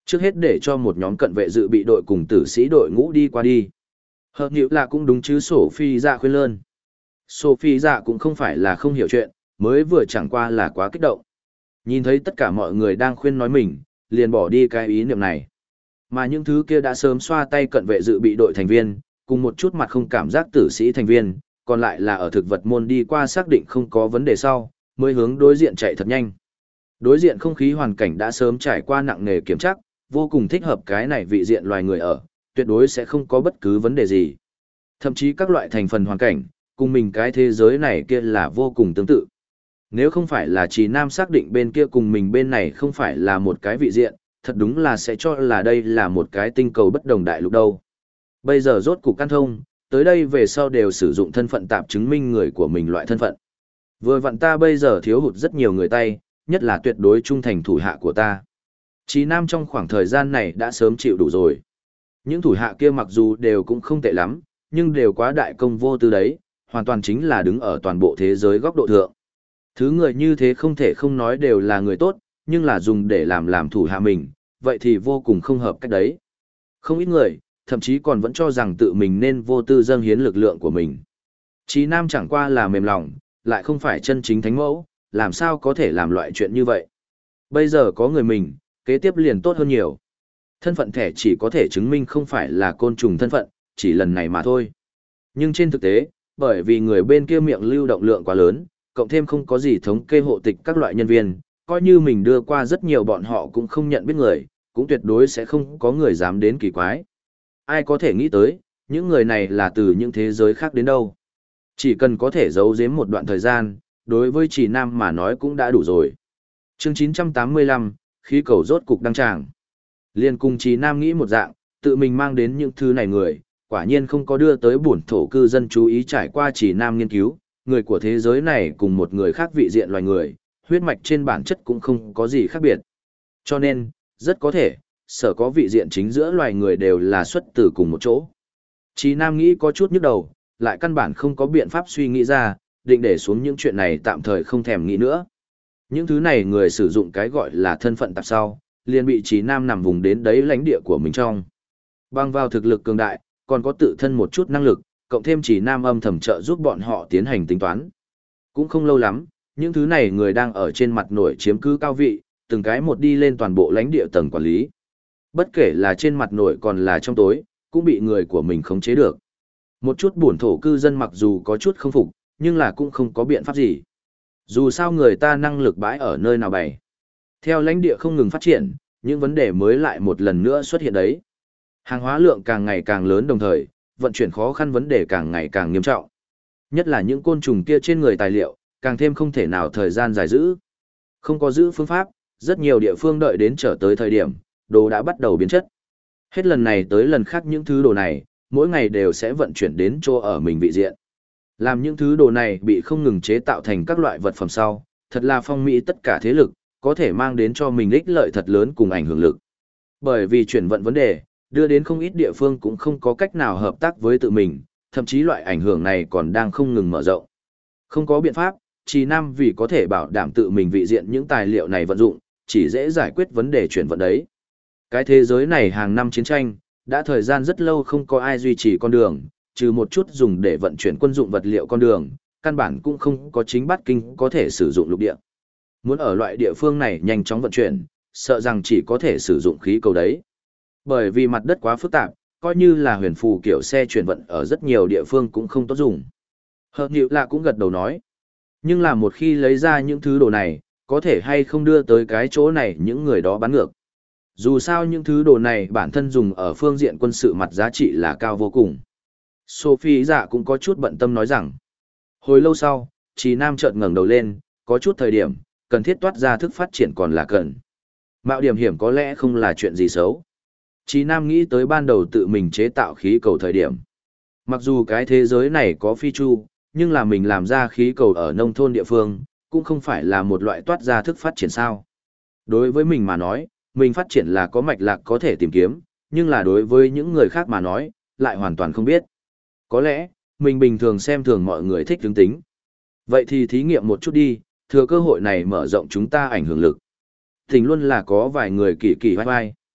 Trước hết để cho một nhóm cận vệ dự bị đội cùng tử sĩ đội ngũ đi qua đi. Hợp nhữ là cũng đúng chứ, Sophie dạ khuyên lơn. Sophie dạ cũng không phải là không hiểu chuyện, mới vừa chẳng qua là quá kích động. Nhìn thấy tất cả mọi người đang khuyên nói mình, liền bỏ đi cái ý niệm này. Mà những thứ kia đã sớm xoa tay cận vệ dự bị đội thành viên, cùng một chút mặt không cảm giác tử sĩ thành viên, còn lại là ở thực vật môn đi qua xác định không có vấn đề sau, mới hướng đối diện chạy thật nhanh. Đối diện không khí hoàn cảnh đã sớm trải qua nặng nề kiểm tra, vô cùng thích hợp cái này vị diện loài người ở, tuyệt đối sẽ không có bất cứ vấn đề gì. Thậm chí các loại thành phần hoàn cảnh, cùng mình cái thế giới này kia là vô cùng tương tự. Nếu không phải là Trì Nam xác định bên kia cùng mình bên này không phải là một cái vị diện, thật đúng là sẽ cho là đây là một cái tinh cầu bất đồng đại lục đâu. Bây giờ rốt cục căn thông, tới đây về sau đều sử dụng thân phận tạp chứng minh người của mình loại thân phận. Vừa vặn ta bây giờ thiếu hụt rất nhiều người tay, nhất là tuyệt đối trung thành thủ hạ của ta. Chí Nam trong khoảng thời gian này đã sớm chịu đủ rồi. Những thủ hạ kia mặc dù đều cũng không tệ lắm, nhưng đều quá đại công vô tư đấy, hoàn toàn chính là đứng ở toàn bộ thế giới góc độ thượng. Thứ người như thế không thể không nói đều là người tốt, nhưng là dùng để làm thủ hạ mình, vậy thì vô cùng không hợp cách đấy. Không ít người, thậm chí còn vẫn cho rằng tự mình nên vô tư dâng hiến lực lượng của mình. Chí Nam chẳng qua là mềm lòng, lại không phải chân chính thánh mẫu, làm sao có thể làm loại chuyện như vậy. Bây giờ có người mình, kế tiếp liền tốt hơn nhiều. Thân phận thẻ chỉ có thể chứng minh không phải là côn trùng thân phận, chỉ lần này mà thôi. Nhưng trên thực tế, bởi vì người bên kia miệng lưu động lượng quá lớn, cộng thêm không có gì thống kê hộ tịch các loại nhân viên, coi như mình đưa qua rất nhiều bọn họ cũng không nhận biết người, cũng tuyệt đối sẽ không có người dám đến kỳ quái. Ai có thể nghĩ tới, những người này là từ những thế giới khác đến đâu. Chỉ cần có thể giấu giếm một đoạn thời gian, đối với Trì Nam mà nói cũng đã đủ rồi. Chương 985, khí cầu rốt cục đăng tràng. Liên cùng Trì Nam nghĩ một dạng, tự mình mang đến những thứ này người, quả nhiên không có đưa tới bổn thổ cư dân chú ý trải qua Trì Nam nghiên cứu, người của thế giới này cùng một người khác vị diện loài người, huyết mạch trên bản chất cũng không có gì khác biệt. Cho nên, rất có thể, sở có vị diện chính giữa loài người đều là xuất từ cùng một chỗ. Trì Nam nghĩ có chút nhức đầu, lại căn bản không có biện pháp suy nghĩ ra, định để xuống những chuyện này tạm thời không thèm nghĩ nữa. Những thứ này người sử dụng cái gọi là thân phận tạp sau, liền bị Trì Nam nằm vùng đến đấy lãnh địa của mình trong. Bằng vào thực lực cường đại, còn có tự thân một chút năng lực, cộng thêm Trì Nam âm thầm trợ giúp bọn họ tiến hành tính toán. Cũng không lâu lắm, những thứ này người đang ở trên mặt nổi chiếm cứ cao vị, từng cái một đi lên toàn bộ lãnh địa tầng quản lý. Bất kể là trên mặt nổi còn là trong tối, cũng bị người của mình khống chế được. Một chút bổn thổ cư dân mặc dù có chút không phục, nhưng là cũng không có biện pháp gì. Dù sao người ta năng lực bãi ở nơi nào bày. Theo lãnh địa không ngừng phát triển, những vấn đề mới lại một lần nữa xuất hiện đấy. Hàng hóa lượng càng ngày càng lớn đồng thời, vận chuyển khó khăn vấn đề càng ngày càng nghiêm trọng. Nhất là những côn trùng kia trên người tài liệu, càng thêm không thể nào thời gian dài giữ. Không có giữ phương pháp, rất nhiều địa phương đợi đến trở tới thời điểm, đồ đã bắt đầu biến chất. Hết lần này tới lần khác những thứ đồ này, mỗi ngày đều sẽ vận chuyển đến chỗ ở mình vị diện. Làm những thứ đồ này bị không ngừng chế tạo thành các loại vật phẩm sau, thật là phong mỹ tất cả thế lực, có thể mang đến cho mình ích lợi thật lớn cùng ảnh hưởng lực. Bởi vì chuyển vận vấn đề, đưa đến không ít địa phương cũng không có cách nào hợp tác với tự mình, thậm chí loại ảnh hưởng này còn đang không ngừng mở rộng. Không có biện pháp, Trì Nam vì có thể bảo đảm tự mình vị diện những tài liệu này vận dụng, chỉ dễ giải quyết vấn đề chuyển vận đấy. Cái thế giới này hàng năm chiến tranh, đã thời gian rất lâu không có ai duy trì con đường, trừ một chút dùng để vận chuyển quân dụng vật liệu con đường, căn bản cũng không có chính bát kinh có thể sử dụng lục địa. Muốn ở loại địa phương này nhanh chóng vận chuyển, sợ rằng chỉ có thể sử dụng khí cầu đấy. Bởi vì mặt đất quá phức tạp, coi như là huyền phù kiểu xe chuyển vận ở rất nhiều địa phương cũng không tốt dùng. Hợp nhịu là cũng gật đầu nói. Nhưng là một khi lấy ra những thứ đồ này, có thể hay không đưa tới cái chỗ này những người đó bán ngược. Dù sao những thứ đồ này bản thân dùng ở phương diện quân sự mặt giá trị là cao vô cùng. Sophie dạ cũng có chút bận tâm nói rằng. Hồi lâu sau, Trì Nam chợt ngẩng đầu lên, có chút thời điểm, cần thiết toát ra thức phát triển còn là cần. Mạo điểm hiểm có lẽ không là chuyện gì xấu. Trì Nam nghĩ tới ban đầu tự mình chế tạo khí cầu thời điểm. Mặc dù cái thế giới này có phi chu, nhưng là mình làm ra khí cầu ở nông thôn địa phương, cũng không phải là một loại toát ra thức phát triển sao. Đối với mình mà nói, mình phát triển là có mạch lạc có thể tìm kiếm, nhưng là đối với những người khác mà nói, lại hoàn toàn không biết. Có lẽ, mình bình thường xem thường mọi người thích hướng tính. Vậy thì thí nghiệm một chút đi, thừa cơ hội này mở rộng chúng ta ảnh hưởng lực. Tình luôn là có vài người kỳ kỳ vai vai.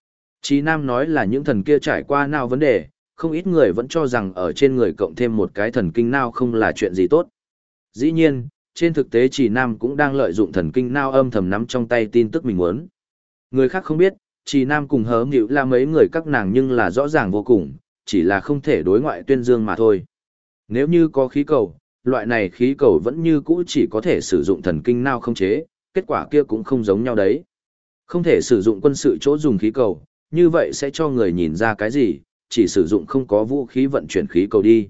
Chí Nam nói là những thần kia trải qua nào vấn đề, không ít người vẫn cho rằng ở trên người cộng thêm một cái thần kinh nào không là chuyện gì tốt. Dĩ nhiên, trên thực tế Chí Nam cũng đang lợi dụng thần kinh nào âm thầm nắm trong tay tin tức mình muốn. Người khác không biết, Chí Nam cùng Hớm Nhịu là mấy người các nàng nhưng là rõ ràng vô cùng, chỉ là không thể đối ngoại tuyên dương mà thôi. Nếu như có khí cầu, loại này khí cầu vẫn như cũ chỉ có thể sử dụng thần kinh nào không chế, kết quả kia cũng không giống nhau đấy. Không thể sử dụng quân sự chỗ dùng khí cầu, như vậy sẽ cho người nhìn ra cái gì, chỉ sử dụng không có vũ khí vận chuyển khí cầu đi.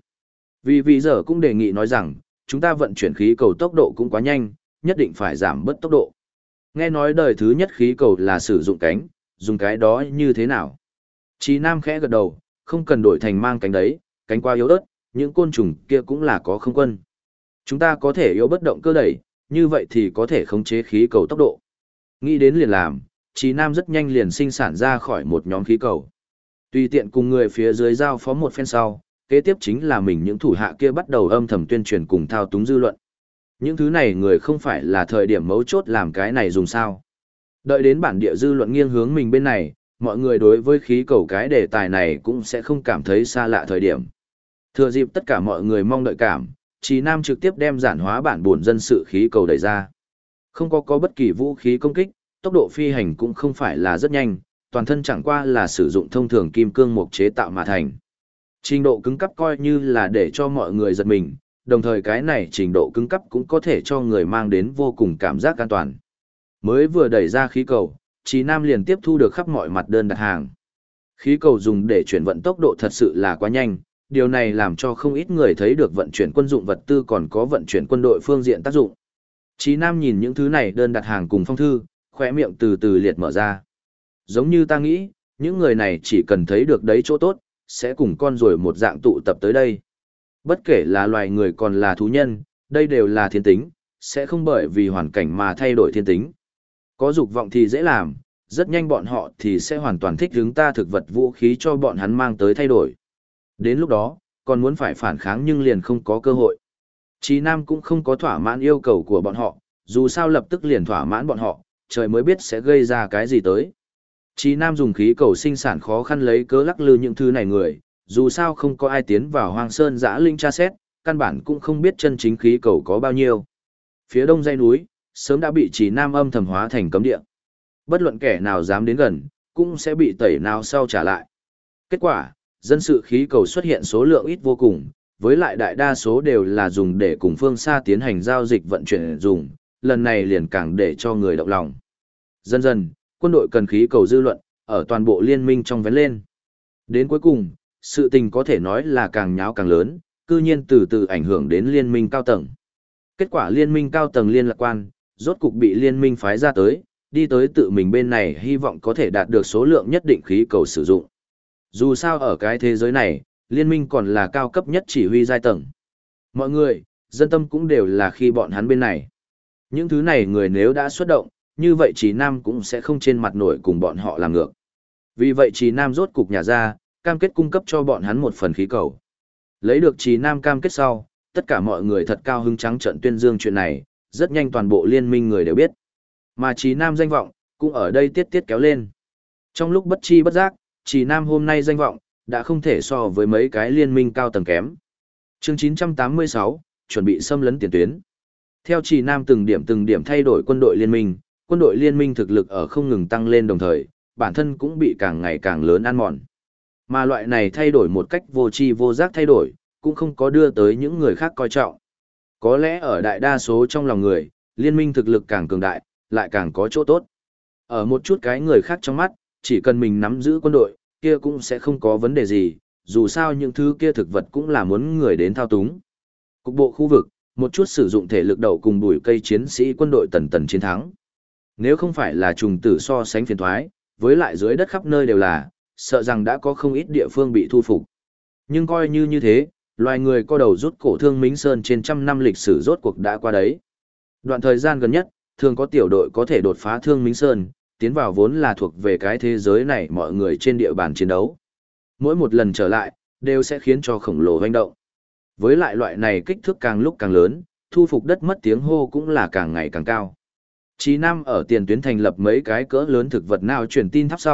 Vì giờ cũng đề nghị nói rằng, chúng ta vận chuyển khí cầu tốc độ cũng quá nhanh, nhất định phải giảm bớt tốc độ. Nghe nói đời thứ nhất khí cầu là sử dụng cánh, dùng cái đó như thế nào? Chí Nam khẽ gật đầu, không cần đổi thành mang cánh đấy, cánh quá yếu ớt, những côn trùng kia cũng là có không quân. Chúng ta có thể yếu bất động cơ đẩy, như vậy thì có thể khống chế khí cầu tốc độ. Nghĩ đến liền làm, Chí Nam rất nhanh liền sinh sản ra khỏi một nhóm khí cầu. Tùy tiện cùng người phía dưới giao phó một phen sau, kế tiếp chính là mình những thủ hạ kia bắt đầu âm thầm tuyên truyền cùng thao túng dư luận. Những thứ này người không phải là thời điểm mấu chốt làm cái này dùng sao. Đợi đến bản địa dư luận nghiêng hướng mình bên này, mọi người đối với khí cầu cái đề tài này cũng sẽ không cảm thấy xa lạ thời điểm. Thừa dịp tất cả mọi người mong đợi cảm, Chí Nam trực tiếp đem giản hóa bản buồn dân sự khí cầu đẩy ra. Không có bất kỳ vũ khí công kích, tốc độ phi hành cũng không phải là rất nhanh, toàn thân chẳng qua là sử dụng thông thường kim cương mục chế tạo mà thành. Trình độ cứng cấp coi như là để cho mọi người giật mình, đồng thời cái này trình độ cứng cấp cũng có thể cho người mang đến vô cùng cảm giác an toàn. Mới vừa đẩy ra khí cầu, Chí Nam liền tiếp thu được khắp mọi mặt đơn đặt hàng. Khí cầu dùng để chuyển vận tốc độ thật sự là quá nhanh, điều này làm cho không ít người thấy được vận chuyển quân dụng vật tư còn có vận chuyển quân đội phương diện tác dụng. Chí Nam nhìn những thứ này đơn đặt hàng cùng phong thư, khóe miệng từ từ liệt mở ra. Giống như ta nghĩ, những người này chỉ cần thấy được đấy chỗ tốt, sẽ cùng con rồi một dạng tụ tập tới đây. Bất kể là loài người còn là thú nhân, đây đều là thiên tính, sẽ không bởi vì hoàn cảnh mà thay đổi thiên tính. Có dục vọng thì dễ làm, rất nhanh bọn họ thì sẽ hoàn toàn thích ứng ta thực vật vũ khí cho bọn hắn mang tới thay đổi. Đến lúc đó, còn muốn phải phản kháng nhưng liền không có cơ hội. Chí Nam cũng không có thỏa mãn yêu cầu của bọn họ, dù sao lập tức liền thỏa mãn bọn họ, trời mới biết sẽ gây ra cái gì tới. Chí Nam dùng khí cầu sinh sản khó khăn lấy cớ lắc lư những thứ này người, dù sao không có ai tiến vào hoang sơn dã linh tra xét, căn bản cũng không biết chân chính khí cầu có bao nhiêu. Phía đông dãy núi, sớm đã bị Chí Nam âm thầm hóa thành cấm địa. Bất luận kẻ nào dám đến gần, cũng sẽ bị tẩy nào sau trả lại. Kết quả, dân sự khí cầu xuất hiện số lượng ít vô cùng, với lại đại đa số đều là dùng để cùng phương xa tiến hành giao dịch vận chuyển dùng, lần này liền càng để cho người động lòng. Dần dần, quân đội cần khí cầu dư luận, ở toàn bộ liên minh trong vén lên. Đến cuối cùng, sự tình có thể nói là càng nháo càng lớn, cư nhiên từ từ ảnh hưởng đến liên minh cao tầng. Kết quả liên minh cao tầng liên lạc quan, rốt cục bị liên minh phái ra tới, đi tới tự mình bên này hy vọng có thể đạt được số lượng nhất định khí cầu sử dụng. Dù sao ở cái thế giới này, liên minh còn là cao cấp nhất chỉ huy giai tầng. Mọi người, dân tâm cũng đều là khi bọn hắn bên này. Những thứ này người nếu đã xuất động, như vậy Chí Nam cũng sẽ không trên mặt nổi cùng bọn họ làm ngược. Vì vậy Chí Nam rốt cục nhả ra, cam kết cung cấp cho bọn hắn một phần khí cầu. Lấy được Chí Nam cam kết sau, tất cả mọi người thật cao hứng trắng trợn tuyên dương chuyện này, rất nhanh toàn bộ liên minh người đều biết. Mà Chí Nam danh vọng, cũng ở đây tiết kéo lên. Trong lúc bất chi bất giác, Chí Nam hôm nay danh vọng, đã không thể so với mấy cái liên minh cao tầng kém. Chương 986, chuẩn bị xâm lấn tiền tuyến. Theo Chí Nam từng điểm thay đổi quân đội liên minh thực lực ở không ngừng tăng lên đồng thời, bản thân cũng bị càng ngày càng lớn ăn mòn. Mà loại này thay đổi một cách vô tri vô giác thay đổi, cũng không có đưa tới những người khác coi trọng. Có lẽ ở đại đa số trong lòng người, liên minh thực lực càng cường đại, lại càng có chỗ tốt. Ở một chút cái người khác trong mắt, chỉ cần mình nắm giữ quân đội, kia cũng sẽ không có vấn đề gì, dù sao những thứ kia thực vật cũng là muốn người đến thao túng. Cục bộ khu vực, một chút sử dụng thể lực đậu cùng bùi cây chiến sĩ quân đội tần chiến thắng. Nếu không phải là trùng tử so sánh phiền thoái, với lại dưới đất khắp nơi đều là, sợ rằng đã có không ít địa phương bị thu phục. Nhưng coi như thế, loài người co đầu rút cổ Thương Mính Sơn trên trăm năm lịch sử rốt cuộc đã qua đấy. Đoạn thời gian gần nhất, thường có tiểu đội có thể đột phá Thương Mính Sơn, tiến vào vốn là thuộc về cái thế giới này mọi người trên địa bàn chiến đấu. Mỗi một lần trở lại, đều sẽ khiến cho khổng lồ hoành động. Với lại loại này kích thước càng lúc càng lớn, thu phục đất mất tiếng hô cũng là càng ngày càng cao. Chí Nam ở tiền tuyến thành lập mấy cái cỡ lớn thực vật nào truyền tin tháp sau,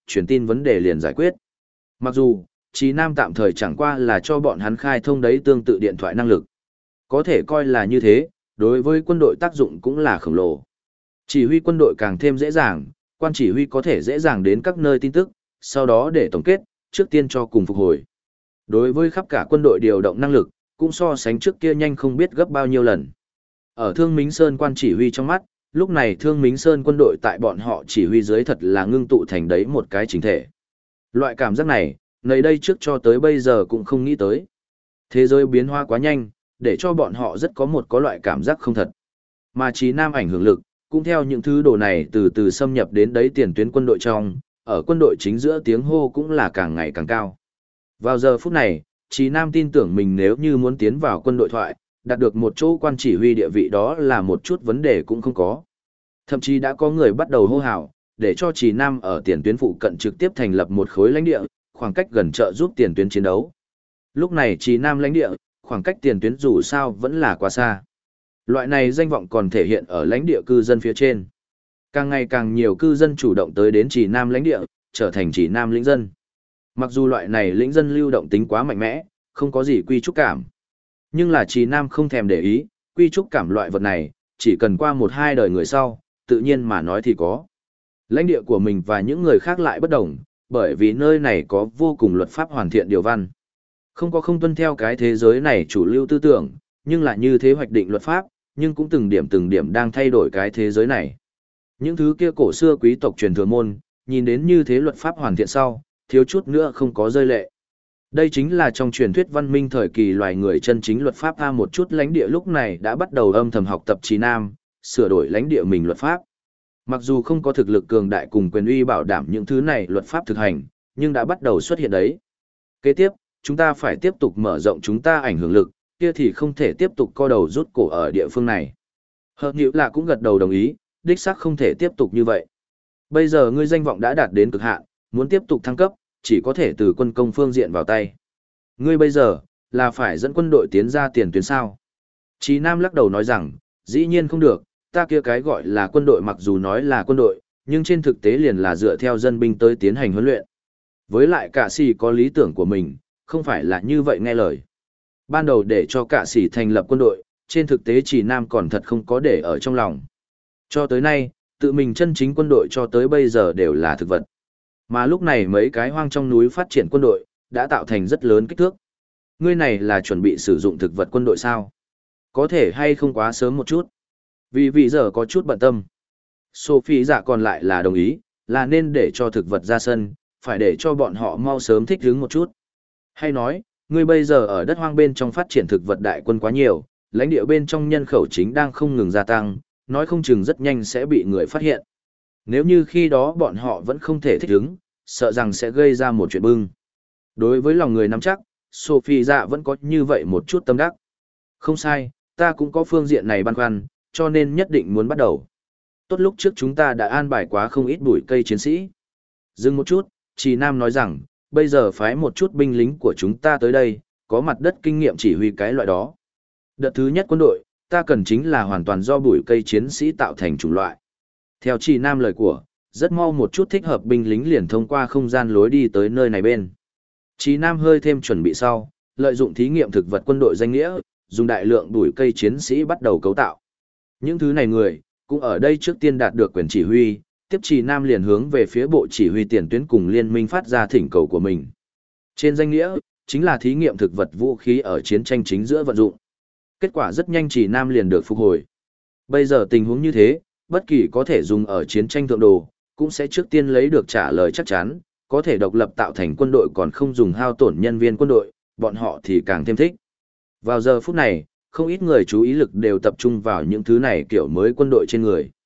truyền tin vấn đề liền giải quyết. Mặc dù, Chí Nam tạm thời chẳng qua là cho bọn hắn khai thông đấy tương tự điện thoại năng lực. Có thể coi là như thế, đối với quân đội tác dụng cũng là khổng lồ. Chỉ huy quân đội càng thêm dễ dàng, quan chỉ huy có thể dễ dàng đến các nơi tin tức, sau đó để tổng kết, trước tiên cho cùng phục hồi. Đối với khắp cả quân đội điều động năng lực, cũng so sánh trước kia nhanh không biết gấp bao nhiêu lần. Ở Thương Mính Sơn quan chỉ huy trong mắt, lúc này Thương Mính Sơn quân đội tại bọn họ chỉ huy dưới thật là ngưng tụ thành đấy một cái chính thể. Loại cảm giác này, nơi đây trước cho tới bây giờ cũng không nghĩ tới. Thế giới biến hóa quá nhanh, để cho bọn họ rất có loại cảm giác không thật. Mà Chí Nam ảnh hưởng lực, cũng theo những thứ đồ này từ từ xâm nhập đến đấy tiền tuyến quân đội trong, ở quân đội chính giữa tiếng hô cũng là càng ngày càng cao. Vào giờ phút này, Chí Nam tin tưởng mình nếu như muốn tiến vào quân đội thoại, đạt được một chỗ quan chỉ huy địa vị đó là một chút vấn đề cũng không có. Thậm chí đã có người bắt đầu hô hào, để cho Chí Nam ở tiền tuyến phụ cận trực tiếp thành lập một khối lãnh địa, khoảng cách gần trợ giúp tiền tuyến chiến đấu. Lúc này Chí Nam lãnh địa, khoảng cách tiền tuyến dù sao vẫn là quá xa. Loại này danh vọng còn thể hiện ở lãnh địa cư dân phía trên. Càng ngày càng nhiều cư dân chủ động tới đến Chí Nam lãnh địa, trở thành Chí Nam lĩnh dân. Mặc dù loại này lĩnh dân lưu động tính quá mạnh mẽ, không có gì quy trúc cảm. Nhưng là Chí Nam không thèm để ý, quy trúc cảm loại vật này, chỉ cần qua một hai đời người sau, tự nhiên mà nói thì có. Lãnh địa của mình và những người khác lại bất đồng, bởi vì nơi này có vô cùng luật pháp hoàn thiện điều văn. Không tuân theo cái thế giới này chủ lưu tư tưởng, nhưng lại như thế hoạch định luật pháp, nhưng cũng từng điểm đang thay đổi cái thế giới này. Những thứ kia cổ xưa quý tộc truyền thừa môn, nhìn đến như thế luật pháp hoàn thiện sau, thiếu chút nữa không có rơi lệ. Đây chính là trong truyền thuyết văn minh thời kỳ loài người chân chính luật pháp A, một chút lãnh địa lúc này đã bắt đầu âm thầm học tập Chí Nam, sửa đổi lãnh địa mình luật pháp. Mặc dù không có thực lực cường đại cùng quyền uy bảo đảm những thứ này luật pháp thực hành, nhưng đã bắt đầu xuất hiện đấy. Kế tiếp, chúng ta phải tiếp tục mở rộng chúng ta ảnh hưởng lực, kia thì không thể tiếp tục co đầu rút cổ ở địa phương này. Hợp Nhiễu là cũng gật đầu đồng ý, đích xác không thể tiếp tục như vậy. Bây giờ ngươi danh vọng đã đạt đến cực hạn, muốn tiếp tục thăng cấp, chỉ có thể từ quân công phương diện vào tay. Ngươi bây giờ, là phải dẫn quân đội tiến ra tiền tuyến sao? Chí Nam lắc đầu nói rằng, dĩ nhiên không được, ta kia cái gọi là quân đội mặc dù nói là quân đội, nhưng trên thực tế liền là dựa theo dân binh tới tiến hành huấn luyện. Với lại cả sĩ có lý tưởng của mình, không phải là như vậy nghe lời. Ban đầu để cho cả sĩ thành lập quân đội, trên thực tế Chí Nam còn thật không có để ở trong lòng. Cho tới nay, tự mình chân chính quân đội cho tới bây giờ đều là thực vật. Mà lúc này mấy cái hoang trong núi phát triển quân đội, đã tạo thành rất lớn kích thước. Ngươi này là chuẩn bị sử dụng thực vật quân đội sao? Có thể hay không quá sớm một chút? Vì giờ có chút bận tâm. Sophie dạ còn lại là đồng ý, là nên để cho thực vật ra sân, phải để cho bọn họ mau sớm thích ứng một chút. Hay nói, ngươi bây giờ ở đất hoang bên trong phát triển thực vật đại quân quá nhiều, lãnh địa bên trong nhân khẩu chính đang không ngừng gia tăng, nói không chừng rất nhanh sẽ bị người phát hiện. Nếu như khi đó bọn họ vẫn không thể thích ứng, sợ rằng sẽ gây ra một chuyện bưng. Đối với lòng người nắm chắc, Sophie dạ vẫn có như vậy một chút tâm đắc. Không sai, ta cũng có phương diện này băn khoăn, cho nên nhất định muốn bắt đầu. Tốt lúc trước chúng ta đã an bài quá không ít bụi cây chiến sĩ. Dừng một chút, Chí Nam nói rằng, bây giờ phái một chút binh lính của chúng ta tới đây, có mặt đất kinh nghiệm chỉ huy cái loại đó. Đợt thứ nhất quân đội, ta cần chính là hoàn toàn do bụi cây chiến sĩ tạo thành chủng loại. Theo Chí Nam lời của, rất mau một chút thích hợp binh lính liền thông qua không gian lối đi tới nơi này bên. Chí Nam hơi thêm chuẩn bị sau, lợi dụng thí nghiệm thực vật quân đội danh nghĩa, dùng đại lượng bụi cây chiến sĩ bắt đầu cấu tạo. Những thứ này người, cũng ở đây trước tiên đạt được quyền chỉ huy, tiếp Chí Nam liền hướng về phía bộ chỉ huy tiền tuyến cùng liên minh phát ra thỉnh cầu của mình. Trên danh nghĩa, chính là thí nghiệm thực vật vũ khí ở chiến tranh chính giữa vận dụng. Kết quả rất nhanh Chí Nam liền được phục hồi. Bây giờ tình huống như thế, bất kỳ có thể dùng ở chiến tranh thượng đồ, cũng sẽ trước tiên lấy được trả lời chắc chắn, có thể độc lập tạo thành quân đội còn không dùng hao tổn nhân viên quân đội, bọn họ thì càng thêm thích. Vào giờ phút này, không ít người chú ý lực đều tập trung vào những thứ này kiểu mới quân đội trên người.